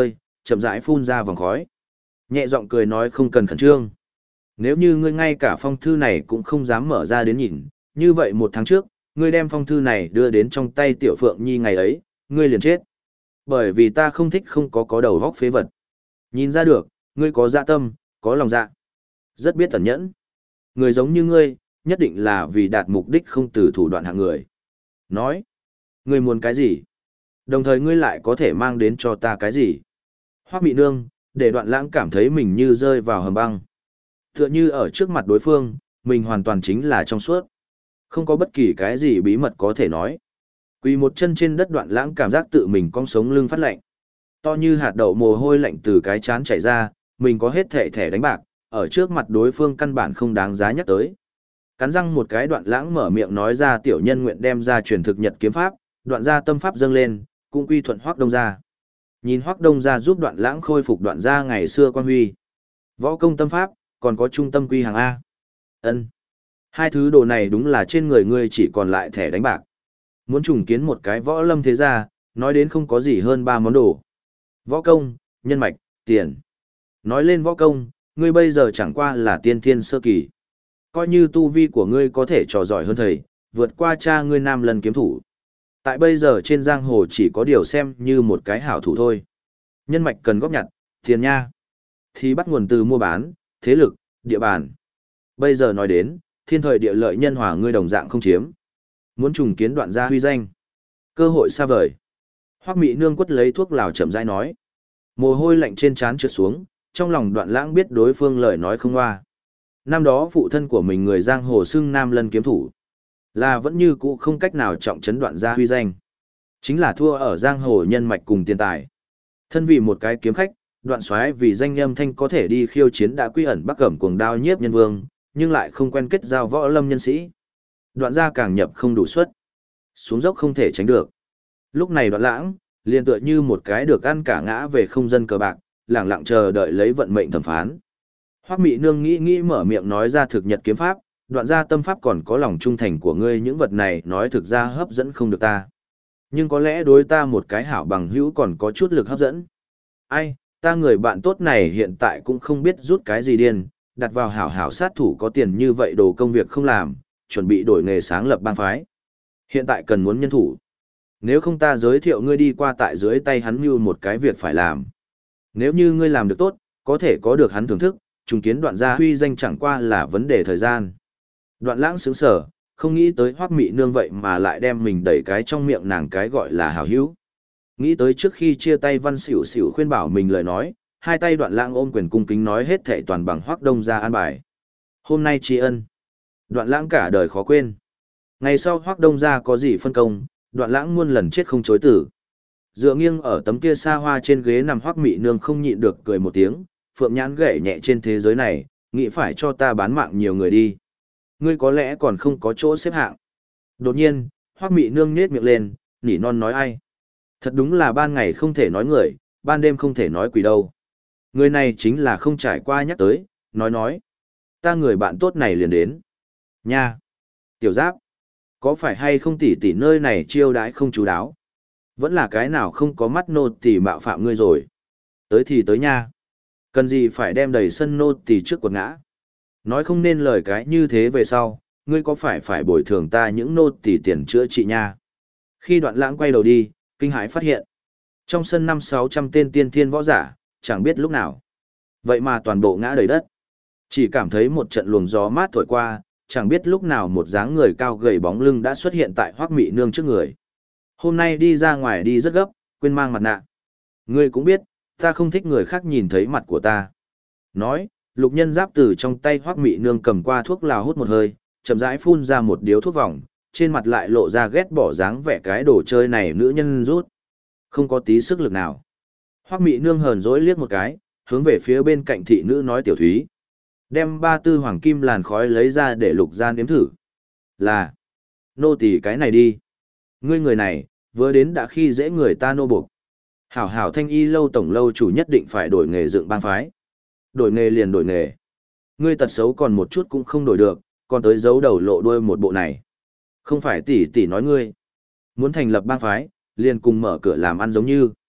chậm rãi phun ra vòng khói. Nhẹ giọng cười nói không cần khẩn trương. Nếu như ngươi ngay cả phong thư này cũng không dám mở ra đến nhìn, như vậy 1 tháng trước, ngươi đem phong thư này đưa đến trong tay Tiểu Phượng Nhi ngày ấy, ngươi liền chết. Bởi vì ta không thích không có đầu góc phế vật. Nhìn ra được, ngươi có dạ tâm, có lòng dạ. Rất biết tẩn nhẫn. Người giống như ngươi, nhất định là vì đạt mục đích không từ thủ đoạn hạng người. Nói, ngươi muốn cái gì? Đồng thời ngươi lại có thể mang đến cho ta cái gì? Hoắc Mị Nương, để Đoạn Lãng cảm thấy mình như rơi vào hầm băng. Tựa như ở trước mặt đối phương, mình hoàn toàn chính là trong suốt. Không có bất kỳ cái gì bí mật có thể nói. Quỳ một chân trên đất Đoạn Lãng cảm giác tự mình cong sống lưng phát lạnh. To như hạt đậu mồ hôi lạnh từ cái chán chảy ra, mình có hết thẻ đánh bạc, ở trước mặt đối phương căn bản không đáng giá nhắc tới. Cắn răng một cái Đoạn Lãng mở miệng nói ra tiểu nhân nguyện đem ra truyền thực nhật kiếm pháp, Đoạn gia tâm pháp dâng lên, cũng quy thuận Hoắc Đông gia. Nhìn Hoắc Đông gia giúp Đoạn Lãng khôi phục Đoạn gia ngày xưa quan huy. Võ công tâm pháp, còn có trung tâm quy hàng A. Ân. Hai thứ đồ này đúng là trên người ngươi chỉ còn lại thẻ đánh bạc. Muốn trùng kiến một cái võ lâm thế gia, nói đến không có gì hơn 3 món đồ. Võ công, nhân mạch, tiền. Nói lên võ công, ngươi bây giờ chẳng qua là tiên thiên sơ kỳ. Coi như tu vi của ngươi có thể trò giỏi hơn thầy, vượt qua cha ngươi Nam Lân kiếm thủ. Tại bây giờ trên giang hồ chỉ có điều xem như một cái hảo thủ thôi. Nhân mạch cần góp nhặt, tiền nha. Thì bắt nguồn từ mua bán, thế lực, địa bàn. Bây giờ nói đến, thiên thời địa lợi nhân hòa ngươi đồng dạng không chiếm. Muốn trùng kiến Đoạn gia huy danh. Cơ hội xa vời. Hoắc Mị Nương quất lấy thuốc lào chậm rãi nói. Mồ hôi lạnh trên trán trượt xuống, trong lòng Đoạn Lãng biết đối phương lời nói không hoa. Năm đó phụ thân của mình người giang hồ xưng Nam Lân kiếm thủ. Là vẫn như cũ không cách nào trọng trấn Đoạn gia huy danh. Chính là thua ở giang hồ nhân mạch cùng tiền tài. Thân vì một cái kiếm khách, Đoạn Soái vì danh âm thanh có thể đi khiêu chiến đã quy ẩn Bắc Cẩm cuồng đao nhiếp nhân vương, nhưng lại không quen kết giao võ lâm nhân sĩ. Đoạn gia càng nhập không đủ suất. Xuống dốc không thể tránh được. Lúc này Đoạn Lãng, liền tựa như một cái được ăn cả ngã về không dân cờ bạc, lẳng lặng chờ đợi lấy vận mệnh thẩm phán. Hoắc Mị Nương nghĩ mở miệng nói ra thực nhật kiếm pháp, Đoạn gia tâm pháp còn có lòng trung thành của ngươi, những vật này nói thực ra hấp dẫn không được ta. Nhưng có lẽ đối ta một cái hảo bằng hữu còn có chút lực hấp dẫn. Ai, ta người bạn tốt này hiện tại cũng không biết rút cái gì điên, đặt vào hảo sát thủ có tiền như vậy đồ công việc không làm, chuẩn bị đổi nghề sáng lập bang phái. Hiện tại cần muốn nhân thủ. Nếu không ta giới thiệu ngươi đi qua tại dưới tay hắn mưu một cái việc phải làm. Nếu như ngươi làm được tốt, có thể có được hắn thưởng thức, trùng kiến Đoạn gia huy danh chẳng qua là vấn đề thời gian. Đoạn Lãng sững sờ, không nghĩ tới Hoắc Mị Nương vậy mà lại đem mình đẩy cái trong miệng nàng cái gọi là hảo hữu. Nghĩ tới trước khi chia tay Văn Xỉu Xỉu khuyên bảo mình lời nói, hai tay Đoạn Lãng ôm quyền cung kính nói hết thảy toàn bằng Hoắc Đông gia an bài. Hôm nay tri ân, Đoạn Lãng cả đời khó quên. Ngày sau Hoắc Đông gia có gì phân công, Đoạn Lãng muôn lần chết không chối từ. Dựa nghiêng ở tấm kia xa hoa trên ghế nằm Hoắc Mị Nương không nhịn được cười một tiếng, phượng nhãn gảy nhẹ trên thế giới này, nghĩ phải cho ta bán mạng nhiều người đi. Ngươi có lẽ còn không có chỗ xếp hạng. Đột nhiên, Hoắc Mị Nương nhếch miệng lên, nỉ non nói ai. Thật đúng là ban ngày không thể nói người, ban đêm không thể nói quỷ đâu. Người này chính là không trải qua nhắc tới, nói. Ta người bạn tốt này liền đến. Nha! Tiểu Giáp! Có phải hay không tỷ tỷ nơi này chiêu đãi không chú đáo? Vẫn là cái nào không có mắt nô tỳ mạo phạm ngươi rồi. Tới thì tới nha. Cần gì phải đem đầy sân nô tỳ trước quật ngã. Nói không nên lời cái như thế về sau, ngươi có phải bồi thường ta những nô tỳ tiền chữa trị nha. Khi Đoạn Lãng quay đầu đi, kinh hãi phát hiện. Trong sân 500-600 tên tiên thiên võ giả, chẳng biết lúc nào. Vậy mà toàn bộ ngã đầy đất. Chỉ cảm thấy một trận luồng gió mát thổi qua, chẳng biết lúc nào một dáng người cao gầy bóng lưng đã xuất hiện tại Hoắc Mị Nương trước người. Hôm nay đi ra ngoài đi rất gấp, quên mang mặt nạ. Ngươi cũng biết, ta không thích người khác nhìn thấy mặt của ta. Nói, Lục Nhân Giáp từ trong tay Hoắc Mị Nương cầm qua thuốc lào hút một hơi, chậm rãi phun ra một điếu thuốc vòng, trên mặt lại lộ ra ghét bỏ dáng vẻ cái đồ chơi này nữ nhân rút. Không có tí sức lực nào. Hoắc Mị Nương hờn dỗi liếc một cái, hướng về phía bên cạnh thị nữ nói Tiểu Thúy. Đem 34 hoàng kim làn khói lấy ra để Lục gia nếm thử. Là, nô tỳ cái này đi. Ngươi người này, vừa đến đã khi dễ người ta nô buộc. Hảo Thanh Y lâu tổng lâu chủ nhất định phải đổi nghề dựng bang phái. Đổi nghề liền đổi nghề. Ngươi tật xấu còn một chút cũng không đổi được, còn tới giấu đầu lộ đuôi một bộ này. Không phải tỷ tỷ nói ngươi. Muốn thành lập bang phái, liền cùng mở cửa làm ăn giống như.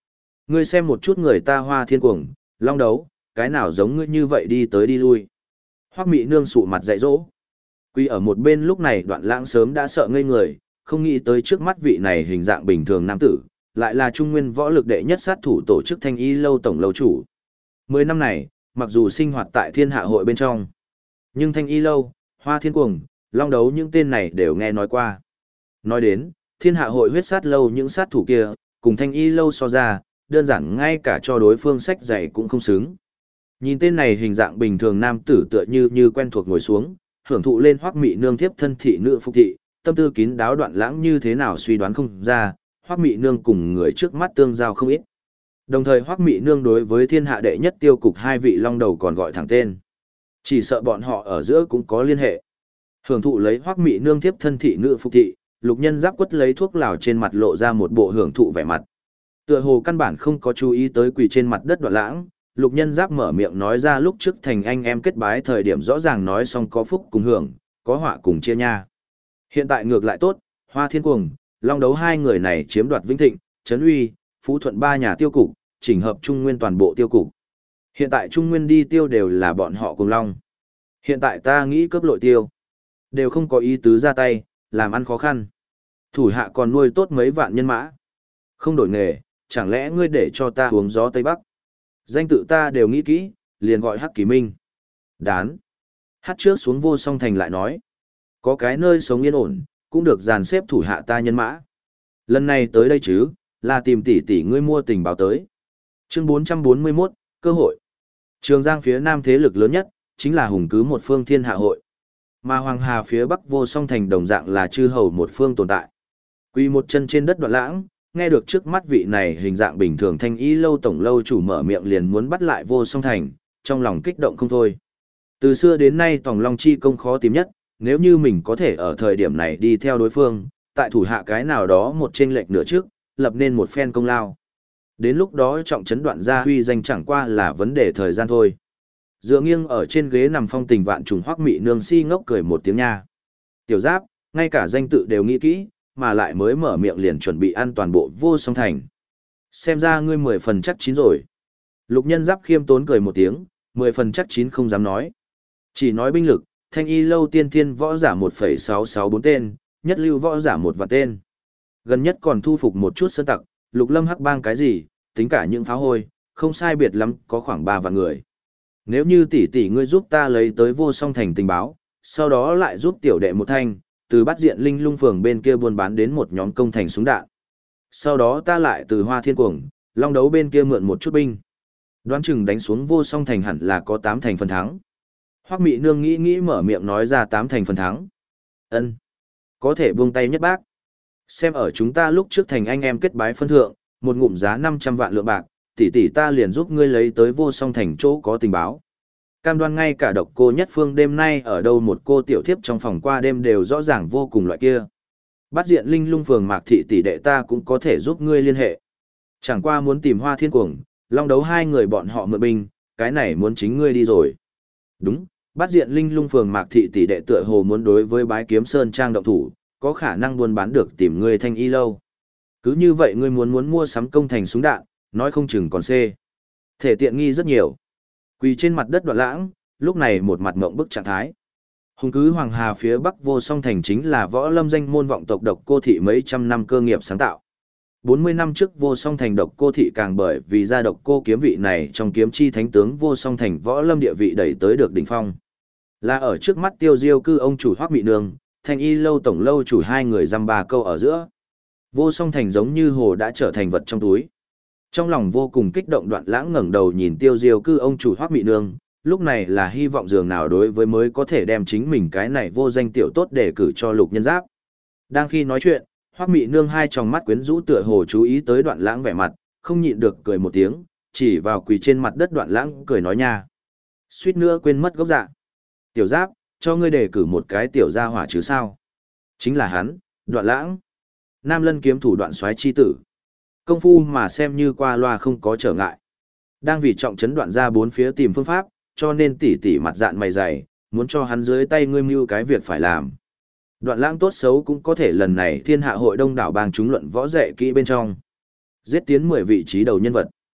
Ngươi xem một chút người ta Hoa Thiên Cuồng, Long Đấu, cái nào giống ngươi như vậy đi tới đi lui. Hoắc Mị Nương sụ mặt dạy dỗ. Quy ở một bên lúc này Đoạn Lãng sớm đã sợ ngây người, không nghĩ tới trước mắt vị này hình dạng bình thường nam tử, lại là trung nguyên võ lực đệ nhất sát thủ tổ chức Thanh Y lâu tổng lâu chủ. 10 năm này, mặc dù sinh hoạt tại Thiên Hạ hội bên trong, nhưng Thanh Y lâu, Hoa Thiên Cuồng, Long Đấu những tên này đều nghe nói qua. Nói đến, Thiên Hạ hội huyết sát lâu những sát thủ kia, cùng Thanh Y lâu so ra, đơn giản ngay cả cho đối phương sách dạy cũng không xứng. Nhìn tên này hình dạng bình thường nam tử tựa như quen thuộc ngồi xuống, hưởng thụ lên Hoắc Mị Nương tiếp thân thị nữ phục thị, tâm tư kín đáo Đoạn Lãng như thế nào suy đoán không ra, Hoắc Mị Nương cùng người trước mắt tương giao không ít. Đồng thời Hoắc Mị Nương đối với thiên hạ đệ nhất tiêu cục hai vị long đầu còn gọi thẳng tên. Chỉ sợ bọn họ ở giữa cũng có liên hệ. Hưởng thụ lấy Hoắc Mị Nương tiếp thân thị nữ phục thị, Lục Nhân Giáp quất lấy thuốc lào trên mặt lộ ra một bộ hưởng thụ vẻ mặt. Tựa hồ căn bản không có chú ý tới quỳ trên mặt đất Đoạn Lãng, Lục Nhân Giáp mở miệng nói ra lúc trước thành anh em kết bái thời điểm rõ ràng nói xong có phúc cùng hưởng, có họa cùng chia nha. Hiện tại ngược lại tốt, Hoa Thiên Cuồng, Long Đấu hai người này chiếm đoạt Vĩnh Thịnh, Trấn Uy, Phú Thuận ba nhà tiêu cục, chỉnh hợp Trung Nguyên toàn bộ tiêu cục. Hiện tại Trung Nguyên đi tiêu đều là bọn họ cùng Long. Hiện tại ta nghĩ cướp lội tiêu, đều không có ý tứ ra tay, làm ăn khó khăn. Thủ hạ còn nuôi tốt mấy vạn nhân mã. Không đổi nghề, chẳng lẽ ngươi để cho ta uống gió Tây Bắc? Danh tự ta đều nghĩ kỹ, liền gọi Hắc Kỳ Minh. Đán. Hát trước xuống Vô Song Thành lại nói. Có cái nơi sống yên ổn, cũng được dàn xếp thủ hạ ta nhân mã. Lần này tới đây chứ, là tìm tỷ ngươi mua tình báo tới. Chương 441, cơ hội. Trường Giang phía nam thế lực lớn nhất, chính là hùng cứ một phương Thiên Hạ hội. Mà Hoàng Hà phía bắc Vô Song Thành đồng dạng là chư hầu một phương tồn tại. Quỳ một chân trên đất Đoạn Lãng, nghe được trước mắt vị này hình dạng bình thường Thanh Y lâu tổng lâu chủ mở miệng liền muốn bắt lại Vô Song Thành, trong lòng kích động không thôi. Từ xưa đến nay Tòng Long chi công khó tìm nhất, nếu như mình có thể ở thời điểm này đi theo đối phương, tại thủ hạ cái nào đó một chênh lệch nửa trước, lập nên một phen công lao. Đến lúc đó trọng trấn Đoạn gia huy danh chẳng qua là vấn đề thời gian thôi. Dựa nghiêng ở trên ghế nằm phong tình vạn trùng Hoắc Mị Nương si ngốc cười một tiếng nha. Tiểu Giáp, ngay cả danh tự đều nghĩ kỹ, mà lại mới mở miệng liền chuẩn bị ăn toàn bộ Vô Song Thành. Xem ra ngươi 10 phần chắc chín rồi. Lục Nhân Giáp khiêm tốn cười một tiếng, 10 phần chắc chín không dám nói. Chỉ nói binh lực, Thanh Y lâu tiên thiên võ giả 1,664 tên, nhất lưu võ giả 1 vạn tên. Gần nhất còn thu phục một chút sơn tặc, Lục Lâm Hắc bang cái gì, tính cả những pháo hôi, không sai biệt lắm, có khoảng 3 vạn người. Nếu như tỷ ngươi giúp ta lấy tới Vô Song Thành tình báo, sau đó lại giúp tiểu đệ một thanh, từ Bát Diện Linh Lung phường bên kia buôn bán đến một nhóm công thành súng đạn. Sau đó ta lại từ Hoa Thiên Cuồng, Long Đấu bên kia mượn một chút binh. Đoán chừng đánh xuống Vô Song Thành hẳn là có 8 thành phần thắng. Hoắc Mị Nương nghĩ mở miệng nói ra 8 thành phần thắng. Ân, có thể buông tay nhất bác. Xem ở chúng ta lúc trước thành anh em kết bái phân thượng, một ngụm giá 500 vạn lượng bạc, tỷ ta liền giúp ngươi lấy tới Vô Song Thành chỗ có tình báo. Cam đoan ngay cả Độc Cô Nhất Phương đêm nay ở đâu một cô tiểu thiếp trong phòng qua đêm đều rõ ràng vô cùng loại kia. Bát Diện Linh Lung phường Mạc thị tỷ đệ ta cũng có thể giúp ngươi liên hệ. Chẳng qua muốn tìm Hoa Thiên Cuồng, Long Đấu hai người bọn họ mượn binh, cái này muốn chính ngươi đi rồi. Đúng, Bát Diện Linh Lung phường Mạc thị tỷ đệ tựa hồ muốn đối với Bái Kiếm Sơn trang động thủ, có khả năng buôn bán được tìm ngươi Thanh Y lâu. Cứ như vậy ngươi muốn mua sắm công thành súng đạn, nói không chừng còn xê. Thể tiện nghi rất nhiều. Quỳ trên mặt đất Đoạn Lãng, lúc này một mặt ngộng bức trạng thái. Hùng cứ Hoàng Hà phía bắc Vô Song Thành chính là võ lâm danh môn vọng tộc Độc Cô thị mấy trăm năm cơ nghiệp sáng tạo. 40 năm trước Vô Song Thành Độc Cô thị càng bởi vì ra Độc Cô kiếm vị này trong kiếm chi thánh tướng Vô Song Thành võ lâm địa vị đẩy tới được đỉnh phong. Là ở trước mắt Tiêu Diêu cư ông chủ Hoắc Mị Nương, Thanh Y lâu tổng lâu chủ hai người dăm ba câu ở giữa. Vô Song Thành giống như hồ đã trở thành vật trong túi. Trong lòng vô cùng kích động Đoạn Lãng ngẩng đầu nhìn Tiêu Diêu cư ông chủ Hoắc Mị Nương, lúc này là hy vọng dường nào đối với mới có thể đem chính mình cái này vô danh tiểu tốt để cử cho Lục Nhân Giáp. Đang khi nói chuyện, Hoắc Mị Nương hai tròng mắt quyến rũ tựa hồ chú ý tới Đoạn Lãng vẻ mặt, không nhịn được cười một tiếng, chỉ vào quỳ trên mặt đất Đoạn Lãng cười nói nha. Suýt nữa quên mất gốc dạ. Tiểu Giáp, cho ngươi đề cử một cái tiểu gia hỏa chứ sao? Chính là hắn, Đoạn Lãng. Nam Lân kiếm thủ Đoạn Soái chi tử. Công phu mà xem như qua loa không có trở ngại. Đang vì trọng trấn Đoạn ra bốn phía tìm phương pháp, cho nên tỉ mặt dạn mày dày, muốn cho hắn dưới tay ngươi mưu cái việc phải làm. Đoạn Lãng tốt xấu cũng có thể lần này Thiên Hạ hội đông đảo bang chúng luận võ dạy kỹ bên trong. Giết tiến 10 vị trí đầu nhân vật.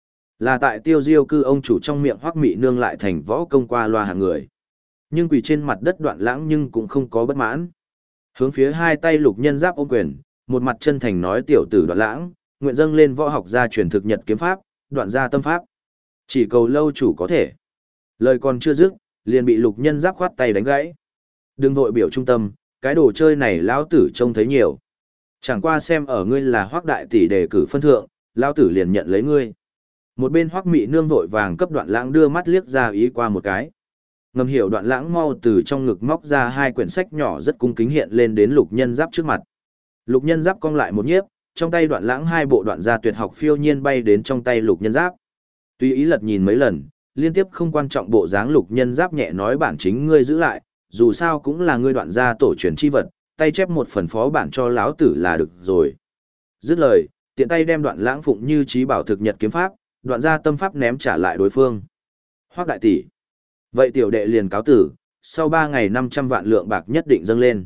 Là tại Tiêu Diêu cư ông chủ trong miệng Hoắc Mị Nương lại thành võ công qua loa hạng người. Nhưng quỳ trên mặt đất Đoạn Lãng nhưng cũng không có bất mãn. Hướng phía hai tay Lục Nhân Giáp ôm quyền, một mặt chân thành nói: tiểu tử Đoạn Lãng, nguyện dâng lên võ học gia truyền thực nhật kiếm pháp, Đoạn gia tâm pháp. Chỉ cầu lâu chủ có thể. Lời còn chưa dứt, liền bị Lục Nhân Giáp khoát tay đánh gãy. Đừng vội biểu trung tâm, cái đồ chơi này lão tử trông thấy nhiều. Chẳng qua xem ở ngươi là Hoắc đại tỷ đề cử phân thượng, lão tử liền nhận lấy ngươi. Một bên Hoắc Mị Nương vội vàng cấp Đoạn Lãng đưa mắt liếc ra ý qua một cái. Ngầm hiểu Đoạn Lãng mau từ trong ngực móc ra hai quyển sách nhỏ rất cung kính hiện lên đến Lục Nhân Giáp trước mặt. Lục Nhân Giáp cong lại một nhiếp, trong tay Đoạn Lãng hai bộ đoạn gia tuyệt học phiêu nhiên bay đến trong tay Lục Nhân Giáp. Tùy ý lật nhìn mấy lần, liên tiếp không quan trọng bộ dáng Lục Nhân Giáp nhẹ nói: bản chính ngươi giữ lại, dù sao cũng là ngươi Đoạn gia tổ truyền chi vật, tay chép một phần phó bản cho lão tử là được rồi. Dứt lời, tiện tay đem Đoạn Lãng phụng như trí bảo thực nhật kiếm pháp, Đoạn gia tâm pháp ném trả lại đối phương. Hoắc đại tỷ, vậy tiểu đệ liền cáo tử, sau 3 ngày 500 vạn lượng bạc nhất định dâng lên.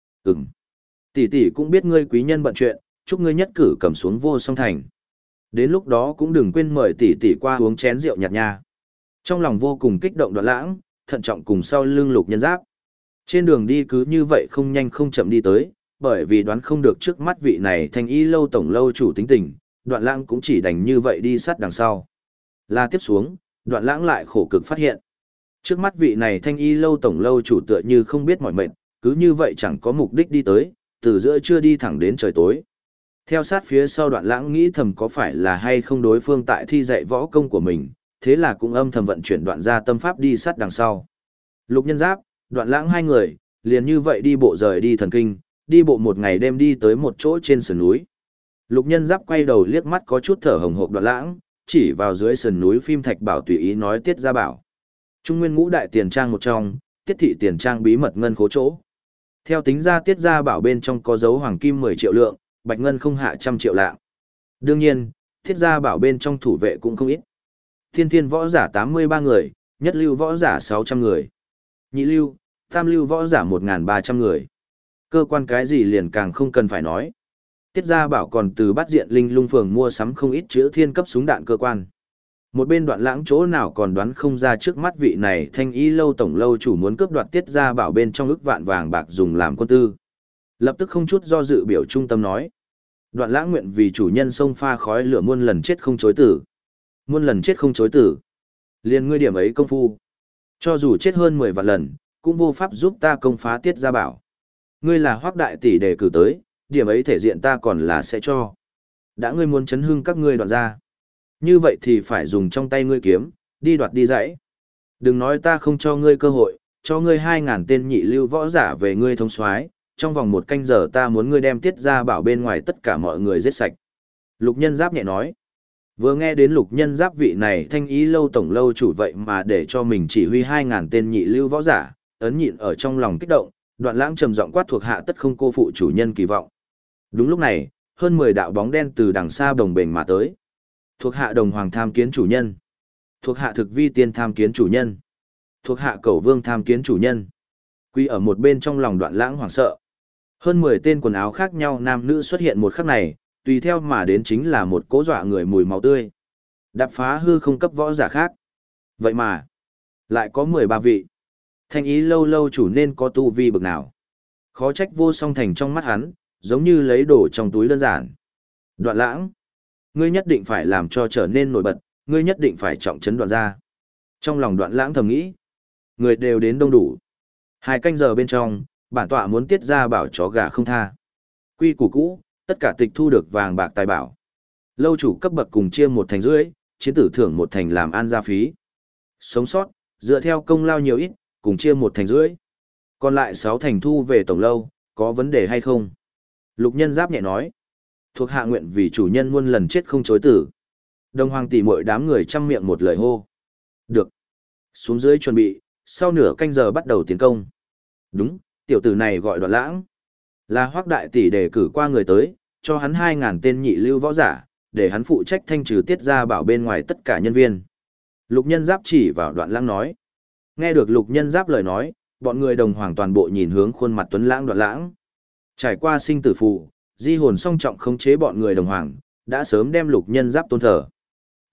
Tỷ tỷ cũng biết ngươi quý nhân bận chuyện, chúc ngươi nhất cử cầm xuống vô song thành. Đến lúc đó cũng đừng quên mời tỷ tỷ qua uống chén rượu nhạt nha. Trong lòng vô cùng kích động Đoạn Lãng, thận trọng cùng sau lưng Lục Nhân Giáp. Trên đường đi cứ như vậy không nhanh không chậm đi tới, bởi vì đoán không được trước mắt vị này Thanh Y lâu tổng lâu chủ tính tình, Đoạn Lãng cũng chỉ đành như vậy đi sát đằng sau. Là tiếp xuống, Đoạn Lãng lại khổ cực phát hiện. Trước mắt vị này Thanh Y lâu tổng lâu chủ tựa như không biết mỏi mệt, cứ như vậy chẳng có mục đích đi tới, từ giữa trưa đi thẳng đến trời tối. Theo sát phía sau Đoạn Lãng nghĩ thầm có phải là hay không đối phương tại thi dạy võ công của mình, thế là cũng âm thầm vận chuyển Đoạn gia tâm pháp đi sát đằng sau. Lục Nhân Giáp, Đoạn Lãng hai người, liền như vậy đi bộ rời đi thần kinh, đi bộ một ngày đêm đi tới một chỗ trên sườn núi. Lục Nhân Giáp quay đầu liếc mắt có chút thở hồng hộc Đoạn Lãng, chỉ vào dưới sườn núi Phim Thạch Bảo tùy ý nói: Tiết gia bảo. Trung nguyên ngũ đại tiền trang một trong, Tiết thị tiền trang bí mật ngân khố chỗ. Theo tính ra Tiết gia bảo bên trong có dấu hoàng kim 10 triệu lượng, bạch ngân không hạ 100 triệu lạng. Đương nhiên, Tiết gia bảo bên trong thủ vệ cũng không ít. Thiên thiên võ giả 83 người, nhất lưu võ giả 600 người. Nhị lưu, tam lưu võ giả 1.300 người. Cơ quan cái gì liền càng không cần phải nói. Tiết gia bảo còn từ Bát Diện Linh Lung phường mua sắm không ít chữa thiên cấp súng đạn cơ quan. Một bên Đoạn Lãng chỗ nào còn đoán không ra trước mắt vị này Thanh Y lâu tổng lâu chủ muốn cướp đoạt Tiết gia bảo bên trong ức vạn vàng bạc dùng làm quân tư. Lập tức không chút do dự biểu trung tâm nói: Đoạn Lãng nguyện vì chủ nhân sông pha khói lửa muôn lần chết không chối tử. Muôn lần chết không chối tử. Liền ngươi điểm ấy công phu, cho dù chết hơn 10 vạn lần, cũng vô pháp giúp ta công phá Tiết gia bảo. Ngươi là Hoắc đại tỷ đề cử tới, điểm ấy thể diện ta còn là sẽ cho. Đã ngươi muốn chấn hưng các ngươi Đoạn gia, như vậy thì phải dùng trong tay ngươi kiếm, đi đoạt đi dãy. Đừng nói ta không cho ngươi cơ hội, cho ngươi 2.000 tên nhị lưu võ giả về ngươi thống soái, trong vòng 1 canh giờ ta muốn ngươi đem Tiết gia bảo bên ngoài tất cả mọi người giết sạch. Lục Nhân Giáp nhẹ nói. Vừa nghe đến Lục Nhân Giáp vị này Thanh Y lâu tổng lâu chủ vậy mà để cho mình chỉ huy 2.000 tên nhị lưu võ giả, ấn nhịn ở trong lòng kích động, Đoạn Lãng trầm giọng quát thuộc hạ tất không cô phụ chủ nhân kỳ vọng. Đúng lúc này, hơn 10 đạo bóng đen từ đằng xa bồng bềnh mà tới. Thuộc hạ Đồng Hoàng tham kiến chủ nhân. Thuộc hạ Thực Vi Tiên tham kiến chủ nhân. Thuộc hạ Cẩu Vương tham kiến chủ nhân. Quy ở một bên trong lòng Đoạn Lãng hoảng sợ. Hơn 10 tên quần áo khác nhau nam nữ xuất hiện một khắc này, tùy theo mà đến chính là một cỗ dọa người mùi máu tươi. Đạp phá hư không cấp võ giả khác. Vậy mà, lại có 13 vị. Thanh Y lâu lâu chủ nên có tu vi bực nào. Khó trách vô song thành trong mắt hắn, giống như lấy đồ trong túi đơn giản. Đoạn Lãng, ngươi nhất định phải làm cho trở nên nổi bật, ngươi nhất định phải trọng trấn Đoạn gia. Trong lòng Đoạn Lãng thầm nghĩ, người đều đến đông đủ. 2 canh giờ bên trong, bản tọa muốn Tiết gia bảo chó gà không tha. Quy củ cũ, tất cả tịch thu được vàng bạc tài bảo. Lâu chủ cấp bậc cùng chia 1 thành rưỡi, chiến tử thưởng 1 thành làm an gia phí. Sống sót, dựa theo công lao nhiều ít, cùng chia 1 thành rưỡi. Còn lại 6 thành thu về tổng lâu, có vấn đề hay không? Lục Nhân Giáp nhẹ nói. Thuộc hạ nguyện vì chủ nhân muôn lần chết không chối tử. Đồng Hoàng tỷ muội đám người trăm miệng một lời hô. Được. Xuống dưới chuẩn bị, sau nửa canh giờ bắt đầu tiến công. Đúng, tiểu tử này gọi Đoạn Lãng. Là Hoắc đại tỷ đề cử qua người tới, cho hắn 2.000 tên nhị lưu võ giả, để hắn phụ trách thanh trừ Tiết gia bảo bên ngoài tất cả nhân viên. Lục Nhân Giáp chỉ vào Đoạn Lãng nói. Nghe được Lục Nhân Giáp lời nói, bọn người Đồng Hoàng toàn bộ nhìn hướng khuôn mặt tuấn lãng Đoạn Lãng. Trải qua sinh tử phù, di hồn song trọng khống chế bọn người Đồng Hoàng, đã sớm đem Lục Nhân Giáp tôn thờ.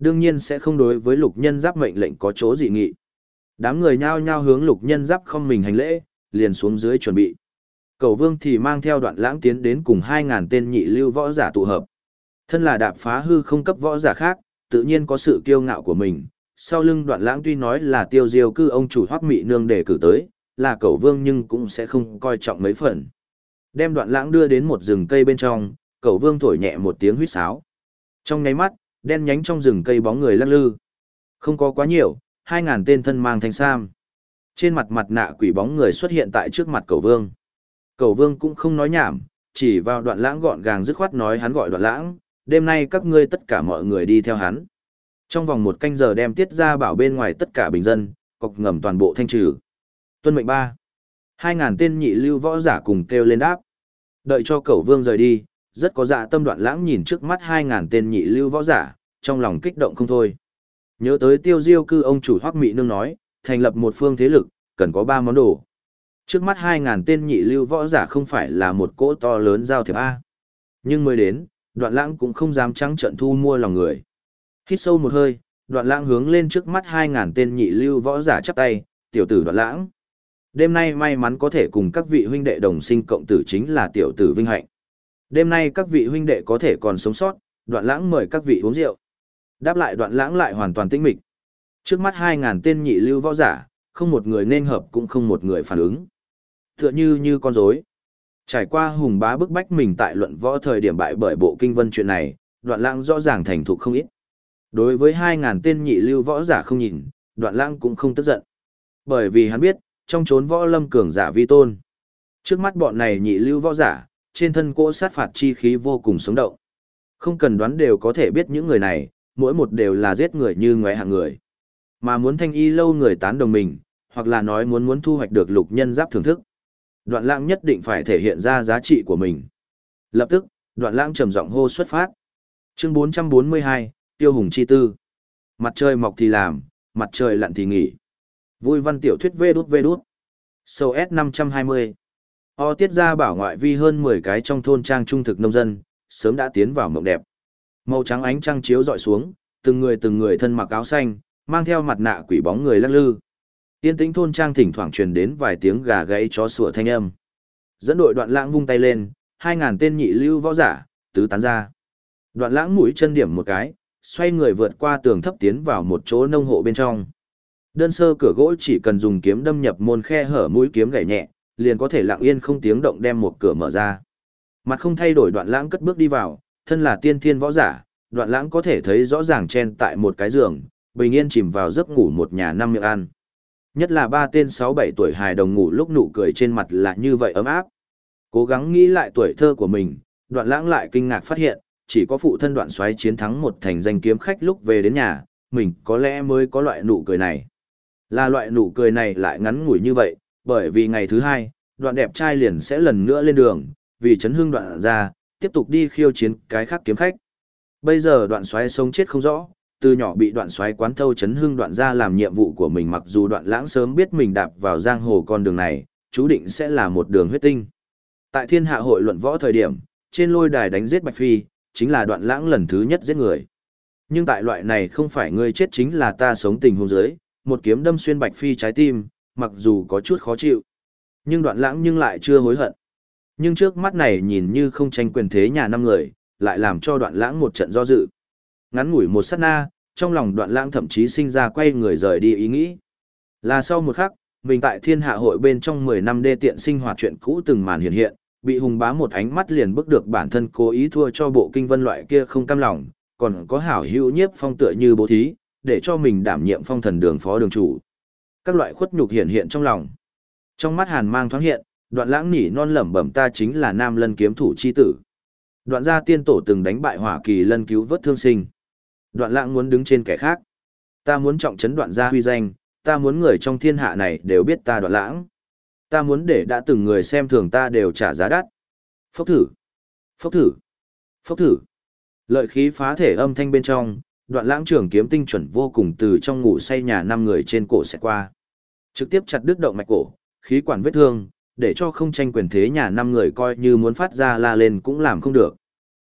đương nhiên sẽ không đối với lục nhân giáp mệnh lệnh có chỗ dị nghị. Đám người nhao nhao hướng lục nhân giáp không mình hành lễ, liền xuống dưới chuẩn bị. Cẩu Vương thì mang theo Đoạn Lãng tiến đến cùng 2.000 tên nhị lưu võ giả tụ hợp. Thân là đạp phá hư không cấp võ giả khác, tự nhiên có sự kiêu ngạo của mình. Sau lưng Đoạn Lãng tuy nói là Tiêu Diêu cư ông chủ Hoắc Mị Nương để cử tới, là Cẩu Vương nhưng cũng sẽ không coi trọng mấy phần. Đem Đoạn Lãng đưa đến một rừng cây bên trong, Cẩu Vương thổi nhẹ một tiếng huýt sáo. Trong nháy mắt, đen nhánh trong rừng cây bóng người lắc lư. Không có quá nhiều, 2.000 tên thân mang thanh sam. Trên mặt mặt nạ quỷ bóng người xuất hiện tại trước mặt Cẩu Vương. Cẩu Vương cũng không nói nhảm, chỉ vào Đoạn Lãng gọn gàng dứt khoát nói hắn gọi Đoạn Lãng, đêm nay các ngươi tất cả mọi người đi theo hắn. Trong vòng 1 canh giờ đem Tiết Gia Bảo bên ngoài tất cả bình dân, cọc ngầm toàn bộ thanh trừ. Tuân mệnh 3. 2.000 tên nhị lưu võ giả cùng kêu lên đáp. Đợi cho Cẩu Vương rời đi, rất có dạ tâm Đoạn Lãng nhìn trước mắt 2.000 tên nhị lưu võ giả, trong lòng kích động không thôi. Nhớ tới Tiêu Diêu cư ông chủ Hoắc Mị Nương nói, thành lập một phương thế lực, cần có 3 món đồ. Trước mắt 2.000 tên nhị lưu võ giả không phải là một cỗ to lớn giao thiệp A. Nhưng mới đến, Đoạn Lãng cũng không dám trắng trợn thu mua lòng người. Hít sâu một hơi, Đoạn Lãng hướng lên trước mắt 2.000 tên nhị lưu võ giả chắp tay, tiểu tử Đoạn Lãng. Đêm nay may mắn có thể cùng các vị huynh đệ đồng sinh cộng tử chính là tiểu tử vinh hạnh. Đêm nay các vị huynh đệ có thể còn sống sót, Đoạn Lãng mời các vị uống rượu. Đáp lại Đoạn Lãng lại hoàn toàn tĩnh mịch. Trước mắt 2.000 tên nhị lưu võ giả, không một người nên hợp cũng không một người phản ứng. Tựa như con rối. Trải qua Hùng Bá bức bách mình tại luận võ thời điểm bại bởi bộ kinh vân chuyện này, Đoạn Lãng rõ ràng thành thục không ít. Đối với 2.000 tên nhị lưu võ giả không nhìn, Đoạn Lãng cũng không tức giận. Bởi vì hắn biết, trong chốn võ lâm cường giả vi tôn. Trước mắt bọn này nhị lưu võ giả, trên thân cỗ sát phạt chi khí vô cùng sống động. Không cần đoán đều có thể biết những người này, mỗi một đều là giết người như ngoé hạng người. Mà muốn thanh y lâu người tán đồng mình, hoặc là nói muốn thu hoạch được lục nhân giáp thưởng thức. Đoạn Lãng nhất định phải thể hiện ra giá trị của mình. Lập tức, Đoạn Lãng trầm giọng hô xuất phát. Chương 442, Tiêu Hùng chi tư. Mặt trời mọc thì làm, mặt trời lặn thì nghỉ. Vui văn tiểu thuyết vê đút. Sâu S520. Tiết Gia Bảo ngoại vi hơn 10 cái trong thôn trang trung thực nông dân, sớm đã tiến vào mộng đẹp. Màu trắng ánh trăng chiếu dọi xuống, từng người thân mặc áo xanh, mang theo mặt nạ quỷ bóng người lắc lư. Yên tĩnh thôn trang thỉnh thoảng truyền đến vài tiếng gà gáy chó sủa thanh âm. Dẫn đội Đoạn Lãng vung tay lên, 2.000 tên nhị lưu võ giả, tứ tán ra. Đoạn Lãng mũi chân điểm một cái, xoay người vượt qua tường thấp tiến vào một chỗ nông hộ bên trong. Đơn sơ cửa gỗ chỉ cần dùng kiếm đâm nhập môn khe hở mũi kiếm gảy nhẹ, liền có thể lặng yên không tiếng động đem một cửa mở ra. Mặt không thay đổi Đoạn Lãng cất bước đi vào, thân là tiên thiên võ giả, Đoạn Lãng có thể thấy rõ ràng chen tại một cái giường, bình yên chìm vào giấc ngủ một nhà năm miệng ăn. Nhất là 3 tên 6-7 tuổi hài đồng ngủ lúc nụ cười trên mặt là như vậy ấm áp. Cố gắng nghĩ lại tuổi thơ của mình, Đoạn Lãng lại kinh ngạc phát hiện, chỉ có phụ thân Đoạn Soái chiến thắng một thành danh kiếm khách lúc về đến nhà, mình có lẽ mới có loại nụ cười này. Là loại nụ cười này lại ngắn ngủi như vậy, bởi vì ngày thứ 2, Đoạn đẹp trai liền sẽ lần nữa lên đường, vì chấn hưng Đoạn ra, tiếp tục đi khiêu chiến cái khác kiếm khách. Bây giờ Đoạn Soái sống chết không rõ, từ nhỏ bị Đoạn Soái quán thâu chấn hưng Đoạn ra làm nhiệm vụ của mình, mặc dù Đoạn Lãng sớm biết mình đạp vào giang hồ con đường này, chú định sẽ là một đường huyết tinh. Tại Thiên Hạ hội luận võ thời điểm, trên lôi đài đánh giết Bạch Phi, chính là Đoạn Lãng lần thứ nhất giết người. Nhưng tại loại này không phải ngươi chết chính là ta sống tình huống dưới, một kiếm đâm xuyên Bạch Phi trái tim, mặc dù có chút khó chịu, nhưng Đoạn Lãng nhưng lại chưa hối hận. Nhưng trước mắt này nhìn như không tranh quyền thế nhà năm người, lại làm cho Đoạn Lãng một trận do dự. Ngắn ngủi một sát na, trong lòng Đoạn Lãng thậm chí sinh ra quay người rời đi ý nghĩ. Là sau một khắc, mình tại Thiên Hạ hội bên trong 10 năm đê tiện sinh hoạt chuyện cũ từng màn hiện hiện, bị Hùng Bá một ánh mắt liền bức được bản thân cố ý thua cho bộ kinh vân loại kia không cam lòng, còn có hảo hữu Nhiếp Phong tựa như bố thí, để cho mình đảm nhiệm phong thần đường phó đường chủ. Các loại khuất nhục hiện hiện trong lòng. Trong mắt hàn mang thoáng hiện, Đoạn Lãng nỉ non lẩm bẩm ta chính là Nam Lân kiếm thủ chi tử. Đoạn gia tiên tổ từng đánh bại Hỏa Kỳ Lân cứu vớt thương sinh. Đoạn Lãng muốn đứng trên kẻ khác. Ta muốn trọng trấn Đoạn gia huy danh, ta muốn người trong thiên hạ này đều biết ta Đoạn Lãng. Ta muốn để đã từng người xem thường ta đều trả giá đắt. Phốc thử, phốc thử, phốc thử. Lợi khí phá thể âm thanh bên trong, Đoạn Lãng trường kiếm tinh chuẩn vô cùng từ trong ngủ say nhà 5 người trên cổ sẽ qua. Trực tiếp chặt đứt động mạch cổ, khí quản vết thương, để cho không tranh quyền thế nhà 5 người coi như muốn phát ra la lên cũng làm không được.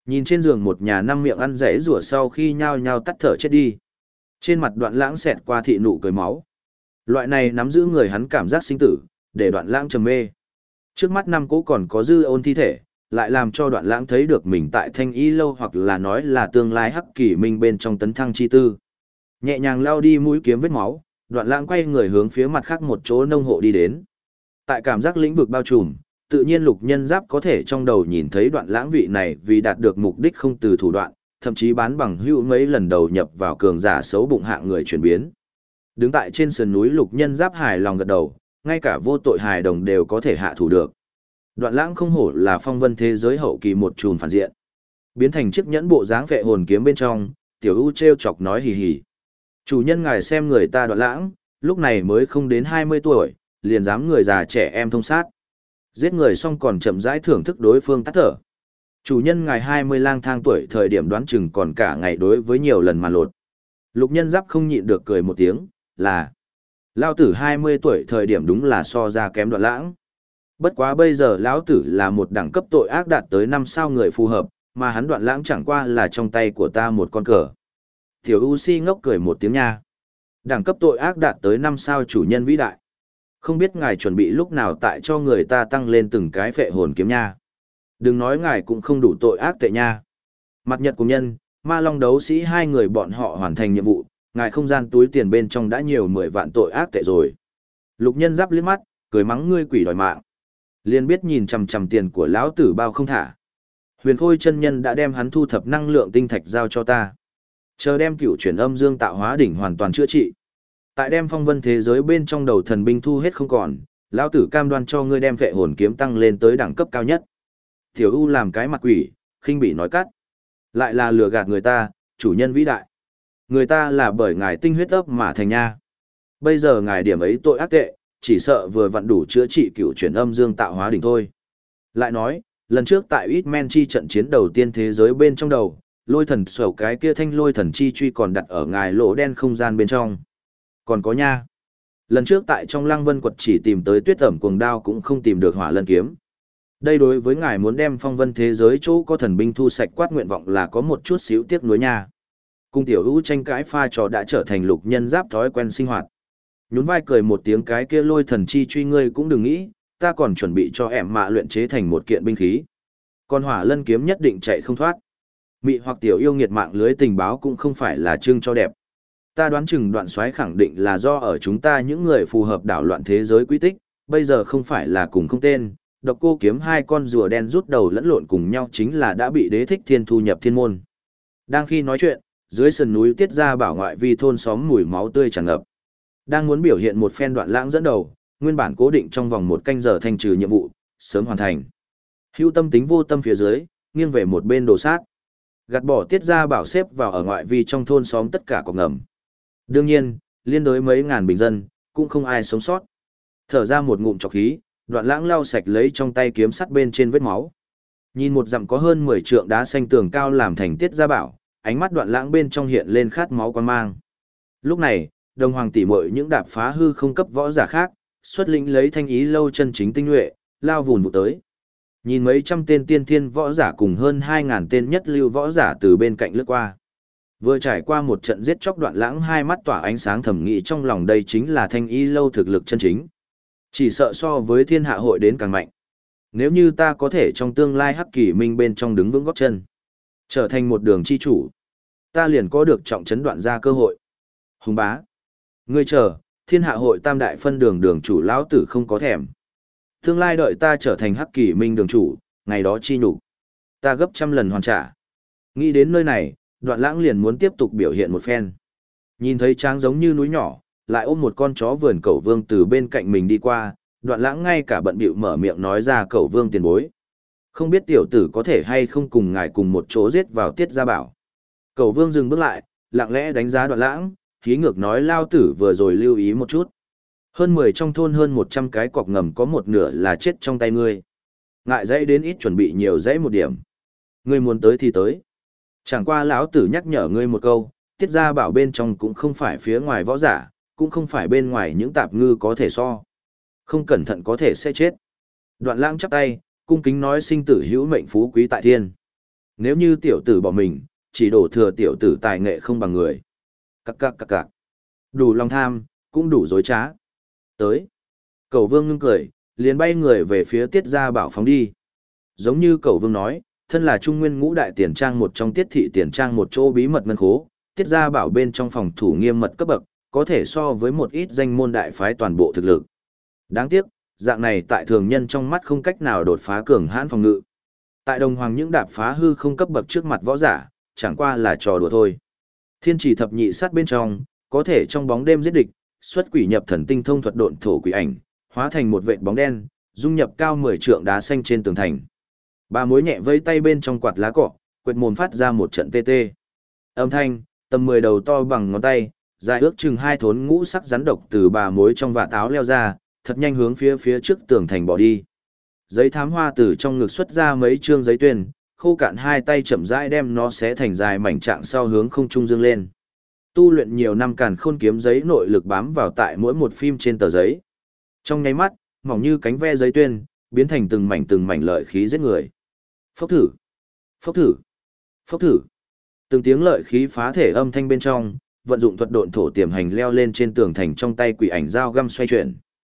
Nhìn trên giường một nhà năm miệng ăn rẽ rủa sau khi nhao nhao tắt thở chết đi. Trên mặt Đoạn Lãng xẹt qua thị nụ cười máu. Loại này nắm giữ người hắn cảm giác sinh tử, để Đoạn Lãng trầm mê. Trước mắt năm cỗ còn có dư ôn thi thể, lại làm cho Đoạn Lãng thấy được mình tại Thanh Y lâu hoặc là nói là tương lai Hắc Kỷ Minh bên trong tấn thăng chi tư. Nhẹ nhàng lao đi mũi kiếm vết máu, Đoạn Lãng quay người hướng phía mặt khác một chỗ nông hộ đi đến. Tại cảm giác lĩnh vực bao trùm, tự nhiên Lục Nhân Giáp có thể trong đầu nhìn thấy Đoạn Lãng vị này vì đạt được mục đích không từ thủ đoạn, thậm chí bán bằng hữu mấy lần đầu nhập vào cường giả xấu bụng hạng người chuyển biến. Đứng tại trên sườn núi Lục Nhân Giáp hài lòng gật đầu, ngay cả vô tội hài đồng đều có thể hạ thủ được. Đoạn Lãng không hổ là phong vân thế giới hậu kỳ một chùm phản diện. Biến thành chiếc nhẫn bộ dáng vệ hồn kiếm bên trong, Tiểu U trêu chọc nói hì hì. Chủ nhân ngài xem người ta Đoạn Lãng, lúc này mới không đến 20 tuổi, liền dám người già trẻ em thông sát. Giết người xong còn chậm rãi thưởng thức đối phương tắt thở. Chủ nhân ngài 20 lang thang tuổi thời điểm đoán chừng còn cả ngày đối với nhiều lần mà lột. Lục Nhân Giáp không nhịn được cười một tiếng, là Lao tử 20 tuổi thời điểm đúng là so ra kém Đoạn Lãng. Bất quá bây giờ lão tử là một đẳng cấp tội ác đạt tới 5 sao người phù hợp, mà hắn Đoạn Lãng chẳng qua là trong tay của ta một con cờ. Tiểu U Si ngốc cười một tiếng nha. Đẳng cấp tội ác đạt tới 5 sao chủ nhân vĩ đại. Không biết ngài chuẩn bị lúc nào tại cho người ta tăng lên từng cái phệ hồn kiếm nha. Đừng nói ngài cũng không đủ tội ác tệ nha. Mặt Nhật cùng nhân, Ma Long đấu sĩ hai người bọn họ hoàn thành nhiệm vụ, ngài không gian túi tiền bên trong đã nhiều 10 vạn tội ác tệ rồi. Lục Nhân Giáp liếc mắt, cười mắng ngươi quỷ đòi mạng. Liền biết nhìn chằm chằm tiền của lão tử bao không thả. Huyền Khôi chân nhân đã đem hắn thu thập năng lượng tinh thạch giao cho ta. Chờ đem cựu chuyển âm dương tạo hóa đỉnh hoàn toàn chữa trị. Tại đem phong vân thế giới bên trong đầu thần binh thu hết không còn, lão tử cam đoan cho ngươi đem vệ hồn kiếm tăng lên tới đẳng cấp cao nhất. Tiểu U làm cái mặt quỷ, khinh bỉ nói cắt. Lại là lừa gạt người ta, chủ nhân vĩ đại. Người ta là bởi ngài tinh huyết ấp mà thành nha. Bây giờ ngài điểm ấy tội ác tệ, chỉ sợ vừa vặn đủ chữa trị cựu chuyển âm dương tạo hóa đỉnh thôi. Lại nói, lần trước tại Ít Men Chi trận chiến đầu tiên thế giới bên trong đầu, lôi thần sầu cái kia thanh lôi thần chi truy còn đặt ở ngài lỗ đen không gian bên trong. Còn có nha. Lần trước tại trong Lăng Vân quật chỉ tìm tới tuyết ẩm cuồng đao cũng không tìm được hỏa lân kiếm. Đây đối với ngài muốn đem phong vân thế giới chỗ có thần binh thu sạch quát nguyện vọng là có một chút xíu tiếc nuối nha. Cung Tiểu U tranh cãi pha trò đã trở thành Lục Nhân Giáp thói quen sinh hoạt. Nhún vai cười một tiếng cái kia lôi thần chi truy ngươi cũng đừng nghĩ, ta còn chuẩn bị cho em mạ luyện chế thành một kiện binh khí. Còn hỏa lân kiếm nhất định chạy không thoát. Mị hoặc tiểu yêu nghiệt mạng lưới tình báo cũng không phải là trưng cho đẹp. Ta đoán chừng Đoạn Soái khẳng định là do ở chúng ta những người phù hợp đảo loạn thế giới quy tích, bây giờ không phải là cùng không tên, Độc Cô kiếm hai con rùa đen rút đầu lẫn lộn cùng nhau chính là đã bị Đế Thích Thiên thu nhập thiên môn. Đang khi nói chuyện, dưới sườn núi tiết ra bảo ngoại vi thôn xóm mùi máu tươi tràn ngập. Đang muốn biểu hiện một phen Đoạn Lãng dẫn đầu, nguyên bản cố định trong vòng 1 canh giờ thanh trừ nhiệm vụ, sớm hoàn thành. Hữu tâm tính vô tâm phía dưới, nghiêng về một bên đồ sát. Gạt bỏ tiết ra bảo xếp vào ở ngoại vi trong thôn xóm tất cả cọc ngầm. Đương nhiên, liên đối mấy ngàn bình dân, cũng không ai sống sót. Thở ra một ngụm trọc khí, Đoạn Lãng lau sạch lấy trong tay kiếm sắt bên trên vết máu. Nhìn một dặm có hơn 10 trượng đá xanh tường cao làm thành tiết ra bảo, ánh mắt Đoạn Lãng bên trong hiện lên khát máu quan mang. Lúc này, đồng hoàng tỷ muội những đạp phá hư không cấp võ giả khác, xuất lĩnh lấy Thanh Ý lâu chân chính tinh nhuệ, lao vùn vụ tới. Nhìn mấy trăm tên tiên thiên võ giả cùng hơn 2000 tên nhất lưu võ giả từ bên cạnh lướt qua. Vừa trải qua một trận giết chóc Đoạn Lãng hai mắt tỏa ánh sáng thầm nghĩ trong lòng đây chính là Thanh Y lâu thực lực chân chính. Chỉ sợ so với thiên hạ hội đến càng mạnh. Nếu như ta có thể trong tương lai Hắc Kỷ Minh bên trong đứng vững gót chân, trở thành một đường chi chủ, ta liền có được trọng trấn Đoạn gia cơ hội. Hùng bá, ngươi chờ, thiên hạ hội tam đại phân đường đường chủ lão tử không có thèm. Tương lai đợi ta trở thành Hắc Kỷ Minh đường chủ, ngày đó chi nhục, ta gấp trăm lần hoàn trả. Nghĩ đến nơi này, Đoạn Lãng liền muốn tiếp tục biểu hiện một phen. Nhìn thấy tráng giống như núi nhỏ, lại ôm một con chó vườn Cẩu Vương từ bên cạnh mình đi qua, Đoạn Lãng ngay cả bận bịu mở miệng nói ra Cẩu Vương tiền bối. Không biết tiểu tử có thể hay không cùng ngài cùng một chỗ giết vào tiết gia bảo. Cẩu Vương dừng bước lại, lặng lẽ đánh giá Đoạn Lãng, khí ngược nói lao tử vừa rồi lưu ý một chút. Hơn 10 trong thôn hơn 100 cái cọc ngầm có một nửa là chết trong tay ngươi. Ngại dãy đến ít chuẩn bị nhiều dãy một điểm. Ngươi muốn tới thì tới. Chẳng qua lão tử nhắc nhở ngươi một câu, tiết gia bảo bên trong cũng không phải phía ngoài võ giả, cũng không phải bên ngoài những tạp ngư có thể so. Không cẩn thận có thể sẽ chết. Đoạn Lãng chắp tay, cung kính nói sinh tử hữu mệnh phú quý tại thiên. Nếu như tiểu tử bỏ mình, chỉ đổ thừa tiểu tử tài nghệ không bằng người. Cặc cặc. Đủ lòng tham, cũng đủ dối trá. Tới. Cẩu Vương ngưng cười, liền bay người về phía Tiết Gia Bảo phóng đi. Giống như Cẩu Vương nói, thân là Trung Nguyên Ngũ Đại Tiền Trang một trong Tiết Thị Tiền Trang một chỗ bí mật ngân khố, Tiết Gia Bảo bên trong phòng thủ nghiêm mật cấp bậc, có thể so với một ít danh môn đại phái toàn bộ thực lực. Đáng tiếc, dạng này tại thường nhân trong mắt không cách nào đột phá cường hãn phòng ngự. Tại Đồng Hoàng những đạp phá hư không cấp bậc trước mặt võ giả, chẳng qua là trò đùa thôi. Thiên Chỉ Thập Nhị Sát bên trong, có thể trong bóng đêm giết địch, xuất quỷ nhập thần tinh thông thuật độn thổ quỷ ảnh, hóa thành một vệt bóng đen, dung nhập cao 10 trượng đá xanh trên tường thành. Bà mối nhẹ vây tay bên trong quạt lá cọ, quệt mồm phát ra một trận tê tê. Âm thanh, tầm 10 đầu to bằng ngón tay, dài ước chừng 2 thốn ngũ sắc rắn độc từ bà mối trong vạt áo leo ra, thật nhanh hướng phía trước tường thành bỏ đi. Giấy thám hoa từ trong ngực xuất ra mấy trương giấy tuyên, khô cạn hai tay chậm rãi đem nó xé thành dài mảnh trạng sau hướng không trung dương lên. Tu luyện nhiều năm càn khôn kiếm giấy nội lực bám vào tại mỗi một phim trên tờ giấy. Trong nháy mắt, mỏng như cánh ve giấy tuyên, biến thành từng mảnh lợi khí giết người. Phốc thử, phốc thử, phốc thử. Từng tiếng lợi khí phá thể âm thanh bên trong, vận dụng thuật độn thổ tiềm hành leo lên trên tường thành trong tay quỷ ảnh dao găm xoay chuyển.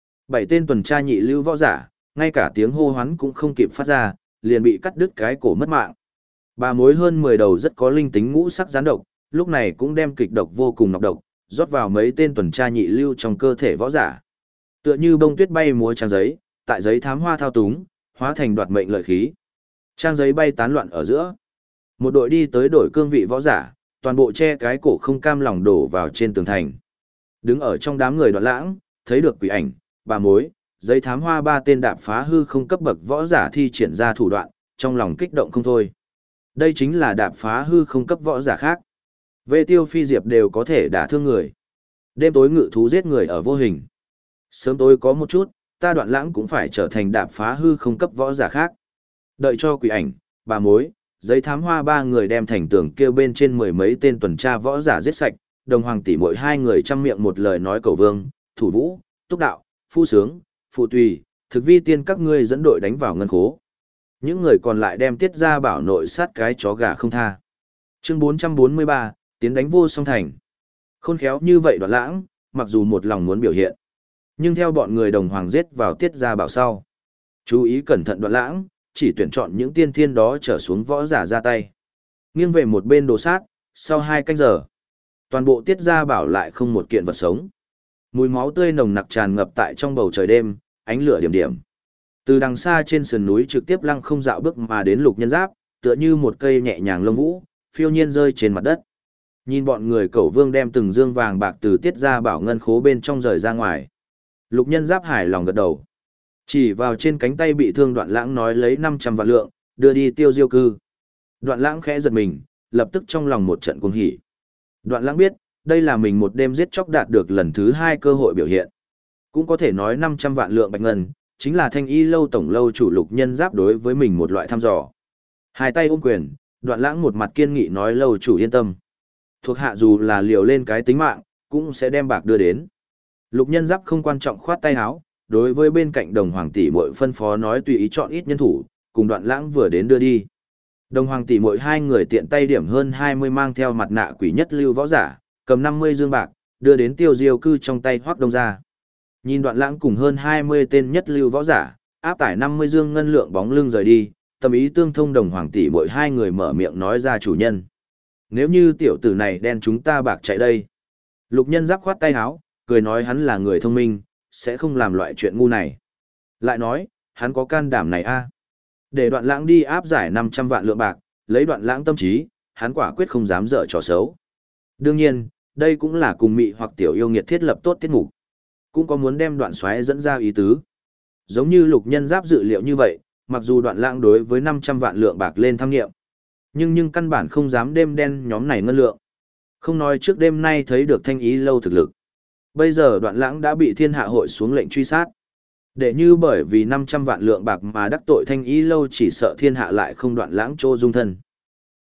7 tên tuần tra nhị lưu võ giả, ngay cả tiếng hô hoán cũng không kịp phát ra, liền bị cắt đứt cái cổ mất mạng. Bà mối hơn 10 đầu rất có linh tính ngũ sắc gián độc, lúc này cũng đem kịch độc vô cùng nọc độc, rót vào mấy tên tuần tra nhị lưu trong cơ thể võ giả. Tựa như bông tuyết bay múa trang giấy, tại giấy thám hoa thao túng, hóa thành đoạt mệnh lợi khí. Trang giấy bay tán loạn ở giữa. Một đội đi tới đổi cương vị võ giả, toàn bộ che cái cổ không cam lòng đổ vào trên tường thành. Đứng ở trong đám người Đoạn Lãng, thấy được quỷ ảnh, bà mối, giấy thám hoa 3 tên đạp phá hư không cấp bậc võ giả thi triển ra thủ đoạn, trong lòng kích động không thôi. Đây chính là đạp phá hư không cấp võ giả khác. Vệ Tiêu Phi Diệp đều có thể đả thương người. Đêm tối ngự thú giết người ở vô hình. Sớm tối có một chút, ta Đoạn Lãng cũng phải trở thành đạp phá hư không cấp võ giả khác. Đợi cho quỷ ảnh, bà mối, giấy thám hoa 3 người đem thành tường kêu bên trên 10 mấy tên tuần tra võ giả giết sạch, Đồng Hoàng tỷ muội 2 người trăm miệng một lời nói Cẩu Vương, Thủ Vũ, Túc Đạo, Phu Sướng, Phụ Tùy, Thực Vi Tiên các ngươi dẫn đội đánh vào ngân khố. Những người còn lại đem Tiết Gia Bảo nội sát cái chó gà không tha. Chương 443, tiến đánh vô song thành. Khôn khéo như vậy Đoạn Lãng, mặc dù một lòng muốn biểu hiện, nhưng theo bọn người Đồng Hoàng giết vào Tiết Gia Bảo sau. Chú ý cẩn thận Đoạn Lãng, chỉ tuyển chọn những tiên thiên đó trở xuống võ giả ra tay. Nghiêng về một bên đồ sát, sau 2 canh giờ, toàn bộ Tiết Gia Bảo lại không một kiện vật sống. Mùi máu tươi nồng nặc tràn ngập tại trong bầu trời đêm, ánh lửa điểm điểm. Từ đằng xa trên sườn núi trực tiếp lăng không dạo bước mà đến Lục Nhân Giáp, tựa như một cây nhẹ nhàng lông vũ, phiêu nhiên rơi trên mặt đất. Nhìn bọn người Cẩu Vương đem từng dương vàng bạc từ Tiết Gia Bảo ngân khố bên trong rời ra ngoài. Lục Nhân Giáp hài lòng gật đầu. Chỉ vào trên cánh tay bị thương Đoạn Lãng nói lấy 500 vạn lượng, đưa đi Tiêu Diêu cư. Đoạn Lãng khẽ giật mình, lập tức trong lòng một trận cuồng hỉ. Đoạn Lãng biết, đây là mình một đêm giết chóc đạt được lần thứ 2 cơ hội biểu hiện. Cũng có thể nói 500 vạn lượng bạch ngân, chính là Thanh Y lâu tổng lâu chủ Lục Nhân Giáp đối với mình một loại thăm dò. Hai tay ôm quyền, Đoạn Lãng một mặt kiên nghị nói lâu chủ yên tâm. Thuộc hạ dù là liều lên cái tính mạng, cũng sẽ đem bạc đưa đến. Lục Nhân Giáp không quan trọng khoát tay áo, đối với bên cạnh Đồng Hoàng tỷ muội phân phó nói tùy ý chọn ít nhân thủ, cùng Đoạn Lãng vừa đến đưa đi. Đồng Hoàng tỷ muội 2 người tiện tay điểm hơn 20 mang theo mặt nạ quỷ nhất lưu võ giả, cầm 50 dương bạc, đưa đến Tiêu Diêu cư trong tay Hoắc Đông gia. Nhìn Đoạn Lãng cùng hơn 20 tên nhất lưu võ giả, áp tải 50 dương ngân lượng bóng lưng rời đi, tâm ý tương thông Đồng Hoàng tỷ muội 2 người mở miệng nói ra chủ nhân. Nếu như tiểu tử này đen chúng ta bạc chạy đây. Lục Nhân Giáp khoát tay áo, cười nói hắn là người thông minh, sẽ không làm loại chuyện ngu này. Lại nói, hắn có can đảm này a. Để Đoạn Lãng đi áp giải 500 vạn lượng bạc, lấy Đoạn Lãng tâm trí, hắn quả quyết không dám dở trò xấu. Đương nhiên, đây cũng là cùng mị hoặc tiểu yêu nghiệt thiết lập tốt tiết mục. Cũng có muốn đem Đoạn Soái dẫn ra ý tứ. Giống như Lục Nhân Giáp dự liệu như vậy, mặc dù Đoạn Lãng đối với 500 vạn lượng bạc lên tham nghiệm, nhưng căn bản không dám đêm đen nhóm này ngân lượng. Không nói trước đêm nay thấy được Thanh Ý lâu thực lực. Bây giờ Đoạn Lãng đã bị thiên hạ hội xuống lệnh truy sát. Để như bởi vì 500 vạn lượng bạc mà đắc tội Thanh Ý lâu chỉ sợ thiên hạ lại không Đoạn Lãng trô dung thân.